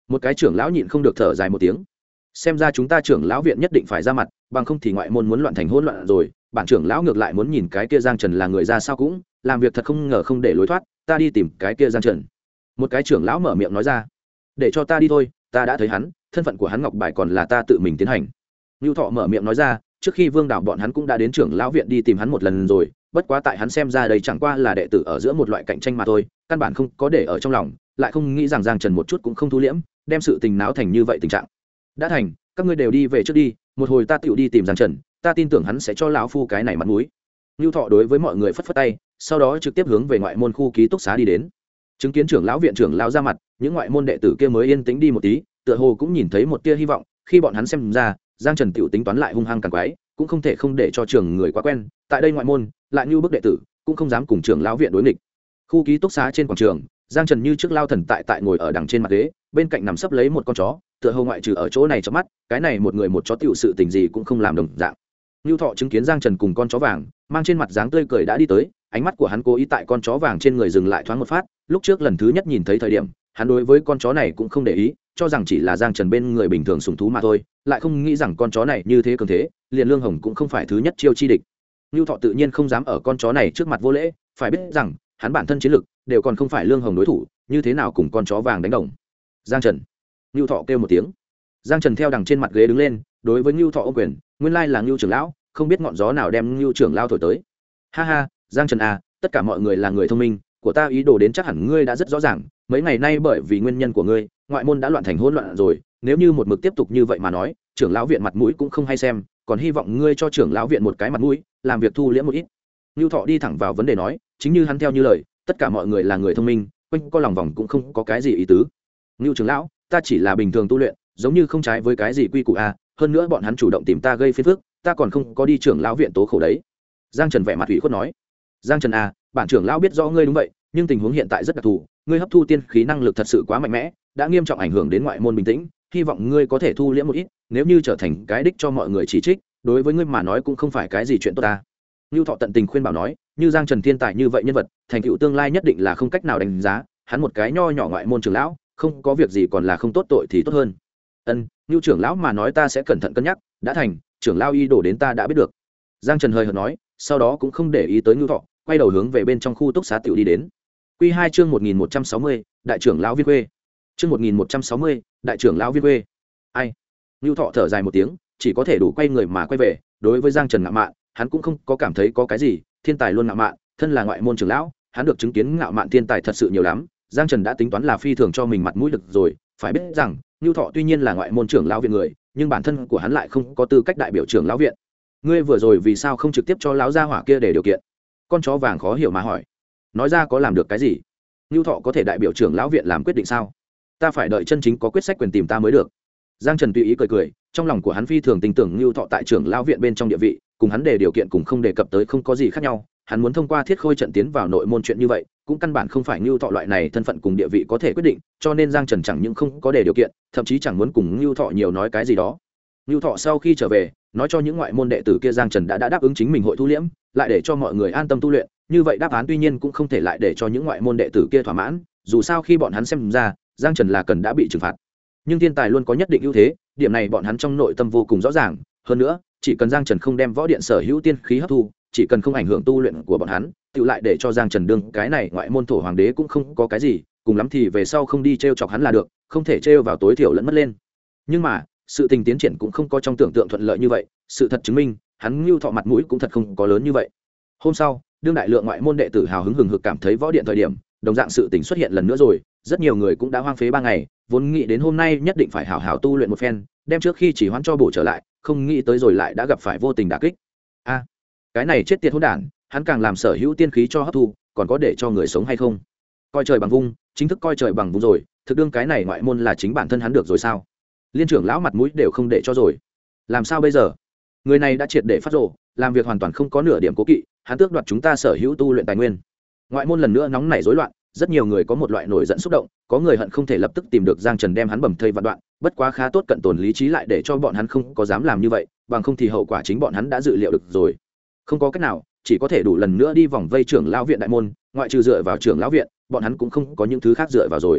Một cái trưởng lão nhịn không được thở dài một tiếng. Xem ra chúng ta trưởng lão viện nhất định phải ra mặt, bằng không thì ngoại môn muốn loạn thành hỗn loạn rồi. Bản trưởng lão ngược lại muốn nhìn cái kia Giang Trần là người ra sao, cũng làm việc thật không ngờ không để lối thoát. Ta đi tìm cái kia Giang Trần. Một cái trưởng lão mở miệng nói ra. Để cho ta đi thôi, ta đã thấy hắn, thân phận của hắn ngọc bài còn là ta tự mình tiến hành. Nưu Thọ mở miệng nói ra. Trước khi Vương Đảo bọn hắn cũng đã đến trưởng lão viện đi tìm hắn một lần rồi, bất quá tại hắn xem ra đây chẳng qua là đệ tử ở giữa một loại cạnh tranh mà thôi, căn bản không có để ở trong lòng, lại không nghĩ rằng Giang Trần một chút cũng không thu liễm, đem sự tình náo thành như vậy tình trạng. Đã thành, các ngươi đều đi về trước đi, một hồi ta tựu đi tìm Giang Trần, ta tin tưởng hắn sẽ cho lão phu cái này mặt mũi. Nưu Thọ đối với mọi người phất phất tay, sau đó trực tiếp hướng về ngoại môn khu ký túc xá đi đến. Chứng kiến trưởng lão viện trưởng lão ra mặt, những ngoại môn đệ tử kia mới yên tĩnh đi một tí, tựa hồ cũng nhìn thấy một tia hy vọng, khi bọn hắn xem ra, Giang Trần tiểu tính toán lại hung hăng càng quái, cũng không thể không để cho trường người quá quen, tại đây ngoại môn, lại như bức đệ tử, cũng không dám cùng trưởng lão viện đối nghịch. Khu ký túc xá trên quảng trường, Giang Trần như trước lao thần tại ngồi ở đằng trên mặt ghế, bên cạnh nằm sấp lấy một con chó, tựa hồ ngoại trừ ở chỗ này chớp mắt, cái này một người một chó tiểu sự tình gì cũng không làm đồng dạng. Nưu Thọ chứng kiến Giang Trần cùng con chó vàng, mang trên mặt dáng tươi cười đã đi tới, ánh mắt của hắn cố ý tại con chó vàng trên người dừng lại thoáng một phát, lúc trước lần thứ nhất nhìn thấy thời điểm, hắn đối với con chó này cũng không để ý, cho rằng chỉ là Giang Trần bên người bình thường sủng thú mà thôi, lại không nghĩ rằng con chó này như thế cường thế, liền Lương Hồng cũng không phải thứ nhất chiêu chi địch. Nưu Thọ tự nhiên không dám ở con chó này trước mặt vô lễ, phải biết rằng hắn bản thân chiến lực đều còn không phải Lương Hồng đối thủ, như thế nào cùng con chó vàng đánh đồng. Giang Trần. Nưu Thọ kêu một tiếng. Giang Trần theo đằng trên mặt ghế đứng lên, đối với Nưu Thọ ôm quyền, nguyên lai là Nưu trưởng lão, không biết ngọn gió nào đem Nưu trưởng lão thổi tới. Ha ha, Giang Trần à, tất cả mọi người là người thông minh, của ta ý đồ đến chắc hẳn ngươi đã rất rõ ràng, mấy ngày nay bởi vì nguyên nhân của ngươi, ngoại môn đã loạn thành hỗn loạn rồi, nếu như một mực tiếp tục như vậy mà nói, trưởng lão viện mặt mũi cũng không hay xem, còn hy vọng ngươi cho trưởng lão viện một cái mặt mũi, làm việc thu liễm một ít. Nưu Thọ đi thẳng vào vấn đề nói, chính như hắn theo như lời, tất cả mọi người là người thông minh, quanh co lòng vòng cũng không có cái gì ý tứ. Nưu trưởng lão, ta chỉ là bình thường tu luyện, giống như không trái với cái gì quy củ a, hơn nữa bọn hắn chủ động tìm ta gây phiền phức, ta còn không có đi trưởng lão viện tố khổ đấy. Giang Trần vẻ mặt ủy khuất nói. Giang Trần à, bản trưởng lão biết rõ ngươi đúng vậy, nhưng tình huống hiện tại rất đặc thù, ngươi hấp thu tiên khí năng lực thật sự quá mạnh mẽ, đã nghiêm trọng ảnh hưởng đến ngoại môn bình tĩnh, hy vọng ngươi có thể thu liễm một ít, nếu như trở thành cái đích cho mọi người chỉ trích, đối với ngươi mà nói cũng không phải cái gì chuyện tốt ta. Nưu Thọ tận tình khuyên bảo nói, như Giang Trần thiên tài như vậy nhân vật, thành tựu tương lai nhất định là không cách nào đánh giá, hắn một cái nho nhỏ ngoại môn trưởng lão, không có việc gì còn là không tốt tội thì tốt hơn. Ân, Nưu trưởng lão mà nói ta sẽ cẩn thận cân nhắc, đã thành, trưởng lão y đổ đến ta đã biết được. Giang Trần hơi hợt nói, sau đó cũng không để ý tới Nưu Thọ, quay đầu hướng về bên trong khu túc xá tiểu đi đến. Quy 2 chương 1160, đại trưởng lão Viên Quê. Chương 1160, đại trưởng lão Viên Quê. Ai? Nưu Thọ thở dài một tiếng, chỉ có thể đủ quay người mà quay về, đối với Giang Trần ngạo mạn, hắn cũng không có cảm thấy có cái gì, thiên tài luôn ngạo mạn, thân là ngoại môn trưởng lão, hắn được chứng kiến ngạo mạn thiên tài thật sự nhiều lắm, Giang Trần đã tính toán là phi thường cho mình mặt mũi được rồi, phải biết rằng, Nưu Thọ tuy nhiên là ngoại môn trưởng lão viện người, nhưng bản thân của hắn lại không có tư cách đại biểu trưởng lão viện. Ngươi vừa rồi vì sao không trực tiếp cho lão gia hỏa kia để điều kiện? Con chó vàng khó hiểu mà hỏi. Nói ra có làm được cái gì? Nưu Thọ có thể đại biểu trưởng lão viện làm quyết định sao? Ta phải đợi chân chính có quyết sách quyền tìm ta mới được. Giang Trần tùy ý cười cười, trong lòng của hắn phi thường tin tưởng Nưu Thọ tại trưởng lão viện bên trong địa vị, cùng hắn để điều kiện cùng không đề cập tới không có gì khác nhau, hắn muốn thông qua Thiết Khôi trận tiến vào nội môn chuyện như vậy, cũng căn bản không phải Nưu Thọ loại này thân phận cùng địa vị có thể quyết định, cho nên Giang Trần chẳng những không có để điều kiện, thậm chí chẳng muốn cùng Nưu Thọ nhiều nói cái gì đó. Nưu Thọ sau khi trở về, nói cho những ngoại môn đệ tử kia Giang Trần đã đáp ứng chính mình hội thu liễm, lại để cho mọi người an tâm tu luyện, như vậy đáp án tuy nhiên cũng không thể lại để cho những ngoại môn đệ tử kia thỏa mãn, dù sao khi bọn hắn xem ra, Giang Trần là cần đã bị trừng phạt. Nhưng thiên tài luôn có nhất định ưu thế, điểm này bọn hắn trong nội tâm vô cùng rõ ràng, hơn nữa, chỉ cần Giang Trần không đem võ điện sở hữu tiên khí hấp thu, chỉ cần không ảnh hưởng tu luyện của bọn hắn, tự lại để cho Giang Trần đương cái này ngoại môn thổ hoàng đế cũng không có cái gì, cùng lắm thì về sau không đi trêu chọc hắn là được, không thể trêu vào tối thiểu lẫn mất lên. Nhưng mà, sự tình tiến triển cũng không có trong tưởng tượng thuận lợi như vậy, sự thật chứng minh, hắn Nưu Thọ mặt mũi cũng thật không có lớn như vậy. Hôm sau, đương đại lượng ngoại môn đệ tử hào hứng hừng hực cảm thấy võ điện thời điểm, đồng dạng sự tình xuất hiện lần nữa rồi, rất nhiều người cũng đã hoang phế 3 ngày, vốn nghĩ đến hôm nay nhất định phải hào hào tu luyện một phen, đem trước khi chỉ hoãn cho bổ trở lại, không nghĩ tới rồi lại đã gặp phải vô tình đả kích. A, cái này chết tiệt hỗn đản, hắn càng làm sở hữu tiên khí cho hấp thu, còn có để cho người sống hay không? Coi trời bằng vung, chính thức coi trời bằng vung rồi, thực đương cái này ngoại môn là chính bản thân hắn được rồi sao? Liên trưởng lão mặt mũi đều không để cho rồi, làm sao bây giờ? Người này đã triệt để phát rồ, làm việc hoàn toàn không có nửa điểm cố kỵ, hắn tước đoạt chúng ta sở hữu tu luyện tài nguyên. Ngoại môn lần nữa nóng nảy rối loạn, rất nhiều người có một loại nổi giận xúc động, có người hận không thể lập tức tìm được Giang Trần đem hắn bầm thây vạn đoạn, bất quá khá tốt cận tồn lý trí lại để cho bọn hắn không có dám làm như vậy, bằng không thì hậu quả chính bọn hắn đã dự liệu được rồi. Không có cách nào, chỉ có thể đủ lần nữa đi vòng vây trưởng lão viện đại môn, ngoại trừ dựa vào trưởng lão viện, bọn hắn cũng không có những thứ khác dựa vào rồi.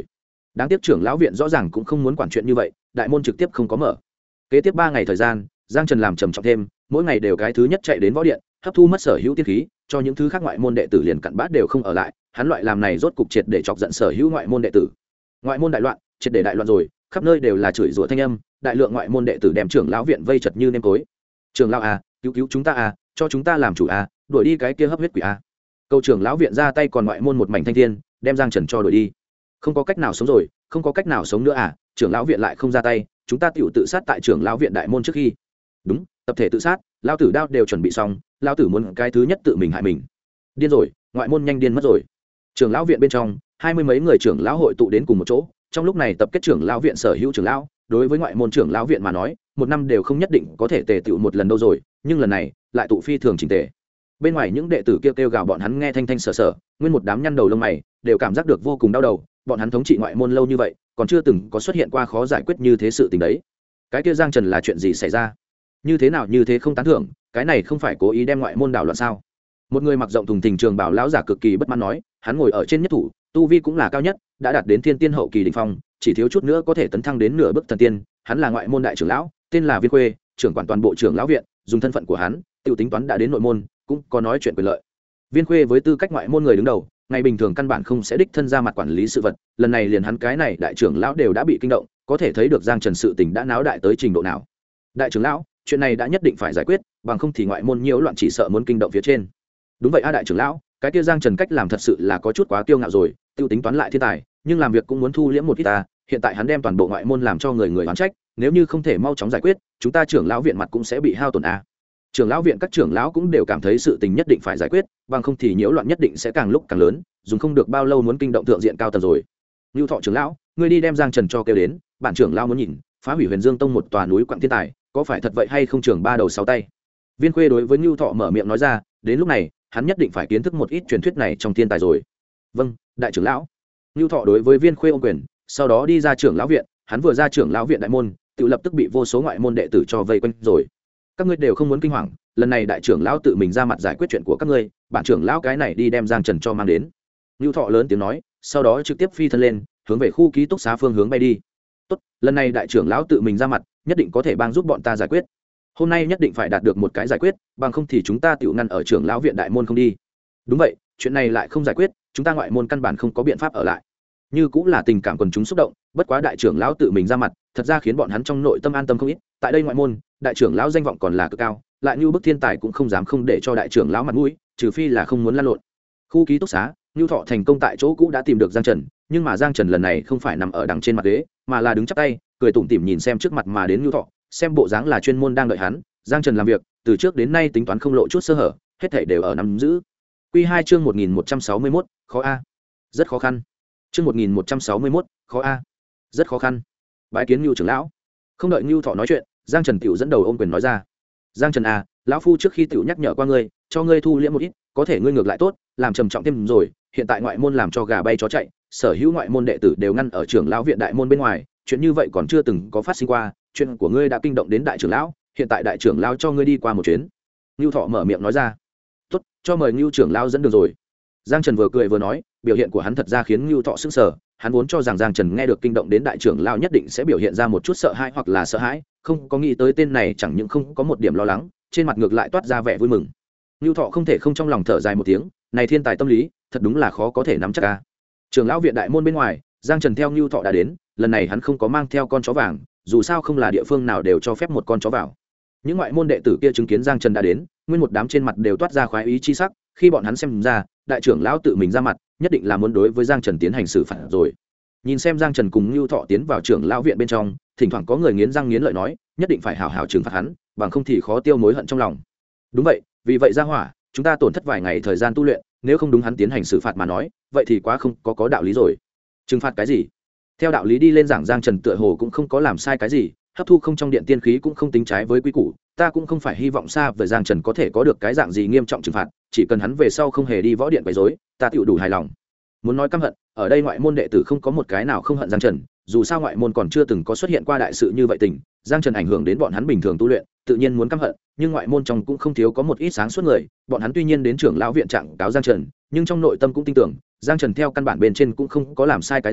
đáng tiếc trưởng lão viện rõ ràng cũng không muốn quản chuyện như vậy, đại môn trực tiếp không có mở. Kế tiếp 3 ngày thời gian, Giang Trần làm trầm trọng thêm, mỗi ngày đều cái thứ nhất chạy đến võ điện, hấp thu mất sở hữu tiên khí, cho những thứ khác ngoại môn đệ tử liền cặn bát đều không ở lại. Hắn loại làm này rốt cục triệt để chọc giận sở hữu ngoại môn đệ tử. Ngoại môn đại loạn, triệt để đại loạn rồi, khắp nơi đều là chửi rủa thanh âm, đại lượng ngoại môn đệ tử đem trưởng lão viện vây chật như nêm tối. Trưởng lão à, cứu chúng ta à, cho chúng ta làm chủ à, đuổi đi cái kia hấp huyết quỷ à. Câu trưởng lão viện ra tay, còn ngoại môn một mảnh thanh thiên, đem Giang Trần cho đuổi đi. Không có cách nào sống rồi, không có cách nào sống nữa à, trưởng lão viện lại không ra tay, chúng ta tiểu tự sát tại trưởng lão viện đại môn trước khi. Đúng, tập thể tự sát, lão tử đao đều chuẩn bị xong, lão tử muốn cái thứ nhất tự mình hại mình. Điên rồi, ngoại môn nhanh điên mất rồi. Trưởng lão viện bên trong, 20 mấy người trưởng lão hội tụ đến cùng một chỗ, trong lúc này tập kết trưởng lão viện sở hữu trưởng lão, đối với ngoại môn trưởng lão viện mà nói, một năm đều không nhất định có thể tề tựu một lần đâu rồi, nhưng lần này lại tụ phi thường chỉnh tề. Bên ngoài những đệ tử kêu gào, bọn hắn nghe thanh thanh sở sở, nguyên một đám nhăn đầu lông mày, đều cảm giác được vô cùng đau đầu. Bọn hắn thống trị ngoại môn lâu như vậy, còn chưa từng có xuất hiện qua khó giải quyết như thế sự tình đấy. Cái kia Giang Trần là chuyện gì xảy ra? Như thế nào như thế không tán thưởng, cái này không phải cố ý đem ngoại môn đảo loạn sao? Một người mặc rộng thùng thình trường bảo lão giả cực kỳ bất mãn nói, hắn ngồi ở trên nhất thủ, tu vi cũng là cao nhất, đã đạt đến thiên tiên hậu kỳ đỉnh phong, chỉ thiếu chút nữa có thể tấn thăng đến nửa bước thần tiên. Hắn là ngoại môn đại trưởng lão, tên là Viên Khuê, trưởng quản toàn bộ trưởng lão viện, dùng thân phận của hắn, tiểu tính toán đã đến nội môn, cũng có nói chuyện quyền lợi. Viên Khuê với tư cách ngoại môn người đứng đầu, ngày bình thường căn bản không sẽ đích thân ra mặt quản lý sự vật, lần này liền hắn cái này đại trưởng lão đều đã bị kinh động, có thể thấy được Giang Trần sự tình đã náo đại tới trình độ nào. Đại trưởng lão, chuyện này đã nhất định phải giải quyết, bằng không thì ngoại môn nhiễu loạn chỉ sợ muốn kinh động phía trên. Đúng vậy a đại trưởng lão, cái kia Giang Trần cách làm thật sự là có chút quá kiêu ngạo rồi, tiêu tính toán lại thiên tài, nhưng làm việc cũng muốn thu liễm một ít ta, hiện tại hắn đem toàn bộ ngoại môn làm cho người oán trách, nếu như không thể mau chóng giải quyết, chúng ta trưởng lão viện mặt cũng sẽ bị hao tổn a. Trưởng lão viện các trưởng lão cũng đều cảm thấy sự tình nhất định phải giải quyết, bằng không thì nhiễu loạn nhất định sẽ càng lúc càng lớn, dùng không được bao lâu muốn kinh động thượng diện cao tầng rồi. Nưu Thọ trưởng lão, ngươi đi đem Giang Trần cho kêu đến, bản trưởng lão muốn nhìn, phá hủy Huyền Dương Tông một tòa núi quặng thiên tài, có phải thật vậy hay không trưởng ba đầu sáu tay. Viên Khuê đối với Nưu Thọ mở miệng nói ra, đến lúc này, hắn nhất định phải kiến thức một ít truyền thuyết này trong thiên tài rồi. Vâng, đại trưởng lão. Nưu Thọ đối với Viên Khuê ôm quyền, sau đó đi ra trưởng lão viện, hắn vừa ra trưởng lão viện đại môn, tự lập tức bị vô số ngoại môn đệ tử cho vây quanh rồi. Các ngươi đều không muốn kinh hoàng, lần này đại trưởng lão tự mình ra mặt giải quyết chuyện của các ngươi, bản trưởng lão cái này đi đem Giang Trần cho mang đến. Nưu Thọ lớn tiếng nói, sau đó trực tiếp phi thân lên, hướng về khu ký túc xá phương hướng bay đi. Tốt, lần này đại trưởng lão tự mình ra mặt, nhất định có thể帮giúp bọn ta giải quyết. Hôm nay nhất định phải đạt được một cái giải quyết, bằng không thì chúng ta tiểu ngăn ở trưởng lão viện đại môn không đi. Đúng vậy, chuyện này lại không giải quyết, chúng ta ngoại môn căn bản không có biện pháp ở lại. Như cũng là tình cảm quần chúng xúc động, bất quá đại trưởng lão tự mình ra mặt, thật ra khiến bọn hắn trong nội tâm an tâm không ít. Tại đây ngoại môn, đại trưởng lão danh vọng còn là cực cao, lại như bức thiên tài cũng không dám không để cho đại trưởng lão mặt mũi, trừ phi là không muốn lăn lộn. Khu ký túc xá, Nưu Thọ thành công tại chỗ cũ đã tìm được Giang Trần, nhưng mà Giang Trần lần này không phải nằm ở đằng trên mặt ghế, mà là đứng chắp tay, cười tủm tỉm nhìn xem trước mặt mà đến Nưu Thọ, xem bộ dáng là chuyên môn đang đợi hắn. Giang Trần làm việc, từ trước đến nay tính toán không lộ chút sơ hở, hết thảy đều ở nắm giữ. Quy 2 chương 1161, khó a. Rất khó khăn. Chương 1161, khó a. Rất khó khăn. Bái kiến Nưu trưởng lão. Không đợi Nưu Thọ nói chuyện, Giang Trần tiểu dẫn đầu ôm quyền nói ra. Giang Trần à, lão phu trước khi tiểu nhắc nhở qua ngươi, cho ngươi thu liễm một ít, có thể ngươi ngược lại tốt, làm trầm trọng thêm rồi, hiện tại ngoại môn làm cho gà bay chó chạy, sở hữu ngoại môn đệ tử đều ngăn ở trưởng lão viện đại môn bên ngoài, chuyện như vậy còn chưa từng có phát sinh qua, chuyện của ngươi đã kinh động đến đại trưởng lão, hiện tại đại trưởng lão cho ngươi đi qua một chuyến. Nưu Thọ mở miệng nói ra. Tốt, cho mời Nưu trưởng lão dẫn đường rồi. Giang Trần vừa cười vừa nói, biểu hiện của hắn thật ra khiến Nưu Thọ sững sờ, hắn vốn cho rằng Giang Trần nghe được kinh động đến đại trưởng lão nhất định sẽ biểu hiện ra một chút sợ hãi hoặc là sợ hãi, không có nghĩ tới tên này chẳng những không có một điểm lo lắng, trên mặt ngược lại toát ra vẻ vui mừng. Nưu Thọ không thể không trong lòng thở dài một tiếng, này thiên tài tâm lý, thật đúng là khó có thể nắm chắc a. Trưởng lão viện đại môn bên ngoài, Giang Trần theo Nưu Thọ đã đến, lần này hắn không có mang theo con chó vàng, dù sao không là địa phương nào đều cho phép một con chó vào. Những ngoại môn đệ tử kia chứng kiến Giang Trần đã đến, nguyên một đám trên mặt đều toát ra khoái ý chi sắc, khi bọn hắn xem ra, đại trưởng lão tự mình ra mặt, nhất định là muốn đối với Giang Trần tiến hành xử phạt rồi. Nhìn xem Giang Trần cùng Nưu Thọ tiến vào trưởng lão viện bên trong, thỉnh thoảng có người nghiến răng nghiến lợi nói, nhất định phải hảo hảo trừng phạt hắn, bằng không thì khó tiêu mối hận trong lòng. Đúng vậy, vì vậy gia hỏa, chúng ta tổn thất vài ngày thời gian tu luyện, nếu không đúng hắn tiến hành xử phạt mà nói, vậy thì quá không có đạo lý rồi. Trừng phạt cái gì? Theo đạo lý đi lên giảng, Giang Trần tựa hồ cũng không có làm sai cái gì, hấp thu không trong điện tiên khí cũng không tính trái với quy củ, ta cũng không phải hy vọng xa về Giang Trần có thể có được cái dạng gì nghiêm trọng trừng phạt, chỉ cần hắn về sau không hề đi võ điện quấy rối, ta tựu đủ hài lòng. Muốn nói căm hận, ở đây ngoại môn đệ tử không có một cái nào không hận Giang Trần, dù sao ngoại môn còn chưa từng có xuất hiện qua đại sự như vậy tình, Giang Trần ảnh hưởng đến bọn hắn bình thường tu luyện, tự nhiên muốn căm hận, nhưng ngoại môn trong cũng không thiếu có một ít sáng suốt người, bọn hắn tuy nhiên đến trưởng lão viện trạng cáo Giang Trần, nhưng trong nội tâm cũng tin tưởng, Giang Trần theo căn bản bên trên cũng không có làm sai cái gì,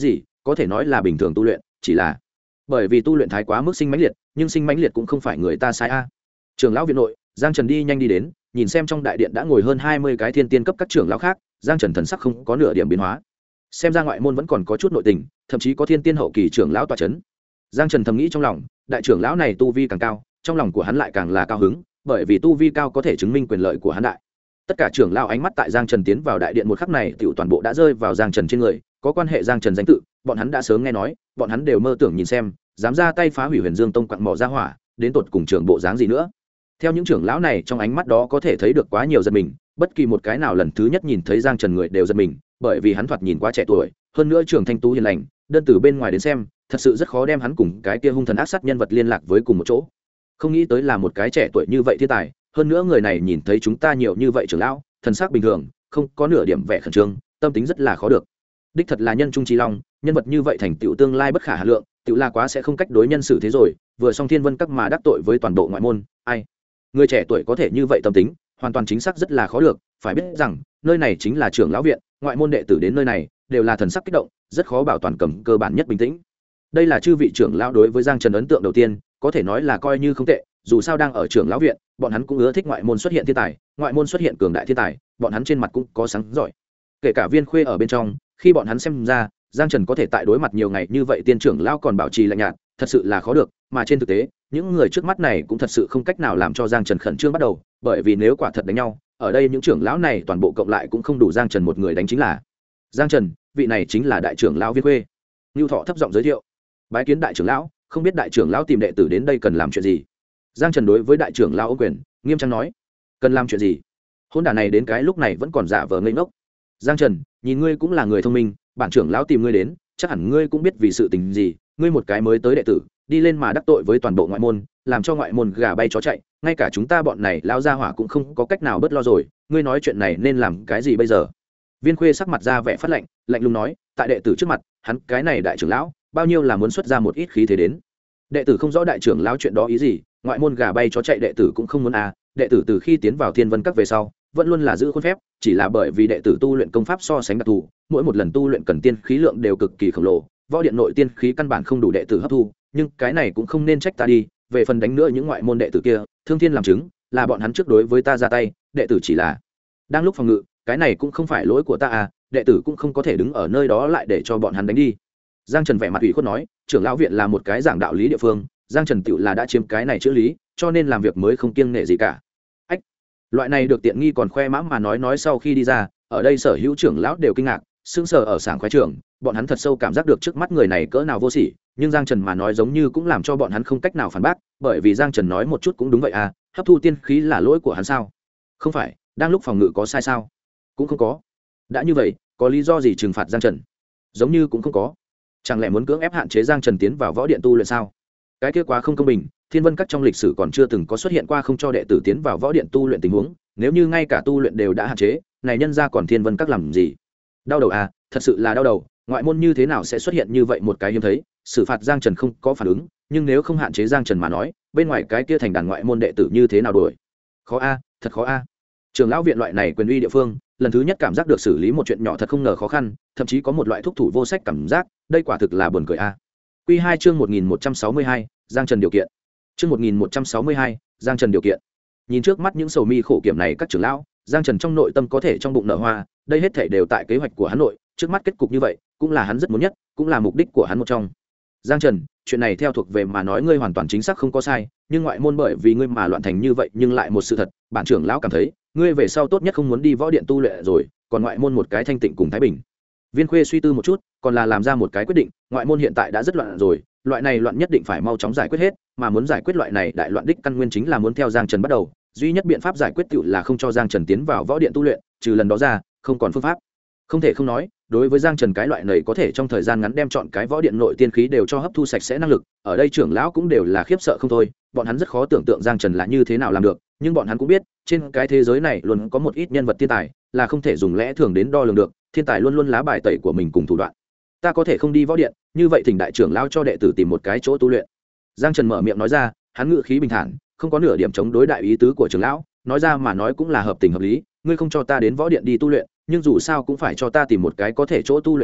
có thể nói là bình thường tu luyện, chỉ là bởi vì tu luyện thái quá mức sinh mãnh liệt, nhưng sinh mãnh liệt cũng không phải người ta sai a. Trưởng lão viện nội, Giang Trần đi nhanh đi đến, nhìn xem trong đại điện đã ngồi hơn 20 cái thiên tiên cấp các trưởng lão khác, Giang Trần thần sắc không có nửa điểm biến hóa. Xem ra ngoại môn vẫn còn có chút nội tình, thậm chí có thiên tiên hậu kỳ trưởng lão tọa chấn. Giang Trần thầm nghĩ trong lòng, đại trưởng lão này tu vi càng cao, trong lòng của hắn lại càng là cao hứng, bởi vì tu vi cao có thể chứng minh quyền lợi của hắn đại. Tất cả trưởng lão ánh mắt tại Giang Trần tiến vào đại điện một khắc này, tiểu toàn bộ đã rơi vào Giang Trần trên người, có quan hệ Giang Trần danh tự, bọn hắn đã sớm nghe nói, bọn hắn đều mơ tưởng nhìn xem, dám ra tay phá hủy Huyền Dương Tông quặng mỏ ra hỏa, đến tột cùng trưởng bộ dáng gì nữa. Theo những trưởng lão này trong ánh mắt đó có thể thấy được quá nhiều giật mình, bất kỳ một cái nào lần thứ nhất nhìn thấy Giang Trần người đều giật mình, bởi vì hắn thoạt nhìn quá trẻ tuổi, hơn nữa trưởng thanh tú hiền lành, đơn từ bên ngoài đến xem, thật sự rất khó đem hắn cùng cái kia hung thần ác sát nhân vật liên lạc với cùng một chỗ. Không nghĩ tới là một cái trẻ tuổi như vậy thiên tài, hơn nữa người này nhìn thấy chúng ta nhiều như vậy trưởng lão, thần sắc bình thường, không có nửa điểm vẻ khẩn trương, tâm tính rất là khó được. Đích thật là nhân trung chi long, nhân vật như vậy thành tựu tương lai bất khả hà lượng, tựu là quá sẽ không cách đối nhân xử thế rồi, vừa xong Thiên Vân Các mà đắc tội với toàn bộ ngoại môn, ai người trẻ tuổi có thể như vậy tâm tính, hoàn toàn chính xác rất là khó được. Phải biết rằng nơi này chính là trưởng lão viện, ngoại môn đệ tử đến nơi này đều là thần sắc kích động, rất khó bảo toàn cầm cơ bản nhất bình tĩnh. Đây là chư vị trưởng lão đối với Giang Trần ấn tượng đầu tiên, có thể nói là coi như không tệ, dù sao đang ở trưởng lão viện, bọn hắn cũng ưa thích ngoại môn xuất hiện thiên tài, ngoại môn xuất hiện cường đại thiên tài, bọn hắn trên mặt cũng có sáng giỏi. Kể cả Viên Khuê ở bên trong, khi bọn hắn xem ra Giang Trần có thể tại đối mặt nhiều ngày như vậy tiên trưởng lão còn bảo trì lạnh nhạt, thật sự là khó được, mà trên thực tế, những người trước mắt này cũng thật sự không cách nào làm cho Giang Trần khẩn trương bắt đầu, bởi vì nếu quả thật đánh nhau, ở đây những trưởng lão này toàn bộ cộng lại cũng không đủ Giang Trần một người đánh chính là. Giang Trần, vị này chính là đại trưởng lão Viên Khuê. Nưu Thọ thấp giọng giới thiệu. Bái kiến đại trưởng lão, không biết đại trưởng lão tìm đệ tử đến đây cần làm chuyện gì. Giang Trần đối với đại trưởng lão ô quyền, nghiêm trang nói. Cần làm chuyện gì? Hôn đả này đến cái lúc này vẫn còn giả vờ ngây ngốc. Giang Trần, nhìn ngươi cũng là người thông minh, bản trưởng lão tìm ngươi đến, chắc hẳn ngươi cũng biết vì sự tình gì, ngươi một cái mới tới đệ tử, đi lên mà đắc tội với toàn bộ ngoại môn, làm cho ngoại môn gà bay chó chạy, ngay cả chúng ta bọn này lão gia hỏa cũng không có cách nào bớt lo rồi, ngươi nói chuyện này nên làm cái gì bây giờ? Viên Khuê sắc mặt ra vẻ phát lạnh, lạnh lùng nói, tại đệ tử trước mặt, hắn cái này đại trưởng lão, bao nhiêu là muốn xuất ra một ít khí thế đến. Đệ tử không rõ đại trưởng lão chuyện đó ý gì, ngoại môn gà bay chó chạy đệ tử cũng không muốn à, đệ tử từ khi tiến vào Thiên Vân Các về sau, vẫn luôn là giữ khuôn phép, chỉ là bởi vì đệ tử tu luyện công pháp so sánh đặc thù, mỗi một lần tu luyện cần tiên khí lượng đều cực kỳ khổng lồ, võ điện nội tiên khí căn bản không đủ đệ tử hấp thu, nhưng cái này cũng không nên trách ta đi, về phần đánh nữa những ngoại môn đệ tử kia, Thương Thiên làm chứng, là bọn hắn trước đối với ta ra tay, đệ tử chỉ là đang lúc phòng ngự, cái này cũng không phải lỗi của ta à, đệ tử cũng không có thể đứng ở nơi đó lại để cho bọn hắn đánh đi. Giang Trần vẻ mặt ủy khuất nói, trưởng lão viện là một cái giảng đạo lý địa phương, Giang Trần tựu là đã chiếm cái này chữ lý, cho nên làm việc mới không kiêng nể gì cả. Ách, loại này được tiện nghi còn khoe mã mà nói sau khi đi ra, ở đây sở hữu trưởng lão đều kinh ngạc, sững sờ ở sảng khoái trưởng, bọn hắn thật sâu cảm giác được trước mắt người này cỡ nào vô sỉ, nhưng Giang Trần mà nói giống như cũng làm cho bọn hắn không cách nào phản bác, bởi vì Giang Trần nói một chút cũng đúng vậy à, hấp thu tiên khí là lỗi của hắn sao? Không phải, đang lúc phòng ngự có sai sao? Cũng không có. Đã như vậy, có lý do gì trừng phạt Giang Trần? Giống như cũng không có. Chẳng lẽ muốn cưỡng ép hạn chế Giang Trần tiến vào võ điện tu luyện sao? Cái kia quá không công bình, Thiên Vân Các trong lịch sử còn chưa từng có xuất hiện qua không cho đệ tử tiến vào võ điện tu luyện tình huống, nếu như ngay cả tu luyện đều đã hạn chế, này nhân ra còn Thiên Vân Các làm gì? Đau đầu à, thật sự là đau đầu, ngoại môn như thế nào sẽ xuất hiện như vậy một cái hiếm thấy, xử phạt Giang Trần không có phản ứng, nhưng nếu không hạn chế Giang Trần mà nói, bên ngoài cái kia thành đàn ngoại môn đệ tử như thế nào đổi? Khó a, thật khó a. Trường lão viện loại này quyền uy địa phương, lần thứ nhất cảm giác được xử lý một chuyện nhỏ thật không ngờ khó khăn, thậm chí có một loại thúc thủ vô sách cảm giác, đây quả thực là buồn cười a. Quy 2 chương 1162, Giang Trần điều kiện. Chương 1162, Giang Trần điều kiện. Nhìn trước mắt những sầu mi khổ kiểm này các trưởng lão, Giang Trần trong nội tâm có thể trong bụng nở hoa, đây hết thảy đều tại kế hoạch của hắn nội, trước mắt kết cục như vậy, cũng là hắn rất muốn nhất, cũng là mục đích của hắn một trong. Giang Trần, chuyện này theo thuộc về mà nói ngươi hoàn toàn chính xác không có sai, nhưng ngoại môn bởi vì ngươi mà loạn thành như vậy, nhưng lại một sự thật, bản trưởng lão cảm thấy, ngươi về sau tốt nhất không muốn đi võ điện tu luyện rồi, còn ngoại môn một cái thanh tịnh cùng thái bình. Viên Khuê suy tư một chút, còn là làm ra một cái quyết định, ngoại môn hiện tại đã rất loạn rồi, loại này loạn nhất định phải mau chóng giải quyết hết, mà muốn giải quyết loại này đại loạn đích căn nguyên chính là muốn theo Giang Trần bắt đầu, duy nhất biện pháp giải quyết tựu là không cho Giang Trần tiến vào võ điện tu luyện, trừ lần đó ra, không còn phương pháp. Không thể không nói, đối với Giang Trần cái loại này có thể trong thời gian ngắn đem chọn cái võ điện nội tiên khí đều cho hấp thu sạch sẽ năng lực, ở đây trưởng lão cũng đều là khiếp sợ không thôi, bọn hắn rất khó tưởng tượng Giang Trần là như thế nào làm được, nhưng bọn hắn cũng biết, trên cái thế giới này luôn có một ít nhân vật thiên tài, là không thể dùng lẽ thường đến đo lường được, thiên tài luôn luôn lá bài tẩy của mình cùng thủ đoạn. Ta có thể không đi võ điện, như vậy thỉnh đại trưởng lão cho đệ tử tìm một cái chỗ tu luyện. Giang Trần mở miệng nói ra, hắn ngữ khí bình thản, không có nửa điểm chống đối đại ý tứ của trưởng lão, nói ra mà nói cũng là hợp tình hợp lý, ngươi không cho ta đến võ điện đi tu luyện, nhưng dù sao cũng phải cho ta tìm một cái có thể chỗ tu luyện à,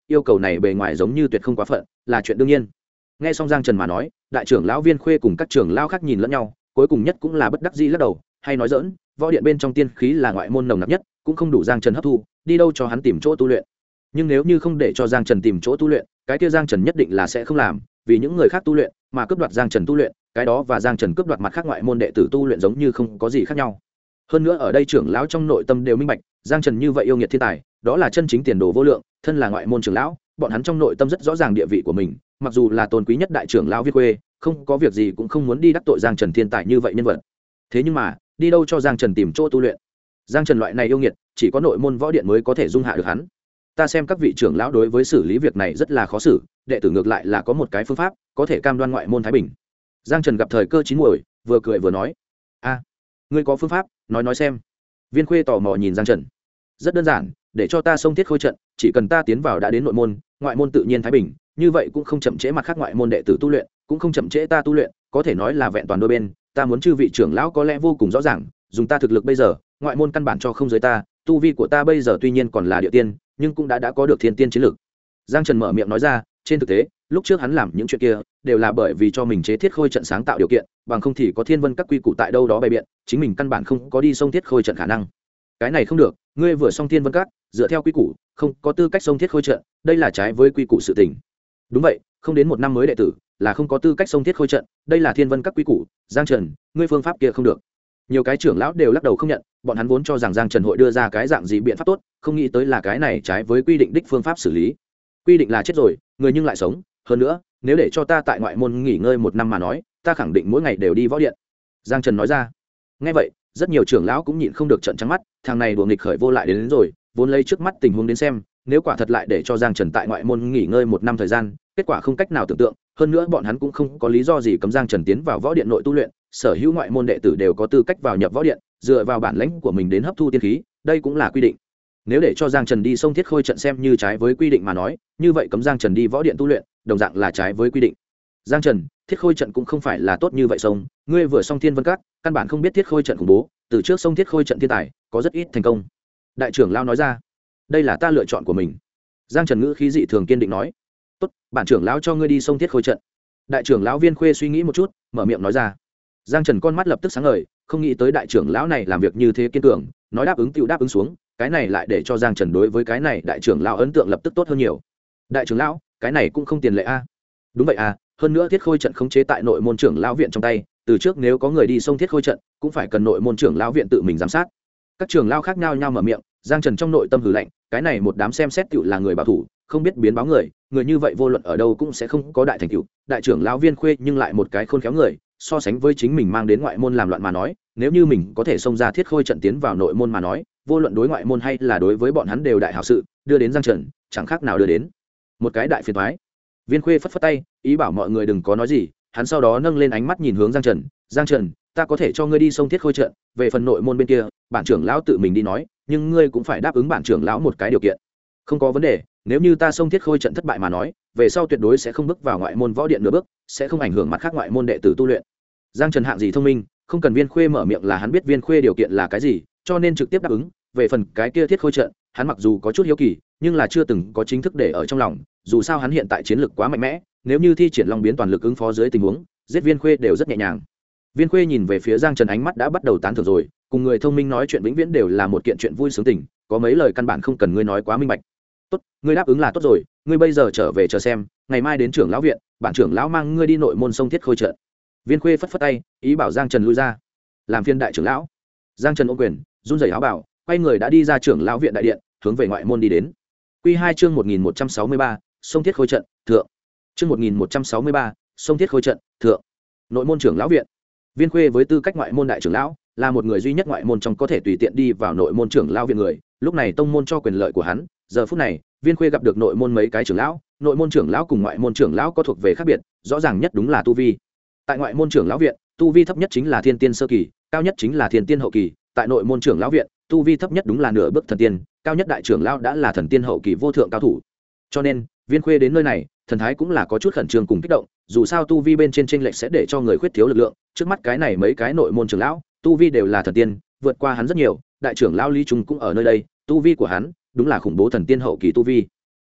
yêu cầu này bề ngoài giống như tuyệt không quá phận là chuyện đương nhiên. Nghe xong Giang Trần mà nói, đại trưởng lão Viên Khuê cùng các trưởng lão khác nhìn lẫn nhau, cuối cùng nhất cũng là bất đắc dĩ lắc đầu, hay nói dỡn, võ điện bên trong tiên khí là ngoại môn nồng nặc nhất, cũng không đủ Giang Trần hấp thu, đi đâu cho hắn tìm chỗ tu luyện. Nhưng nếu như không để cho Giang Trần tìm chỗ tu luyện, cái kia Giang Trần nhất định là sẽ không làm, vì những người khác tu luyện mà cướp đoạt Giang Trần tu luyện, cái đó và Giang Trần cướp đoạt mặt khác ngoại môn đệ tử tu luyện giống như không có gì khác nhau. Hơn nữa ở đây trưởng lão trong nội tâm đều minh bạch, Giang Trần như vậy yêu nghiệt thiên tài, đó là chân chính tiền đồ vô lượng, thân là ngoại môn trưởng lão, bọn hắn trong nội tâm rất rõ ràng địa vị của mình, mặc dù là tôn quý nhất đại trưởng lão Viên Khuê, không có việc gì cũng không muốn đi đắc tội Giang Trần thiên tài như vậy nhân vật. Thế nhưng mà, đi đâu cho Giang Trần tìm chỗ tu luyện? Giang Trần loại này yêu nghiệt, chỉ có nội môn võ điện mới có thể dung hạ được hắn. Ta xem các vị trưởng lão đối với xử lý việc này rất là khó xử, đệ tử ngược lại là có một cái phương pháp có thể cam đoan ngoại môn thái bình. Giang Trần gặp thời cơ chín muồi, vừa cười vừa nói: a, ngươi có phương pháp, nói xem. Viên Khuê tò mò nhìn Giang Trần. Rất đơn giản, để cho ta xông thiết khôi trận, chỉ cần ta tiến vào đã đến nội môn, ngoại môn tự nhiên thái bình, như vậy cũng không chậm trễ mặt khác ngoại môn đệ tử tu luyện, cũng không chậm trễ ta tu luyện, có thể nói là vẹn toàn đôi bên. Ta muốn chư vị trưởng lão có lẽ vô cùng rõ ràng, dùng ta thực lực bây giờ, ngoại môn căn bản cho không giới ta, tu vi của ta bây giờ tuy nhiên còn là địa tiên, nhưng cũng đã có được thiên tiên chiến lực. Giang Trần mở miệng nói ra, trên thực tế, lúc trước hắn làm những chuyện kia đều là bởi vì cho mình chế thiết khôi trận sáng tạo điều kiện, bằng không thì có thiên vân các quy củ tại đâu đó bày biện, chính mình căn bản không có đi xông thiết khôi trận khả năng. Cái này không được, ngươi vừa xong thiên vân các, dựa theo quy củ, không có tư cách xông thiết khôi trận, đây là trái với quy củ sự tình. Đúng vậy, không đến một năm mới đệ tử, là không có tư cách xông thiết khôi trận, đây là thiên vân các quy củ. Giang Trần, ngươi phương pháp kia không được. Nhiều cái trưởng lão đều lắc đầu không nhận, bọn hắn vốn cho rằng Giang Trần hội đưa ra cái dạng gì biện pháp tốt, không nghĩ tới là cái này trái với quy định đích phương pháp xử lý. Quy định là chết rồi, người nhưng lại sống, hơn nữa, nếu để cho ta tại ngoại môn nghỉ ngơi một năm mà nói, ta khẳng định mỗi ngày đều đi võ điện. Giang Trần nói ra. Nghe vậy, rất nhiều trưởng lão cũng nhịn không được trợn trắng mắt, thằng này đùa nghịch khởi vô lại đến rồi, vốn lấy trước mắt tình huống đến xem, nếu quả thật lại để cho Giang Trần tại ngoại môn nghỉ ngơi một năm thời gian, kết quả không cách nào tưởng tượng, hơn nữa bọn hắn cũng không có lý do gì cấm Giang Trần tiến vào võ điện nội tu luyện, sở hữu ngoại môn đệ tử đều có tư cách vào nhập võ điện, dựa vào bản lãnh của mình đến hấp thu tiên khí, đây cũng là quy định. Nếu để cho Giang Trần đi xông thiết khôi trận xem như trái với quy định mà nói, như vậy cấm Giang Trần đi võ điện tu luyện, đồng dạng là trái với quy định. Giang Trần, thiết khôi trận cũng không phải là tốt như vậy xông, ngươi vừa xong thiên vân các, căn bản không biết thiết khôi trận khủng bố, từ trước xông thiết khôi trận thiên tài, có rất ít thành công. Đại trưởng lão nói ra, đây là ta lựa chọn của mình. Giang Trần ngữ khí dị thường kiên định nói, tốt, bản trưởng lão cho ngươi đi xông thiết khôi trận. Đại trưởng lão Viên Khuê suy nghĩ một chút, mở miệng nói ra. Giang Trần con mắt lập tức sáng ngời, không nghĩ tới đại trưởng lão này làm việc như thế kiên cường, nói đáp ứng tựu đáp ứng xuống, cái này lại để cho Giang Trần đối với cái này đại trưởng lão ấn tượng lập tức tốt hơn nhiều. Đại trưởng lão, cái này cũng không tiền lệ a. Đúng vậy à, hơn nữa thiết khôi trận khống chế tại nội môn trưởng lão viện trong tay, từ trước nếu có người đi xông thiết khôi trận, cũng phải cần nội môn trưởng lão viện tự mình giám sát. Các trưởng lão khác nhau nhau mở miệng, Giang Trần trong nội tâm hừ lạnh, cái này một đám xem xét tựu là người bảo thủ, không biết biến báo người, người như vậy vô luận ở đâu cũng sẽ không có đại thành tựu. Đại trưởng lão Viên Khuê nhưng lại một cái khôn khéo người, so sánh với chính mình mang đến ngoại môn làm loạn mà nói, nếu như mình có thể xông ra thiết khôi trận tiến vào nội môn mà nói, vô luận đối ngoại môn hay là đối với bọn hắn đều đại hảo sự, đưa đến Giang Trần chẳng khác nào đưa đến một cái đại phiền toái. Viên Khuê phất phất tay, ý bảo mọi người đừng có nói gì, hắn sau đó nâng lên ánh mắt nhìn hướng Giang Trần, Giang Trần, ta có thể cho ngươi đi xông thiết khôi trận, về phần nội môn bên kia, bản trưởng lão tự mình đi nói, nhưng ngươi cũng phải đáp ứng bản trưởng lão một cái điều kiện. Không có vấn đề, nếu như ta xông thiết khôi trận thất bại mà nói, về sau tuyệt đối sẽ không bước vào ngoại môn võ điện nửa bước, sẽ không ảnh hưởng mặt khác ngoại môn đệ tử tu luyện. Giang Trần hạng gì thông minh, không cần Viên Khuê mở miệng là hắn biết Viên Khuê điều kiện là cái gì, cho nên trực tiếp đáp ứng. Về phần cái kia thiết khôi trận, hắn mặc dù có chút hiếu kỳ, nhưng là chưa từng có chính thức để ở trong lòng, dù sao hắn hiện tại chiến lực quá mạnh mẽ, nếu như thi triển long biến toàn lực ứng phó dưới tình huống, giết Viên Khuê đều rất nhẹ nhàng. Viên Khuê nhìn về phía Giang Trần ánh mắt đã bắt đầu tán thưởng rồi, cùng người thông minh nói chuyện vĩnh viễn đều là một kiện chuyện vui sướng tình, có mấy lời căn bản không cần ngươi nói quá minh bạch. Tốt, ngươi đáp ứng là tốt rồi, ngươi bây giờ trở về chờ xem, ngày mai đến trưởng lão viện, bản trưởng lão mang ngươi đi nội môn sông thiết khôi trận. Viên Khuê phất phất tay, ý bảo Giang Trần lui ra, làm phiên đại trưởng lão. Giang Trần ôm quyền, run rẩy áo bảo, quay người đã đi ra trưởng lão viện đại điện, hướng về ngoại môn đi đến. Quy 2 chương 1163, sông thiết khôi trận, thượng. Chương 1163, sông thiết khôi trận, thượng. Nội môn trưởng lão viện. Viên Khuê với tư cách ngoại môn đại trưởng lão, là một người duy nhất ngoại môn trong có thể tùy tiện đi vào nội môn trưởng lão viện người, lúc này tông môn cho quyền lợi của hắn, giờ phút này, Viên Khuê gặp được nội môn mấy cái trưởng lão, nội môn trưởng lão cùng ngoại môn trưởng lão có thuộc về khác biệt, rõ ràng nhất đúng là tu vi. Tại ngoại môn trưởng lão viện, tu vi thấp nhất chính là thiên tiên sơ kỳ, cao nhất chính là thiên tiên hậu kỳ, tại nội môn trưởng lão viện, tu vi thấp nhất đúng là nửa bước thần tiên, cao nhất đại trưởng lão đã là thần tiên hậu kỳ vô thượng cao thủ. Cho nên, Viên Khuê đến nơi này, thần thái cũng là có chút khẩn trương cùng kích động, dù sao tu vi bên trên chênh lệch sẽ để cho người khuyết thiếu lực lượng, trước mắt cái này mấy cái nội môn trưởng lão, tu vi đều là thần tiên, vượt qua hắn rất nhiều, đại trưởng lão Lý Trung cũng ở nơi đây, tu vi của hắn đúng là khủng bố thần tiên hậu kỳ tu vi.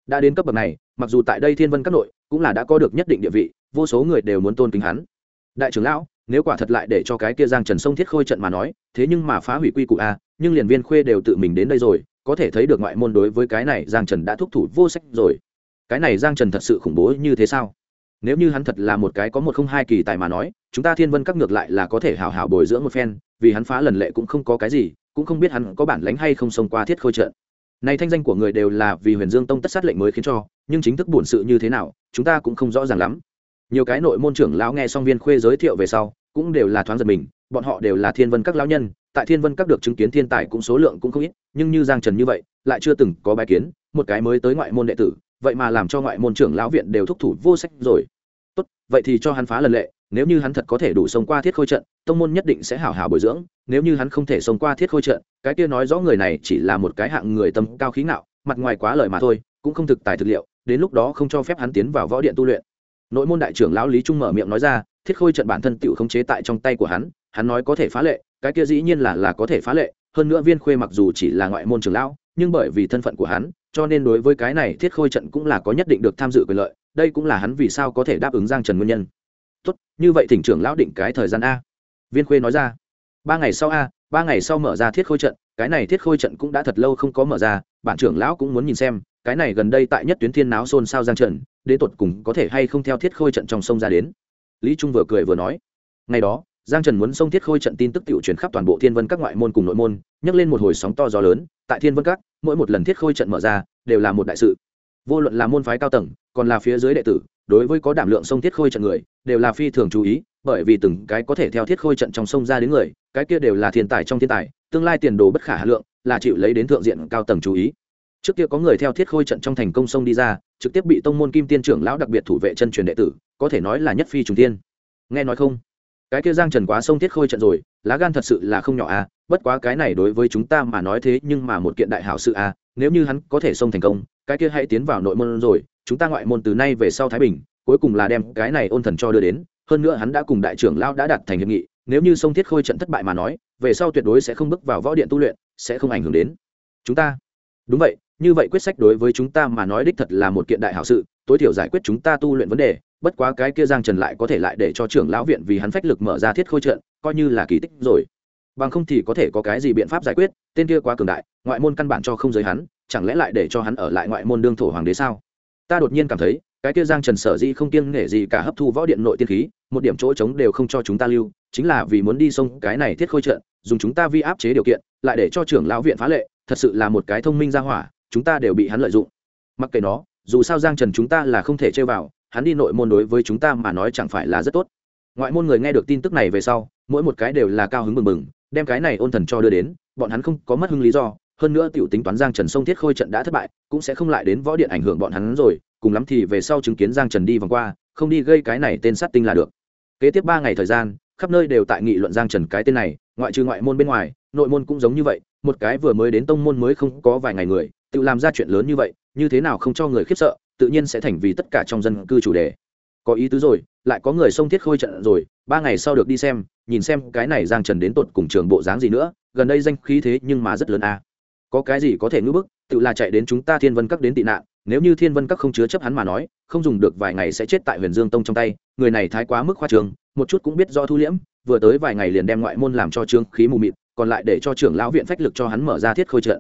đã đến cấp bậc này, mặc dù tại đây thiên vân các nội cũng là đã có được nhất định địa vị, vô số người đều muốn tôn kính hắn. Đại trưởng lão, nếu quả thật lại để cho cái kia Giang Trần Sông Thiết Khôi trận mà nói, thế nhưng mà phá hủy quy củ a, nhưng liền Viên Khuê đều tự mình đến đây rồi, có thể thấy được ngoại môn đối với cái này Giang Trần đã thúc thủ vô sách rồi. Cái này Giang Trần thật sự khủng bố như thế sao? Nếu như hắn thật là một cái có 102 kỳ tài mà nói, chúng ta Thiên Vân các ngược lại là có thể hảo hảo bồi dưỡng một phen, vì hắn phá lần lệ cũng không có cái gì, cũng không biết hắn có bản lĩnh hay không xông qua Thiết Khôi trận. Này thanh danh của người đều là vì Huyền Dương Tông tất sát lệnh mới khiến cho, nhưng chính thức bổn sự như thế nào, chúng ta cũng không rõ ràng lắm. Nhiều cái nội môn trưởng lão nghe xong Viên Khuê giới thiệu về sau, cũng đều là thoáng giật mình, bọn họ đều là Thiên Vân các lão nhân, tại Thiên Vân các được chứng kiến thiên tài cũng số lượng cũng không ít, nhưng như Giang Trần như vậy, lại chưa từng có bái kiến, một cái mới tới ngoại môn đệ tử, vậy mà làm cho ngoại môn trưởng lão viện đều thúc thủ vô sách rồi. Tốt, vậy thì cho hắn phá lần lệ, nếu như hắn thật có thể đủ xông qua Thiết Khôi trận, tông môn nhất định sẽ hảo hảo bồi dưỡng, nếu như hắn không thể xông qua Thiết Khôi trận, cái kia nói rõ người này chỉ là một cái hạng người tâm cao khí ngạo, mặt ngoài quá lời mà thôi, cũng không thực tài thực liệu, đến lúc đó không cho phép hắn tiến vào võ điện tu luyện. Nội môn đại trưởng lão Lý Trung mở miệng nói ra, Thiết Khôi trận bản thân tựu khống chế tại trong tay của hắn nói có thể phá lệ, cái kia dĩ nhiên là có thể phá lệ, hơn nữa Viên Khuê mặc dù chỉ là ngoại môn trưởng lão, nhưng bởi vì thân phận của hắn, cho nên đối với cái này Thiết Khôi trận cũng là có nhất định được tham dự quyền lợi, đây cũng là hắn vì sao có thể đáp ứng Giang Trần nguyên nhân. Tốt, như vậy thỉnh trưởng lão định cái thời gian a. Viên Khuê nói ra. 3 ngày sau a, 3 ngày sau mở ra Thiết Khôi trận, cái này Thiết Khôi trận cũng đã thật lâu không có mở ra, bản trưởng lão cũng muốn nhìn xem, cái này gần đây tại Nhất Tuyến Thiên náo xôn xao Giang Trần, đến tột cùng có thể hay không theo Thiết Khôi trận trong sông ra đến. Lý Trung vừa cười vừa nói. Ngày đó, Giang Trần muốn xông Thiết Khôi trận tin tức tiểu truyền khắp toàn bộ Thiên Vân các ngoại môn cùng nội môn, nhấc lên một hồi sóng to gió lớn, tại Thiên Vân các, mỗi một lần Thiết Khôi trận mở ra, đều là một đại sự. Vô luận là môn phái cao tầng, còn là phía dưới đệ tử, đối với có đảm lượng xông Thiết Khôi trận người, đều là phi thường chú ý, bởi vì từng cái có thể theo Thiết Khôi trận trong sông ra đến người, cái kia đều là thiên tài trong thiên tài, tương lai tiền đồ bất khả hà lượng, là chịu lấy đến thượng diện cao tầng chú ý. Trước kia có người theo Thiết Khôi trận trong thành công sông đi ra, trực tiếp bị tông môn Kim Tiên trưởng lão đặc biệt thủ vệ chân truyền đệ tử, có thể nói là nhất phi trùng tiên. Nghe nói không? Cái kia Giang Trần quá sông Thiết Khôi trận rồi, lá gan thật sự là không nhỏ à, bất quá cái này đối với chúng ta mà nói thế nhưng mà một kiện đại hảo sự à, nếu như hắn có thể sông thành công, cái kia hãy tiến vào nội môn rồi, chúng ta ngoại môn từ nay về sau thái bình, cuối cùng là đem cái này Ôn Thần cho đưa đến, hơn nữa hắn đã cùng đại trưởng lão đã đạt thành hiệp nghị, nếu như sông Thiết Khôi trận thất bại mà nói, về sau tuyệt đối sẽ không bước vào võ điện tu luyện, sẽ không ảnh hưởng đến chúng ta. Đúng vậy, như vậy quyết sách đối với chúng ta mà nói đích thật là một kiện đại hảo sự, tối thiểu giải quyết chúng ta tu luyện vấn đề, bất quá cái kia Giang Trần lại có thể lại để cho trưởng lão viện vì hắn phách lực mở ra Thiết Khôi trận, coi như là kỳ tích rồi. Bằng không thì có thể có cái gì biện pháp giải quyết, tên kia quá cường đại, ngoại môn căn bản cho không giới hắn, chẳng lẽ lại để cho hắn ở lại ngoại môn đương thổ hoàng đế sao? Ta đột nhiên cảm thấy, cái kia Giang Trần sở dĩ không kiêng nể gì cả hấp thu võ điện nội tiên khí, một điểm chỗ trống đều không cho chúng ta lưu, chính là vì muốn đi xông cái này Thiết Khôi trận, dùng chúng ta vi áp chế điều kiện, lại để cho trưởng lão viện phá lệ, thật sự là một cái thông minh ra hỏa, chúng ta đều bị hắn lợi dụng. Mặc kệ nó, dù sao Giang Trần chúng ta là không thể chơi vào, hắn đi nội môn đối với chúng ta mà nói chẳng phải là rất tốt. Ngoại môn người nghe được tin tức này về sau, mỗi một cái đều là cao hứng bừng bừng, đem cái này Ôn Thần cho đưa đến, bọn hắn không có mất hứng lý do, hơn nữa tiểu tính toán Giang Trần xông Thiết Khôi trận đã thất bại, cũng sẽ không lại đến võ điện ảnh hưởng bọn hắn rồi, cùng lắm thì về sau chứng kiến Giang Trần đi vòng qua, không đi gây cái này tên sát tinh là được. Kế tiếp 3 ngày thời gian, khắp nơi đều tại nghị luận Giang Trần cái tên này, ngoại trừ ngoại môn bên ngoài, nội môn cũng giống như vậy, một cái vừa mới đến tông môn mới không có vài ngày người, tự làm ra chuyện lớn như vậy, như thế nào không cho người khiếp sợ, tự nhiên sẽ thành vì tất cả trong dân cư chủ đề. Có ý tứ rồi, lại có người xông Thiết Khôi trận rồi, 3 ngày sau được đi xem, nhìn xem cái này Giang Trần đến tột cùng trường bộ dáng gì nữa, gần đây danh khí thế nhưng mà rất lớn a. Có cái gì có thể ngưỡng bức, tự là chạy đến chúng ta Thiên Vân Các đến tị nạn, nếu như Thiên Vân Các không chứa chấp hắn mà nói, không dùng được vài ngày sẽ chết tại Huyền Dương Tông trong tay, người này thái quá mức khoa trương, một chút cũng biết do thu liễm, vừa tới vài ngày liền đem ngoại môn làm cho trương khí mù mịt, còn lại để cho trưởng lão viện phách lực cho hắn mở ra Thiết Khôi trận,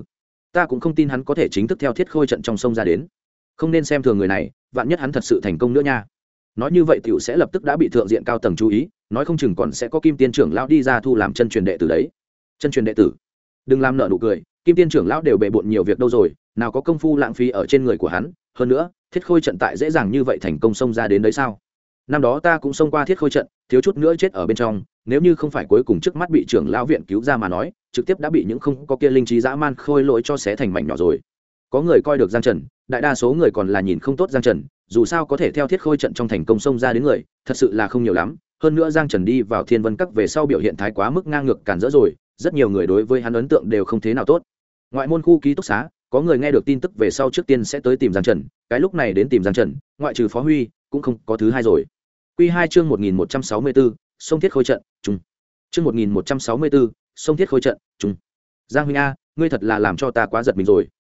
ta cũng không tin hắn có thể chính thức theo Thiết Khôi trận trong sông ra đến. Không nên xem thường người này, vạn nhất hắn thật sự thành công nữa nha. Nói như vậy tiểu sẽ lập tức đã bị thượng diện cao tầng chú ý, nói không chừng còn sẽ có Kim Tiên trưởng lão đi ra thu làm chân truyền đệ tử đấy. Chân truyền đệ tử? Đừng làm nợ nụ cười, Kim Tiên trưởng lão đều bề bộn nhiều việc đâu rồi, nào có công phu lãng phí ở trên người của hắn, hơn nữa, Thiết Khôi trận tại dễ dàng như vậy thành công xông ra đến đấy sao? Năm đó ta cũng xông qua Thiết Khôi trận, thiếu chút nữa chết ở bên trong, nếu như không phải cuối cùng trước mắt bị trưởng lão viện cứu ra mà nói, trực tiếp đã bị những không có kia linh trí dã man khôi lỗi cho xé thành mảnh nhỏ rồi. Có người coi được Giang Trần, đại đa số người còn là nhìn không tốt Giang Trần, dù sao có thể theo Thiết Khôi trận trong thành công xông ra đến người, thật sự là không nhiều lắm, hơn nữa Giang Trần đi vào Thiên Vân Các về sau biểu hiện thái quá mức ngang ngược cản rỡ rồi, rất nhiều người đối với hắn ấn tượng đều không thế nào tốt. Ngoại môn khu ký túc xá, có người nghe được tin tức về sau trước tiên sẽ tới tìm Giang Trần, cái lúc này đến tìm Giang Trần, ngoại trừ Phó Huy, cũng không có thứ hai rồi. Quy 2 chương 1164, sông Thiết Khôi trận, trung. Chương 1164, sông Thiết Khôi trận, trung. Giang huynh a, ngươi thật là làm cho ta quá giật mình rồi.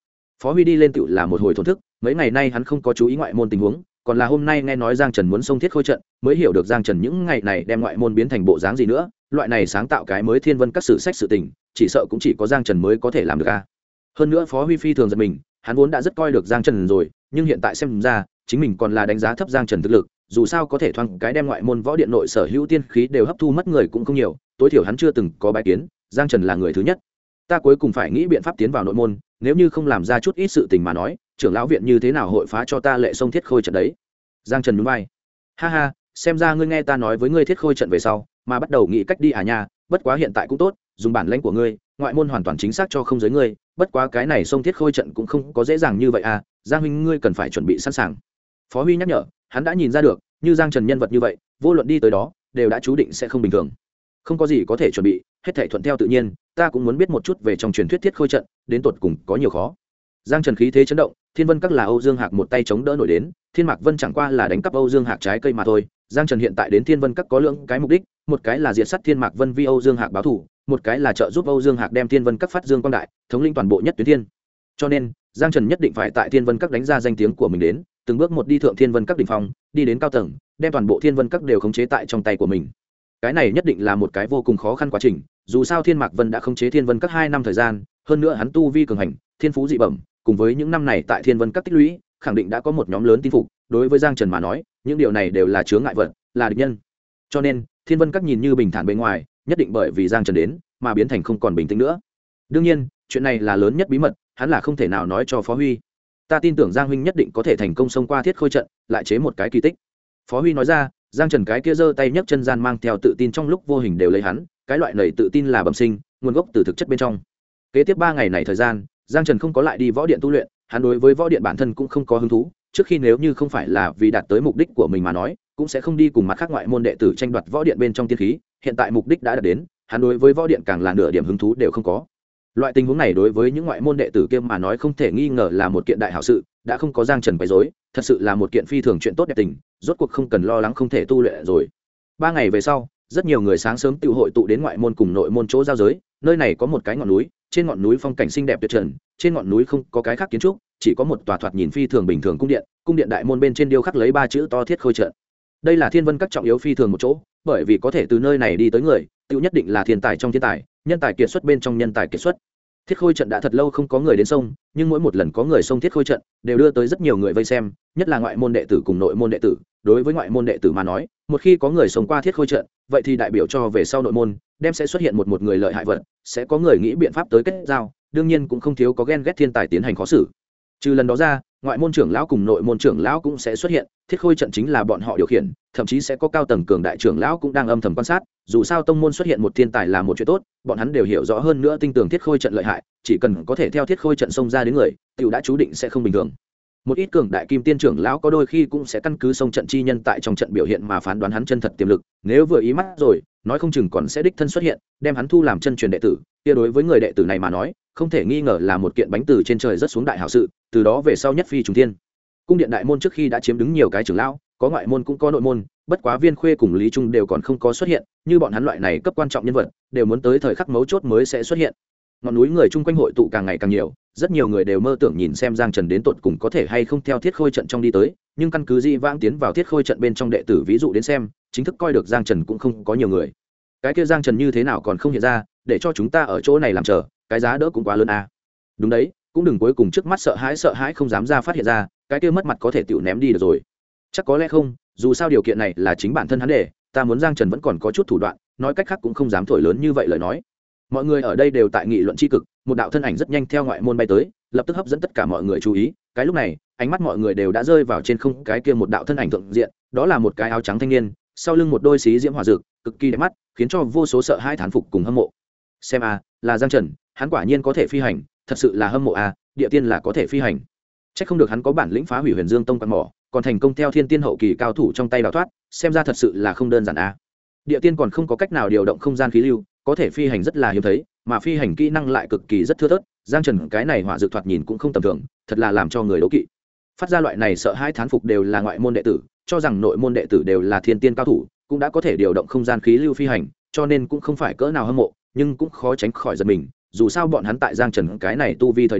Phó Huy đi lên tựu là một hồi thổn thức, mấy ngày nay hắn không có chú ý ngoại môn tình huống, còn là hôm nay nghe nói Giang Trần muốn xông thiết khôi trận, mới hiểu được Giang Trần những ngày này đem ngoại môn biến thành bộ dáng gì nữa, loại này sáng tạo cái mới thiên vân các sử sách sự tình, chỉ sợ cũng chỉ có Giang Trần mới có thể làm được a. Hơn nữa Phó Huy phi thường giật mình, hắn vốn đã rất coi được Giang Trần rồi, nhưng hiện tại xem ra, chính mình còn là đánh giá thấp Giang Trần thực lực, dù sao có thể thoáng cái đem ngoại môn võ điện nội sở hữu tiên khí đều hấp thu mất người cũng không nhiều, tối thiểu hắn chưa từng có bái kiến, Giang Trần là người thứ nhất. Ta cuối cùng phải nghĩ biện pháp tiến vào nội môn, nếu như không làm ra chút ít sự tình mà nói, trưởng lão viện như thế nào hội phá cho ta lệ sông thiết khôi trận đấy. Giang Trần nhún vai. Ha ha, xem ra ngươi nghe ta nói với ngươi thiết khôi trận về sau, mà bắt đầu nghĩ cách đi à nha, bất quá hiện tại cũng tốt, dùng bản lãnh của ngươi, ngoại môn hoàn toàn chính xác cho không giới ngươi, bất quá cái này sông thiết khôi trận cũng không có dễ dàng như vậy à, Giang huynh ngươi cần phải chuẩn bị sẵn sàng. Phó Huy nhắc nhở, hắn đã nhìn ra được, như Giang Trần nhân vật như vậy, vô luận đi tới đó, đều đã chú định sẽ không bình thường. Không có gì có thể chuẩn bị, hết thảy thuận theo tự nhiên, ta cũng muốn biết một chút về trong truyền thuyết thiết khôi trận, đến tột cùng có nhiều khó. Giang Trần khí thế chấn động, Thiên Vân Các là Âu Dương Hạc một tay chống đỡ nổi đến, Thiên Mạc Vân chẳng qua là đánh cắp Âu Dương Hạc trái cây mà thôi. Giang Trần hiện tại đến Thiên Vân Các có lượng cái mục đích, một cái là diệt sát Thiên Mạc Vân vi Âu Dương Hạc báo thù, một cái là trợ giúp Âu Dương Hạc đem Thiên Vân Các phát dương quang đại, thống lĩnh toàn bộ nhất tuyến thiên. Cho nên, Giang Trần nhất định phải tại Thiên Vân Các đánh ra danh tiếng của mình đến, từng bước một đi thượng Thiên Vân Các đỉnh phong, đi đến cao tầng, đem toàn bộ Thiên Vân Các đều khống chế tại trong tay của mình. Cái này nhất định là một cái vô cùng khó khăn quá trình, dù sao Thiên Mạc Vân đã khống chế Thiên Vân Các 2 năm thời gian, hơn nữa hắn tu vi cường hành, thiên phú dị bẩm, cùng với những năm này tại Thiên Vân Các tích lũy, khẳng định đã có một nhóm lớn tin phục, đối với Giang Trần mà nói, những điều này đều là chướng ngại vật, là địch nhân. Cho nên, Thiên Vân Các nhìn như bình thản bên ngoài, nhất định bởi vì Giang Trần đến, mà biến thành không còn bình tĩnh nữa. Đương nhiên, chuyện này là lớn nhất bí mật, hắn là không thể nào nói cho Phó Huy. Ta tin tưởng Giang huynh nhất định có thể thành công xông qua thiết khôi trận, lại chế một cái kỳ tích. Phó Huy nói ra, Giang Trần cái kia giơ tay nhấc chân gian mang theo tự tin trong lúc vô hình đều lấy hắn, cái loại này tự tin là bẩm sinh, nguồn gốc từ thực chất bên trong. Kế tiếp 3 ngày này thời gian, Giang Trần không có lại đi võ điện tu luyện, hắn đối với võ điện bản thân cũng không có hứng thú, trước khi nếu như không phải là vì đạt tới mục đích của mình mà nói, cũng sẽ không đi cùng mặt khác ngoại môn đệ tử tranh đoạt võ điện bên trong tiên khí, hiện tại mục đích đã đạt đến, hắn đối với võ điện càng là nửa điểm hứng thú đều không có. Loại tình huống này đối với những ngoại môn đệ tử kia mà nói không thể nghi ngờ là một kiện đại hảo sự, đã không có Giang Trần quấy rối, thật sự là một kiện phi thường chuyện tốt đẹp tình, rốt cuộc không cần lo lắng không thể tu luyện rồi. 3 ngày về sau, rất nhiều người sáng sớm tụ hội tụ đến ngoại môn cùng nội môn chỗ giao giới, nơi này có một cái ngọn núi, trên ngọn núi phong cảnh xinh đẹp tuyệt trần, trên ngọn núi không có cái khác kiến trúc, chỉ có một tòa thoạt nhìn phi thường bình thường cung điện đại môn bên trên điêu khắc lấy 3 chữ to thiết khôi trận. Đây là Thiên Vân Các trọng yếu phi thường một chỗ, bởi vì có thể từ nơi này đi tới người, tiêu nhất định là thiên tài trong thiên tài, nhân tài kiệt xuất bên trong nhân tài kiệt xuất. Thiết khôi trận đã thật lâu không có người đến sông, nhưng mỗi một lần có người sông thiết khôi trận, đều đưa tới rất nhiều người vây xem, nhất là ngoại môn đệ tử cùng nội môn đệ tử. Đối với ngoại môn đệ tử mà nói, một khi có người sông qua thiết khôi trận, vậy thì đại biểu cho về sau nội môn đem sẽ xuất hiện một người lợi hại vật, sẽ có người nghĩ biện pháp tới kết giao, đương nhiên cũng không thiếu có ghen ghét thiên tài tiến hành khó xử. Trừ lần đó ra, ngoại môn trưởng lão cùng nội môn trưởng lão cũng sẽ xuất hiện, thiết khôi trận chính là bọn họ điều khiển, thậm chí sẽ có cao tầng cường đại trưởng lão cũng đang âm thầm quan sát, dù sao tông môn xuất hiện một thiên tài là một chuyện tốt, bọn hắn đều hiểu rõ hơn nữa tin tưởng thiết khôi trận lợi hại, chỉ cần có thể theo thiết khôi trận xông ra đến người, tiểu đã chú định sẽ không bình thường. Một ít cường đại kim tiên trưởng lão có đôi khi cũng sẽ căn cứ xông trận chi nhân tại trong trận biểu hiện mà phán đoán hắn chân thật tiềm lực, nếu vừa ý mắt rồi, nói không chừng còn sẽ đích thân xuất hiện, đem hắn thu làm chân truyền đệ tử, kia đối với người đệ tử này mà nói, không thể nghi ngờ là một kiện bánh từ trên trời rất xuống đại hảo sự, từ đó về sau nhất phi trùng thiên. Cung điện đại môn trước khi đã chiếm đứng nhiều cái trưởng lão, có ngoại môn cũng có nội môn, bất quá Viên Khuê cùng Lý Trung đều còn không có xuất hiện, như bọn hắn loại này cấp quan trọng nhân vật, đều muốn tới thời khắc mấu chốt mới sẽ xuất hiện. Ngọn núi người chung quanh hội tụ càng ngày càng nhiều, rất nhiều người đều mơ tưởng nhìn xem Giang Trần đến tột cùng có thể hay không theo thiết khôi trận trong đi tới, nhưng căn cứ dị vãng tiến vào thiết khôi trận bên trong đệ tử ví dụ đến xem, chính thức coi được Giang Trần cũng không có nhiều người. Cái kia Giang Trần như thế nào còn không hiện ra, để cho chúng ta ở chỗ này làm chờ, cái giá đỡ cũng quá lớn à. Đúng đấy, cũng đừng cuối cùng trước mắt sợ hãi không dám ra phát hiện ra, cái kia mất mặt có thể tiểu ném đi được rồi. Chắc có lẽ không, dù sao điều kiện này là chính bản thân hắn để, ta muốn Giang Trần vẫn còn có chút thủ đoạn, nói cách khác cũng không dám thổi lớn như vậy lời nói. Mọi người ở đây đều tại nghị luận tri cực, một đạo thân ảnh rất nhanh theo ngoại môn bay tới, lập tức hấp dẫn tất cả mọi người chú ý. Cái lúc này, ánh mắt mọi người đều đã rơi vào trên không cái kia một đạo thân ảnh thượng diện, đó là một cái áo trắng thanh niên, sau lưng một đôi xí diễm hỏa dược, cực kỳ đẹp mắt, khiến cho vô số sợ hãi thán phục cùng hâm mộ. Xem a, là Giang Trần, hắn quả nhiên có thể phi hành, thật sự là hâm mộ a, địa tiên là có thể phi hành. Chắc không được hắn có bản lĩnh phá hủy Huyền Dương Tông quan mỏ, còn thành công theo thiên tiên hậu kỳ cao thủ trong tay đào thoát, xem ra thật sự là không đơn giản a. Địa tiên còn không có cách nào điều động không gian khí lưu, có thể phi hành rất là hiếm thấy, mà phi hành kỹ năng lại cực kỳ rất thưa thớt. Giang Trần cái này hỏa dược thoạt nhìn cũng không tầm thường, thật là làm cho người đố kỵ. Phát ra loại này sợ hãi thán phục đều là ngoại môn đệ tử, cho rằng nội môn đệ tử đều là thiên tiên cao thủ, cũng đã có thể điều động không gian khí lưu phi hành, cho nên cũng không phải cỡ nào hâm mộ, nhưng cũng khó tránh khỏi giật mình, dù sao bọn hắn tại Giang Trần cái này tu vi thời điểm,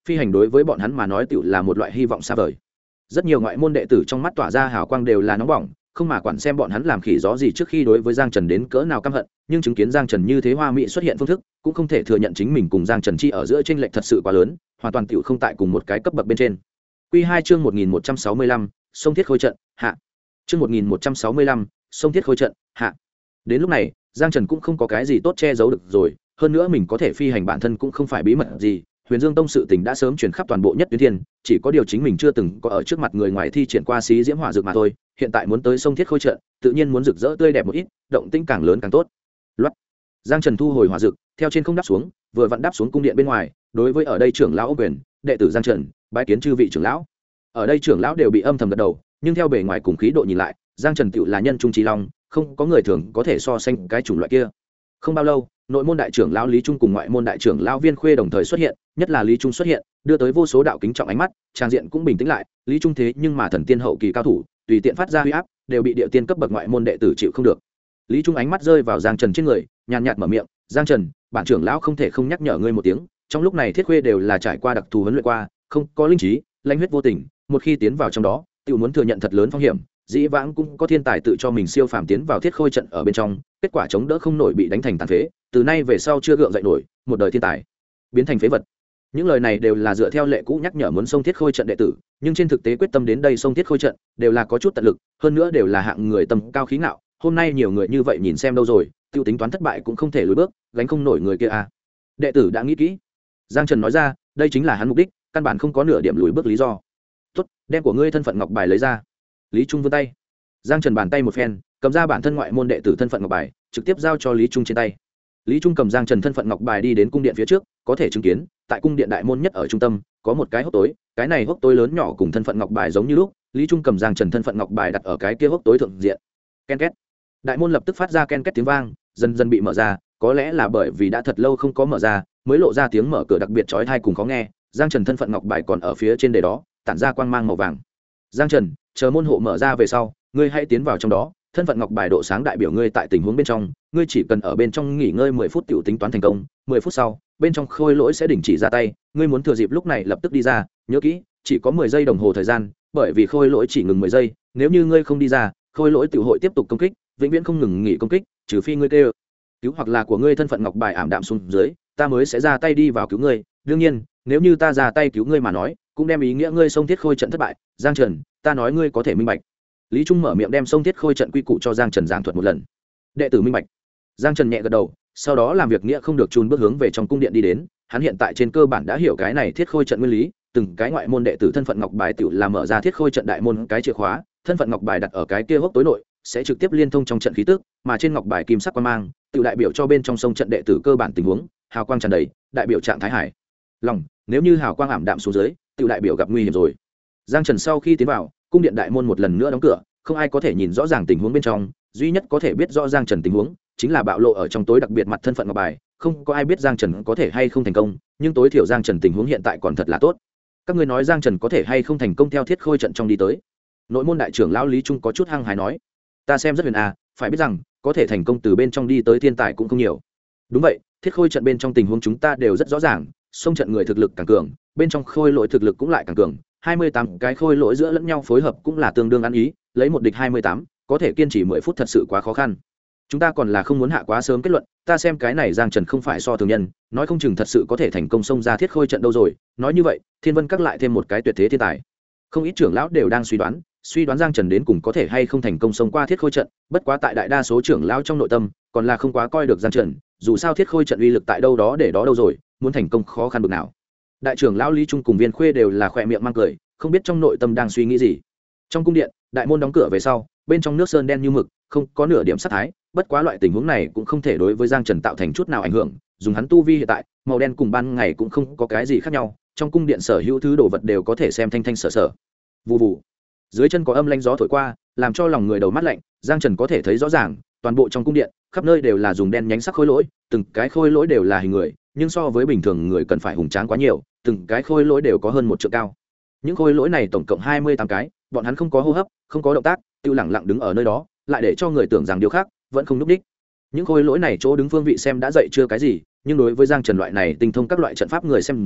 phi hành đối với bọn hắn mà nói tựu là một loại hy vọng xa vời. Rất nhiều ngoại môn đệ tử trong mắt tỏa ra hào quang đều là nóng bỏng, không mà quản xem bọn hắn làm khỉ gió gì trước khi đối với Giang Trần đến cỡ nào căm hận, nhưng chứng kiến Giang Trần như thế hoa mỹ xuất hiện phương thức, cũng không thể thừa nhận chính mình cùng Giang Trần chi ở giữa chênh lệch thật sự quá lớn, hoàn toàn tựu không tại cùng một cái cấp bậc bên trên. Quy 2 chương 1165, sông Thiết Khôi trận, hạ. Chương 1165, sông Thiết Khôi trận, hạ. Đến lúc này, Giang Trần cũng không có cái gì tốt che giấu được rồi, hơn nữa mình có thể phi hành bản thân cũng không phải bí mật gì. Huyền Dương Tông sự tình đã sớm truyền khắp toàn bộ Nhất Tuyến Thiên, chỉ có điều chính mình chưa từng có ở trước mặt người ngoài thi triển qua xí diễm hỏa dược mà thôi. Hiện tại muốn tới sông Thiết Khôi trận, tự nhiên muốn rực rỡ tươi đẹp một ít, động tĩnh càng lớn càng tốt. Loát. Giang Trần thu hồi hỏa dược, theo trên không đáp xuống, vừa vặn đáp xuống cung điện bên ngoài, đối với ở đây trưởng lão ô quyền, đệ tử Giang Trần, bái kiến chư vị trưởng lão. Ở đây trưởng lão đều bị âm thầm gật đầu, nhưng theo bề ngoài cùng khí độ nhìn lại, Giang Trần tựu là nhân trung trí long, không có người thường có thể so sánh cái chủng loại kia. Không bao lâu, nội môn đại trưởng lão Lý Trung cùng ngoại môn đại trưởng lão Viên Khuê đồng thời xuất hiện, nhất là Lý Trung xuất hiện, đưa tới vô số đạo kính trọng ánh mắt, trang diện cũng bình tĩnh lại. Lý Trung thế nhưng mà thần tiên hậu kỳ cao thủ, tùy tiện phát ra uy áp, đều bị địa tiên cấp bậc ngoại môn đệ tử chịu không được. Lý Trung ánh mắt rơi vào Giang Trần trên người, nhàn nhạt mở miệng, "Giang Trần, bản trưởng lão không thể không nhắc nhở ngươi một tiếng, trong lúc này Thiết Khuê đều là trải qua đặc thù huấn luyện qua, không có linh trí, lãnh huyết vô tình, một khi tiến vào trong đó, tiểu muốn thừa nhận thật lớn phong hiểm." Dĩ vãng cũng có thiên tài tự cho mình siêu phàm tiến vào Thiết Khôi trận ở bên trong, kết quả chống đỡ không nổi bị đánh thành tàn phế, từ nay về sau chưa gượng dậy nổi, một đời thiên tài biến thành phế vật. Những lời này đều là dựa theo lệ cũ nhắc nhở muốn xông Thiết Khôi trận đệ tử, nhưng trên thực tế quyết tâm đến đây xông Thiết Khôi trận, đều là có chút tận lực, hơn nữa đều là hạng người tầm cao khí ngạo, hôm nay nhiều người như vậy nhìn xem đâu rồi, tiêu tính toán thất bại cũng không thể lùi bước, gánh không nổi người kia a. Đệ tử đã nghĩ kỹ. Giang Trần nói ra, đây chính là hắn mục đích, căn bản không có nửa điểm lùi bước lý do. Tốt, đem của ngươi thân phận ngọc bài lấy ra. Lý Trung vươn tay. Giang Trần bàn tay một phen, cầm ra bản thân ngoại môn đệ tử thân phận ngọc bài, trực tiếp giao cho Lý Trung trên tay. Lý Trung cầm Giang Trần thân phận ngọc bài đi đến cung điện phía trước, có thể chứng kiến, tại cung điện đại môn nhất ở trung tâm, có một cái hốc tối, cái này hốc tối lớn nhỏ cùng thân phận ngọc bài giống như lúc, Lý Trung cầm Giang Trần thân phận ngọc bài đặt ở cái kia hốc tối thượng diện. Ken két. Đại môn lập tức phát ra ken két tiếng vang, dần dần bị mở ra, có lẽ là bởi vì đã thật lâu không có mở ra, mới lộ ra tiếng mở cửa đặc biệt chói tai cùng khó nghe. Giang Trần thân phận ngọc bài còn ở phía trên đề đó, tản ra quang mang màu vàng. Giang Trần, chờ môn hộ mở ra về sau, ngươi hãy tiến vào trong đó, thân phận ngọc bài độ sáng đại biểu ngươi tại tình huống bên trong, ngươi chỉ cần ở bên trong nghỉ ngơi 10 phút tiểu tính toán thành công, 10 phút sau, bên trong khôi lỗi sẽ đình chỉ ra tay, ngươi muốn thừa dịp lúc này lập tức đi ra, nhớ kỹ, chỉ có 10 giây đồng hồ thời gian, bởi vì khôi lỗi chỉ ngừng 10 giây, nếu như ngươi không đi ra, khôi lỗi tiểu hội tiếp tục công kích, vĩnh viễn không ngừng nghỉ công kích, trừ phi ngươi kêu cứu hoặc là của ngươi thân phận ngọc bài ảm đạm xuống dưới, ta mới sẽ ra tay đi vào cứu ngươi, đương nhiên, nếu như ta ra tay cứu ngươi mà nói, cũng đem ý nghĩa ngươi xông Thiết Khôi trận thất bại. Giang Trần, ta nói ngươi có thể minh bạch. Lý Trung mở miệng đem xông Thiết Khôi trận quy củ cho Giang Trần giảng thuật một lần. Đệ tử minh bạch. Giang Trần nhẹ gật đầu, sau đó làm việc nghĩa không được chùn bước hướng về trong cung điện đi đến. Hắn hiện tại trên cơ bản đã hiểu cái này Thiết Khôi trận nguyên lý, từng cái ngoại môn đệ tử thân phận ngọc bài tiểu là mở ra Thiết Khôi trận đại môn cái chìa khóa, thân phận ngọc bài đặt ở cái kia hốc tối nội, sẽ trực tiếp liên thông trong trận khí tức, mà trên ngọc bài kim sắc quang mang, tiểu đại biểu cho bên trong sông trận đệ tử cơ bản tình huống, hào quang tràn đầy, đại biểu trạng thái hải lòng, nếu như hào quang ảm đạm xuống dưới, tiểu đại biểu gặp nguy hiểm rồi. Giang Trần sau khi tiến vào, cung điện đại môn một lần nữa đóng cửa, không ai có thể nhìn rõ ràng tình huống bên trong, duy nhất có thể biết rõ Giang Trần tình huống chính là bạo lộ ở trong tối đặc biệt mặt thân phận ngọc bài, không có ai biết Giang Trần có thể hay không thành công, nhưng tối thiểu Giang Trần tình huống hiện tại còn thật là tốt. Các ngươi nói Giang Trần có thể hay không thành công theo Thiết Khôi trận trong đi tới? Nội môn đại trưởng lão Lý Trung có chút hăng hái nói, ta xem rất huyền phải biết rằng có thể thành công từ bên trong đi tới thiên tài cũng không nhiều. Đúng vậy, Thiết Khôi trận bên trong tình huống chúng ta đều rất rõ ràng, sông trận người thực lực càng cường, bên trong khôi lỗi thực lực cũng lại càng cường, 28 cái khôi lỗi giữa lẫn nhau phối hợp cũng là tương đương ăn ý, lấy một địch 28, có thể kiên trì 10 phút thật sự quá khó khăn. Chúng ta còn là không muốn hạ quá sớm kết luận, ta xem cái này Giang Trần không phải so thường nhân, nói không chừng thật sự có thể thành công xông ra Thiết Khôi trận đâu rồi. Nói như vậy, Thiên Vân các lại thêm một cái tuyệt thế thiên tài. Không ít trưởng lão đều đang suy đoán Giang Trần đến cùng có thể hay không thành công xông qua Thiết Khôi trận, bất quá tại đại đa số trưởng lão trong nội tâm, còn là không quá coi được Giang Trần, dù sao Thiết Khôi trận uy lực tại đâu đó để đó đâu rồi, muốn thành công khó khăn bực nào. Đại trưởng lão Lý Trung cùng Viên Khuê đều là khỏe miệng mang cười, không biết trong nội tâm đang suy nghĩ gì. Trong cung điện, đại môn đóng cửa về sau, bên trong nước sơn đen như mực, không có nửa điểm sát thái, bất quá loại tình huống này cũng không thể đối với Giang Trần tạo thành chút nào ảnh hưởng, dùng hắn tu vi hiện tại, màu đen cùng ban ngày cũng không có cái gì khác nhau, trong cung điện sở hữu thứ đồ vật đều có thể xem thanh thanh sở sở. Vù vù. Dưới chân có âm lãnh gió thổi qua, làm cho lòng người đầu mắt lạnh, Giang Trần có thể thấy rõ ràng, toàn bộ trong cung điện, khắp nơi đều là dùng đen nhánh sắc khôi lỗi, từng cái khôi lỗi đều là hình người, nhưng so với bình thường người cần phải hùng tráng quá nhiều, từng cái khôi lỗi đều có hơn 1 trượng cao. Những khôi lỗi này tổng cộng 28 cái, bọn hắn không có hô hấp, không có động tác, tiêu lẳng lặng đứng ở nơi đó, lại để cho người tưởng rằng điều khác, vẫn không lúc đích. Những khôi lỗi này chỗ đứng phương vị xem đã dậy chưa cái gì, nhưng đối với Giang Trần loại này tinh thông các loại trận pháp người xem ra,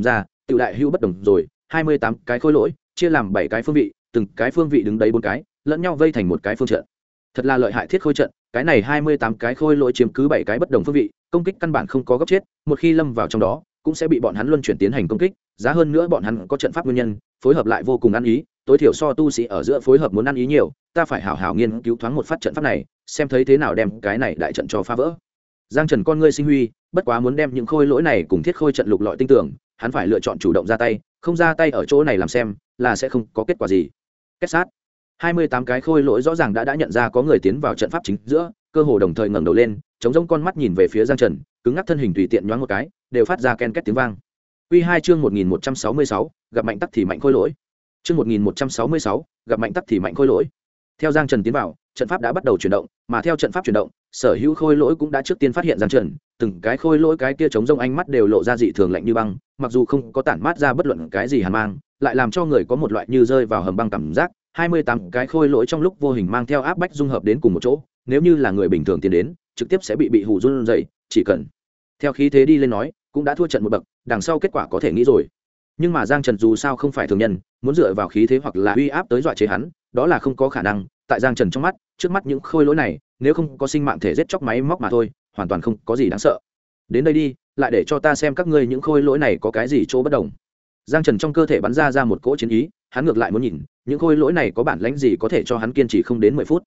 tự đại hữu bất đồng rồi. 28 cái khôi lỗi chia làm 7 cái phương vị, từng cái phương vị đứng đấy 4 cái, lẫn nhau vây thành một cái phương trận. Thật là lợi hại thiết khôi trận, cái này 28 cái khôi lỗi chiếm cứ 7 cái bất đồng phương vị, công kích căn bản không có góc chết, một khi lâm vào trong đó, cũng sẽ bị bọn hắn luân chuyển tiến hành công kích, giá hơn nữa bọn hắn có trận pháp nguyên nhân, phối hợp lại vô cùng ăn ý, tối thiểu so tu sĩ ở giữa phối hợp muốn ăn ý nhiều, ta phải hảo hảo nghiên cứu thoáng một phát trận pháp này, xem thấy thế nào đem cái này đại trận cho phá vỡ. Giang Trần con ngươi sinh huy, bất quá muốn đem những khôi lỗi này cùng thiết khôi trận lục lọi tinh tưởng, hắn phải lựa chọn chủ động ra tay, không ra tay ở chỗ này làm xem, là sẽ không có kết quả gì. Kết sát. 28 cái khôi lỗi rõ ràng đã nhận ra có người tiến vào trận pháp chính giữa, cơ hồ đồng thời ngẩng đầu lên, chống rỗng con mắt nhìn về phía Giang Trần, cứng ngắc thân hình tùy tiện nhoáng một cái, đều phát ra ken két tiếng vang. Quy 2 chương 1166, gặp mạnh tắc thì mạnh khôi lỗi. Chương 1166, gặp mạnh tắc thì mạnh khôi lỗi. Theo Giang Trần tiến vào, trận pháp đã bắt đầu chuyển động, mà theo trận pháp chuyển động, sở hữu khôi lỗi cũng đã trước tiên phát hiện Giang Trần, từng cái khôi lỗi cái kia chống rông ánh mắt đều lộ ra dị thường lạnh như băng, mặc dù không có tản mát ra bất luận cái gì hàn mang, lại làm cho người có một loại như rơi vào hầm băng cảm giác. 28 cái khôi lỗi trong lúc vô hình mang theo áp bách dung hợp đến cùng một chỗ, nếu như là người bình thường tiến đến, trực tiếp sẽ bị hù run rẩy, chỉ cần theo khí thế đi lên nói, cũng đã thua trận một bậc, đằng sau kết quả có thể nghĩ rồi. Nhưng mà Giang Trần dù sao không phải thường nhân, muốn dựa vào khí thế hoặc là uy áp tới dọa chế hắn, đó là không có khả năng. Tại Giang Trần trong mắt, trước mắt những khôi lỗi này, nếu không có sinh mạng thể giết chóc máy móc mà thôi, hoàn toàn không có gì đáng sợ. Đến đây đi, lại để cho ta xem các ngươi những khôi lỗi này có cái gì chỗ bất đồng. Giang Trần trong cơ thể bắn ra một cỗ chiến ý, hắn ngược lại muốn nhìn, những khôi lỗi này có bản lĩnh gì có thể cho hắn kiên trì không đến 10 phút.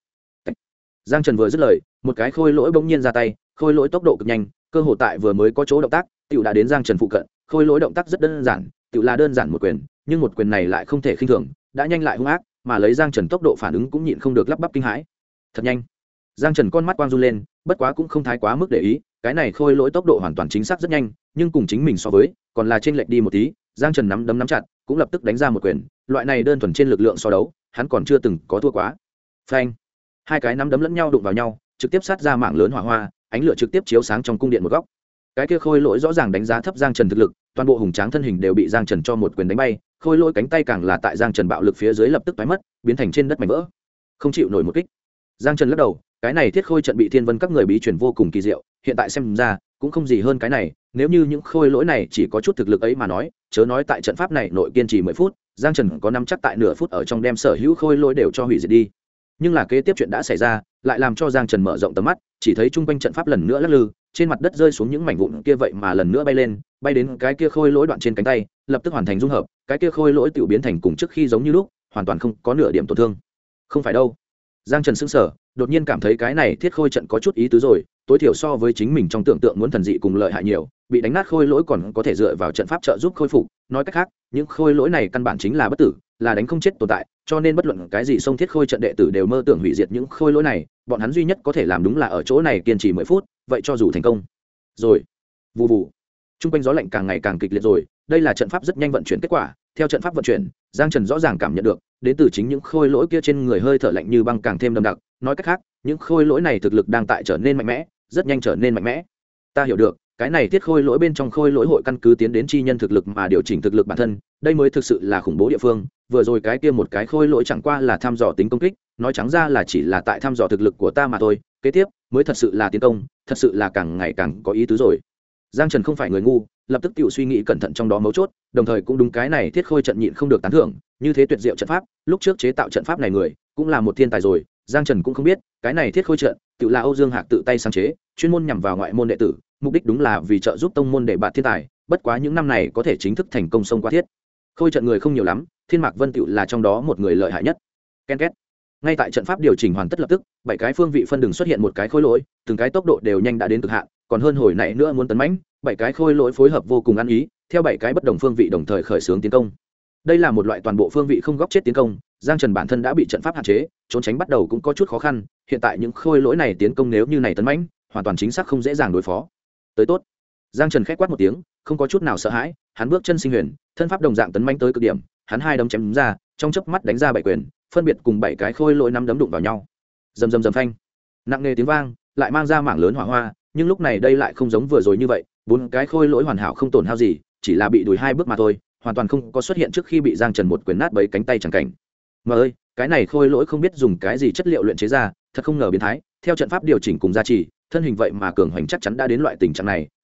Giang Trần vừa dứt lời, một cái khôi lỗi bỗng nhiên ra tay, khôi lỗi tốc độ cực nhanh, cơ hồ tại vừa mới có chỗ động tác, tiểu đã đến Giang Trần phụ cận, khôi lỗi động tác rất đơn giản, tiểu là đơn giản một quyền, nhưng một quyền này lại không thể khinh thường, đã nhanh lại hung ác, mà lấy Giang Trần tốc độ phản ứng cũng nhịn không được lắp bắp kinh hãi. Thật nhanh. Giang Trần con mắt quang run lên, bất quá cũng không thái quá mức để ý, cái này khôi lỗi tốc độ hoàn toàn chính xác rất nhanh, nhưng cùng chính mình so với, còn là chênh lệch đi một tí. Giang Trần nắm chặt, cũng lập tức đánh ra một quyền, loại này đơn thuần trên lực lượng so đấu, hắn còn chưa từng có thua quá. Phanh. Hai cái nắm đấm lẫn nhau đụng vào nhau, trực tiếp sát ra mạng lớn hỏa hoa, ánh lửa trực tiếp chiếu sáng trong cung điện một góc. Cái kia khôi lỗi rõ ràng đánh giá thấp Giang Trần thực lực, toàn bộ hùng tráng thân hình đều bị Giang Trần cho một quyền đánh bay, khôi lỗi cánh tay càng là tại Giang Trần bạo lực phía dưới lập tức toái mất, biến thành trên đất mảnh vỡ, không chịu nổi một kích. Giang Trần lắc đầu, cái này thiết khôi trận bị thiên vân các người bí truyền vô cùng kỳ diệu, hiện tại xem ra cũng không gì hơn cái này, nếu như những khôi lỗi này chỉ có chút thực lực ấy mà nói, chớ nói tại trận pháp này nội kiên trì 10 phút, Giang Trần có nắm chắc tại nửa phút ở trong đem sở hữu khôi lỗi đều cho hủy diệt đi. Nhưng là kế tiếp chuyện đã xảy ra, lại làm cho Giang Trần mở rộng tầm mắt, chỉ thấy trung quanh trận pháp lần nữa lắc lư, trên mặt đất rơi xuống những mảnh vụn kia vậy mà lần nữa bay lên, bay đến cái kia khôi lỗi đoạn trên cánh tay, lập tức hoàn thành dung hợp, cái kia khôi lỗi tiểu biến thành cùng trước khi giống như lúc, hoàn toàn không có nửa điểm tổn thương. Không phải đâu. Giang Trần sững sờ, đột nhiên cảm thấy cái này thiết khôi trận có chút ý tứ rồi, tối thiểu so với chính mình trong tưởng tượng muốn thần dị cùng lợi hại nhiều, bị đánh nát khôi lỗi còn có thể dựa vào trận pháp trợ giúp khôi phục, nói cách khác, những khôi lỗi này căn bản chính là bất tử, là đánh không chết tồn tại, cho nên bất luận cái gì xông thiết khôi trận đệ tử đều mơ tưởng hủy diệt những khôi lỗi này, bọn hắn duy nhất có thể làm đúng là ở chỗ này kiên trì 10 phút, vậy cho dù thành công. Rồi, vù vù. Trung quanh gió lạnh càng ngày càng kịch liệt rồi, đây là trận pháp rất nhanh vận chuyển kết quả, theo trận pháp vận chuyển, Giang Trần rõ ràng cảm nhận được, đến từ chính những khôi lỗi kia trên người hơi thở lạnh như băng càng thêm đậm đặc, nói cách khác, những khôi lỗi này thực lực đang tại trở nên mạnh mẽ, rất nhanh trở nên mạnh mẽ. Ta hiểu được, cái này thiết khôi lỗi bên trong khôi lỗi hội căn cứ tiến đến chi nhân thực lực mà điều chỉnh thực lực bản thân, đây mới thực sự là khủng bố địa phương. Vừa rồi cái kia một cái khôi lỗi chẳng qua là thăm dò tính công kích, nói trắng ra là chỉ là tại thăm dò thực lực của ta mà thôi, kế tiếp mới thật sự là tiến công, thật sự là càng ngày càng có ý tứ rồi. Giang Trần không phải người ngu, lập tức tự suy nghĩ cẩn thận trong đó mấu chốt, đồng thời cũng đúng cái này thiết khôi trận nhịn không được tán thưởng, như thế tuyệt diệu trận pháp, lúc trước chế tạo trận pháp này người cũng là một thiên tài rồi. Giang Trần cũng không biết, cái này thiết khôi trận tự là Âu Dương Hạc tự tay sáng chế, chuyên môn nhằm vào ngoại môn đệ tử, mục đích đúng là vì trợ giúp tông môn để bạt thiên tài, bất quá những năm này có thể chính thức thành công xông qua thiết khôi trận người không nhiều lắm, Thiên Mạc Vân tự là trong đó một người lợi hại nhất. Ken két. Ngay tại trận pháp điều chỉnh hoàn tất lập tức, 7 cái phương vị phân đường xuất hiện một cái khôi lỗi, từng cái tốc độ đều nhanh đã đến cực hạn, còn hơn hồi nãy nữa muốn tấn mãnh, 7 cái khôi lỗi phối hợp vô cùng ăn ý, theo 7 cái bất đồng phương vị đồng thời khởi xướng tiến công. Đây là một loại toàn bộ phương vị không góc chết tiến công, Giang Trần bản thân đã bị trận pháp hạn chế, trốn tránh bắt đầu cũng có chút khó khăn, hiện tại những khôi lỗi này tiến công nếu như này tấn mãnh, hoàn toàn chính xác không dễ dàng đối phó. Tới tốt. Giang Trần khẽ quát một tiếng, không có chút nào sợ hãi, hắn bước chân sinh huyền, thân pháp đồng dạng tấn mãnh tới cực điểm, hắn hai đấm chém ra, trong chớp mắt đánh ra 7 quyền, phân biệt cùng 7 cái khôi lỗi năm đấm đụng vào nhau. Rầm rầm rầm phanh. Nặng nề tiếng vang, lại mang ra mảng lớn hỏa hoa, nhưng lúc này đây lại không giống vừa rồi như vậy, 4 cái khôi lỗi hoàn hảo không tổn hao gì, chỉ là bị đùi 2 bước mà thôi, hoàn toàn không có xuất hiện trước khi bị Giang Trần một quyền nát bấy cánh tay chẳng cảnh. Mà ơi, cái này khôi lỗi không biết dùng cái gì chất liệu luyện chế ra, thật không ngờ biến thái, theo trận pháp điều chỉnh cùng gia trì, thân hình vậy mà cường hoành chắc chắn đã đến loại tình trạng này,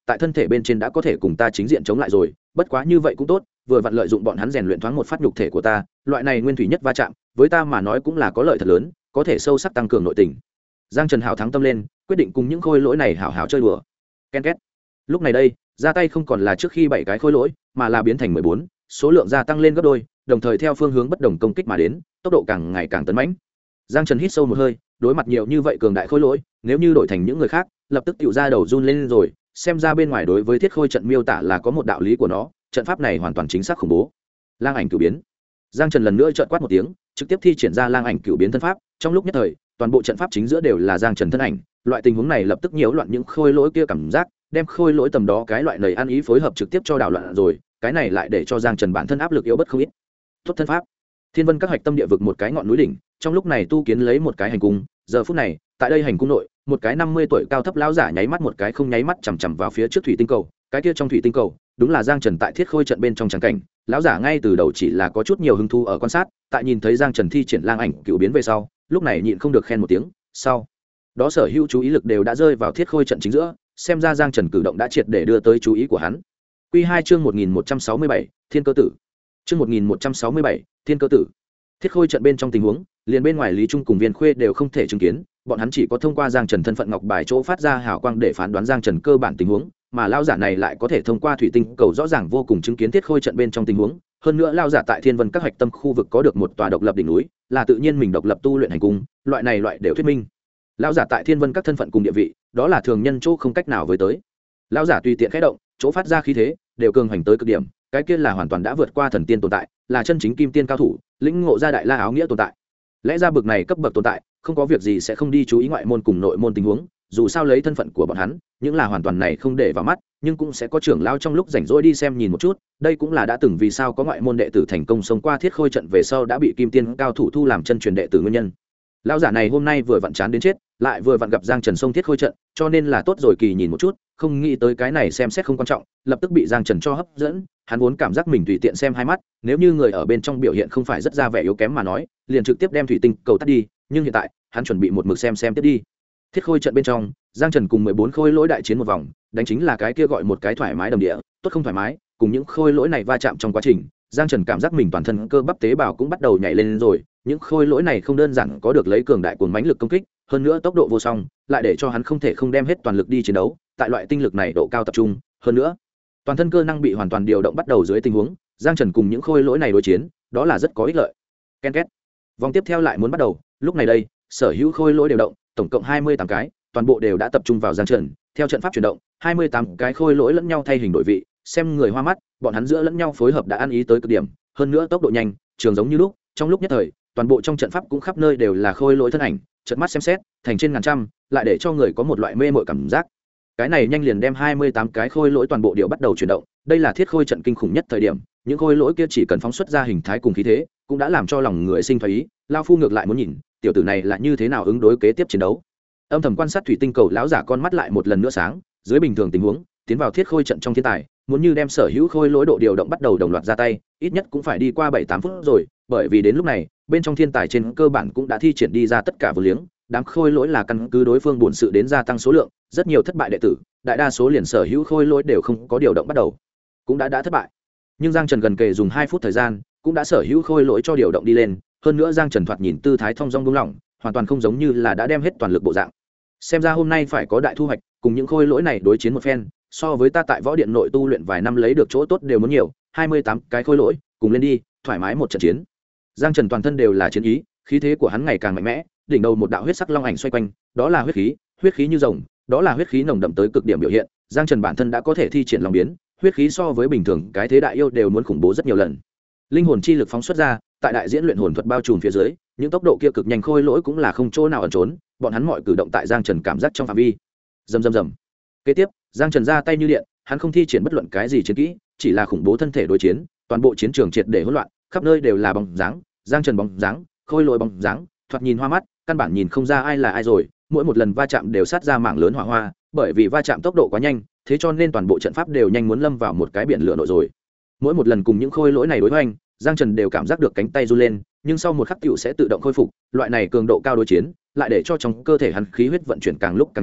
tại thân thể bên trên đã có thể cùng ta chính diện chống lại rồi, bất quá như vậy cũng tốt, vừa vặn lợi dụng bọn hắn rèn luyện thoáng một phát nhục thể của ta, loại này nguyên thủy nhất va chạm với ta mà nói cũng là có lợi thật lớn, có thể sâu sắc tăng cường nội tình. Giang Trần hào thắng tâm lên, quyết định cùng những khôi lỗi này hào hào chơi đùa. Ken két. Lúc này đây, ra tay không còn là trước khi 7 cái khôi lỗi, mà là biến thành 14, số lượng gia tăng lên gấp đôi, đồng thời theo phương hướng bất đồng công kích mà đến, tốc độ càng ngày càng tấn mãnh. Giang Trần hít sâu một hơi, đối mặt nhiều như vậy cường đại khôi lỗi, nếu như đổi thành những người khác, lập tức tiểu ra đầu run lên rồi, xem ra bên ngoài đối với thiết khôi trận miêu tả là có một đạo lý của nó, trận pháp này hoàn toàn chính xác khủng bố. Lang ảnh cửu biến. Giang Trần lần nữa trợn quát một tiếng, trực tiếp thi triển ra lang ảnh cửu biến thân pháp, trong lúc nhất thời, toàn bộ trận pháp chính giữa đều là Giang Trần thân ảnh, loại tình huống này lập tức nhiễu loạn những khôi lỗi kia cảm giác, đem khôi lỗi tầm đó cái loại nầy ăn ý phối hợp trực tiếp cho đảo loạn rồi, cái này lại để cho Giang Trần bản thân áp lực yếu bất không ít. Tốt thân pháp. Thiên Vân các hạch tâm địa vực một cái ngọn núi đỉnh, trong lúc này tu kiến lấy một cái hành cung, giờ phút này, tại đây hành cung nội, một cái 50 tuổi cao thấp lão giả nháy mắt một cái không nháy mắt chằm chằm vào phía trước thủy tinh cầu, cái kia trong thủy tinh cầu, đúng là Giang Trần tại thiết khôi trận bên trong tràng cảnh, lão giả ngay từ đầu chỉ là có chút nhiều hứng thú ở quan sát, tại nhìn thấy Giang Trần thi triển lang ảnh cựu biến về sau, lúc này nhịn không được khen một tiếng, sau đó sở hữu chú ý lực đều đã rơi vào thiết khôi trận chính giữa, xem ra Giang Trần cử động đã triệt để đưa tới chú ý của hắn. Quy 2 chương 1167, Thiên Cơ Tử. Chương 1167, Thiên Cơ Tử. Thiết khôi trận bên trong tình huống, liền bên ngoài Lý Trung cùng Viên Khuê đều không thể chứng kiến, bọn hắn chỉ có thông qua Giang Trần thân phận ngọc bài chỗ phát ra hào quang để phán đoán Giang Trần cơ bản tình huống, mà lão giả này lại có thể thông qua thủy tinh cầu rõ ràng vô cùng chứng kiến thiết khôi trận bên trong tình huống. Hơn nữa lão giả tại Thiên Vân các hạch tâm khu vực có được một tòa độc lập đỉnh núi, là tự nhiên mình độc lập tu luyện hành cung, loại này loại đều thuyết minh. Lão giả tại Thiên Vân các thân phận cùng địa vị, đó là thường nhân chỗ không cách nào với tới. Lão giả tùy tiện khẽ động, chỗ phát ra khí thế đều cường hành tới cực điểm, cái kia là hoàn toàn đã vượt qua thần tiên tồn tại, là chân chính kim tiên cao thủ, lĩnh ngộ ra đại la áo nghĩa tồn tại. Lẽ ra bực này cấp bậc tồn tại, không có việc gì sẽ không đi chú ý ngoại môn cùng nội môn tình huống, dù sao lấy thân phận của bọn hắn, những là hoàn toàn này không để vào mắt, nhưng cũng sẽ có trưởng lao trong lúc rảnh rỗi đi xem nhìn một chút, đây cũng là đã từng vì sao có ngoại môn đệ tử thành công xông qua thiết khôi trận về sau đã bị kim tiên cao thủ thu làm chân truyền đệ tử nguyên nhân. Lão giả này hôm nay vừa vặn chán đến chết, lại vừa vặn gặp Giang Trần xông thiết khôi trận, cho nên là tốt rồi kỳ nhìn một chút, không nghĩ tới cái này xem xét không quan trọng, lập tức bị Giang Trần cho hấp dẫn, hắn vốn cảm giác mình tùy tiện xem hai mắt, nếu như người ở bên trong biểu hiện không phải rất ra vẻ yếu kém mà nói, liền trực tiếp đem thủy tinh cầu tắt đi, nhưng hiện tại, hắn chuẩn bị một mực xem tiếp đi. Thiết khôi trận bên trong, Giang Trần cùng 14 khôi lỗi đại chiến một vòng, đánh chính là cái kia gọi một cái thoải mái đầm địa, tốt không thoải mái, cùng những khôi lỗi này va chạm trong quá trình, Giang Trần cảm giác mình toàn thân cơ bắp tế bào cũng bắt đầu nhảy lên rồi, những khôi lỗi này không đơn giản có được lấy cường đại cuồng mãnh lực công kích, hơn nữa tốc độ vô song, lại để cho hắn không thể không đem hết toàn lực đi chiến đấu, tại loại tinh lực này độ cao tập trung, hơn nữa, toàn thân cơ năng bị hoàn toàn điều động bắt đầu dưới tình huống, Giang Trần cùng những khôi lỗi này đối chiến, đó là rất có ích lợi. Ken két. Vòng tiếp theo lại muốn bắt đầu, lúc này đây, sở hữu khôi lỗi đều động, tổng cộng 28 cái, toàn bộ đều đã tập trung vào Giang Trần, theo trận pháp chuyển động, 28 cái khôi lỗi lẫn nhau thay hình đổi vị, xem người hoa mắt, bọn hắn giữa lẫn nhau phối hợp đã ăn ý tới cực điểm, hơn nữa tốc độ nhanh, trường giống như lúc, trong lúc nhất thời, toàn bộ trong trận pháp cũng khắp nơi đều là khôi lỗi thân ảnh, chợt mắt xem xét, thành trên ngàn trăm, lại để cho người có một loại mê mội cảm giác. Cái này nhanh liền đem 28 cái khôi lỗi toàn bộ đều bắt đầu chuyển động, đây là thiết khôi trận kinh khủng nhất thời điểm, những khôi lỗi kia chỉ cần phóng xuất ra hình thái cùng khí thế, cũng đã làm cho lòng người sinh thái ý, lão phu ngược lại muốn nhìn, tiểu tử này là như thế nào ứng đối kế tiếp chiến đấu. Âm thầm quan sát thủy tinh cầu lão giả con mắt lại một lần nữa sáng, dưới bình thường tình huống, tiến vào thiết khôi trận trong thiên tài, muốn như đem sở hữu khôi lỗi độ điều động bắt đầu đồng loạt ra tay, ít nhất cũng phải đi qua 7-8 phút rồi, bởi vì đến lúc này, bên trong thiên tài trên cơ bản cũng đã thi triển đi ra tất cả vô liếng, đám khôi lỗi là căn cứ đối phương bổn sự đến gia tăng số lượng, rất nhiều thất bại đệ tử, đại đa số liền sở hữu khôi lỗi đều không có điều động bắt đầu, cũng đã thất bại. Nhưng Giang Trần gần kề dùng 2 phút thời gian, cũng đã sở hữu khôi lỗi cho điều động đi lên, hơn nữa Giang Trần thoạt nhìn tư thái thong dong buông lỏng, hoàn toàn không giống như là đã đem hết toàn lực bộ dạng. Xem ra hôm nay phải có đại thu hoạch, cùng những khôi lỗi này đối chiến một phen, so với ta tại võ điện nội tu luyện vài năm lấy được chỗ tốt đều muốn nhiều, 28 cái khôi lỗi, cùng lên đi, thoải mái một trận chiến. Giang Trần toàn thân đều là chiến ý, khí thế của hắn ngày càng mạnh mẽ, đỉnh đầu một đạo huyết sắc long ảnh xoay quanh, đó là huyết khí như rồng, đó là huyết khí nồng đậm tới cực điểm biểu hiện, Giang Trần bản thân đã có thể thi triển long biến, huyết khí so với bình thường cái thế đại yêu đều muốn khủng bố rất nhiều lần. Linh hồn chi lực phóng xuất ra, tại đại diễn luyện hồn thuật bao trùm phía dưới, những tốc độ kia cực nhanh khôi lỗi cũng là không chỗ nào ẩn trốn, bọn hắn mọi cử động tại Giang Trần cảm giác trong phạm vi. Rầm rầm rầm. Kế tiếp, Giang Trần ra tay như điện, hắn không thi triển bất luận cái gì chiến kỹ, chỉ là khủng bố thân thể đối chiến, toàn bộ chiến trường triệt để hỗn loạn, khắp nơi đều là bóng dáng, Giang Trần bóng dáng, khôi lỗi bóng dáng, thoạt nhìn hoa mắt, căn bản nhìn không ra ai là ai rồi, mỗi một lần va chạm đều sát ra mảng lớn hỏa hoa, bởi vì va chạm tốc độ quá nhanh, thế cho nên toàn bộ trận pháp đều nhanh muốn lâm vào một cái biển lửa nội rồi. Mỗi một lần cùng những khôi lỗi này đối hoành, Giang Trần đều cảm giác được cánh tay run lên, nhưng sau một khắc tựu sẽ tự động khôi phục, loại này cường độ cao đối chiến, lại để cho trong cơ thể hắn khí huyết vận chuyển càng lúc càng nhanh,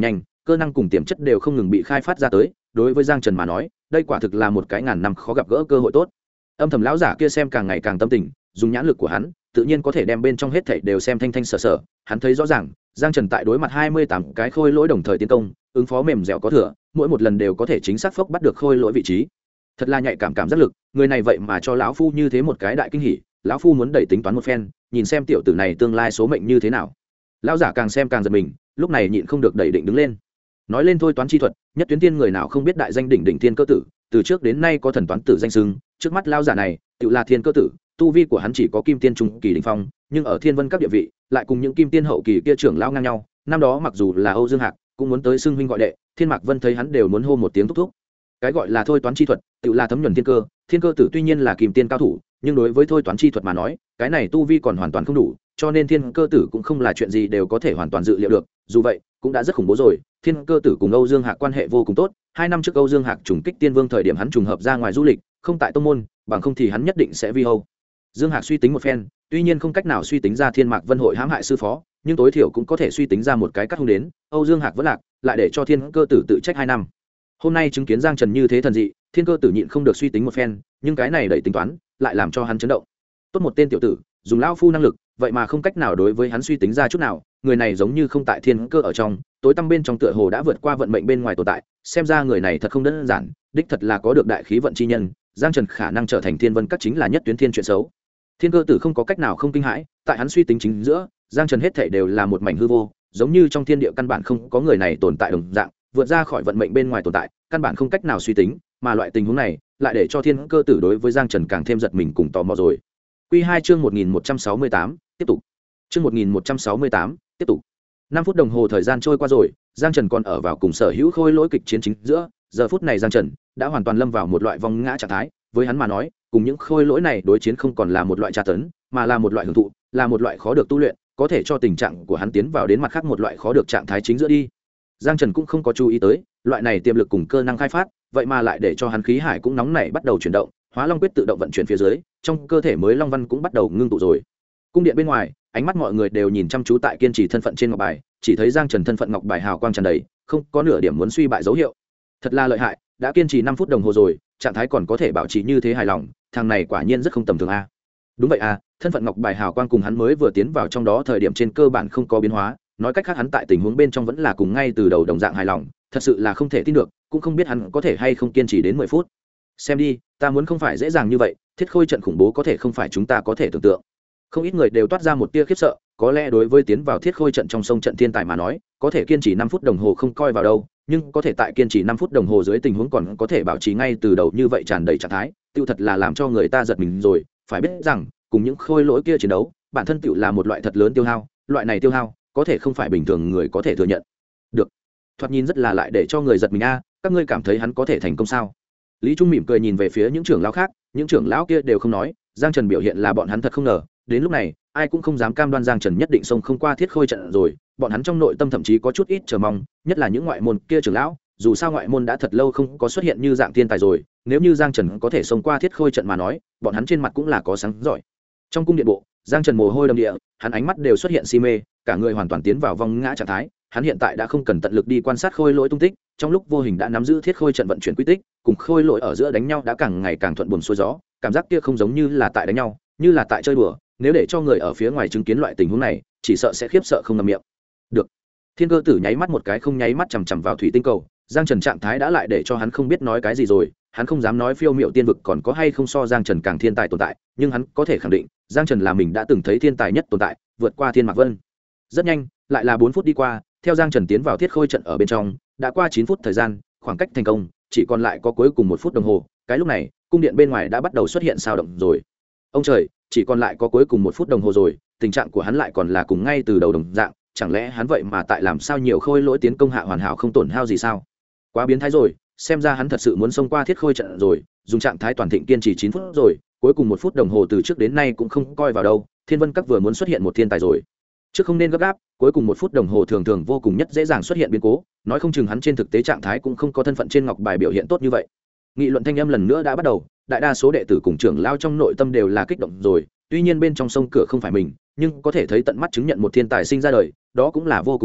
cơ năng cùng tiềm chất đều không ngừng bị khai phát ra tới. Đối với Giang Trần mà nói, đây quả thực là một cái ngàn năm khó gặp gỡ cơ hội tốt. Âm thầm lão giả kia xem càng ngày càng tâm tình, dùng nhãn lực của hắn tự nhiên có thể đem bên trong hết thảy đều xem thanh thanh sở sở. Hắn thấy rõ ràng Giang Trần tại đối mặt 28 cái khôi lỗi đồng thời tiến công, ứng phó mềm dẻo có thừa, mỗi một lần đều có thể chính xác phốc bắt được khôi lỗi vị trí. Thật là nhạy cảm giác lực, người này vậy mà cho lão phu như thế một cái đại kinh hỉ. Lão phu muốn đẩy tính toán một phen, nhìn xem tiểu tử này tương lai số mệnh như thế nào. Lão giả càng xem càng giật mình, lúc này nhịn không được đẩy định đứng lên. Nói lên thôi toán chi thuật, nhất tuyến tiên người nào không biết đại danh đỉnh đỉnh thiên cơ tử, từ trước đến nay có thần toán tử danh xưng, trước mắt lão giả này, tự là thiên cơ tử, tu vi của hắn chỉ có kim tiên trung kỳ đỉnh phong, nhưng ở thiên vân các địa vị, lại cùng những kim tiên hậu kỳ kia trưởng lão ngang nhau. Năm đó mặc dù là Âu Dương Hạc, cũng muốn tới xưng huynh gọi đệ, Thiên Mạc Vân thấy hắn đều muốn hô một tiếng thúc thúc. Cái gọi là thôi toán chi thuật, tự là thấm nhuần thiên cơ, thiên cơ tử tuy nhiên là kim tiên cao thủ, nhưng đối với thôi toán chi thuật mà nói, cái này tu vi còn hoàn toàn không đủ, cho nên thiên cơ tử cũng không là chuyện gì đều có thể hoàn toàn dự liệu được. Dù vậy, cũng đã rất khủng bố rồi. Thiên cơ tử cùng Âu Dương Hạc quan hệ vô cùng tốt, 2 năm trước Âu Dương Hạc trùng kích tiên vương thời điểm hắn trùng hợp ra ngoài du lịch, không tại tông môn, bằng không thì hắn nhất định sẽ vi Âu Dương Hạc suy tính một phen, tuy nhiên không cách nào suy tính ra Thiên Mạc Vân hội hãm hại sư phó, nhưng tối thiểu cũng có thể suy tính ra một cái cắt hung đến. Âu Dương Hạc vẫn lạc, lại để cho thiên cơ tử tự trách 2 năm. Hôm nay chứng kiến Giang Trần như thế thần dị, thiên cơ tử nhịn không được suy tính một phen, nhưng cái này đẩy tính toán lại làm cho hắn chấn động. Tốt một tên tiểu tử, dùng lão phu năng lực, vậy mà không cách nào đối với hắn suy tính ra chút nào. Người này giống như không tại thiên cơ ở trong, tối tăm bên trong tựa hồ đã vượt qua vận mệnh bên ngoài tồn tại. Xem ra người này thật không đơn giản, đích thật là có được đại khí vận chi nhân. Giang Trần khả năng trở thành thiên vân các chính là nhất tuyến thiên chuyện xấu. Thiên cơ tử không có cách nào không kinh hãi, tại hắn suy tính chính giữa, Giang Trần hết thảy đều là một mảnh hư vô, giống như trong thiên địa căn bản không có người này tồn tại đồng dạng, vượt ra khỏi vận mệnh bên ngoài tồn tại, căn bản không cách nào suy tính, mà loại tình huống này lại để cho thiên cơ tử đối với Giang Trần càng thêm giật mình cùng tò mò rồi. Quy 2 chương 1168, tiếp tục. Chương 1168, tiếp tục. 5 phút đồng hồ thời gian trôi qua rồi, Giang Trần còn ở vào cùng sở hữu khôi lỗi kịch chiến chính giữa, giờ phút này Giang Trần đã hoàn toàn lâm vào một loại vong ngã trạng thái, với hắn mà nói, cùng những khôi lỗi này đối chiến không còn là một loại tra tấn, mà là một loại hưởng thụ, là một loại khó được tu luyện, có thể cho tình trạng của hắn tiến vào đến mặt khác một loại khó được trạng thái chính giữa đi. Giang Trần cũng không có chú ý tới, loại này tiềm lực cùng cơ năng khai phát, vậy mà lại để cho hắn khí hải cũng nóng nảy bắt đầu chuyển động, Hóa Long quyết tự động vận chuyển phía dưới, trong cơ thể mới long văn cũng bắt đầu ngưng tụ rồi. Cung điện bên ngoài, ánh mắt mọi người đều nhìn chăm chú tại kiên trì thân phận trên ngọc bài, chỉ thấy Giang Trần thân phận ngọc bài hào quang tràn đầy, không có nửa điểm muốn suy bại dấu hiệu. Thật là lợi hại, đã kiên trì 5 phút đồng hồ rồi, trạng thái còn có thể bảo trì như thế hài lòng, thằng này quả nhiên rất không tầm thường a. Đúng vậy a, thân phận ngọc bài hào quang cùng hắn mới vừa tiến vào trong đó thời điểm trên cơ bản không có biến hóa, nói cách khác hắn tại tình huống bên trong vẫn là cùng ngay từ đầu đồng dạng hài lòng, thật sự là không thể tin được, cũng không biết hắn có thể hay không kiên trì đến 10 phút. Xem đi, ta muốn không phải dễ dàng như vậy, thiết khôi trận khủng bố có thể không phải chúng ta có thể tưởng tượng. Không ít người đều toát ra một tia khiếp sợ, có lẽ đối với tiến vào thiết khôi trận trong sông trận thiên tài mà nói, có thể kiên trì 5 phút đồng hồ không coi vào đâu, nhưng có thể tại kiên trì 5 phút đồng hồ dưới tình huống còn có thể bảo trì ngay từ đầu như vậy tràn đầy trạng thái, tiêu thật là làm cho người ta giật mình rồi. Phải biết rằng, cùng những khôi lỗi kia chiến đấu, bản thân tiêu là một loại thật lớn tiêu hao, loại này tiêu hao có thể không phải bình thường người có thể thừa nhận được. Thoạt nhìn rất là lại để cho người giật mình a, các ngươi cảm thấy hắn có thể thành công sao? Lý Trung mỉm cười nhìn về phía những trưởng lão khác, những trưởng lão kia đều không nói, Giang Trần biểu hiện là bọn hắn thật không ngờ, đến lúc này, ai cũng không dám cam đoan Giang Trần nhất định xông không qua thiết khôi trận rồi, bọn hắn trong nội tâm thậm chí có chút ít chờ mong, nhất là những ngoại môn kia trưởng lão, dù sao ngoại môn đã thật lâu không có xuất hiện như dạng thiên tài rồi, nếu như Giang Trần có thể xông qua thiết khôi trận mà nói, bọn hắn trên mặt cũng là có sáng giỏi. Trong cung điện bộ, Giang Trần mồ hôi đầm địa, hắn ánh mắt đều xuất hiện si mê, cả người hoàn toàn tiến vào vong ngã trạng thái, hắn hiện tại đã không cần tận lực đi quan sát khôi lỗi tung tích, trong lúc vô hình đã nắm giữ thiết khôi trận vận chuyển quy tích, cùng khôi lỗi ở giữa đánh nhau đã càng ngày càng thuận buồm xuôi gió, cảm giác kia không giống như là tại đánh nhau, như là tại chơi đùa, nếu để cho người ở phía ngoài chứng kiến loại tình huống này, chỉ sợ sẽ khiếp sợ không ngậm miệng được. Thiên cơ tử nháy mắt một cái không nháy mắt chằm chằm vào thủy tinh cầu, Giang Trần trạng thái đã lại để cho hắn không biết nói cái gì rồi, hắn không dám nói phiêu miệu tiên vực còn có hay không so Giang Trần càng thiên tài tồn tại, nhưng hắn có thể khẳng định, Giang Trần là mình đã từng thấy thiên tài nhất tồn tại, vượt qua Thiên Mạc Vân. Rất nhanh, lại là 4 phút đi qua, theo Giang Trần tiến vào thiết khôi trận ở bên trong, đã qua 9 phút thời gian, khoảng cách thành công chỉ còn lại có cuối cùng 1 phút đồng hồ, cái lúc này, cung điện bên ngoài đã bắt đầu xuất hiện sao động rồi. Ông trời, chỉ còn lại có cuối cùng 1 phút đồng hồ rồi, tình trạng của hắn lại còn là cùng ngay từ đầu đồng dạng, chẳng lẽ hắn vậy mà tại làm sao nhiều khôi lỗi tiến công hạ hoàn hảo không tổn hao gì sao? Quá biến thái rồi, xem ra hắn thật sự muốn xông qua thiết khôi trận rồi, dùng trạng thái toàn thịnh kiên trì 9 phút rồi, cuối cùng 1 phút đồng hồ từ trước đến nay cũng không coi vào đâu, Thiên Vân Các vừa muốn xuất hiện một thiên tài rồi. Trước không nên gấp gáp, cuối cùng 1 phút đồng hồ thường thường vô cùng nhất dễ dàng xuất hiện biến cố, nói không chừng hắn trên thực tế trạng thái cũng không có thân phận trên ngọc bài biểu hiện tốt như vậy. Nghị luận thanh âm lần nữa đã bắt đầu, đại đa số đệ tử cùng trưởng lao trong nội tâm đều là kích động rồi, tuy nhiên bên trong sông cửa không phải mình, nhưng có thể thấy tận mắt chứng nhận một thiên tài sinh ra đời, đó cũng là vô cùng tốt,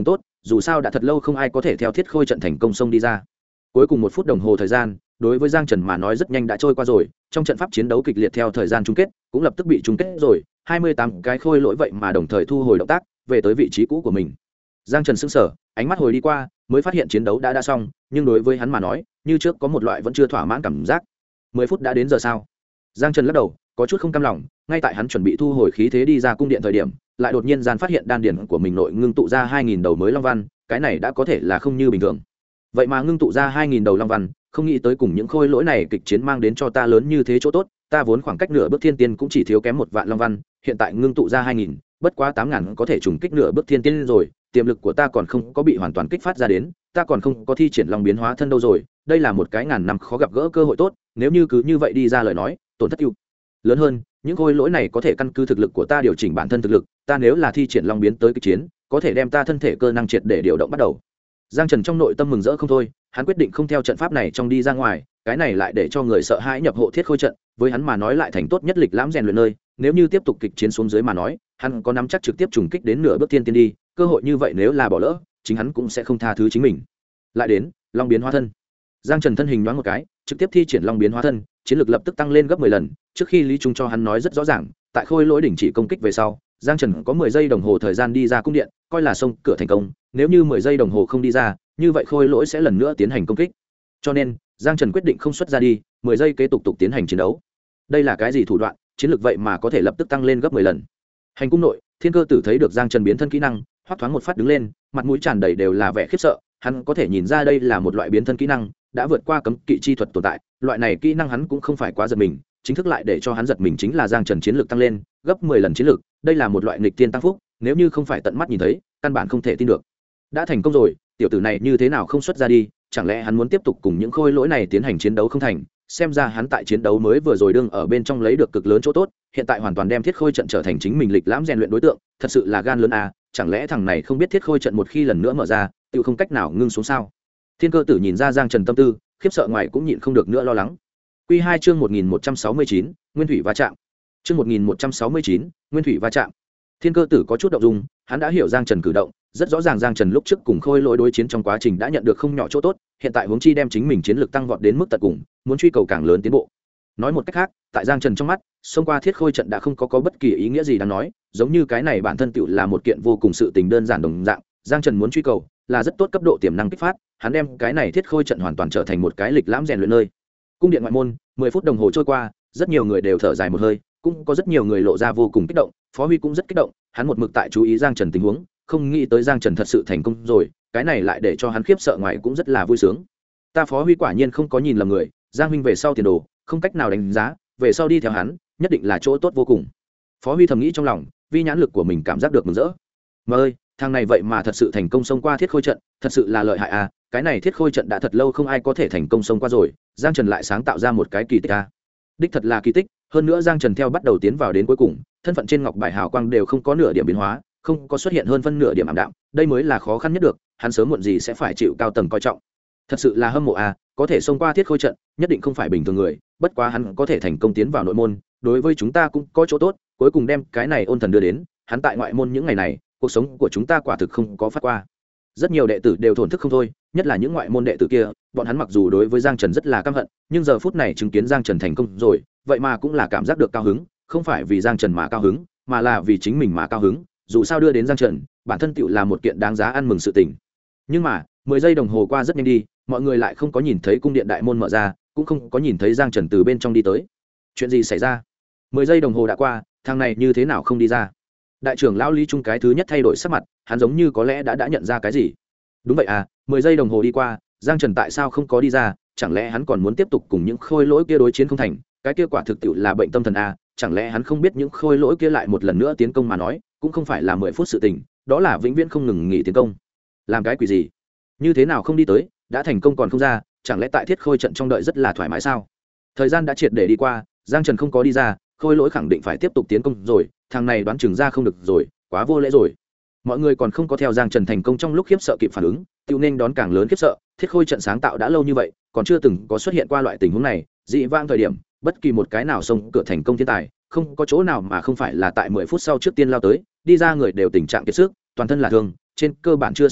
dù sao đã thật lâu không ai có thể theo thiết khôi trận thành công xông đi ra. Cuối cùng 1 phút đồng hồ thời gian đối với Giang Trần mà nói rất nhanh đã trôi qua rồi, trong trận pháp chiến đấu kịch liệt theo thời gian chung kết cũng lập tức bị chung kết rồi. 28 cái khôi lỗi vậy mà đồng thời thu hồi động tác về tới vị trí cũ của mình. Giang Trần sững sờ, ánh mắt hồi đi qua mới phát hiện chiến đấu đã xong, nhưng đối với hắn mà nói như trước có một loại vẫn chưa thỏa mãn cảm giác. 10 phút đã đến giờ sao? Giang Trần lắc đầu, có chút không cam lòng. Ngay tại hắn chuẩn bị thu hồi khí thế đi ra cung điện thời điểm, lại đột nhiên gian phát hiện đan điển của mình nội ngưng tụ ra 2000 đầu mới long văn, cái này đã có thể là không như bình thường. Vậy mà ngưng tụ ra 2000 đầu long văn, không nghĩ tới cùng những khôi lỗi này kịch chiến mang đến cho ta lớn như thế chỗ tốt. Ta vốn khoảng cách nửa bước thiên tiên cũng chỉ thiếu kém 1 vạn long văn, hiện tại ngưng tụ ra 2000, bất quá 8000 có thể trùng kích nửa bước thiên tiên rồi, tiềm lực của ta còn không có bị hoàn toàn kích phát ra đến, ta còn không có thi triển long biến hóa thân đâu rồi. Đây là một cái ngàn năm khó gặp gỡ cơ hội tốt, nếu như cứ như vậy đi ra lời nói, tổn thất ưu lớn hơn. Những khôi lỗi này có thể căn cứ thực lực của ta điều chỉnh bản thân thực lực, ta nếu là thi triển long biến tới kịch chiến, có thể đem ta thân thể cơ năng triệt để điều động bắt đầu. Giang Trần trong nội tâm mừng rỡ không thôi, hắn quyết định không theo trận pháp này trong đi ra ngoài, cái này lại để cho người sợ hãi nhập hộ thiết khôi trận, với hắn mà nói lại thành tốt nhất lịch lãm rèn luyện nơi, nếu như tiếp tục kịch chiến xuống dưới mà nói, hắn có nắm chắc trực tiếp trùng kích đến nửa bước thiên tiên đi, cơ hội như vậy nếu là bỏ lỡ, chính hắn cũng sẽ không tha thứ chính mình. Lại đến, long biến hóa thân. Giang Trần thân hình nhoáng một cái, trực tiếp thi triển long biến hóa thân, chiến lược lập tức tăng lên gấp 10 lần, trước khi Lý Trung cho hắn nói rất rõ ràng, tại khôi lỗi đỉnh chỉ công kích về sau, Giang Trần có 10 giây đồng hồ thời gian đi ra cung điện, coi là xông cửa thành công, nếu như 10 giây đồng hồ không đi ra, như vậy khôi lỗi sẽ lần nữa tiến hành công kích. Cho nên, Giang Trần quyết định không xuất ra đi, 10 giây kế tục tiến hành chiến đấu. Đây là cái gì thủ đoạn, chiến lược vậy mà có thể lập tức tăng lên gấp 10 lần. Hành cung nội, Thiên Cơ Tử thấy được Giang Trần biến thân kỹ năng, hoắc thoáng một phát đứng lên, mặt mũi tràn đầy đều là vẻ khiếp sợ, hắn có thể nhìn ra đây là một loại biến thân kỹ năng, đã vượt qua cấm kỵ chi thuật tồn tại, loại này kỹ năng hắn cũng không phải quá giật mình, chính thức lại để cho hắn giật mình chính là Giang Trần chiến lược tăng lên gấp 10 lần chiến lược, đây là một loại nghịch tiên tăng phúc, nếu như không phải tận mắt nhìn thấy, căn bản không thể tin được. Đã thành công rồi, tiểu tử này như thế nào không xuất ra đi, chẳng lẽ hắn muốn tiếp tục cùng những khôi lỗi này tiến hành chiến đấu không thành? Xem ra hắn tại chiến đấu mới vừa rồi đương ở bên trong lấy được cực lớn chỗ tốt, hiện tại hoàn toàn đem thiết khôi trận trở thành chính mình lịch lãm rèn luyện đối tượng, thật sự là gan lớn à, chẳng lẽ thằng này không biết thiết khôi trận một khi lần nữa mở ra, tự không cách nào ngưng xuống sao? Thiên Cơ Tử nhìn ra Giang Trần tâm tư, khiếp sợ ngoài cũng nhịn không được nữa lo lắng. Quy 2 chương 1169, Nguyên thủy va chạm. Chương 1169, Nguyên thủy va chạm. Thiên Cơ Tử có chút động dung, hắn đã hiểu Giang Trần cử động, rất rõ ràng Giang Trần lúc trước cùng khôi lỗi đối chiến trong quá trình đã nhận được không nhỏ chỗ tốt, hiện tại huống chi đem chính mình chiến lược tăng vọt đến mức tận cùng, muốn truy cầu càng lớn tiến bộ. Nói một cách khác, tại Giang Trần trong mắt, xông qua thiết khôi trận đã không có bất kỳ ý nghĩa gì đáng nói, giống như cái này bản thân tựu là một kiện vô cùng sự tình đơn giản đồng dạng, Giang Trần muốn truy cầu là rất tốt cấp độ tiềm năng kích phát, hắn đem cái này thiết khôi trận hoàn toàn trở thành một cái lịch lãm rèn luyện nơi. Cung điện ngoại môn, 10 phút đồng hồ trôi qua, rất nhiều người đều thở dài một hơi, cũng có rất nhiều người lộ ra vô cùng kích động, Phó Huy cũng rất kích động, hắn một mực tại chú ý Giang Trần tình huống, không nghĩ tới Giang Trần thật sự thành công rồi, cái này lại để cho hắn khiếp sợ ngoài cũng rất là vui sướng. Ta Phó Huy quả nhiên không có nhìn lầm người, Giang huynh về sau tiền đồ, không cách nào đánh giá, về sau đi theo hắn, nhất định là chỗ tốt vô cùng. Phó Huy thầm nghĩ trong lòng, vì nhãn lực của mình cảm giác được mừng rỡ. Mà ơi, thằng này vậy mà thật sự thành công xông qua thiết khôi trận, thật sự là lợi hại à, cái này thiết khôi trận đã thật lâu không ai có thể thành công xông qua rồi, Giang Trần lại sáng tạo ra một cái kỳ tích à. Đích thật là kỳ tích, hơn nữa Giang Trần theo bắt đầu tiến vào đến cuối cùng, thân phận trên ngọc bài hào quang đều không có nửa điểm biến hóa, không có xuất hiện hơn phân nửa điểm ảm đạm, đây mới là khó khăn nhất được, hắn sớm muộn gì sẽ phải chịu cao tầng coi trọng. Thật sự là hâm mộ à, có thể xông qua thiết khôi trận, nhất định không phải bình thường người, bất quá hắn có thể thành công tiến vào nội môn, đối với chúng ta cũng có chỗ tốt, cuối cùng đem cái này ôn thần đưa đến, hắn tại ngoại môn những ngày này, cuộc sống của chúng ta quả thực không có phát qua. Rất nhiều đệ tử đều thổn thức không thôi, nhất là những ngoại môn đệ tử kia, bọn hắn mặc dù đối với Giang Trần rất là căm hận, nhưng giờ phút này chứng kiến Giang Trần thành công rồi, vậy mà cũng là cảm giác được cao hứng, không phải vì Giang Trần mà cao hứng, mà là vì chính mình mà cao hứng, dù sao đưa đến Giang Trần, bản thân tựu là một kiện đáng giá ăn mừng sự tình. Nhưng mà, 10 giây đồng hồ qua rất nhanh đi, mọi người lại không có nhìn thấy cung điện đại môn mở ra, cũng không có nhìn thấy Giang Trần từ bên trong đi tới. Chuyện gì xảy ra? 10 giây đồng hồ đã qua, thằng này như thế nào không đi ra? Đại trưởng lão Lý Trung cái thứ nhất thay đổi sắc mặt, hắn giống như có lẽ đã nhận ra cái gì. Đúng vậy à, 10 giây đồng hồ đi qua, Giang Trần tại sao không có đi ra, chẳng lẽ hắn còn muốn tiếp tục cùng những khôi lỗi kia đối chiến không thành, cái kia quả thực tiệu là bệnh tâm thần à, chẳng lẽ hắn không biết những khôi lỗi kia lại một lần nữa tiến công mà nói, cũng không phải là 10 phút sự tình, đó là vĩnh viễn không ngừng nghỉ tiến công. Làm cái quỷ gì? Như thế nào không đi tới, đã thành công còn không ra, chẳng lẽ tại thiết khôi trận trong đợi rất là thoải mái sao? Thời gian đã triệt để đi qua, Giang Trần không có đi ra, khôi lỗi khẳng định phải tiếp tục tiến công rồi, thằng này đoán chừng ra không được rồi, quá vô lễ rồi. Mọi người còn không có theo Giang Trần thành công trong lúc khiếp sợ kịp phản ứng, tiêu nên đón càng lớn khiếp sợ, thiết khôi trận sáng tạo đã lâu như vậy, còn chưa từng có xuất hiện qua loại tình huống này, dị vãng thời điểm, bất kỳ một cái nào xông cửa thành công thiên tài, không có chỗ nào mà không phải là tại 10 phút sau trước tiên lao tới, đi ra người đều tình trạng kiệt sức, toàn thân là thương, trên cơ bản chưa xong tốt,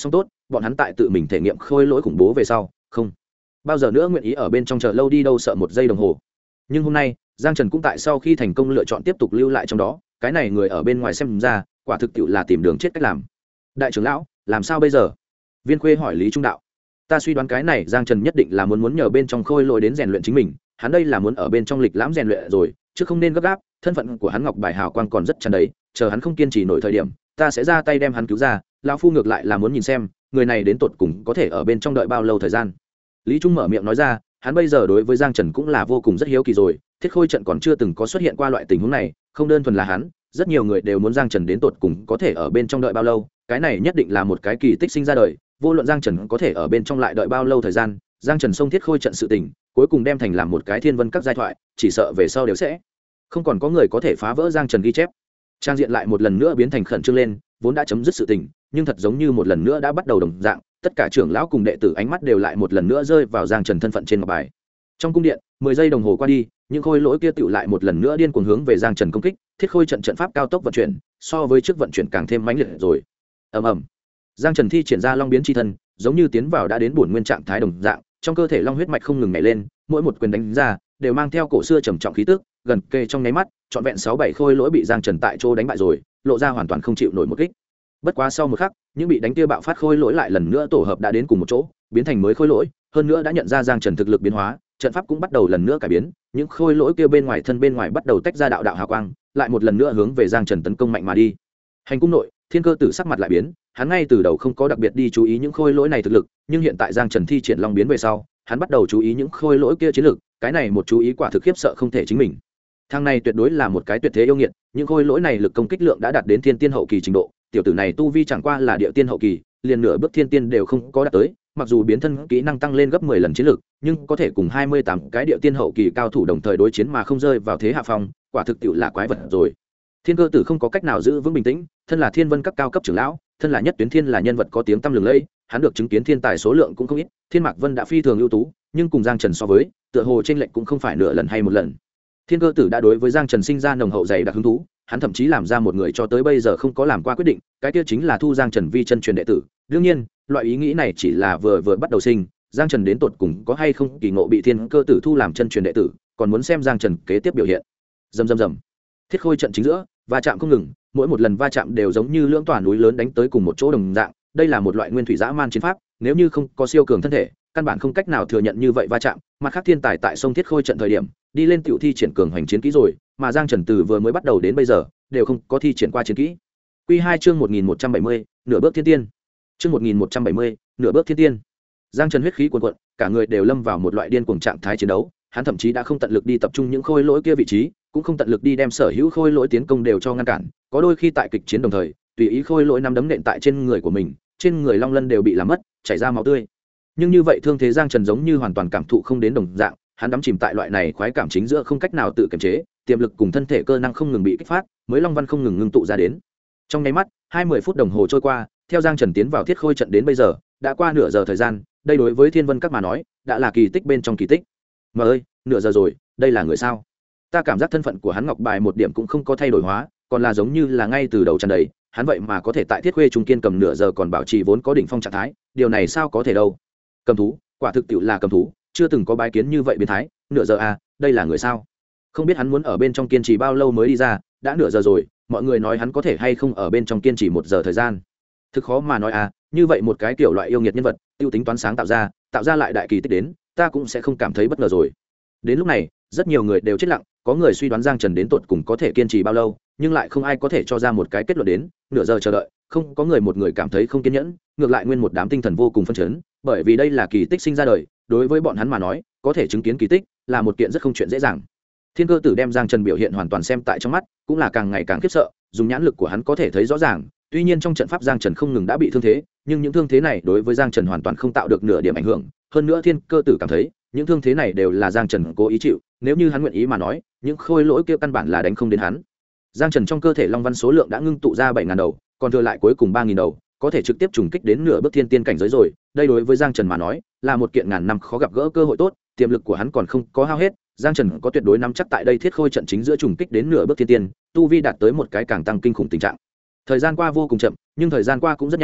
bọn hắn tại tự mình thể nghiệm khôi lỗi khủng bố về sau không bao giờ nữa nguyện ý ở bên trong chờ lâu đi đâu sợ một giây đồng hồ. Nhưng hôm nay Giang Trần cũng tại sau khi thành công lựa chọn tiếp tục lưu lại trong đó, cái này người ở bên ngoài xem ra quả thực tiệu là tìm đường chết cách làm. Đại trưởng lão, làm sao bây giờ? Viên Khuê hỏi Lý Trung Đạo. Ta suy đoán cái này Giang Trần nhất định là muốn nhờ bên trong khôi lỗi đến rèn luyện chính mình, hắn đây là muốn ở bên trong lịch lãm rèn luyện rồi, chứ không nên gấp gáp, thân phận của hắn ngọc bài hào quang còn rất tràn đầy, chờ hắn không kiên trì nổi thời điểm, ta sẽ ra tay đem hắn cứu ra, lão phu ngược lại là muốn nhìn xem, người này đến tột cùng có thể ở bên trong đợi bao lâu thời gian. Lý Trung mở miệng nói ra, hắn bây giờ đối với Giang Trần cũng là vô cùng rất hiếu kỳ rồi, thiết khôi trận còn chưa từng có xuất hiện qua loại tình huống này, không đơn thuần là hắn, rất nhiều người đều muốn Giang Trần đến tột cùng có thể ở bên trong đợi bao lâu, cái này nhất định là một cái kỳ tích sinh ra đời, vô luận Giang Trần có thể ở bên trong lại đợi bao lâu thời gian, Giang Trần xông thiết khôi trận sự tình, cuối cùng đem thành làm một cái thiên vân các giai thoại, chỉ sợ về sau đều sẽ không còn có người có thể phá vỡ Giang Trần ghi chép. Trang diện lại một lần nữa biến thành khẩn trương lên, vốn đã chấm dứt sự tình, nhưng thật giống như một lần nữa đã bắt đầu đồng dạng, tất cả trưởng lão cùng đệ tử ánh mắt đều lại một lần nữa rơi vào Giang Trần thân phận trên ngọc bài. Trong cung điện, 10 giây đồng hồ qua đi, những khôi lỗi kia tựu lại một lần nữa điên cuồng hướng về Giang Trần công kích, thiết khôi trận trận pháp cao tốc vận chuyển, so với trước vận chuyển càng thêm mãnh liệt rồi. Ầm ầm. Giang Trần thi triển ra long biến chi thân, giống như tiến vào đã đến bổn nguyên trạng thái đồng dạng, trong cơ thể long huyết mạch không ngừng nhảy lên, mỗi một quyền đánh ra đều mang theo cổ xưa trầm trọng khí tức, gần kề trong nháy mắt, trọn vẹn 6-7 khôi lỗi bị Giang Trần tại chỗ đánh bại rồi, lộ ra hoàn toàn không chịu nổi một kích. Bất quá sau một khắc, những bị đánh kia bạo phát khôi lỗi lại lần nữa tổ hợp đã đến cùng một chỗ, biến thành mới khôi lỗi, hơn nữa đã nhận ra Giang Trần thực lực biến hóa, trận pháp cũng bắt đầu lần nữa cải biến, những khôi lỗi kia bên ngoài thân bên ngoài bắt đầu tách ra đạo đạo hào quang, lại một lần nữa hướng về Giang Trần tấn công mạnh mà đi. Hành cung nội, Thiên Cơ Tử sắc mặt lại biến, hắn ngay từ đầu không có đặc biệt đi chú ý những khôi lỗi này thực lực, nhưng hiện tại Giang Trần thi triển long biến về sau, hắn bắt đầu chú ý những khôi lỗi kia chiến lực, cái này một chú ý quả thực khiếp sợ không thể chính mình. Thằng này tuyệt đối là một cái tuyệt thế yêu nghiệt, những khôi lỗi này lực công kích lượng đã đạt đến thiên tiên hậu kỳ trình độ, tiểu tử này tu vi chẳng qua là địa tiên hậu kỳ, liền nửa bước thiên tiên đều không có đạt tới, mặc dù biến thân kỹ năng tăng lên gấp 10 lần chiến lực, nhưng có thể cùng 28 cái địa tiên hậu kỳ cao thủ đồng thời đối chiến mà không rơi vào thế hạ phong, quả thực tiệu là quái vật rồi. Thiên Cơ Tử không có cách nào giữ vững bình tĩnh, thân là Thiên Vân các cao cấp trưởng lão, thân là Nhất Tuyến Thiên là nhân vật có tiếng tăm lừng lẫy, hắn được chứng kiến thiên tài số lượng cũng không ít, Thiên Mạc Vân đã phi thường ưu tú, nhưng cùng Giang Trần so với, tựa hồ chênh lệch cũng không phải nửa lần hay một lần. Thiên Cơ Tử đã đối với Giang Trần sinh ra nồng hậu dày đặc hứng thú, hắn thậm chí làm ra một người cho tới bây giờ không có làm qua quyết định, cái kia chính là thu Giang Trần vi chân truyền đệ tử. Đương nhiên, loại ý nghĩ này chỉ là vừa bắt đầu sinh, Giang Trần đến tột cùng có hay không kỳ ngộ bị Thiên Cơ Tử thu làm chân truyền đệ tử, còn muốn xem Giang Trần kế tiếp biểu hiện. Rầm rầm rầm. Thiết khôi trận chính giữa, va chạm không ngừng, mỗi một lần va chạm đều giống như lưỡng tòa núi lớn đánh tới cùng một chỗ đồng dạng, đây là một loại nguyên thủy dã man chiến pháp, nếu như không có siêu cường thân thể, căn bản không cách nào thừa nhận như vậy va chạm, mặt khác thiên tài tại sông Thiết khôi trận thời điểm, đi lên tiểu thi triển cường hành chiến kỹ rồi, mà Giang Trần từ vừa mới bắt đầu đến bây giờ, đều không có thi triển qua chiến kỹ. Quy 2 chương 1170, nửa bước thiên tiên. Chương 1170, nửa bước thiên tiên. Giang Trần huyết khí cuồn cuộn, cả người đều lâm vào một loại điên cuồng trạng thái chiến đấu, hắn thậm chí đã không tận lực đi tập trung những khôi lỗi kia vị trí, cũng không tận lực đi đem sở hữu khôi lỗi tiến công đều cho ngăn cản, có đôi khi tại kịch chiến đồng thời, tùy ý khôi lỗi nắm đấm nện tại trên người của mình, trên người long lân đều bị làm mất, chảy ra máu tươi. Nhưng như vậy thương thế Giang Trần giống như hoàn toàn cảm thụ không đến đồng dạng, hắn đắm chìm tại loại này khoái cảm chính giữa không cách nào tự kiềm chế, tiềm lực cùng thân thể cơ năng không ngừng bị kích phát, mới long văn không ngừng ngưng tụ ra đến. Trong nháy mắt, 20 phút đồng hồ trôi qua, theo Giang Trần tiến vào Thiết khôi trận đến bây giờ, đã qua nửa giờ thời gian, đây đối với Thiên Vân các mà nói, đã là kỳ tích bên trong kỳ tích. Mà ơi, nửa giờ rồi, đây là người sao? Ta cảm giác thân phận của hắn ngọc bài một điểm cũng không có thay đổi hóa, còn là giống như là ngay từ đầu tràn đầy, hắn vậy mà có thể tại Thiết khuê trung kiên cầm nửa giờ còn bảo trì vốn có đỉnh phong trạng thái, điều này sao có thể đâu? Cầm thú, quả thực tiệu là cầm thú, chưa từng có bái kiến như vậy biến thái, nửa giờ à, đây là người sao? Không biết hắn muốn ở bên trong kiên trì bao lâu mới đi ra, đã nửa giờ rồi, mọi người nói hắn có thể hay không ở bên trong kiên trì 1 giờ thời gian. Thực khó mà nói à, như vậy một cái kiểu loại yêu nghiệt nhân vật, tiêu tính toán sáng tạo ra lại đại kỳ tích đến, ta cũng sẽ không cảm thấy bất ngờ rồi. Đến lúc này, rất nhiều người đều chết lặng, có người suy đoán Giang Trần đến tột cùng có thể kiên trì bao lâu, nhưng lại không ai có thể cho ra một cái kết luận đến. Nửa giờ chờ đợi, không có một người cảm thấy không kiên nhẫn, ngược lại nguyên một đám tinh thần vô cùng phấn chấn, bởi vì đây là kỳ tích sinh ra đời, đối với bọn hắn mà nói, có thể chứng kiến kỳ tích là một kiện rất không chuyện dễ dàng. Thiên Cơ Tử đem Giang Trần biểu hiện hoàn toàn xem tại trong mắt, cũng là càng ngày càng khiếp sợ, dùng nhãn lực của hắn có thể thấy rõ ràng, tuy nhiên trong trận pháp Giang Trần không ngừng đã bị thương thế, nhưng những thương thế này đối với Giang Trần hoàn toàn không tạo được nửa điểm ảnh hưởng, hơn nữa Thiên Cơ Tử cảm thấy, những thương thế này đều là Giang Trần cố ý chịu, nếu như hắn nguyện ý mà nói, những khôi lỗi kia căn bản là đánh không đến hắn. Giang Trần trong cơ thể long văn số lượng đã ngưng tụ ra 7000 đầu, còn thừa lại cuối cùng 3000 đầu, có thể trực tiếp trùng kích đến nửa bước thiên tiên cảnh giới rồi, đây đối với Giang Trần mà nói, là một kiện ngàn năm khó gặp gỡ cơ hội tốt, tiềm lực của hắn còn không có hao hết, Giang Trần có tuyệt đối nắm chắc tại đây Thiết khôi trận chính giữa trùng kích đến nửa bước thiên tiên, tu vi đạt tới một cái càng tăng kinh khủng tình trạng. Thời gian qua vô cùng chậm, nhưng thời gian qua cũng rất nhanh,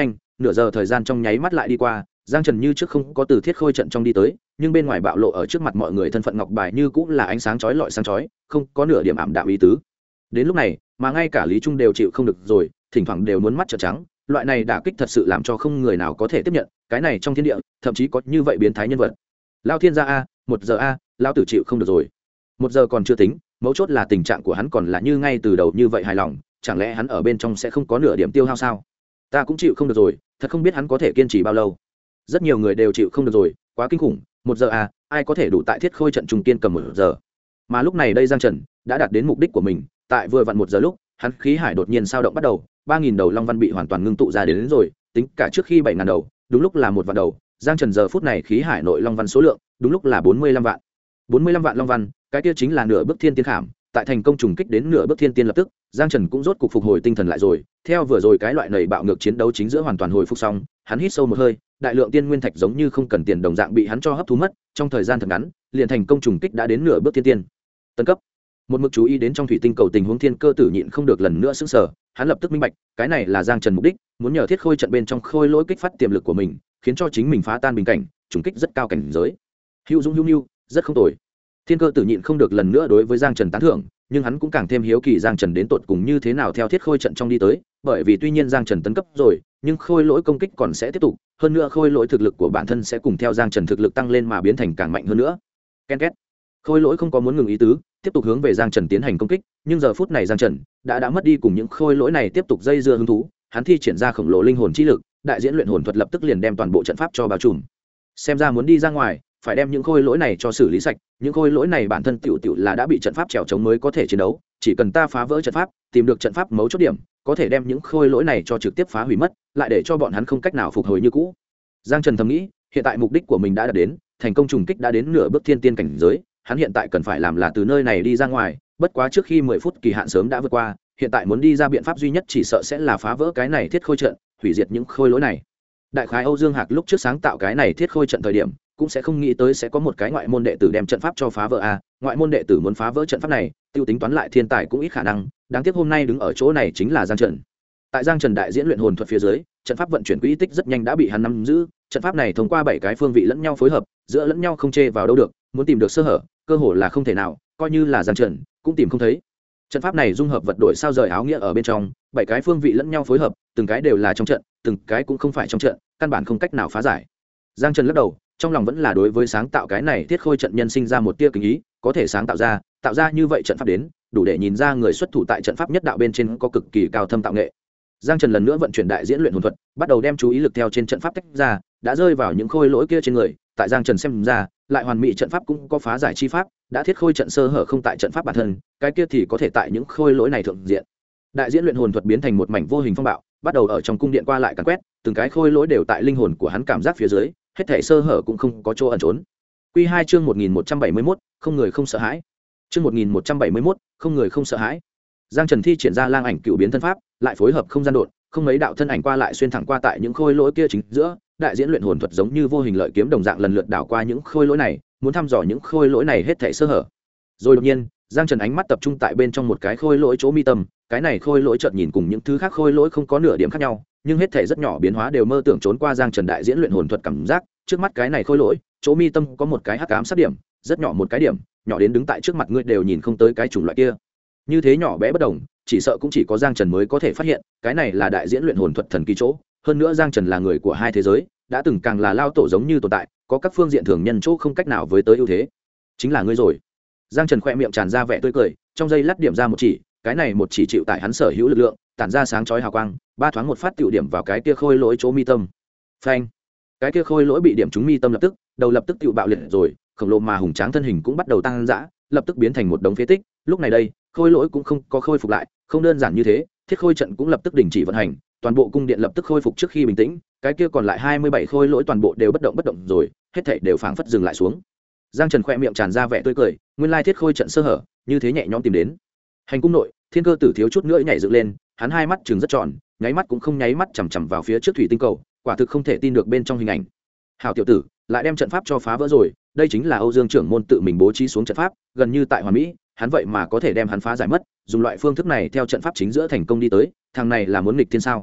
nửa giờ thời gian trong nháy mắt lại đi qua. Giang Trần như trước không có từ thiết khôi trận trong đi tới, nhưng bên ngoài bạo lộ ở trước mặt mọi người thân phận ngọc bài như cũng là ánh sáng chói lọi sáng chói, không có nửa điểm ảm đạm ý tứ. Đến lúc này mà ngay cả Lý Trung đều chịu không được rồi, thỉnh thoảng đều muốn mắt trợn trắng. Loại này đả kích thật sự làm cho không người nào có thể tiếp nhận, cái này trong thiên địa thậm chí có như vậy biến thái nhân vật. Lao thiên gia a, 1 giờ a, lao tử chịu không được rồi. 1 giờ còn chưa tính, mấu chốt là tình trạng của hắn còn là như ngay từ đầu như vậy hài lòng, chẳng lẽ hắn ở bên trong sẽ không có nửa điểm tiêu hao sao? Ta cũng chịu không được rồi, thật không biết hắn có thể kiên trì bao lâu. Rất nhiều người đều chịu không được rồi, quá kinh khủng. 1 giờ à, ai có thể đủ tại thiết khôi trận trùng kiên cầm 1 giờ? Mà lúc này đây Giang Trần đã đạt đến mục đích của mình, tại vừa vặn 1 giờ lúc, hắn khí hải đột nhiên sao động bắt đầu, 3000 đầu long văn bị hoàn toàn ngưng tụ ra đến rồi, tính cả trước khi 7000 đầu, đúng lúc là 1 vạn đầu. Giang Trần giờ phút này khí hải nội long văn số lượng, đúng lúc là 45 vạn. 45 vạn long văn, cái kia chính là nửa bước thiên tiên khảm. Tại thành công trùng kích đến nửa bước thiên tiên lập tức, Giang Trần cũng rốt cục phục hồi tinh thần lại rồi. Theo vừa rồi cái loại nảy bạo ngược chiến đấu chính giữa hoàn toàn hồi phục xong, hắn hít sâu một hơi, đại lượng tiên nguyên thạch giống như không cần tiền đồng dạng bị hắn cho hấp thu mất, trong thời gian thật ngắn, liền thành công trùng kích đã đến nửa bước thiên tiên. Tấn cấp. Một mực chú ý đến trong thủy tinh cầu tình huống Thiên Cơ Tử nhịn không được lần nữa sững sờ, hắn lập tức minh bạch, cái này là Giang Trần mục đích, muốn nhờ thiết khôi trận bên trong khôi lỗi kích phát tiềm lực của mình, khiến cho chính mình phá tan bình cảnh, trùng kích rất cao cảnh giới. Hữu Dung hữu nhu, rất không tồi. Thiên Cơ Tử nhịn không được lần nữa đối với Giang Trần tán thưởng, nhưng hắn cũng càng thêm hiếu kỳ Giang Trần đến tột cùng như thế nào theo thiết khôi trận trong đi tới, bởi vì tuy nhiên Giang Trần tấn cấp rồi, nhưng khôi lỗi công kích còn sẽ tiếp tục, hơn nữa khôi lỗi thực lực của bản thân sẽ cùng theo Giang Trần thực lực tăng lên mà biến thành càng mạnh hơn nữa. Ken két. Khôi lỗi không có muốn ngừng ý tứ, tiếp tục hướng về Giang Trần tiến hành công kích, nhưng giờ phút này Giang Trần đã mất đi cùng những khôi lỗi này tiếp tục dây dưa hứng thú, hắn thi triển ra khổng lồ linh hồn chi lực, đại diễn luyện hồn thuật lập tức liền đem toàn bộ trận pháp cho bao trùm. Xem ra muốn đi ra ngoài, phải đem những khôi lỗi này cho xử lý sạch, những khôi lỗi này bản thân tiểu là đã bị trận pháp trèo chống mới có thể chiến đấu, chỉ cần ta phá vỡ trận pháp, tìm được trận pháp mấu chốt điểm, có thể đem những khôi lỗi này cho trực tiếp phá hủy mất, lại để cho bọn hắn không cách nào phục hồi như cũ. Giang Trần thầm nghĩ, hiện tại mục đích của mình đã đạt đến, thành công trùng kích đã đến nửa bước thiên tiên cảnh giới, hắn hiện tại cần phải làm là từ nơi này đi ra ngoài, bất quá trước khi 10 phút kỳ hạn sớm đã vượt qua, hiện tại muốn đi ra biện pháp duy nhất chỉ sợ sẽ là phá vỡ cái này thiết khôi trận, hủy diệt những khôi lỗi này. Đại khái Âu Dương Hạc lúc trước sáng tạo cái này thiết khôi trận thời điểm, cũng sẽ không nghĩ tới sẽ có một cái ngoại môn đệ tử đem trận pháp cho phá vỡ a, ngoại môn đệ tử muốn phá vỡ trận pháp này, tiêu tính toán lại thiên tài cũng ít khả năng, đáng tiếc hôm nay đứng ở chỗ này chính là Giang Trần. Tại Giang Trần đại diễn luyện hồn thuật phía dưới, trận pháp vận chuyển quỹ tích rất nhanh đã bị hắn nắm giữ, trận pháp này thông qua 7 cái phương vị lẫn nhau phối hợp, giữa lẫn nhau không chê vào đâu được, muốn tìm được sơ hở, cơ hồ là không thể nào, coi như là Giang Trần cũng tìm không thấy. Trận pháp này dung hợp vật đổi sao rời áo nghĩa ở bên trong, 7 cái phương vị lẫn nhau phối hợp, từng cái đều là trong trận, từng cái cũng không phải trong trận, căn bản không cách nào phá giải. Giang Trần lắc đầu, trong lòng vẫn là đối với sáng tạo cái này thiết khôi trận nhân sinh ra một tia kính ý, có thể sáng tạo ra như vậy trận pháp đến, đủ để nhìn ra người xuất thủ tại trận pháp nhất đạo bên trên có cực kỳ cao thâm tạo nghệ. Giang Trần lần nữa vận chuyển đại diễn luyện hồn thuật, bắt đầu đem chú ý lực theo trên trận pháp tách ra, đã rơi vào những khôi lỗi kia trên người, tại Giang Trần xem ra, lại hoàn mỹ trận pháp cũng có phá giải chi pháp, đã thiết khôi trận sơ hở không tại trận pháp bản thân, cái kia thì có thể tại những khôi lỗi này thượng diện. Đại diễn luyện hồn thuật biến thành một mảnh vô hình phong bạo, bắt đầu ở trong cung điện qua lại càn quét, từng cái khôi lỗi đều tại linh hồn của hắn cảm giác phía dưới, hết thảy sơ hở cũng không có chỗ ẩn trốn. Quy 2 chương 1171, không người không sợ hãi. Chương 1171, không người không sợ hãi. Giang Trần thi triển ra lang ảnh cựu biến thân pháp, lại phối hợp không gian độn, không mấy đạo thân ảnh qua lại xuyên thẳng qua tại những khôi lỗi kia chính giữa, đại diễn luyện hồn thuật giống như vô hình lợi kiếm đồng dạng lần lượt đảo qua những khôi lỗi này, muốn thăm dò những khôi lỗi này hết thảy sơ hở. Rồi đột nhiên, Giang Trần ánh mắt tập trung tại bên trong một cái khôi lỗi chỗ mi tâm, cái này khôi lỗi chợt nhìn cùng những thứ khác khôi lỗi không có nửa điểm khác nhau, nhưng hết thảy rất nhỏ biến hóa đều mơ tưởng trốn qua Giang Trần đại diễn luyện hồn thuật cảm giác, trước mắt cái này khôi lỗi, chỗ mi tâm có một cái hắc ám sát điểm, rất nhỏ một cái điểm, nhỏ đến đứng tại trước mặt ngươi đều nhìn không tới cái chủng loại kia. Như thế nhỏ bé bất đồng, chỉ sợ cũng chỉ có Giang Trần mới có thể phát hiện, cái này là đại diễn luyện hồn thuật thần kỳ chỗ, hơn nữa Giang Trần là người của hai thế giới, đã từng càng là lao tổ giống như tồn tại, có các phương diện thường nhân chỗ không cách nào với tới ưu thế. Chính là ngươi rồi. Giang Trần khẽ miệng tràn ra vẻ tươi cười, trong giây lát điểm ra một chỉ, cái này một chỉ chịu tại hắn sở hữu lực lượng, tản ra sáng chói hào quang, ba thoáng một phát tiểu điểm vào cái kia khôi lỗi chỗ mi tâm. Phanh! Cái kia khôi lỗi bị điểm trúng mi tâm lập tức, đầu lập tức tiểu bạo liệt rồi, khổng lồ mà hùng tráng thân hình cũng bắt đầu tăng dã, lập tức biến thành một đống phế tích. Lúc này đây, khôi lỗi cũng không có khôi phục lại, không đơn giản như thế, thiết khôi trận cũng lập tức đình chỉ vận hành, toàn bộ cung điện lập tức khôi phục trước khi bình tĩnh, cái kia còn lại 27 khôi lỗi toàn bộ đều bất động rồi, hết thảy đều phảng phất dừng lại xuống. Giang Trần khẽ miệng tràn ra vẻ tươi cười, nguyên lai thiết khôi trận sơ hở, như thế nhẹ nhõm tìm đến. Hành cung nội, Thiên Cơ Tử thiếu chút nữa nhảy dựng lên, hắn hai mắt trừng rất tròn, nháy mắt cũng không nháy mắt chằm chằm vào phía trước thủy tinh cầu, quả thực không thể tin được bên trong hình ảnh. Hảo tiểu tử, lại đem trận pháp cho phá vỡ rồi, đây chính là Âu Dương trưởng môn tự mình bố trí xuống trận pháp, gần như tại hoàn mỹ, hắn vậy mà có thể đem hắn phá giải mất, dùng loại phương thức này theo trận pháp chính giữa thành công đi tới, thằng này là muốn nghịch thiên sao?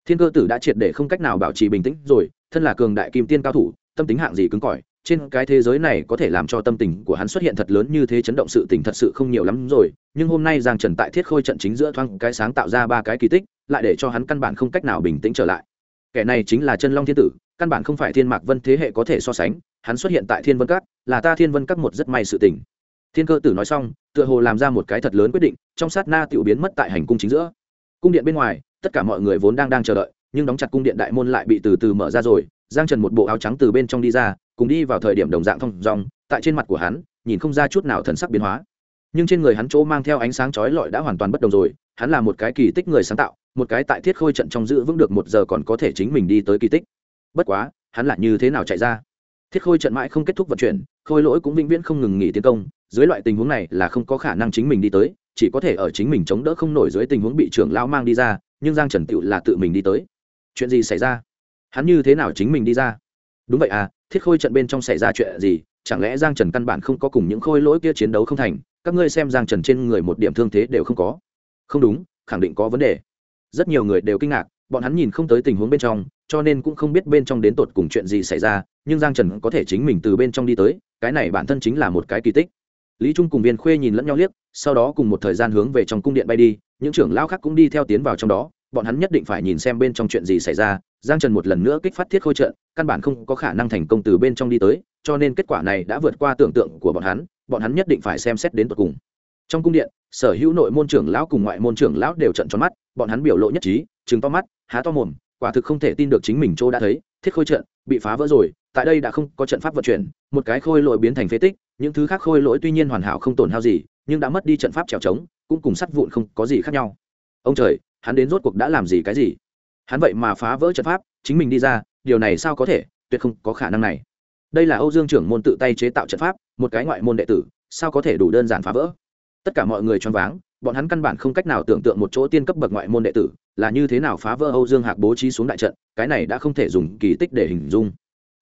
Thiên Cơ Tử đã triệt để không cách nào bảo trì bình tĩnh rồi, thân là cường đại kim tiên cao thủ, tâm tính hạng gì cứng cỏi, trên cái thế giới này có thể làm cho tâm tình của hắn xuất hiện thật lớn như thế chấn động sự tình thật sự không nhiều lắm rồi, nhưng hôm nay Giang Trần tại Thiết Khôi trận chính giữa thoáng cái sáng tạo ra 3 cái kỳ tích, lại để cho hắn căn bản không cách nào bình tĩnh trở lại. Kẻ này chính là Chân Long Thiên Tử, căn bản không phải Thiên Mạc Vân thế hệ có thể so sánh, hắn xuất hiện tại Thiên Vân Các, là ta Thiên Vân Các một rất may sự tình. Thiên Cơ Tử nói xong, tựa hồ làm ra một cái thật lớn quyết định, trong sát na tiểu biến mất tại hành cung chính giữa. Cung điện bên ngoài, tất cả mọi người vốn đang chờ đợi, nhưng đóng chặt cung điện đại môn lại bị từ từ mở ra rồi. Giang Trần một bộ áo trắng từ bên trong đi ra, cùng đi vào thời điểm đồng dạng thông dong, tại trên mặt của hắn, nhìn không ra chút nào thần sắc biến hóa. Nhưng trên người hắn chỗ mang theo ánh sáng chói lọi đã hoàn toàn bất đồng rồi, hắn là một cái kỳ tích người sáng tạo, một cái tại Thiết Khôi trận trong giữ vững được 1 giờ còn có thể chính mình đi tới kỳ tích. Bất quá, hắn là như thế nào chạy ra? Thiết Khôi trận mãi không kết thúc vận chuyển, Khôi Lỗi cũng vĩnh viễn không ngừng nghỉ tiến công, dưới loại tình huống này là không có khả năng chính mình đi tới, chỉ có thể ở chính mình chống đỡ không nổi dưới tình huống bị trưởng lão mang đi ra, nhưng Giang Trần tựu là tự mình đi tới. Chuyện gì xảy ra? Hắn như thế nào chính mình đi ra? Đúng vậy à, Thiết Khôi trận bên trong xảy ra chuyện gì? Chẳng lẽ Giang Trần căn bản không có cùng những Khôi Lỗi kia chiến đấu không thành? Các ngươi xem Giang Trần trên người một điểm thương thế đều không có. Không đúng, khẳng định có vấn đề. Rất nhiều người đều kinh ngạc, bọn hắn nhìn không tới tình huống bên trong, cho nên cũng không biết bên trong đến tột cùng chuyện gì xảy ra, nhưng Giang Trần có thể chính mình từ bên trong đi tới, cái này bản thân chính là một cái kỳ tích. Lý Trung cùng Viên Khuê nhìn lẫn nhau liếc, sau đó cùng một thời gian hướng về trong cung điện bay đi, những trưởng lão khác cũng đi theo tiến vào trong đó, bọn hắn nhất định phải nhìn xem bên trong chuyện gì xảy ra. Giang Trần một lần nữa kích phát Thiết Khôi trận, căn bản không có khả năng thành công từ bên trong đi tới, cho nên kết quả này đã vượt qua tưởng tượng của bọn hắn nhất định phải xem xét đến tận cùng. Trong cung điện, sở hữu nội môn trưởng lão cùng ngoại môn trưởng lão đều trợn tròn mắt, bọn hắn biểu lộ nhất trí, trừng to mắt, há to mồm, quả thực không thể tin được chính mình chỗ đã thấy, Thiết Khôi trận bị phá vỡ rồi, tại đây đã không có trận pháp vận chuyển, một cái khôi lỗi biến thành phế tích, những thứ khác khôi lỗi tuy nhiên hoàn hảo không tổn hao gì, nhưng đã mất đi trận pháp trèo trống, cũng cùng sắt vụn không có gì khác nhau. Ông trời, hắn đến rốt cuộc đã làm gì cái gì? Hắn vậy mà phá vỡ trận pháp, chính mình đi ra, điều này sao có thể, tuyệt không có khả năng này. Đây là Âu Dương trưởng môn tự tay chế tạo trận pháp, một cái ngoại môn đệ tử, sao có thể đủ đơn giản phá vỡ? Tất cả mọi người choáng váng, bọn hắn căn bản không cách nào tưởng tượng một chỗ tiên cấp bậc ngoại môn đệ tử là như thế nào phá vỡ Âu Dương Hạc bố trí xuống đại trận, cái này đã không thể dùng kỳ tích để hình dung.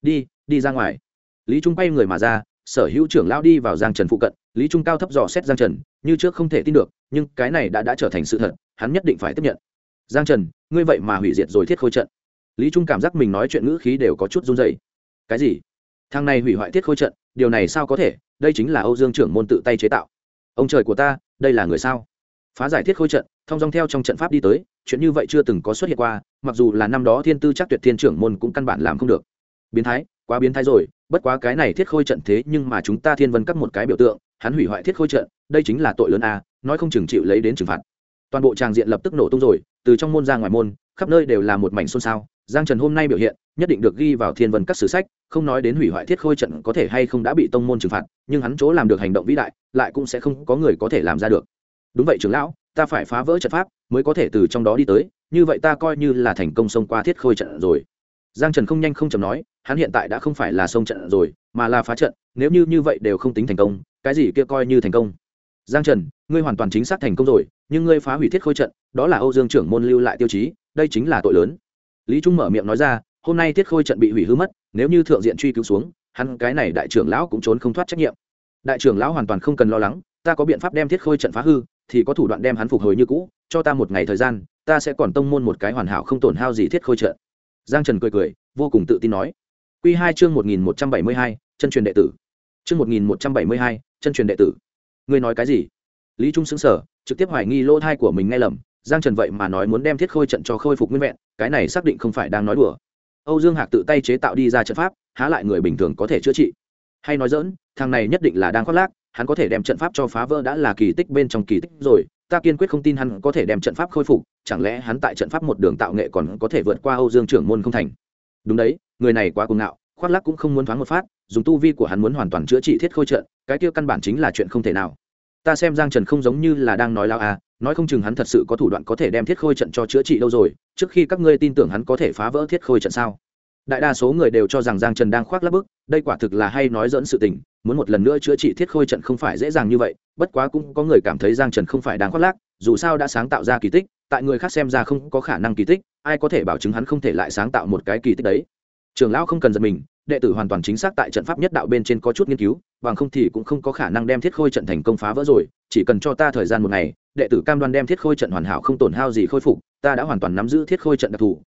Đi ra ngoài. Lý Trung quay người mà ra, sở hữu trưởng lão đi vào Giang Trần phụ cận, Lý Trung cao thấp dò xét Giang Trần, như trước không thể tin được, nhưng cái này đã trở thành sự thật, hắn nhất định phải tiếp nhận. Giang Trần, ngươi vậy mà hủy diệt rồi Thiết Khôi trận. Lý Trung cảm giác mình nói chuyện ngữ khí đều có chút run rẩy. Cái gì? Thằng này hủy hoại Thiết Khôi trận, điều này sao có thể, đây chính là Âu Dương trưởng môn tự tay chế tạo. Ông trời của ta, đây là người sao? Phá giải Thiết Khôi trận, thông dong theo trong trận pháp đi tới, chuyện như vậy chưa từng có xuất hiện qua, mặc dù là năm đó Thiên Tư Chắc Tuyệt Thiên trưởng môn cũng căn bản làm không được. Biến thái, quá biến thái rồi, bất quá cái này Thiết Khôi trận thế nhưng mà chúng ta Thiên Vân Các một cái biểu tượng, hắn hủy hoại Thiết Khôi trận, đây chính là tội lớn a, nói không chừng chịu lấy đến trừng phạt. Toàn bộ tràng diện lập tức nổ tung rồi, từ trong môn ra ngoài môn, khắp nơi đều là một mảnh xôn xao. Giang Trần hôm nay biểu hiện, nhất định được ghi vào Thiên Vân Các sử sách, không nói đến hủy hoại Thiết Khôi trận có thể hay không đã bị tông môn trừng phạt, nhưng hắn chỗ làm được hành động vĩ đại, lại cũng sẽ không có người có thể làm ra được. Đúng vậy trưởng lão, ta phải phá vỡ trận pháp mới có thể từ trong đó đi tới, như vậy ta coi như là thành công xông qua Thiết Khôi trận rồi. Giang Trần không nhanh không chậm nói, hắn hiện tại đã không phải là xông trận rồi, mà là phá trận, nếu như vậy đều không tính thành công, cái gì kia coi như thành công. Giang Trần, ngươi hoàn toàn chính xác thành công rồi, nhưng ngươi phá hủy Thiết Khôi trận, đó là Âu Dương trưởng môn lưu lại tiêu chí, đây chính là tội lớn. Lý Trung mở miệng nói ra, hôm nay Thiết Khôi trận bị hủy hư mất, nếu như thượng diện truy cứu xuống, hắn cái này đại trưởng lão cũng trốn không thoát trách nhiệm. Đại trưởng lão hoàn toàn không cần lo lắng, ta có biện pháp đem Thiết Khôi trận phá hư, thì có thủ đoạn đem hắn phục hồi như cũ, cho ta một ngày thời gian, ta sẽ còn tông môn một cái hoàn hảo không tổn hao gì Thiết Khôi trận. Giang Trần cười, vô cùng tự tin nói. Quy 2 chương 1172, chân truyền đệ tử. Chương 1172, chân truyền đệ tử. Ngươi nói cái gì? Lý Trung sững sờ, trực tiếp hoài nghi lỗ tai của mình nghe lầm, Giang Trần vậy mà nói muốn đem Thiết Khôi trận cho khôi phục nguyên vẹn, cái này xác định không phải đang nói đùa. Âu Dương Hạc tự tay chế tạo đi ra trận pháp, há lại người bình thường có thể chữa trị? Hay nói giỡn, thằng này nhất định là đang khoác lác, hắn có thể đem trận pháp cho phá vỡ đã là kỳ tích bên trong kỳ tích rồi, ta kiên quyết không tin hắn có thể đem trận pháp khôi phục, chẳng lẽ hắn tại trận pháp một đường tạo nghệ còn có thể vượt qua Âu Dương trưởng môn không thành? Đúng đấy, người này quá cuồng ngạo, khoác lác cũng không muốn thoáng một phát, dùng tu vi của hắn muốn hoàn toàn chữa trị Thiết Khôi trận, cái kia căn bản chính là chuyện không thể nào. Ta xem Giang Trần không giống như là đang nói lao à, nói không chừng hắn thật sự có thủ đoạn có thể đem Thiết Khôi trận cho chữa trị đâu rồi, trước khi các ngươi tin tưởng hắn có thể phá vỡ Thiết Khôi trận sao? Đại đa số người đều cho rằng Giang Trần đang khoác lác bức, đây quả thực là hay nói dẫn sự tình, muốn một lần nữa chữa trị Thiết Khôi trận không phải dễ dàng như vậy, bất quá cũng có người cảm thấy Giang Trần không phải đang khoác lác, dù sao đã sáng tạo ra kỳ tích, tại người khác xem ra không có khả năng kỳ tích, ai có thể bảo chứng hắn không thể lại sáng tạo một cái kỳ tích đấy. Trưởng lão không cần giật mình, đệ tử hoàn toàn chính xác tại trận pháp nhất đạo bên trên có chút nghiên cứu, bằng không thì cũng không có khả năng đem Thiết Khôi trận thành công phá vỡ rồi, chỉ cần cho ta thời gian một ngày, đệ tử cam đoan đem Thiết Khôi trận hoàn hảo không tổn hao gì khôi phục, ta đã hoàn toàn nắm giữ Thiết Khôi trận đặc thù,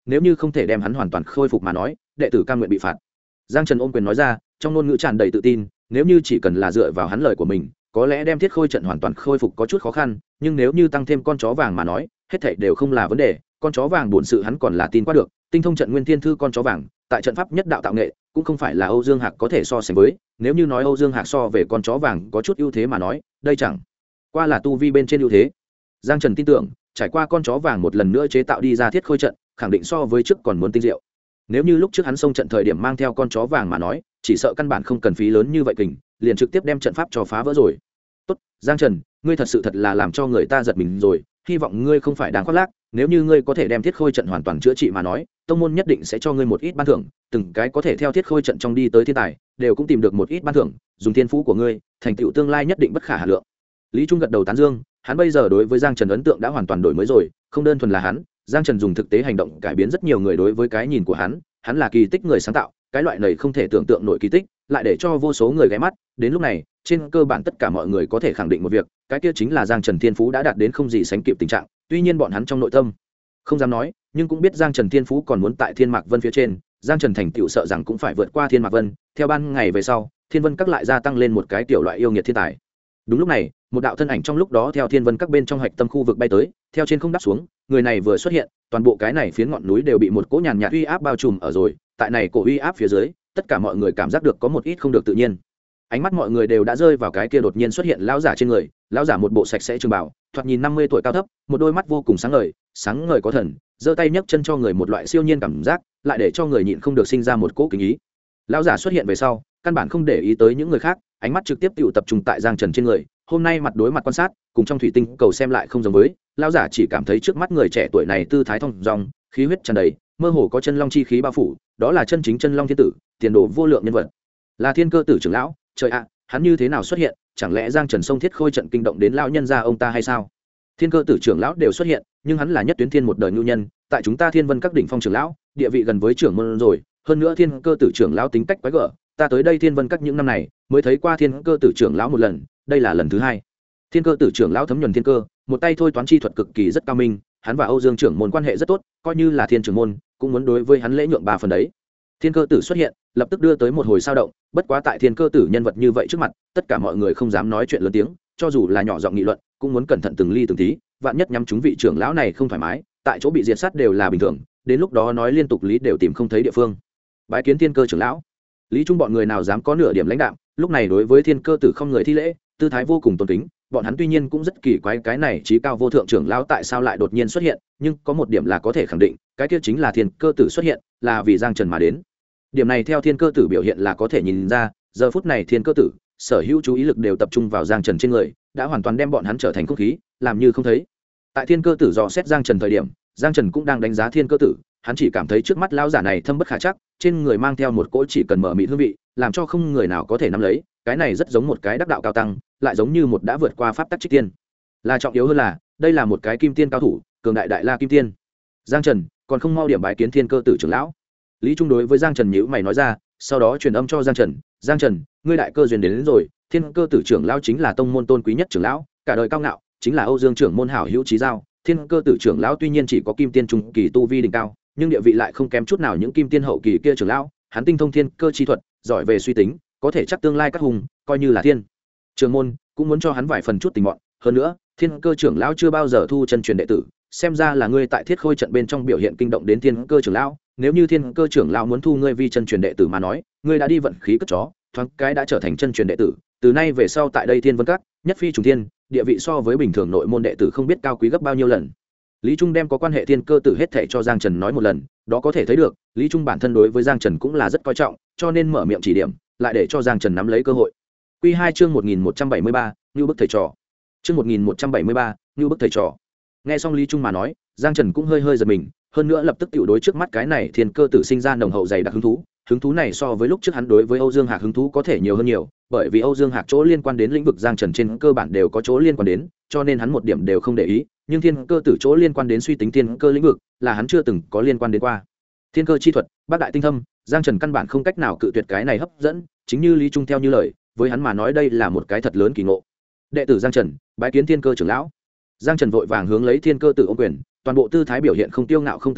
nếu như không thể đem hắn hoàn toàn khôi phục mà nói đệ tử cam nguyện bị phạt. Giang Trần ôm quyền nói ra, trong ngôn ngữ tràn đầy tự tin, nếu như chỉ cần là dựa vào hắn lời của mình có lẽ đem thiết khôi trận hoàn toàn khôi phục có chút khó khăn, nhưng nếu như tăng thêm con chó vàng mà nói hết thảy đều không là vấn đề. Con chó vàng bổn sự hắn còn là tin qua được, tinh thông trận nguyên thiên thư con chó vàng tại trận pháp nhất đạo tạo nghệ cũng không phải là Âu Dương Hạc có thể so sánh với. Nếu như nói Âu Dương Hạc so về con chó vàng có chút ưu thế mà nói, đây chẳng qua là tu vi bên trên ưu thế. Giang Trần tin tưởng trải qua con chó vàng một lần nữa chế tạo đi ra thiết khôi trận khẳng định so với trước còn muốn tinh diệu. Nếu như lúc trước hắn xông trận thời điểm mang theo con chó vàng mà nói chỉ sợ căn bản không cần phí lớn như vậy kình liền trực tiếp đem trận pháp cho phá vỡ rồi. Tốt, Giang Trần, ngươi thật sự thật là làm cho người ta giật mình rồi, hy vọng ngươi không phải đang khoác lác, nếu như ngươi có thể đem thiết khôi trận hoàn toàn chữa trị mà nói tông môn nhất định sẽ cho ngươi một ít ban thưởng, từng cái có thể theo thiết khôi trận trong đi tới thiên tài đều cũng tìm được một ít ban thưởng, dùng thiên phú của ngươi thành tựu tương lai nhất định bất khả hà lượng. Lý Trung gật đầu tán dương, hắn bây giờ đối với Giang Trần ấn tượng đã hoàn toàn đổi mới rồi, không đơn thuần là hắn, Giang Trần dùng thực tế hành động cải biến rất nhiều người đối với cái nhìn của hắn là kỳ tích người sáng tạo, cái loại này không thể tưởng tượng nổi kỳ tích lại để cho vô số người ghé mắt. Đến lúc này trên cơ bản tất cả mọi người có thể khẳng định một việc, cái kia chính là Giang Trần thiên phú đã đạt đến không gì sánh kịp tình trạng. Tuy nhiên bọn hắn trong nội tâm không dám nói, nhưng cũng biết Giang Trần thiên phú còn muốn tại Thiên Mạc Vân phía trên, Giang Trần thành tựu sợ rằng cũng phải vượt qua Thiên Mạc Vân. Theo ban ngày về sau, Thiên Vân Các lại gia tăng lên một cái tiểu loại yêu nghiệt thiên tài. Đúng lúc này một đạo thân ảnh trong lúc đó theo Thiên Vân Các bên trong hạch tâm khu vực bay tới, theo trên không đáp xuống. Người này vừa xuất hiện toàn bộ cái này phiến ngọn núi đều bị một cỗ nhàn nhạt uy áp bao trùm ở rồi. Tại này cổ uy áp phía dưới tất cả mọi người cảm giác được có một ít không được tự nhiên, ánh mắt mọi người đều đã rơi vào cái kia đột nhiên xuất hiện lão giả trên người. Lão giả một bộ sạch sẽ trường bảo, thoạt nhìn 50 tuổi cao thấp, một đôi mắt vô cùng sáng ngời có thần, giơ tay nhấc chân cho người một loại siêu nhiên cảm giác, lại để cho người nhịn không được sinh ra một cỗ kính ý. Lão giả xuất hiện về sau căn bản không để ý tới những người khác, ánh mắt trực tiếp tụ tập trung tại Giang Trần trên người. Hôm nay mặt đối mặt quan sát cùng trong thủy tinh cầu xem lại không giống với, lão giả chỉ cảm thấy trước mắt người trẻ tuổi này tư thái thong dong, khí huyết tràn đầy, mơ hồ có chân long chi khí bao phủ, đó là chân chính chân long thiên tử, tiền đồ vô lượng nhân vật, là Thiên Cơ Tử trưởng lão. Trời ạ, hắn như thế nào xuất hiện? Chẳng lẽ Giang Trần xông thiết khôi trận kinh động đến lão nhân gia ông ta hay sao? Thiên Cơ Tử trưởng lão đều xuất hiện, nhưng hắn là nhất tuyến thiên một đời nhu nhân, tại chúng ta Thiên Vân Các đỉnh phong trưởng lão, địa vị gần với trưởng môn rồi. Hơn nữa Thiên Cơ Tử trưởng lão tính cách quái gở, ta tới đây Thiên Vân Các những năm này mới thấy qua Thiên Cơ Tử trưởng lão một lần, đây là lần thứ hai. Thiên Cơ Tử trưởng lão thấm nhuần thiên cơ, một tay thôi toán chi thuật cực kỳ rất cao minh, hắn và Âu Dương trưởng môn quan hệ rất tốt, coi như là thiên trưởng môn cũng muốn đối với hắn lễ nhượng 3 phần đấy. Thiên Cơ Tử xuất hiện lập tức đưa tới một hồi sao động, bất quá tại Thiên Cơ Tử nhân vật như vậy trước mặt tất cả mọi người không dám nói chuyện lớn tiếng, cho dù là nhỏ giọng nghị luận cũng muốn cẩn thận từng ly từng tí, vạn nhất nhắm chúng vị trưởng lão này không thoải mái tại chỗ bị diệt sát đều là bình thường, đến lúc đó nói liên tục lý đều tìm không thấy địa phương. Bái kiến Thiên Cơ trưởng lão. Lý Trung bọn người nào dám có nửa điểm lãnh đạm, lúc này đối với Thiên Cơ Tử không người thi lễ, tư thái vô cùng tôn kính. Bọn hắn tuy nhiên cũng rất kỳ quái cái này trí cao vô thượng trưởng lão tại sao lại đột nhiên xuất hiện, nhưng có một điểm là có thể khẳng định, cái kia chính là Thiên Cơ Tử xuất hiện là vì Giang Trần mà đến. Điểm này theo Thiên Cơ Tử biểu hiện là có thể nhìn ra, giờ phút này Thiên Cơ Tử sở hữu chú ý lực đều tập trung vào Giang Trần trên người, đã hoàn toàn đem bọn hắn trở thành không khí, làm như không thấy. Tại Thiên Cơ Tử dò xét Giang Trần thời điểm, Giang Trần cũng đang đánh giá Thiên Cơ Tử, hắn chỉ cảm thấy trước mắt lão giả này thâm bất khả trắc, trên người mang theo một cỗ chỉ cần mở mịt hương vị, làm cho không người nào có thể nắm lấy, cái này rất giống một cái đắc đạo cao tăng, lại giống như một đã vượt qua pháp tắc trích tiên. Là trọng yếu hơn là, đây là một cái kim tiên cao thủ, cường đại đại la kim tiên. Giang Trần, còn không mau điểm bái kiến Thiên Cơ Tử trưởng lão. Lý Trung đối với Giang Trần nhíu mày nói ra, sau đó truyền âm cho Giang Trần, Giang Trần, ngươi đại cơ duyên đến rồi, Thiên Cơ Tử trưởng lão chính là tông môn tôn quý nhất trưởng lão, cả đời cao ngạo, chính là Âu Dương trưởng môn hảo hữu chí giao. Thiên Cơ Tử trưởng lão tuy nhiên chỉ có kim tiên trung kỳ tu vi đỉnh cao, nhưng địa vị lại không kém chút nào những kim tiên hậu kỳ kia trưởng lão, hắn tinh thông thiên cơ chi thuật, giỏi về suy tính, có thể chắc tương lai các hùng, coi như là thiên trưởng môn cũng muốn cho hắn vài phần chút tình mọn. Hơn nữa Thiên Cơ trưởng lão chưa bao giờ thu chân truyền đệ tử, xem ra là ngươi tại thiết khôi trận bên trong biểu hiện kinh động đến Thiên Cơ trưởng lão. Nếu như Thiên Cơ trưởng lão muốn thu ngươi vi chân truyền đệ tử mà nói, ngươi đã đi vận khí cất chó, thoáng cái đã trở thành chân truyền đệ tử, từ nay về sau tại đây Thiên Vân Các nhất phi trùng thiên, địa vị so với bình thường nội môn đệ tử không biết cao quý gấp bao nhiêu lần. Lý Trung đem có quan hệ Thiên Cơ Tử hết thảy cho Giang Trần nói một lần, đó có thể thấy được Lý Trung bản thân đối với Giang Trần cũng là rất coi trọng, cho nên mở miệng chỉ điểm, lại để cho Giang Trần nắm lấy cơ hội. Quy 2 chương 1173, Nưu bức thầy trò. Chương 1173, Nưu bức thầy trò. Nghe xong Lý Trung mà nói, Giang Trần cũng hơi giật mình, hơn nữa lập tức tiểu đối trước mắt cái này Thiên Cơ Tử sinh ra nồng hậu dày đặc hứng thú này so với lúc trước hắn đối với Âu Dương Hạc hứng thú có thể nhiều hơn nhiều, bởi vì Âu Dương Hạc chỗ liên quan đến lĩnh vực Giang Trần trên cơ bản đều có chỗ liên quan đến, cho nên hắn một điểm đều không để ý, nhưng Thiên Cơ Tử chỗ liên quan đến suy tính thiên cơ lĩnh vực là hắn chưa từng có liên quan đến qua. Thiên cơ chi thuật, bác đại tinh thâm, Giang Trần căn bản không cách nào cự tuyệt cái này hấp dẫn, chính như Lý Trung theo như lời, với hắn mà nói đây là một cái thật lớn kỳ ngộ. Đệ tử Giang Trần, bái kiến Thiên Cơ trưởng lão. Giang Trần vội vàng hướng lấy Thiên Cơ Tử ôm quyền, toàn bộ tư thái biểu hiện không tiêu ngạo không tự ti,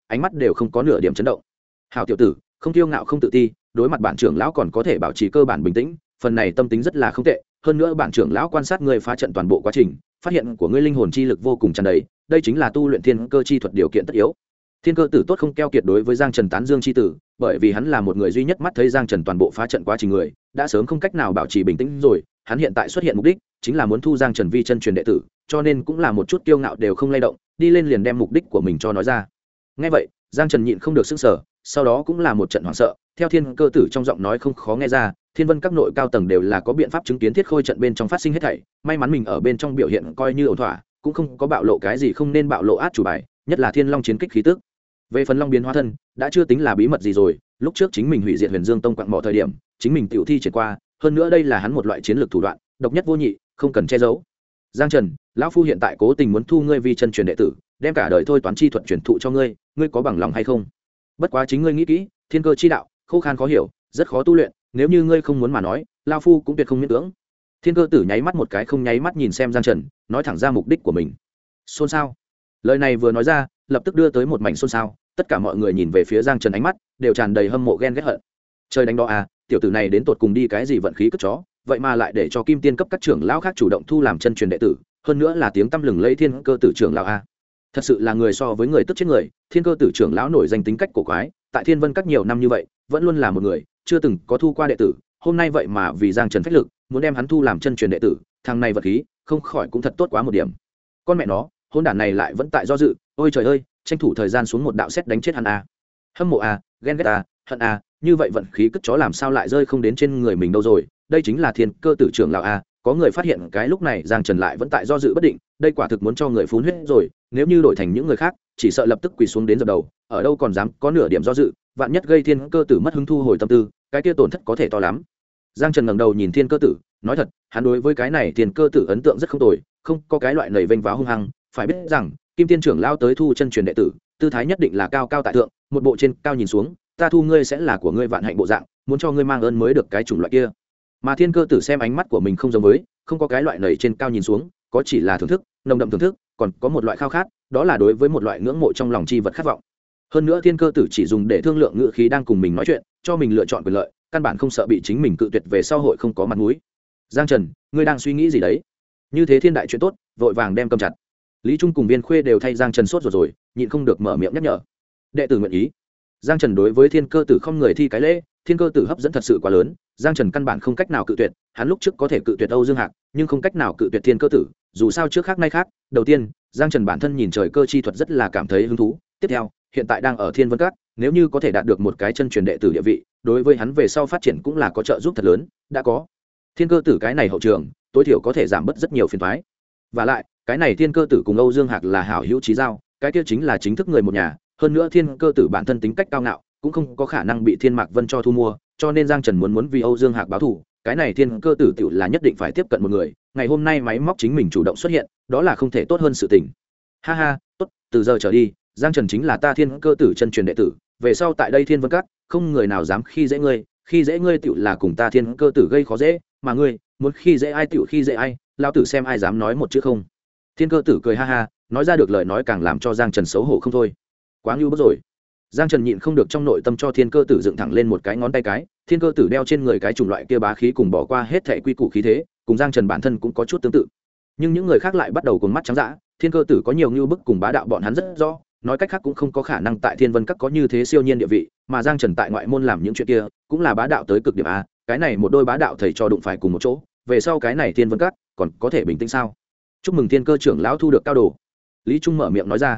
ánh mắt đều không có nửa điểm chấn động. Hảo tiểu tử, không kiêu ngạo không tự ti, đối mặt bản trưởng lão còn có thể bảo trì cơ bản bình tĩnh, phần này tâm tính rất là không tệ. Hơn nữa bản trưởng lão quan sát ngươi phá trận toàn bộ quá trình, phát hiện của ngươi linh hồn chi lực vô cùng tràn đầy, đây chính là tu luyện thiên cơ chi thuật điều kiện tất yếu. Thiên cơ tử tốt không keo kiệt đối với Giang Trần tán dương chi tử, bởi vì hắn là một người duy nhất mắt thấy Giang Trần toàn bộ phá trận quá trình người, đã sớm không cách nào bảo trì bình tĩnh rồi, hắn hiện tại xuất hiện mục đích chính là muốn thu Giang Trần vi chân truyền đệ tử, cho nên cũng là một chút kiêu ngạo đều không lay động, đi lên liền đem mục đích của mình cho nói ra. Nghe vậy, Giang Trần nhịn không được sửng sở, sau đó cũng là một trận hoảng sợ, theo thiên cơ tử trong giọng nói không khó nghe ra, Thiên Vân các nội cao tầng đều là có biện pháp chứng kiến thiết khôi trận bên trong phát sinh hết thảy, may mắn mình ở bên trong biểu hiện coi như ổn thỏa, cũng không có bạo lộ cái gì không nên bạo lộ át chủ bài, nhất là Thiên Long chiến kích khí tức. Về phần Long biến hóa thân, đã chưa tính là bí mật gì rồi, lúc trước chính mình hủy diệt Huyền Dương Tông quặng mỏ thời điểm, chính mình tiểu thi triển qua, hơn nữa đây là hắn một loại chiến lược thủ đoạn, độc nhất vô nhị, không cần che giấu. Giang Trần, lão phu hiện tại cố tình muốn thu ngươi vi chân truyền đệ tử, đem cả đời thôi toán chi thuật truyền thụ cho ngươi, ngươi có bằng lòng hay không? Bất quá chính ngươi nghĩ kỹ, thiên cơ chi đạo, khô khan khó hiểu, rất khó tu luyện, nếu như ngươi không muốn mà nói, lão phu cũng tuyệt không miễn cưỡng. Thiên cơ tử nháy mắt một cái không nháy mắt nhìn xem Giang Trần, nói thẳng ra mục đích của mình. Xôn xao. Lời này vừa nói ra, lập tức đưa tới một mảnh xôn xao, tất cả mọi người nhìn về phía Giang Trần ánh mắt đều tràn đầy hâm mộ ghen ghét hận. Trời đánh đó à, tiểu tử này đến tột cùng đi cái gì vận khí cất chó, vậy mà lại để cho kim tiên cấp các trưởng lão khác chủ động thu làm chân truyền đệ tử, hơn nữa là tiếng tăm lừng lẫy thiên cơ tử trưởng lão a. Thật sự là người so với người tức chết người, thiên cơ tử trưởng lão nổi danh tính cách cổ quái, tại Thiên Vân các nhiều năm như vậy, vẫn luôn là một người, chưa từng có thu qua đệ tử, hôm nay vậy mà vì Giang Trần phách lực, muốn đem hắn thu làm chân truyền đệ tử, thằng này vật khí, không khỏi cũng thật tốt quá một điểm. Con mẹ nó, hôn đản này lại vẫn tại do dự, ôi trời ơi, tranh thủ thời gian xuống một đạo sét đánh chết hắn a. Hâm mộ a, ghen ghét a, hận a, như vậy vận khí cất chó làm sao lại rơi không đến trên người mình đâu rồi, đây chính là thiên cơ tử trưởng lão a. Có người phát hiện cái lúc này Giang Trần lại vẫn tại do dự bất định, đây quả thực muốn cho người phun huyết rồi, nếu như đổi thành những người khác chỉ sợ lập tức quỳ xuống đến dập đầu, ở đâu còn dám có nửa điểm do dự, vạn nhất gây thiên cơ tử mất hứng thu hồi tâm tư, cái kia tổn thất có thể to lắm. Giang Trần ngẩng đầu nhìn thiên cơ tử, nói thật, hắn đối với cái này thiên cơ tử ấn tượng rất không tồi, không có cái loại nảy vênh váo hung hăng, phải biết rằng kim tiên trưởng lao tới thu chân truyền đệ tử, tư thái nhất định là cao cao tại thượng, một bộ trên cao nhìn xuống, ta thu ngươi sẽ là của ngươi vạn hạnh bộ dạng, muốn cho ngươi mang ơn mới được cái chủng loại kia. Mà thiên cơ tử xem ánh mắt của mình không giống với, không có cái loại nảy trên cao nhìn xuống, có chỉ là thưởng thức, nồng đậm thưởng thức, còn có một loại khao khát, đó là đối với một loại ngưỡng mộ trong lòng chi vật khát vọng. Hơn nữa thiên cơ tử chỉ dùng để thương lượng ngữ khí đang cùng mình nói chuyện, cho mình lựa chọn quyền lợi, căn bản không sợ bị chính mình cự tuyệt về sau hội không có mặt mũi. Giang Trần, ngươi đang suy nghĩ gì đấy? Như thế thiên đại chuyện tốt, vội vàng đem cầm chặt. Lý Trung cùng Viên Khuê đều thay Giang Trần sốt rồi, nhịn không được mở miệng nhắc nhở. Đệ tử nguyện ý. Giang Trần đối với thiên cơ tử không người thi cái lễ, thiên cơ tử hấp dẫn thật sự quá lớn, Giang Trần căn bản không cách nào cự tuyệt, hắn lúc trước có thể cự tuyệt Âu Dương Hạc, nhưng không cách nào cự tuyệt thiên cơ tử, dù sao trước khác nay khác, đầu tiên, Giang Trần bản thân nhìn trời cơ chi thuật rất là cảm thấy hứng thú, tiếp theo, hiện tại đang ở Thiên Vân Các, nếu như có thể đạt được một cái chân truyền đệ tử địa vị, đối với hắn về sau phát triển cũng là có trợ giúp thật lớn, đã có thiên cơ tử cái này hậu trường, tối thiểu có thể giảm bớt rất nhiều phiền toái. Và lại, cái này thiên cơ tử cùng Âu Dương Hạc là hảo hữu chí giao, cái kia chính là chính thức người một nhà, hơn nữa thiên cơ tử bản thân tính cách cao ngạo, cũng không có khả năng bị Thiên Mạc Vân cho thu mua, cho nên Giang Trần muốn vì Âu Dương Hạc báo thù, cái này thiên cơ tử tiểu là nhất định phải tiếp cận một người, ngày hôm nay máy móc chính mình chủ động xuất hiện, đó là không thể tốt hơn sự tình. Ha ha, tốt, từ giờ trở đi, Giang Trần chính là ta thiên cơ tử chân truyền đệ tử, về sau tại đây Thiên Vân Các, không người nào dám khi dễ ngươi tiểu là cùng ta thiên cơ tử gây khó dễ, mà ngươi muốn khi dễ ai tiểu khi dễ ai, lão tử xem ai dám nói một chữ không. Thiên cơ tử cười ha ha, nói ra được lời nói càng làm cho Giang Trần xấu hổ không thôi. Quá ngu bức rồi. Giang Trần nhịn không được trong nội tâm cho thiên cơ tử dựng thẳng lên một cái ngón tay cái, thiên cơ tử đeo trên người cái chủng loại kia bá khí cùng bỏ qua hết thảy quy củ khí thế, cùng Giang Trần bản thân cũng có chút tương tự. Nhưng những người khác lại bắt đầu cuồng mắt trắng dã, thiên cơ tử có nhiều nhu bức cùng bá đạo bọn hắn rất rõ, nói cách khác cũng không có khả năng tại Thiên Vân Các có như thế siêu nhiên địa vị, mà Giang Trần tại ngoại môn làm những chuyện kia, cũng là bá đạo tới cực điểm a, cái này một đôi bá đạo thầy trò đụng phải cùng một chỗ, về sau cái này Thiên Vân Các còn có thể bình tĩnh sao? Chúc mừng thiên cơ trưởng lão thu được cao đồ. Lý Trung mở miệng nói ra.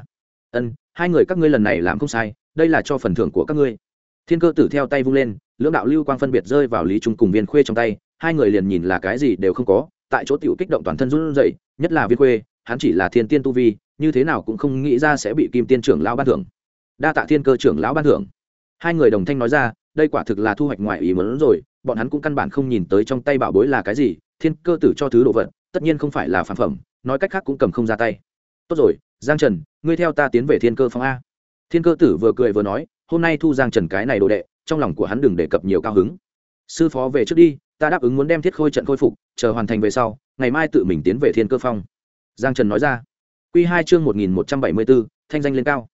Hai người các ngươi lần này làm không sai, đây là cho phần thưởng của các ngươi. Thiên cơ tử theo tay vung lên, lưỡng đạo lưu quang phân biệt rơi vào Lý Trung cùng Viên Khuê trong tay, hai người liền nhìn là cái gì đều không có, tại chỗ tiểu kích động toàn thân run rẩy, nhất là Viên Khuê, hắn chỉ là thiên tiên tu vi, như thế nào cũng không nghĩ ra sẽ bị Kim Tiên trưởng lão ban thưởng. Đa tạ thiên cơ trưởng lão ban thưởng. Hai người đồng thanh nói ra, đây quả thực là thu hoạch ngoài ý muốn rồi, bọn hắn cũng căn bản không nhìn tới trong tay bảo bối là cái gì, thiên cơ tử cho thứ đồ vật, tất nhiên không phải là phản phẩm, nói cách khác cũng cầm không ra tay. Tốt rồi, Giang Trần, ngươi theo ta tiến về thiên cơ phong a. Thiên cơ tử vừa cười vừa nói, hôm nay thu Giang Trần cái này đồ đệ, trong lòng của hắn đừng đề cập nhiều cao hứng. Sư phó về trước đi, ta đáp ứng muốn đem thiết khôi trận khôi phục, chờ hoàn thành về sau, ngày mai tự mình tiến về thiên cơ phong. Giang Trần nói ra. Quy 2 chương 1174, thanh danh lên cao.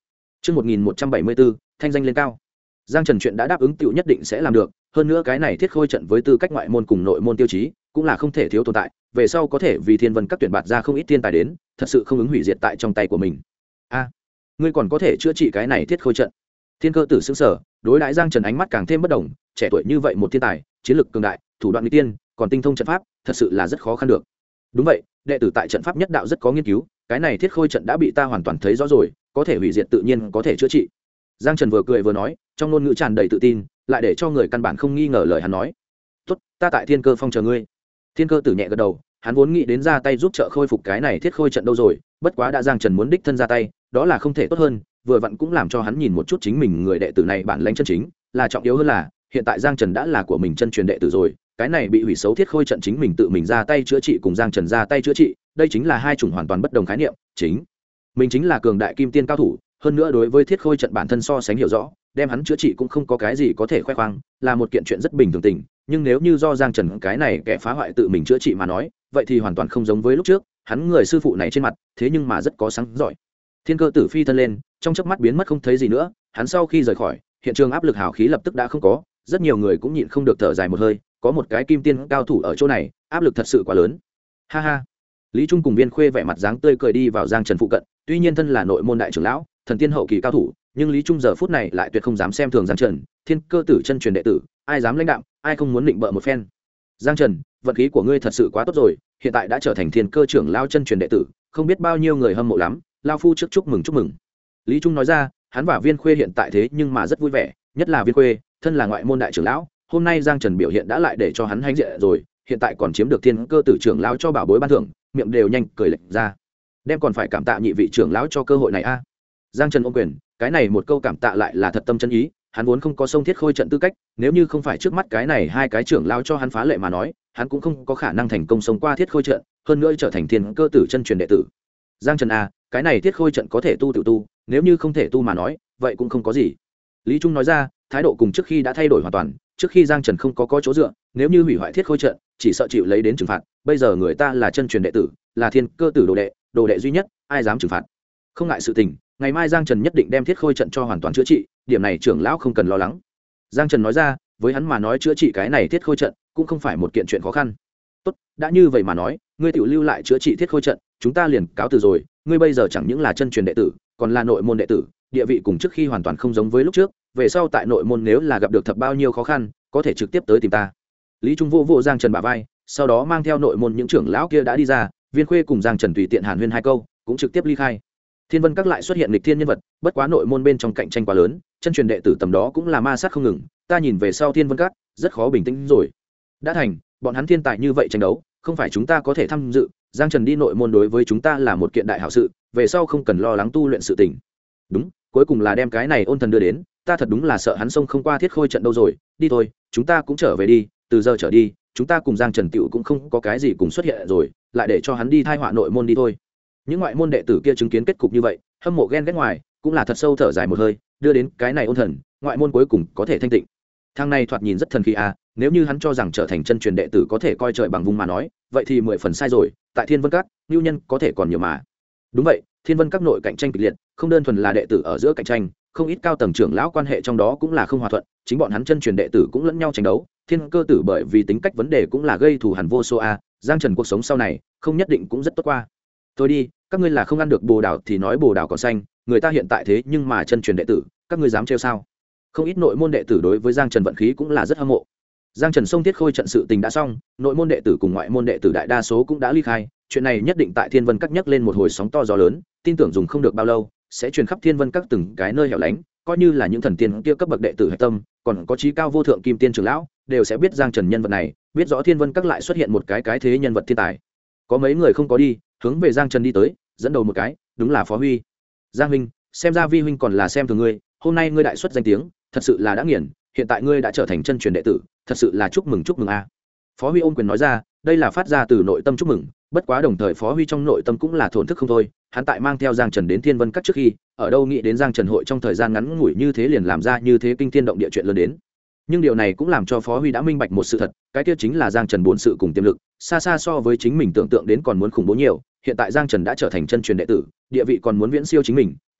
Chương 1174, thanh danh lên cao. Giang Trần chuyện đã đáp ứng tiểu nhất định sẽ làm được, hơn nữa cái này thiết khôi trận với tư cách ngoại môn cùng nội môn tiêu chí, cũng là không thể thiếu tồn tại, về sau có thể vì Thiên Vân các tuyển bạt ra không ít thiên tài đến, thật sự không ứng hủy diệt tại trong tay của mình. A, ngươi còn có thể chữa trị cái này thiết khôi trận. Thiên Cơ Tử sững sờ, đối đãi Giang Trần ánh mắt càng thêm bất động, trẻ tuổi như vậy một thiên tài, chiến lực cường đại, thủ đoạn nguy tiên, còn tinh thông trận pháp, thật sự là rất khó khăn được. Đúng vậy, đệ tử tại trận pháp nhất đạo rất có nghiên cứu, cái này thiết khôi trận đã bị ta hoàn toàn thấy rõ rồi, có thể hủy diệt tự nhiên có thể chữa trị. Giang Trần vừa cười vừa nói, trong ngôn ngữ tràn đầy tự tin, lại để cho người căn bản không nghi ngờ lời hắn nói. "Tốt, ta tại Thiên Cơ Phong chờ ngươi." Thiên Cơ Tử nhẹ gật đầu, hắn vốn nghĩ đến ra tay giúp trợ khôi phục cái này thiết khôi trận đâu rồi, bất quá đã Giang Trần muốn đích thân ra tay, đó là không thể tốt hơn, vừa vặn cũng làm cho hắn nhìn một chút chính mình người đệ tử này bản lĩnh chân chính, là trọng yếu hơn là, hiện tại Giang Trần đã là của mình chân truyền đệ tử rồi, cái này bị hủy xấu thiết khôi trận chính mình tự mình ra tay chữa trị cùng Giang Trần ra tay chữa trị, đây chính là hai chủng hoàn toàn bất đồng khái niệm, chính mình chính là cường đại kim tiên cao thủ, hơn nữa đối với thiết khôi trận bản thân so sánh hiểu rõ, đem hắn chữa trị cũng không có cái gì có thể khoe khoang, là một kiện chuyện rất bình thường tình, nhưng nếu như do Giang Trần cái này kẻ phá hoại tự mình chữa trị mà nói, vậy thì hoàn toàn không giống với lúc trước, hắn người sư phụ này trên mặt, thế nhưng mà rất có sáng giỏi. Thiên Cơ Tử phi thân lên, trong chớp mắt biến mất không thấy gì nữa, hắn sau khi rời khỏi, hiện trường áp lực hào khí lập tức đã không có, rất nhiều người cũng nhịn không được thở dài một hơi, có một cái kim tiên cao thủ ở chỗ này, áp lực thật sự quá lớn. Ha ha. Lý Trung cùng Viên Khuê vẻ mặt dáng tươi cười đi vào Giang Trần phụ cận, tuy nhiên thân là nội môn đại trưởng lão, thần tiên hậu kỳ cao thủ, nhưng Lý Trung giờ phút này lại tuyệt không dám xem thường Giang Trần, Thiên Cơ Tử chân truyền đệ tử, ai dám lãnh đạm, ai không muốn định bợ một phen. Giang Trần, vận khí của ngươi thật sự quá tốt rồi, hiện tại đã trở thành Thiên Cơ trưởng lão chân truyền đệ tử, không biết bao nhiêu người hâm mộ lắm, lão phu trước chúc mừng chúc mừng. Lý Trung nói ra, hắn và Viên Khuê hiện tại thế nhưng mà rất vui vẻ, nhất là Viên Khuê, thân là ngoại môn đại trưởng lão, hôm nay Giang Trần biểu hiện đã lại để cho hắn hãnh diện rồi, hiện tại còn chiếm được Thiên Cơ Tử trưởng lão cho bảo bối ban thưởng, miệng đều nhanh cười lệch ra. Đem còn phải cảm tạ nhị vị trưởng lão cho cơ hội này a. Giang Trần ôm quyền, cái này một câu cảm tạ lại là thật tâm chân ý, hắn vốn không có sông thiết khôi trận tư cách, nếu như không phải trước mắt cái này hai cái trưởng lão cho hắn phá lệ mà nói, hắn cũng không có khả năng thành công sống qua thiết khôi trận, hơn nữa trở thành Thiên Cơ Tử chân truyền đệ tử. Giang Trần a, cái này thiết khôi trận có thể tu tự tu, nếu như không thể tu mà nói, vậy cũng không có gì. Lý Trung nói ra, thái độ cùng trước khi đã thay đổi hoàn toàn, trước khi Giang Trần không có chỗ dựa, nếu như hủy hoại thiết khôi trận, chỉ sợ chịu lấy đến trừng phạt, bây giờ người ta là chân truyền đệ tử, là Thiên Cơ Tử đồ đệ duy nhất, ai dám trừng phạt. Không ngại sự tình, ngày mai Giang Trần nhất định đem thiết khôi trận cho hoàn toàn chữa trị, điểm này trưởng lão không cần lo lắng. Giang Trần nói ra, với hắn mà nói chữa trị cái này thiết khôi trận cũng không phải một kiện chuyện khó khăn. Tốt, đã như vậy mà nói, ngươi tự lưu lại chữa trị thiết khôi trận, chúng ta liền cáo từ rồi, ngươi bây giờ chẳng những là chân truyền đệ tử, còn là nội môn đệ tử, địa vị cùng trước khi hoàn toàn không giống với lúc trước, về sau tại nội môn nếu là gặp được thập bao nhiêu khó khăn, có thể trực tiếp tới tìm ta. Lý Trung vô Giang Trần bả vai, sau đó mang theo nội môn những trưởng lão kia đã đi ra, Viên Khuê cùng Giang Trần tùy tiện hàn huyên hai câu, cũng trực tiếp ly khai. Thiên Vân Các lại xuất hiện nghịch thiên nhân vật, bất quá nội môn bên trong cạnh tranh quá lớn, chân truyền đệ tử tầm đó cũng là ma sát không ngừng, ta nhìn về sau Thiên Vân Các, rất khó bình tĩnh rồi. Đã thành, bọn hắn thiên tài như vậy tranh đấu, không phải chúng ta có thể tham dự, Giang Trần đi nội môn đối với chúng ta là một kiện đại hảo sự, về sau không cần lo lắng tu luyện sự tình. Đúng, cuối cùng là đem cái này ôn thần đưa đến, ta thật đúng là sợ hắn xông không qua thiết khôi trận đâu rồi, đi thôi, chúng ta cũng trở về đi, từ giờ trở đi, chúng ta cùng Giang Trần Tiểu cũng không có cái gì cùng xuất hiện rồi, lại để cho hắn đi thai họa nội môn đi thôi. Những ngoại môn đệ tử kia chứng kiến kết cục như vậy, hâm mộ ghen ghét ngoài, cũng là thật sâu thở dài một hơi, đưa đến cái này ôn thần, ngoại môn cuối cùng có thể thanh tịnh. Thằng này thoạt nhìn rất thần kỳ à, nếu như hắn cho rằng trở thành chân truyền đệ tử có thể coi trời bằng vùng mà nói, vậy thì 10 phần sai rồi, tại Thiên Vân Các, nhu nhân có thể còn nhiều mà. Đúng vậy, Thiên Vân Các nội cạnh tranh kịch liệt, không đơn thuần là đệ tử ở giữa cạnh tranh, không ít cao tầng trưởng lão quan hệ trong đó cũng là không hòa thuận, chính bọn hắn chân truyền đệ tử cũng lẫn nhau tranh đấu, Thiên Cơ Tử bởi vì tính cách vấn đề cũng là gây thù hằn vô số a, Giang Trần cuộc sống sau này không nhất định cũng rất tốt qua. Thôi đi, các ngươi là không ăn được bồ đào thì nói bồ đào còn xanh, người ta hiện tại thế nhưng mà chân truyền đệ tử, các ngươi dám trêu sao? Không ít nội môn đệ tử đối với Giang Trần vận khí cũng là rất hâm mộ. Giang Trần xông thiết khôi trận sự tình đã xong, nội môn đệ tử cùng ngoại môn đệ tử đại đa số cũng đã ly khai, chuyện này nhất định tại Thiên Vân Các nhấc lên một hồi sóng to gió lớn, tin tưởng dùng không được bao lâu, sẽ truyền khắp Thiên Vân Các từng cái nơi hẻo lánh, coi như là những thần tiên kia cấp bậc đệ tử hạch tâm, còn có chí cao vô thượng kim tiên trưởng lão, đều sẽ biết Giang Trần nhân vật này, biết rõ Thiên Vân Các lại xuất hiện một cái thế nhân vật thiên tài. Có mấy người không có đi, hướng về Giang Trần đi tới, dẫn đầu một cái, đúng là Phó Huy. Giang huynh, xem ra vi huynh còn là xem thường ngươi, hôm nay ngươi đại xuất danh tiếng, thật sự là đã nghiền, hiện tại ngươi đã trở thành chân truyền đệ tử, thật sự là chúc mừng a. Phó Huy ôm quyền nói ra, đây là phát ra từ nội tâm chúc mừng, bất quá đồng thời Phó Huy trong nội tâm cũng là thổn thức không thôi, hắn tại mang theo Giang Trần đến Thiên Vân Các trước khi, ở đâu nghĩ đến Giang Trần hội trong thời gian ngắn ngủi như thế liền làm ra như thế kinh thiên động địa chuyện lớn đến. Nhưng điều này cũng làm cho Phó Huy đã minh bạch một sự thật, cái kia chính là Giang Trần bổn sự cùng tiềm lực, xa xa so với chính mình tưởng tượng đến còn muốn khủng bố nhiều, hiện tại Giang Trần đã trở thành chân truyền đệ tử, địa vị còn muốn viễn siêu chính mình,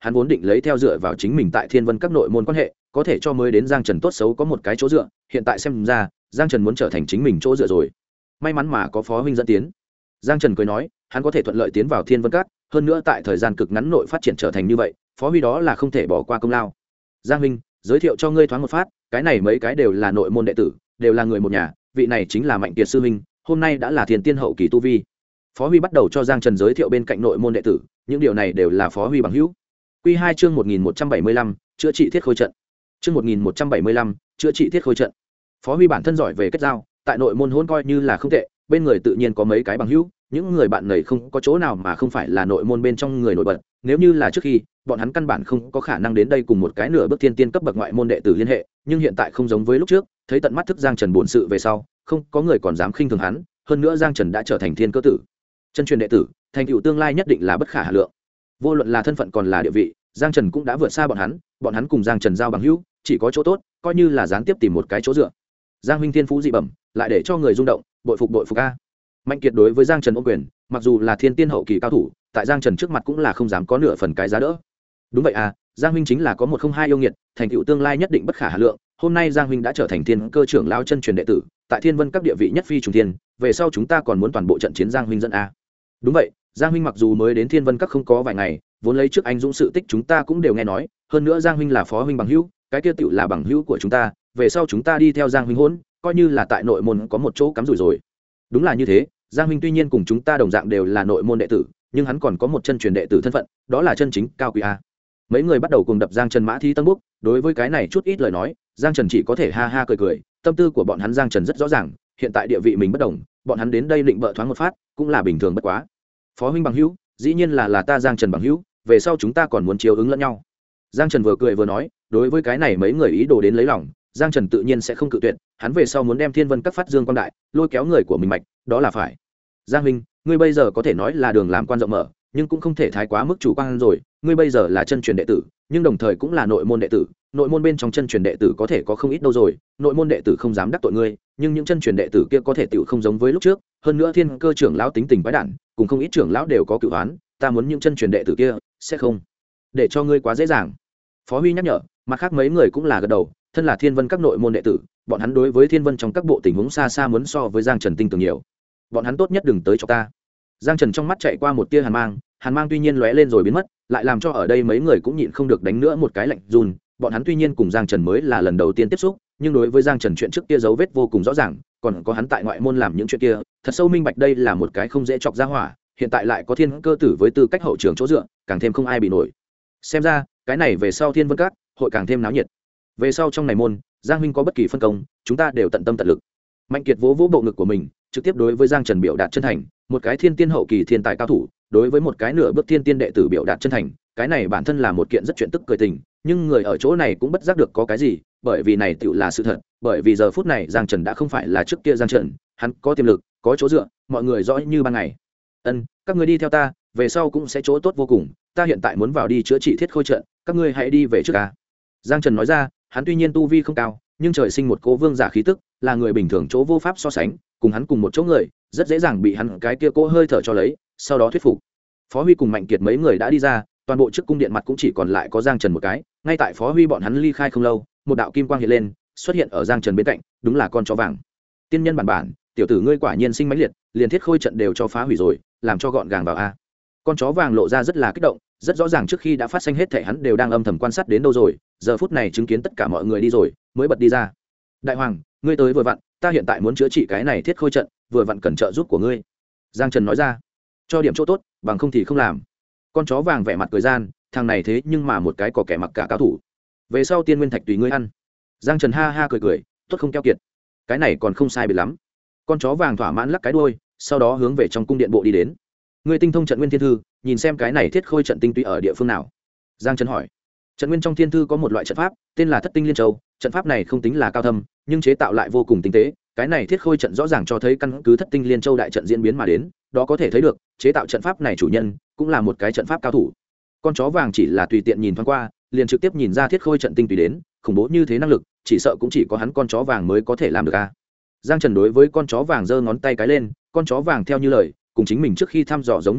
hắn vốn định lấy theo dựa vào chính mình tại Thiên Vân các nội môn quan hệ, có thể cho mới đến Giang Trần tốt xấu có một cái chỗ dựa, hiện tại xem ra, Giang Trần muốn trở thành chính mình chỗ dựa rồi. May mắn mà có Phó huynh dẫn tiến. Giang Trần cười nói, hắn có thể thuận lợi tiến vào Thiên Vân các, hơn nữa tại thời gian cực ngắn nội phát triển trở thành như vậy, Phó huy đó là không thể bỏ qua công lao. Giang huynh, giới thiệu cho ngươi thoáng một phát, cái này mấy cái đều là nội môn đệ tử, đều là người một nhà, vị này chính là Mạnh Kiệt sư huynh, hôm nay đã là Thiên Tiên hậu kỳ tu vi. Phó huy bắt đầu cho Giang Trần giới thiệu bên cạnh nội môn đệ tử, những điều này đều là Phó huy bằng hữu. Quy 2 chương 1175, chữa trị thiết khôi trận. Chương 1175, chữa trị thiết khôi trận. Phó huy bản thân giỏi về kết giao, tại nội môn hôn coi như là không tệ, bên người tự nhiên có mấy cái bằng hữu, những người bạn này không có chỗ nào mà không phải là nội môn bên trong người nổi bật, nếu như là trước khi, bọn hắn căn bản không có khả năng đến đây cùng một cái nửa bước thiên tiên cấp bậc ngoại môn đệ tử liên hệ, nhưng hiện tại không giống với lúc trước, thấy tận mắt thức Giang Trần bổn sự về sau, không có người còn dám khinh thường hắn, hơn nữa Giang Trần đã trở thành thiên cơ tử, chân truyền đệ tử, thành tựu tương lai nhất định là bất khả hà lượng. Vô luận là thân phận còn là địa vị, Giang Trần cũng đã vượt xa bọn hắn cùng Giang Trần giao bằng hữu, chỉ có chỗ tốt, coi như là gián tiếp tìm một cái chỗ dựa. Giang huynh thiên phú dị bẩm, lại để cho người rung động, bội phục a. Mạnh Kiệt đối với Giang Trần ôm quyền, mặc dù là thiên tiên hậu kỳ cao thủ, tại Giang Trần trước mặt cũng là không dám có nửa phần cái giá đỡ. Đúng vậy à, Giang huynh chính là có một không hai yêu nghiệt, thành tựu tương lai nhất định bất khả hà lượng. Hôm nay Giang huynh đã trở thành thiên cơ trưởng lão chân truyền đệ tử, tại Thiên Vân các địa vị nhất phi trùng thiên, về sau chúng ta còn muốn toàn bộ trận chiến Giang huynh dẫn a. Đúng vậy, Giang huynh mặc dù mới đến Thiên Vân các không có vài ngày, vốn lấy trước anh dũng sự tích chúng ta cũng đều nghe nói, hơn nữa Giang huynh là Phó huynh bằng hữu, cái kia tựu là bằng hữu của chúng ta, về sau chúng ta đi theo Giang huynh hỗn, coi như là tại nội môn có một chỗ cắm rủi rồi. Đúng là như thế, Giang huynh tuy nhiên cùng chúng ta đồng dạng đều là nội môn đệ tử, nhưng hắn còn có một chân truyền đệ tử thân phận, đó là chân chính cao quý a. Mấy người bắt đầu cùng đập Giang Trần mã thi tân búc, đối với cái này chút ít lời nói, Giang Trần chỉ có thể ha ha cười cười, tâm tư của bọn hắn Giang Trần rất rõ ràng, hiện tại địa vị mình bất đồng, bọn hắn đến đây định bợ thoáng một phát, cũng là bình thường bất quá. Phó huynh bằng hữu, dĩ nhiên là ta Giang Trần bằng hữu, về sau chúng ta còn muốn chiếu ứng lẫn nhau. Giang Trần vừa cười vừa nói, đối với cái này mấy người ý đồ đến lấy lòng, Giang Trần tự nhiên sẽ không cự tuyệt, hắn về sau muốn đem Thiên Vân các phát dương quang đại, lôi kéo người của mình mạch, đó là phải. Giang huynh, ngươi bây giờ có thể nói là đường làm quan rộng mở, nhưng cũng không thể thái quá mức chủ quan rồi, ngươi bây giờ là chân truyền đệ tử, nhưng đồng thời cũng là nội môn đệ tử, nội môn bên trong chân truyền đệ tử có thể có không ít đâu rồi, nội môn đệ tử không dám đắc tội ngươi, nhưng những chân truyền đệ tử kia có thể tiểu không giống với lúc trước, hơn nữa thiên cơ trưởng lão tính tình quái đản, cùng không ít trưởng lão đều có cửu oán, ta muốn những chân truyền đệ tử kia sẽ không để cho ngươi quá dễ dàng. Phó huy nhắc nhở, mặt khác mấy người cũng là gật đầu, thân là Thiên Vân các nội môn đệ tử, bọn hắn đối với Thiên Vân trong các bộ tình huống xa xa muốn so với Giang Trần tinh tường nhiều, bọn hắn tốt nhất đừng tới cho ta. Giang Trần trong mắt chạy qua một tia hàn mang tuy nhiên lóe lên rồi biến mất, lại làm cho ở đây mấy người cũng nhịn không được đánh nữa một cái lạnh run. Bọn hắn tuy nhiên cùng Giang Trần mới là lần đầu tiên tiếp xúc, nhưng đối với Giang Trần chuyện trước kia dấu vết vô cùng rõ ràng, còn có hắn tại ngoại môn làm những chuyện kia, thật sâu minh bạch đây là một cái không dễ chọc ra hỏa, hiện tại lại có thiên cơ tử với tư cách hậu trường chỗ dựa, càng thêm không ai bị nổi. Xem ra, cái này về sau Thiên Vân các hội càng thêm náo nhiệt. Về sau trong này môn, Giang huynh có bất kỳ phân công, chúng ta đều tận tâm tận lực. Mạnh Kiệt vỗ bộ ngực của mình, trực tiếp đối với Giang Trần biểu đạt chân thành, một cái thiên tiên hậu kỳ thiên tài cao thủ, đối với một cái nửa bước thiên tiên đệ tử biểu đạt chân thành, cái này bản thân là một kiện rất chuyện tức cười tình, nhưng người ở chỗ này cũng bất giác được có cái gì, bởi vì này tựu là sự thật, bởi vì giờ phút này Giang Trần đã không phải là trước kia Giang Trần, hắn có tiềm lực, có chỗ dựa, mọi người rõ như ban ngày. Các ngươi đi theo ta, về sau cũng sẽ chỗ tốt vô cùng, ta hiện tại muốn vào đi chữa trị thiết khôi trận, các ngươi hãy đi về trước a. Giang Trần nói ra, hắn tuy nhiên tu vi không cao, nhưng trời sinh một cố vương giả khí tức, là người bình thường chỗ vô pháp so sánh, cùng hắn cùng một chỗ người, rất dễ dàng bị hắn cái kia cố hơi thở cho lấy, sau đó thuyết phục. Phó huy cùng Mạnh Kiệt mấy người đã đi ra, toàn bộ trước cung điện mặt cũng chỉ còn lại có Giang Trần một cái, ngay tại Phó huy bọn hắn ly khai không lâu, một đạo kim quang hiện lên, xuất hiện ở Giang Trần bên cạnh, đúng là con chó vàng. Tiên nhân bản, tiểu tử ngươi quả nhiên sinh mãnh liệt, liền thiết khôi trận đều cho phá hủy rồi, làm cho gọn gàng vào a. Con chó vàng lộ ra rất là kích động, rất rõ ràng trước khi đã phát sinh hết thảy hắn đều đang âm thầm quan sát đến đâu rồi, giờ phút này chứng kiến tất cả mọi người đi rồi, mới bật đi ra. Đại hoàng, ngươi tới vừa vặn, ta hiện tại muốn chữa trị cái này thiết khôi trận, vừa vặn cần trợ giúp của ngươi. Giang Trần nói ra, cho điểm chỗ tốt, bằng không thì không làm. Con chó vàng vẻ mặt cười gian, thằng này thế nhưng mà một cái có kẻ mặc cả cao thủ. Về sau tiên nguyên thạch tùy ngươi ăn. Giang Trần ha ha cười, tốt không keo kiệt. Cái này còn không sai biệt lắm. Con chó vàng thỏa mãn lắc cái đuôi, sau đó hướng về trong cung điện bộ đi đến. Ngươi tinh thông trận nguyên thiên thư, nhìn xem cái này thiết khôi trận tinh túy ở địa phương nào? Giang Trần hỏi. Trận nguyên trong thiên thư có một loại trận pháp, tên là Thất Tinh Liên Châu, trận pháp này không tính là cao thâm, nhưng chế tạo lại vô cùng tinh tế. Cái này thiết khôi trận rõ ràng cho thấy căn cứ Thất Tinh Liên Châu đại trận diễn biến mà đến, đó có thể thấy được, chế tạo trận pháp này chủ nhân cũng là một cái trận pháp cao thủ. Con chó vàng chỉ là tùy tiện nhìn thoáng qua, liền trực tiếp nhìn ra thiết khôi trận tinh túy đến, khủng bố như thế năng lực, chỉ sợ cũng chỉ có hắn con chó vàng mới có thể làm được a. Giang Trần đối với con chó vàng giơ ngón tay cái lên, con chó vàng theo như lời, cùng chính mình trước khi thăm dò giống như lúc,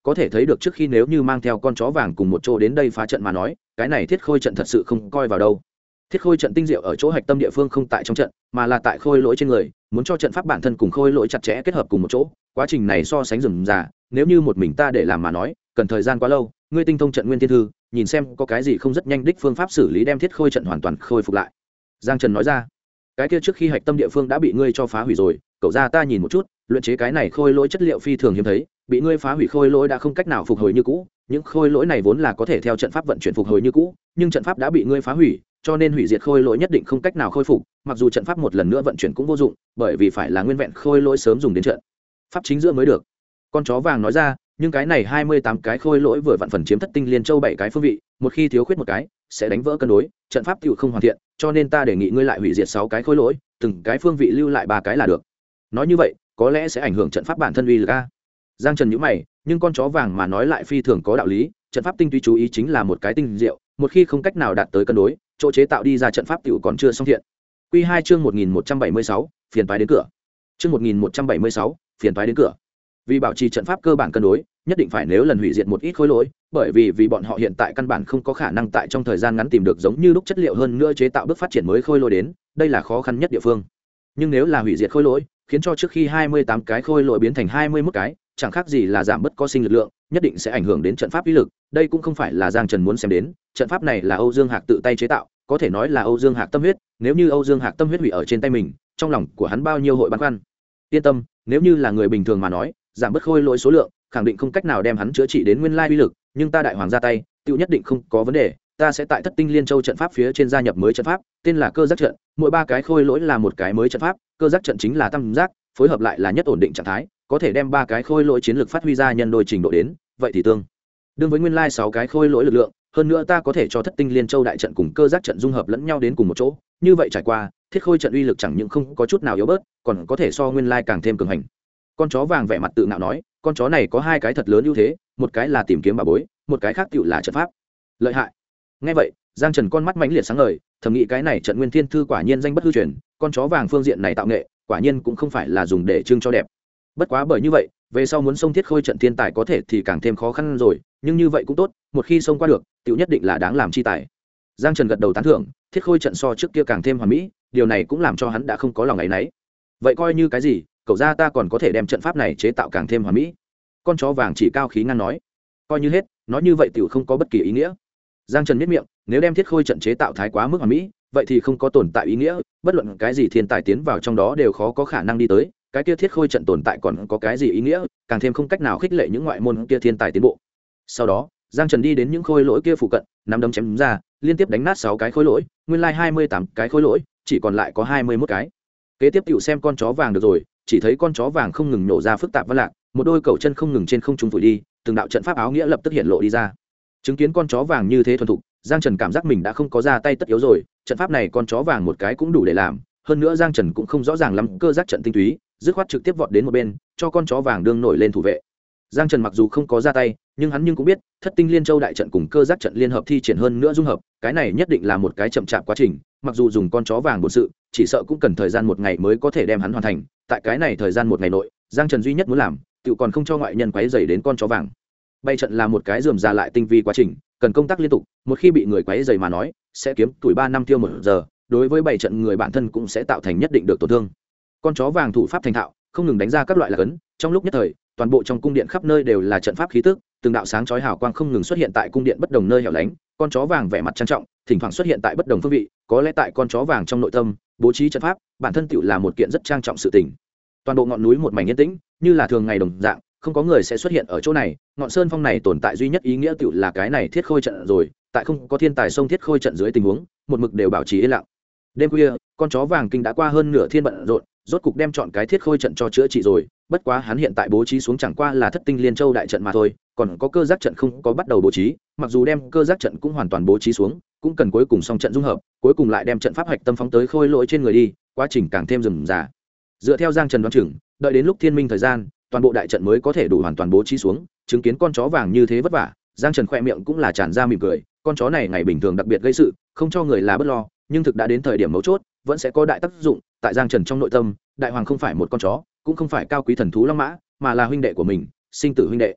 có thể thấy được trước khi nếu như mang theo con chó vàng cùng một chỗ đến đây phá trận mà nói, cái này thiết khôi trận thật sự không coi vào đâu. Thiết khôi trận tinh diệu ở chỗ hạch tâm địa phương không tại trong trận, mà là tại khôi lỗi trên người, muốn cho trận pháp bản thân cùng khôi lỗi chặt chẽ kết hợp cùng một chỗ. Quá trình này so sánh rườm rà, nếu như một mình ta để làm mà nói, cần thời gian quá lâu. Ngươi tinh thông trận nguyên thiên thư, nhìn xem có cái gì không rất nhanh đích phương pháp xử lý đem thiết khôi trận hoàn toàn khôi phục lại. Giang Trần nói ra, cái kia trước khi hạch tâm địa phương đã bị ngươi cho phá hủy rồi, cậu ra ta nhìn một chút, luyện chế cái này khôi lỗi chất liệu phi thường hiếm thấy, bị ngươi phá hủy khôi lỗi đã không cách nào phục hồi như cũ. Những khôi lỗi này vốn là có thể theo trận pháp vận chuyển phục hồi như cũ, nhưng trận pháp đã bị ngươi phá hủy, cho nên hủy diệt khôi lỗi nhất định không cách nào khôi phục. Mặc dù trận pháp một lần nữa vận chuyển cũng vô dụng, bởi vì phải là nguyên vẹn khôi lỗi sớm dùng đến trận pháp chính giữa mới được. Con chó vàng nói ra, nhưng cái này 28 cái khôi lỗi vừa vặn phần chiếm thất tinh liên châu 7 cái phương vị, một khi thiếu khuyết một cái sẽ đánh vỡ cân đối, trận pháp tựu không hoàn thiện, cho nên ta đề nghị ngươi lại hủy diệt 6 cái khôi lỗi, từng cái phương vị lưu lại 3 cái là được. Nói như vậy có lẽ sẽ ảnh hưởng trận pháp bản thân uy lực a. Giang Trần nhíu mày, nhưng con chó vàng mà nói lại phi thường có đạo lý, trận pháp tinh túy chú ý chính là một cái tinh diệu, một khi không cách nào đạt tới cân đối, chỗ chế tạo đi ra trận pháp tiểu còn chưa xong thiện. Quy 2 chương 1176, phiền toái đến cửa. Chương 1176, phiền toái đến cửa. Vì bảo trì trận pháp cơ bản cân đối, nhất định phải nếu lần hủy diệt một ít khối lỗi, bởi vì bọn họ hiện tại căn bản không có khả năng tại trong thời gian ngắn tìm được giống như lúc chất liệu hơn nữa chế tạo bước phát triển mới khôi lỗi đến, đây là khó khăn nhất địa phương. Nhưng nếu là hủy diệt khôi lỗi, khiến cho trước khi 28 cái khôi lỗi biến thành 21 cái, chẳng khác gì là giảm bớt có sinh lực lượng, nhất định sẽ ảnh hưởng đến trận pháp uy lực. Đây cũng không phải là Giang Trần muốn xem đến, trận pháp này là Âu Dương Hạc tự tay chế tạo, có thể nói là Âu Dương Hạc tâm huyết, nếu như Âu Dương Hạc tâm huyết hủy ở trên tay mình, trong lòng của hắn bao nhiêu hội băn khoăn. Yên tâm, nếu như là người bình thường mà nói, giảm bớt khôi lỗi số lượng, khẳng định không cách nào đem hắn chữa trị đến nguyên lai uy lực, nhưng ta đại hoàng ra tay, tiêu nhất định không có vấn đề, ta sẽ tại Thất Tinh Liên Châu trận pháp phía trên gia nhập mới trận pháp, tên là Cơ Giác trận, mỗi 3 cái khôi lỗi là một cái mới trận pháp, Cơ Giác trận chính là tam giác, phối hợp lại là nhất ổn định trạng thái, có thể đem 3 cái khôi lỗi chiến lược phát huy ra nhân đôi trình độ đến, vậy thì tương đương với nguyên lai 6 cái khôi lỗi lực lượng, hơn nữa ta có thể cho Thất Tinh Liên Châu đại trận cùng Cơ Giác trận dung hợp lẫn nhau đến cùng một chỗ, như vậy trải qua, thiết khôi trận uy lực chẳng những không có chút nào yếu bớt, còn có thể so nguyên lai càng thêm cường hành. Con chó vàng vẻ mặt tự ngạo nói, con chó này có 2 cái thật lớn ưu thế, một cái là tìm kiếm bảo bối, một cái khác tựu là trận pháp. Lợi hại. Nghe vậy, Giang Trần con mắt mãnh liệt sáng ngời, thầm nghĩ cái này trận nguyên thiên thư quả nhiên danh bất hư truyền, con chó vàng phương diện này tạo nghệ, quả nhiên cũng không phải là dùng để trưng cho đẹp. Bất quá bởi như vậy, về sau muốn xông thiết khôi trận thiên tài có thể thì càng thêm khó khăn rồi, nhưng như vậy cũng tốt, một khi xông qua được, tựu nhất định là đáng làm chi tài. Giang Trần gật đầu tán thưởng, thiết khôi trận so trước kia càng thêm hoàn mỹ, điều này cũng làm cho hắn đã không có lòng áy náy. Vậy coi như cái gì, cậu ra ta còn có thể đem trận pháp này chế tạo càng thêm hoàn mỹ. Con chó vàng chỉ cao khí ngăn nói, coi như hết, nói như vậy tiểu không có bất kỳ ý nghĩa. Giang Trần biết miệng, nếu đem thiết khôi trận chế tạo thái quá mức hoàn mỹ, vậy thì không có tồn tại ý nghĩa, bất luận cái gì thiên tài tiến vào trong đó đều khó có khả năng đi tới, cái kia thiết khôi trận tồn tại còn có cái gì ý nghĩa, càng thêm không cách nào khích lệ những ngoại môn kia thiên tài tiến bộ. Sau đó, Giang Trần đi đến những khôi lỗi kia phụ cận, nắm đấm chém ra, liên tiếp đánh nát 6 cái khôi lỗi, nguyên lai 28 cái khôi lỗi, chỉ còn lại có 21 cái. Kế tiếp tiểu xem con chó vàng được rồi, chỉ thấy con chó vàng không ngừng nổ ra phức tạp văn lạc, một đôi cầu chân không ngừng trên không trung vùi đi, từng đạo trận pháp áo nghĩa lập tức hiện lộ đi ra. Chứng kiến con chó vàng như thế thuần thục, Giang Trần cảm giác mình đã không có ra tay tất yếu rồi, trận pháp này con chó vàng một cái cũng đủ để làm, hơn nữa Giang Trần cũng không rõ ràng lắm cơ giác trận tinh túy, dứt khoát trực tiếp vọt đến một bên, cho con chó vàng đương nổi lên thủ vệ. Giang Trần mặc dù không có ra tay, nhưng hắn cũng biết, Thất Tinh Liên Châu đại trận cùng cơ giác trận liên hợp thi triển hơn nữa dung hợp, cái này nhất định là một cái chậm chạp quá trình, mặc dù dùng con chó vàng bổn sự, chỉ sợ cũng cần thời gian 1 ngày mới có thể đem hắn hoàn thành, tại cái này thời gian 1 ngày nội, Giang Trần duy nhất muốn làm, tự còn không cho ngoại nhân quấy rầy đến con chó vàng. Bay trận là một cái rườm rà lại tinh vi quá trình, cần công tác liên tục, một khi bị người quấy rầy mà nói, sẽ kiếm tuổi 3 năm tiêu 1 giờ, đối với bảy trận người bản thân cũng sẽ tạo thành nhất định được tổn thương. Con chó vàng thủ pháp thành thạo, không ngừng đánh ra các loại lạc ấn, trong lúc nhất thời, toàn bộ trong cung điện khắp nơi đều là trận pháp khí tức, từng đạo sáng chói hào quang không ngừng xuất hiện tại cung điện bất đồng nơi hẻo lánh, con chó vàng vẻ mặt trang trọng, thỉnh thoảng xuất hiện tại bất đồng phương vị, có lẽ tại con chó vàng trong nội tâm, bố trí trận pháp, bản thân tựu là một kiện rất trang trọng sự tình. Toàn bộ ngọn núi một mảnh yên tĩnh, như là thường ngày đồng dạng, không có người sẽ xuất hiện ở chỗ này, ngọn sơn phong này tồn tại duy nhất ý nghĩa tựu là cái này thiết khôi trận rồi, tại không có thiên tài xông thiết khôi trận dưới tình huống, một mực đều bảo trì yên lặng. Đêm khuya, con chó vàng kinh đã qua hơn nửa thiên bận rộn, rốt cục đem chọn cái thiết khôi trận cho chữa trị rồi, bất quá hắn hiện tại bố trí xuống chẳng qua là Thất Tinh Liên Châu đại trận mà thôi, còn có cơ giác trận không có bắt đầu bố trí, mặc dù đem cơ giác trận cũng hoàn toàn bố trí xuống, cũng cần cuối cùng xong trận dung hợp, cuối cùng lại đem trận pháp hạch tâm phóng tới khôi lỗi trên người đi, quá trình càng thêm rườm rà. Dựa theo Giang Trần đoán chừng, đợi đến lúc thiên minh thời gian, toàn bộ đại trận mới có thể đủ hoàn toàn bố trí xuống, chứng kiến con chó vàng như thế vất vả, Giang Trần khẽ miệng cũng là tràn ra mỉm cười, con chó này ngày bình thường đặc biệt gây sự, không cho người là bất lo, nhưng thực đã đến thời điểm mấu chốt, vẫn sẽ có đại tác dụng, tại Giang Trần trong nội tâm, đại hoàng không phải một con chó, cũng không phải cao quý thần thú long mã, mà là huynh đệ của mình, sinh tử huynh đệ.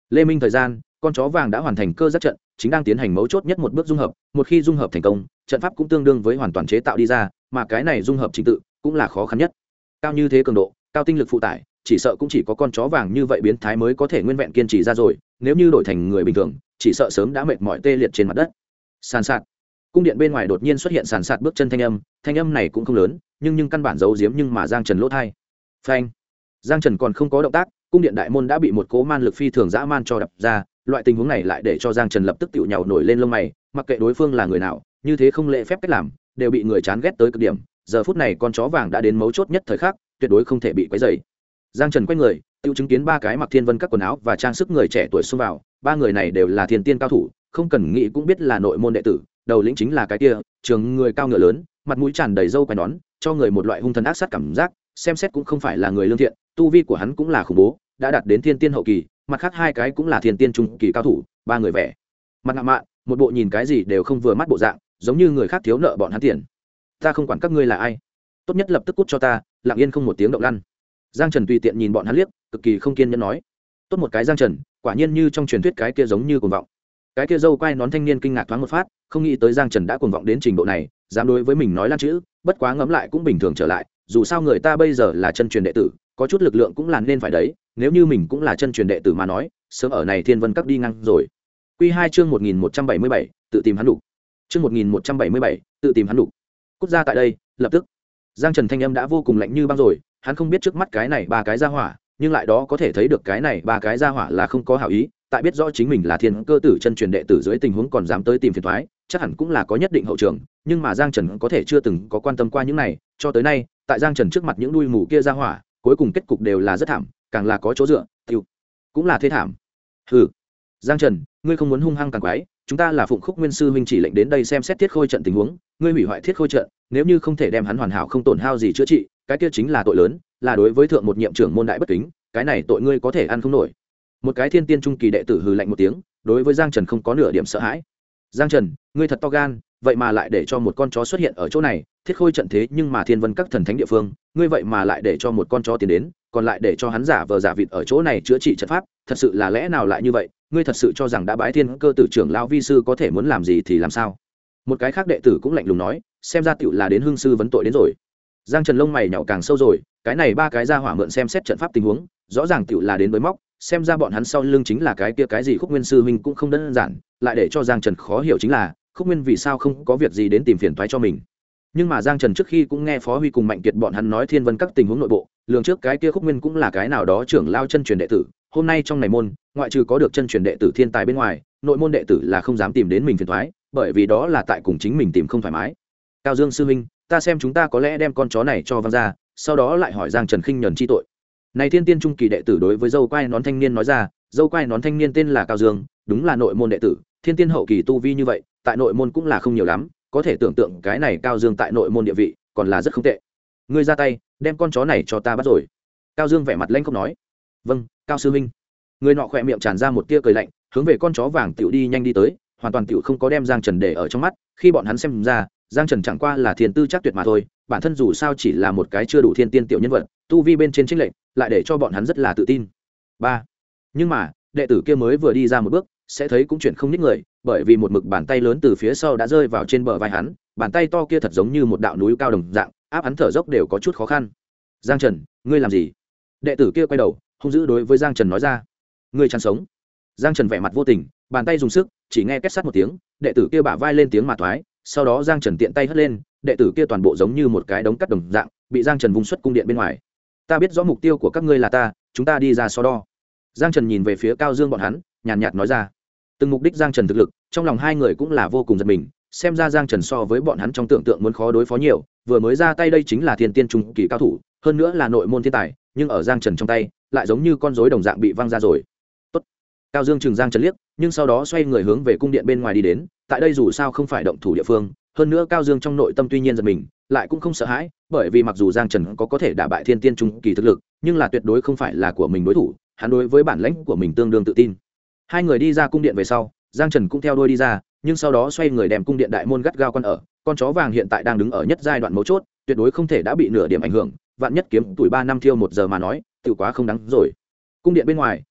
lê minh thời gian con chó vàng đã hoàn thành cơ giác trận, chính đang tiến hành mấu chốt nhất một bước dung hợp. Một khi dung hợp thành công, trận pháp cũng tương đương với hoàn toàn chế tạo đi ra, mà cái này dung hợp trình tự cũng là khó khăn nhất. Cao như thế cường độ, cao tinh lực phụ tải, chỉ sợ cũng chỉ có con chó vàng như vậy biến thái mới có thể nguyên vẹn kiên trì ra rồi. Nếu như đổi thành người bình thường, chỉ sợ sớm đã mệt mỏi tê liệt trên mặt đất. Sàn sạt, cung điện bên ngoài đột nhiên xuất hiện sàn sạt bước chân thanh âm này cũng không lớn, nhưng căn bản giấu giếm nhưng mà Giang Trần lỗ tai. Phanh, Giang Trần còn không có động tác, cung điện đại môn đã bị một cỗ man lực phi thường dã man cho đập ra. Loại tình huống này lại để cho Giang Trần lập tức tiểu nhào nổi lên lông mày, mặc kệ đối phương là người nào, như thế không lễ phép cách làm, đều bị người chán ghét tới cực điểm. Giờ phút này con chó vàng đã đến mấu chốt nhất thời khắc, tuyệt đối không thể bị quấy rầy. Giang Trần quay người, tiêu chứng kiến ba cái mặc thiên vân các quần áo và trang sức người trẻ tuổi xông vào. Ba người này đều là thiên tiên cao thủ, không cần nghĩ cũng biết là nội môn đệ tử. Đầu lĩnh chính là cái kia trường người cao ngựa lớn, mặt mũi tràn đầy râu quai nón, cho người một loại hung thần ác sát cảm giác. Xem xét cũng không phải là người lương thiện, tu vi của hắn cũng là khủng bố, đã đạt đến thiên tiên hậu kỳ. Mặt khác hai cái cũng là thiên tiên trung kỳ cao thủ. Ba người vẻ mặt ngạo mạn, một bộ nhìn cái gì đều không vừa mắt bộ dạng, giống như người khác thiếu nợ bọn hắn tiền. Ta không quản các ngươi là ai, tốt nhất lập tức cút cho ta, lặng yên không một tiếng động lăn. Giang Trần tùy tiện nhìn bọn hắn liếc, cực kỳ không kiên nhẫn nói. Tốt một cái Giang Trần, quả nhiên như trong truyền thuyết cái kia giống như cuồng vọng. Cái kia râu quai nón thanh niên kinh ngạc thoáng một phát, không nghĩ tới Giang Trần đã cuồng vọng đến trình độ này, dám đối với mình nói lan chữ. Bất quá ngẫm lại cũng bình thường trở lại, dù sao người ta bây giờ là chân truyền đệ tử, có chút lực lượng cũng là nên phải đấy. Nếu như mình cũng là chân truyền đệ tử mà nói, sớm ở này thiên vân các đi ngang rồi. Quy 2 chương 1177, tự tìm hắn đủ. Chương 1177, tự tìm hắn đủ. Cút ra tại đây, lập tức. Giang Trần thanh âm đã vô cùng lạnh như băng rồi, hắn không biết trước mắt cái này ba cái gia hỏa, nhưng lại đó có thể thấy được cái này ba cái gia hỏa là không có hảo ý, tại biết rõ chính mình là thiên cơ tử chân truyền đệ tử dưới tình huống còn dám tới tìm phiền toái, chắc hẳn cũng là có nhất định hậu trường, nhưng mà Giang Trần có thể chưa từng có quan tâm qua những này, cho tới nay, tại Giang Trần trước mặt những đuôi mù kia gia hỏa, cuối cùng kết cục đều là rất thảm, càng là có chỗ dựa, tiêu cũng là thế thảm. Hừ, Giang Trần, ngươi không muốn hung hăng càng quái, chúng ta là Phụng Khúc Nguyên sư huynh chỉ lệnh đến đây xem xét Thiết Khôi trận tình huống, ngươi hủy hoại Thiết Khôi trận, nếu như không thể đem hắn hoàn hảo không tổn hao gì chữa trị, cái kia chính là tội lớn, là đối với thượng một nhiệm trưởng môn đại bất kính, cái này tội ngươi có thể ăn không nổi. Một cái thiên tiên trung kỳ đệ tử hừ lạnh một tiếng, đối với Giang Trần không có nửa điểm sợ hãi. Giang Trần, ngươi thật to gan, vậy mà lại để cho một con chó xuất hiện ở chỗ này, Thiết Khôi trận thế nhưng mà thiên vân các thần thánh địa phương, ngươi vậy mà lại để cho một con chó tiến đến, còn lại để cho hắn giả vờ giả vịt ở chỗ này chữa trị trận pháp, thật sự là lẽ nào lại như vậy? Ngươi thật sự cho rằng đã bái thiên cơ tử trưởng lão vi sư có thể muốn làm gì thì làm sao? Một cái khác đệ tử cũng lạnh lùng nói, xem ra tựu là đến hương sư vấn tội đến rồi. Giang Trần lông mày nhạo càng sâu rồi, cái này ba cái ra hỏa mượn xem xét trận pháp tình huống, rõ ràng tựu là đến bới móc, xem ra bọn hắn sau lưng chính là cái kia cái gì Khúc Nguyên sư huynh cũng không đơn giản, lại để cho Giang Trần khó hiểu chính là Khúc Nguyên vì sao không có việc gì đến tìm phiền toái cho mình. Nhưng mà Giang Trần trước khi cũng nghe Phó Huy cùng Mạnh Kiệt bọn hắn nói thiên vân các tình huống nội bộ, lường trước cái kia Khúc Nguyên cũng là cái nào đó trưởng lao chân truyền đệ tử, hôm nay trong này môn, ngoại trừ có được chân truyền đệ tử thiên tài bên ngoài, nội môn đệ tử là không dám tìm đến mình phiền toái, bởi vì đó là tại cùng chính mình tìm không thoải mái. Cao Dương sư huynh, ta xem chúng ta có lẽ đem con chó này cho văng ra, sau đó lại hỏi Giang Trần khinh nhẫn chi tội. Này thiên tiên trung kỳ đệ tử đối với dâu quai nón thanh niên nói ra, dâu quai nón thanh niên tên là Cao Dương, đúng là nội môn đệ tử, thiên tiên hậu kỳ tu vi như vậy, tại nội môn cũng là không nhiều lắm, có thể tưởng tượng cái này Cao Dương tại nội môn địa vị còn là rất không tệ. Ngươi ra tay, đem con chó này cho ta bắt rồi. Cao Dương vẻ mặt lanh không nói. Vâng, Cao sư huynh. Người nọ khỏe miệng tràn ra một tia cười lạnh, hướng về con chó vàng tiểu đi nhanh đi tới, hoàn toàn tiểu không có đem Giang Trần để ở trong mắt, khi bọn hắn xem ra, Giang Trần chẳng qua là thiên tư chắc tuyệt mà thôi, bản thân dù sao chỉ là một cái chưa đủ thiên tiên tiểu nhân vật, tu vi bên trên chênh lệch, lại để cho bọn hắn rất là tự tin. 3. Nhưng mà, đệ tử kia mới vừa đi ra một bước, sẽ thấy cũng chuyển không nhích người, bởi vì một mực bàn tay lớn từ phía sau đã rơi vào trên bờ vai hắn, bàn tay to kia thật giống như một đạo núi cao đồng dạng, áp hắn thở dốc đều có chút khó khăn. Giang Trần, ngươi làm gì? Đệ tử kia quay đầu, hung dữ đối với Giang Trần nói ra. Ngươi chăn sống. Giang Trần vẻ mặt vô tình, bàn tay dùng sức, chỉ nghe két sắt một tiếng, đệ tử kia bả vai lên tiếng mà thoái, sau đó Giang Trần tiện tay hất lên, đệ tử kia toàn bộ giống như một cái đống cắt đồng dạng, bị Giang Trần vung xuất cung điện bên ngoài. Ta biết rõ mục tiêu của các ngươi là ta, chúng ta đi ra so đo. Giang Trần nhìn về phía Cao Dương bọn hắn, nhàn nhạt nói ra. Từng mục đích Giang Trần thực lực, trong lòng hai người cũng là vô cùng giật mình, xem ra Giang Trần so với bọn hắn trong tưởng tượng muốn khó đối phó nhiều, vừa mới ra tay đây chính là thiên tiên trung kỳ cao thủ, hơn nữa là nội môn thiên tài, nhưng ở Giang Trần trong tay, lại giống như con rối đồng dạng bị văng ra rồi. Tốt. Cao Dương chừng Giang Trần liếc, nhưng sau đó xoay người hướng về cung điện bên ngoài đi đến, tại đây dù sao không phải động thủ địa phương, hơn nữa Cao Dương trong nội tâm tuy nhiên giật mình, lại cũng không sợ hãi, bởi vì mặc dù Giang Trần có thể đả bại thiên tiên trung kỳ thực lực, nhưng là tuyệt đối không phải là của mình đối thủ, hắn đối với bản lãnh của mình tương đương tự tin. Hai người đi ra cung điện về sau, Giang Trần cũng theo đuôi đi ra, nhưng sau đó xoay người đem cung điện đại môn gắt gao quan ở, con chó vàng hiện tại đang đứng ở nhất giai đoạn mấu chốt, tuyệt đối không thể đã bị nửa điểm ảnh hưởng, vạn nhất kiếm tuổi 3 năm thiêu 1 giờ mà nói, tự quá không đáng rồi. Cung điện bên ngoài,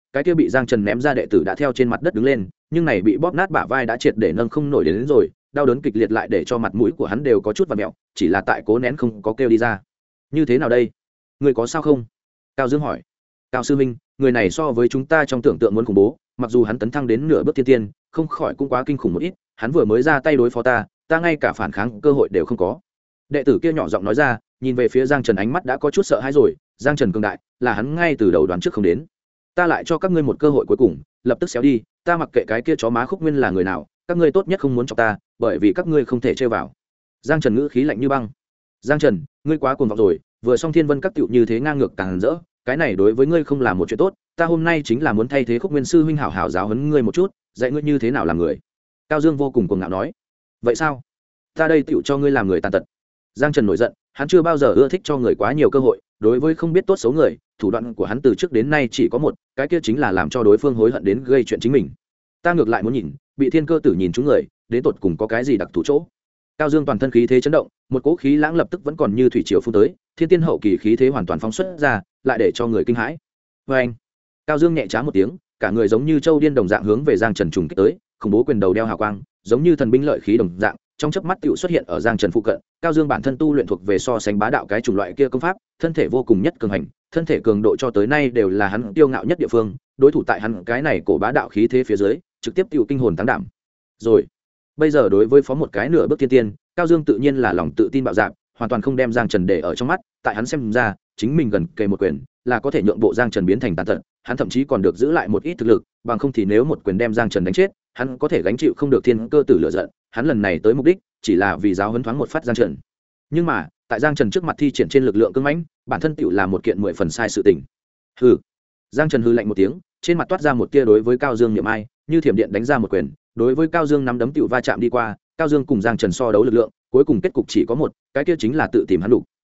cái kia bị Giang Trần ném ra đệ tử đã theo trên mặt đất đứng lên, nhưng này bị bóp nát bả vai đã triệt để nâng không nổi đến rồi, đau đớn kịch liệt lại để cho mặt mũi của hắn đều có chút vặn mèo, chỉ là tại cố nén không có kêu đi ra. Như thế nào đây? Người có sao không? Cao Dương hỏi. Cao sư huynh, người này so với chúng ta trong tưởng tượng muốn khủng bố, mặc dù hắn tấn thăng đến nửa bước thiên tiên, không khỏi cũng quá kinh khủng một ít, hắn vừa mới ra tay đối phó ta ngay cả phản kháng cơ hội đều không có. Đệ tử kia nhỏ giọng nói ra, nhìn về phía Giang Trần ánh mắt đã có chút sợ hãi rồi, Giang Trần cường đại, là hắn ngay từ đầu đoán trước không đến. Ta lại cho các ngươi một cơ hội cuối cùng, lập tức xéo đi, ta mặc kệ cái kia chó má Khúc Nguyên là người nào, các ngươi tốt nhất không muốn chọc ta, bởi vì các ngươi không thể chơi vào. Giang Trần ngữ khí lạnh như băng. Giang Trần, ngươi quá cuồng vọng rồi, vừa xong Thiên Vân các tiểu như thế ngang ngược càng rỡ, cái này đối với ngươi không là một chuyện tốt, ta hôm nay chính là muốn thay thế Khúc Nguyên sư huynh hảo hảo giáo huấn ngươi một chút, dạy ngươi như thế nào làm người. Cao Dương vô cùng cuồng ngạo nói. Vậy sao? Ta đây tiểu cho ngươi làm người tàn tật. Giang Trần nổi giận, hắn chưa bao giờ ưa thích cho người quá nhiều cơ hội, đối với không biết tốt xấu người, thủ đoạn của hắn từ trước đến nay chỉ có một, cái kia chính là làm cho đối phương hối hận đến gây chuyện chính mình. Ta ngược lại muốn nhìn, bị Thiên Cơ tử nhìn chúng người, đến tột cùng có cái gì đặc thù chỗ. Cao Dương toàn thân khí thế chấn động, một cỗ khí lãng lập tức vẫn còn như thủy triều phun tới, thiên tiên hậu kỳ khí thế hoàn toàn phóng xuất ra, lại để cho người kinh hãi. Oeng! Cao Dương nhẹ trá một tiếng, cả người giống như châu điên đồng dạng hướng về Giang Trần trùng kích tới, khủng bố quyền đầu đeo hào quang, giống như thần binh lợi khí đồng dạng, trong chớp mắt tựu xuất hiện ở Giang Trần phụ cận. Cao Dương bản thân tu luyện thuộc về so sánh bá đạo cái chủng loại kia công pháp, thân thể vô cùng nhất cường hành, thân thể cường độ cho tới nay đều là hắn tiêu ngạo nhất địa phương, đối thủ tại hắn cái này cổ bá đạo khí thế phía dưới, trực tiếp tựu kinh hồn táng đảm. Rồi, bây giờ đối với phó một cái nửa bước thiên tiên, Cao Dương tự nhiên là lòng tự tin bạo dạn, hoàn toàn không đem Giang Trần để ở trong mắt, tại hắn xem ra, chính mình gần kề một quyền, là có thể nhượng bộ Giang Trần biến thành tàn tật, hắn thậm chí còn được giữ lại một ít thực lực, bằng không thì nếu một quyền đem Giang Trần đánh chết, hắn có thể gánh chịu không được Thiên Cơ tử lửa giận, hắn lần này tới mục đích chỉ là vì giáo huấn thoáng một phát Giang Trần. Nhưng mà, tại Giang Trần trước mặt thi triển trên lực lượng cứng mãnh, bản thân tựu là một kiện 10 phần sai sự tình. Hừ. Giang Trần hừ lạnh một tiếng, trên mặt toát ra một tia đối với Cao Dương niệm ai, như thiểm điện đánh ra một quyền, đối với Cao Dương nắm đấm tựu va chạm đi qua, Cao Dương cùng Giang Trần so đấu lực lượng, cuối cùng kết cục chỉ có một, cái kia chính là tự tìm hắn đủ.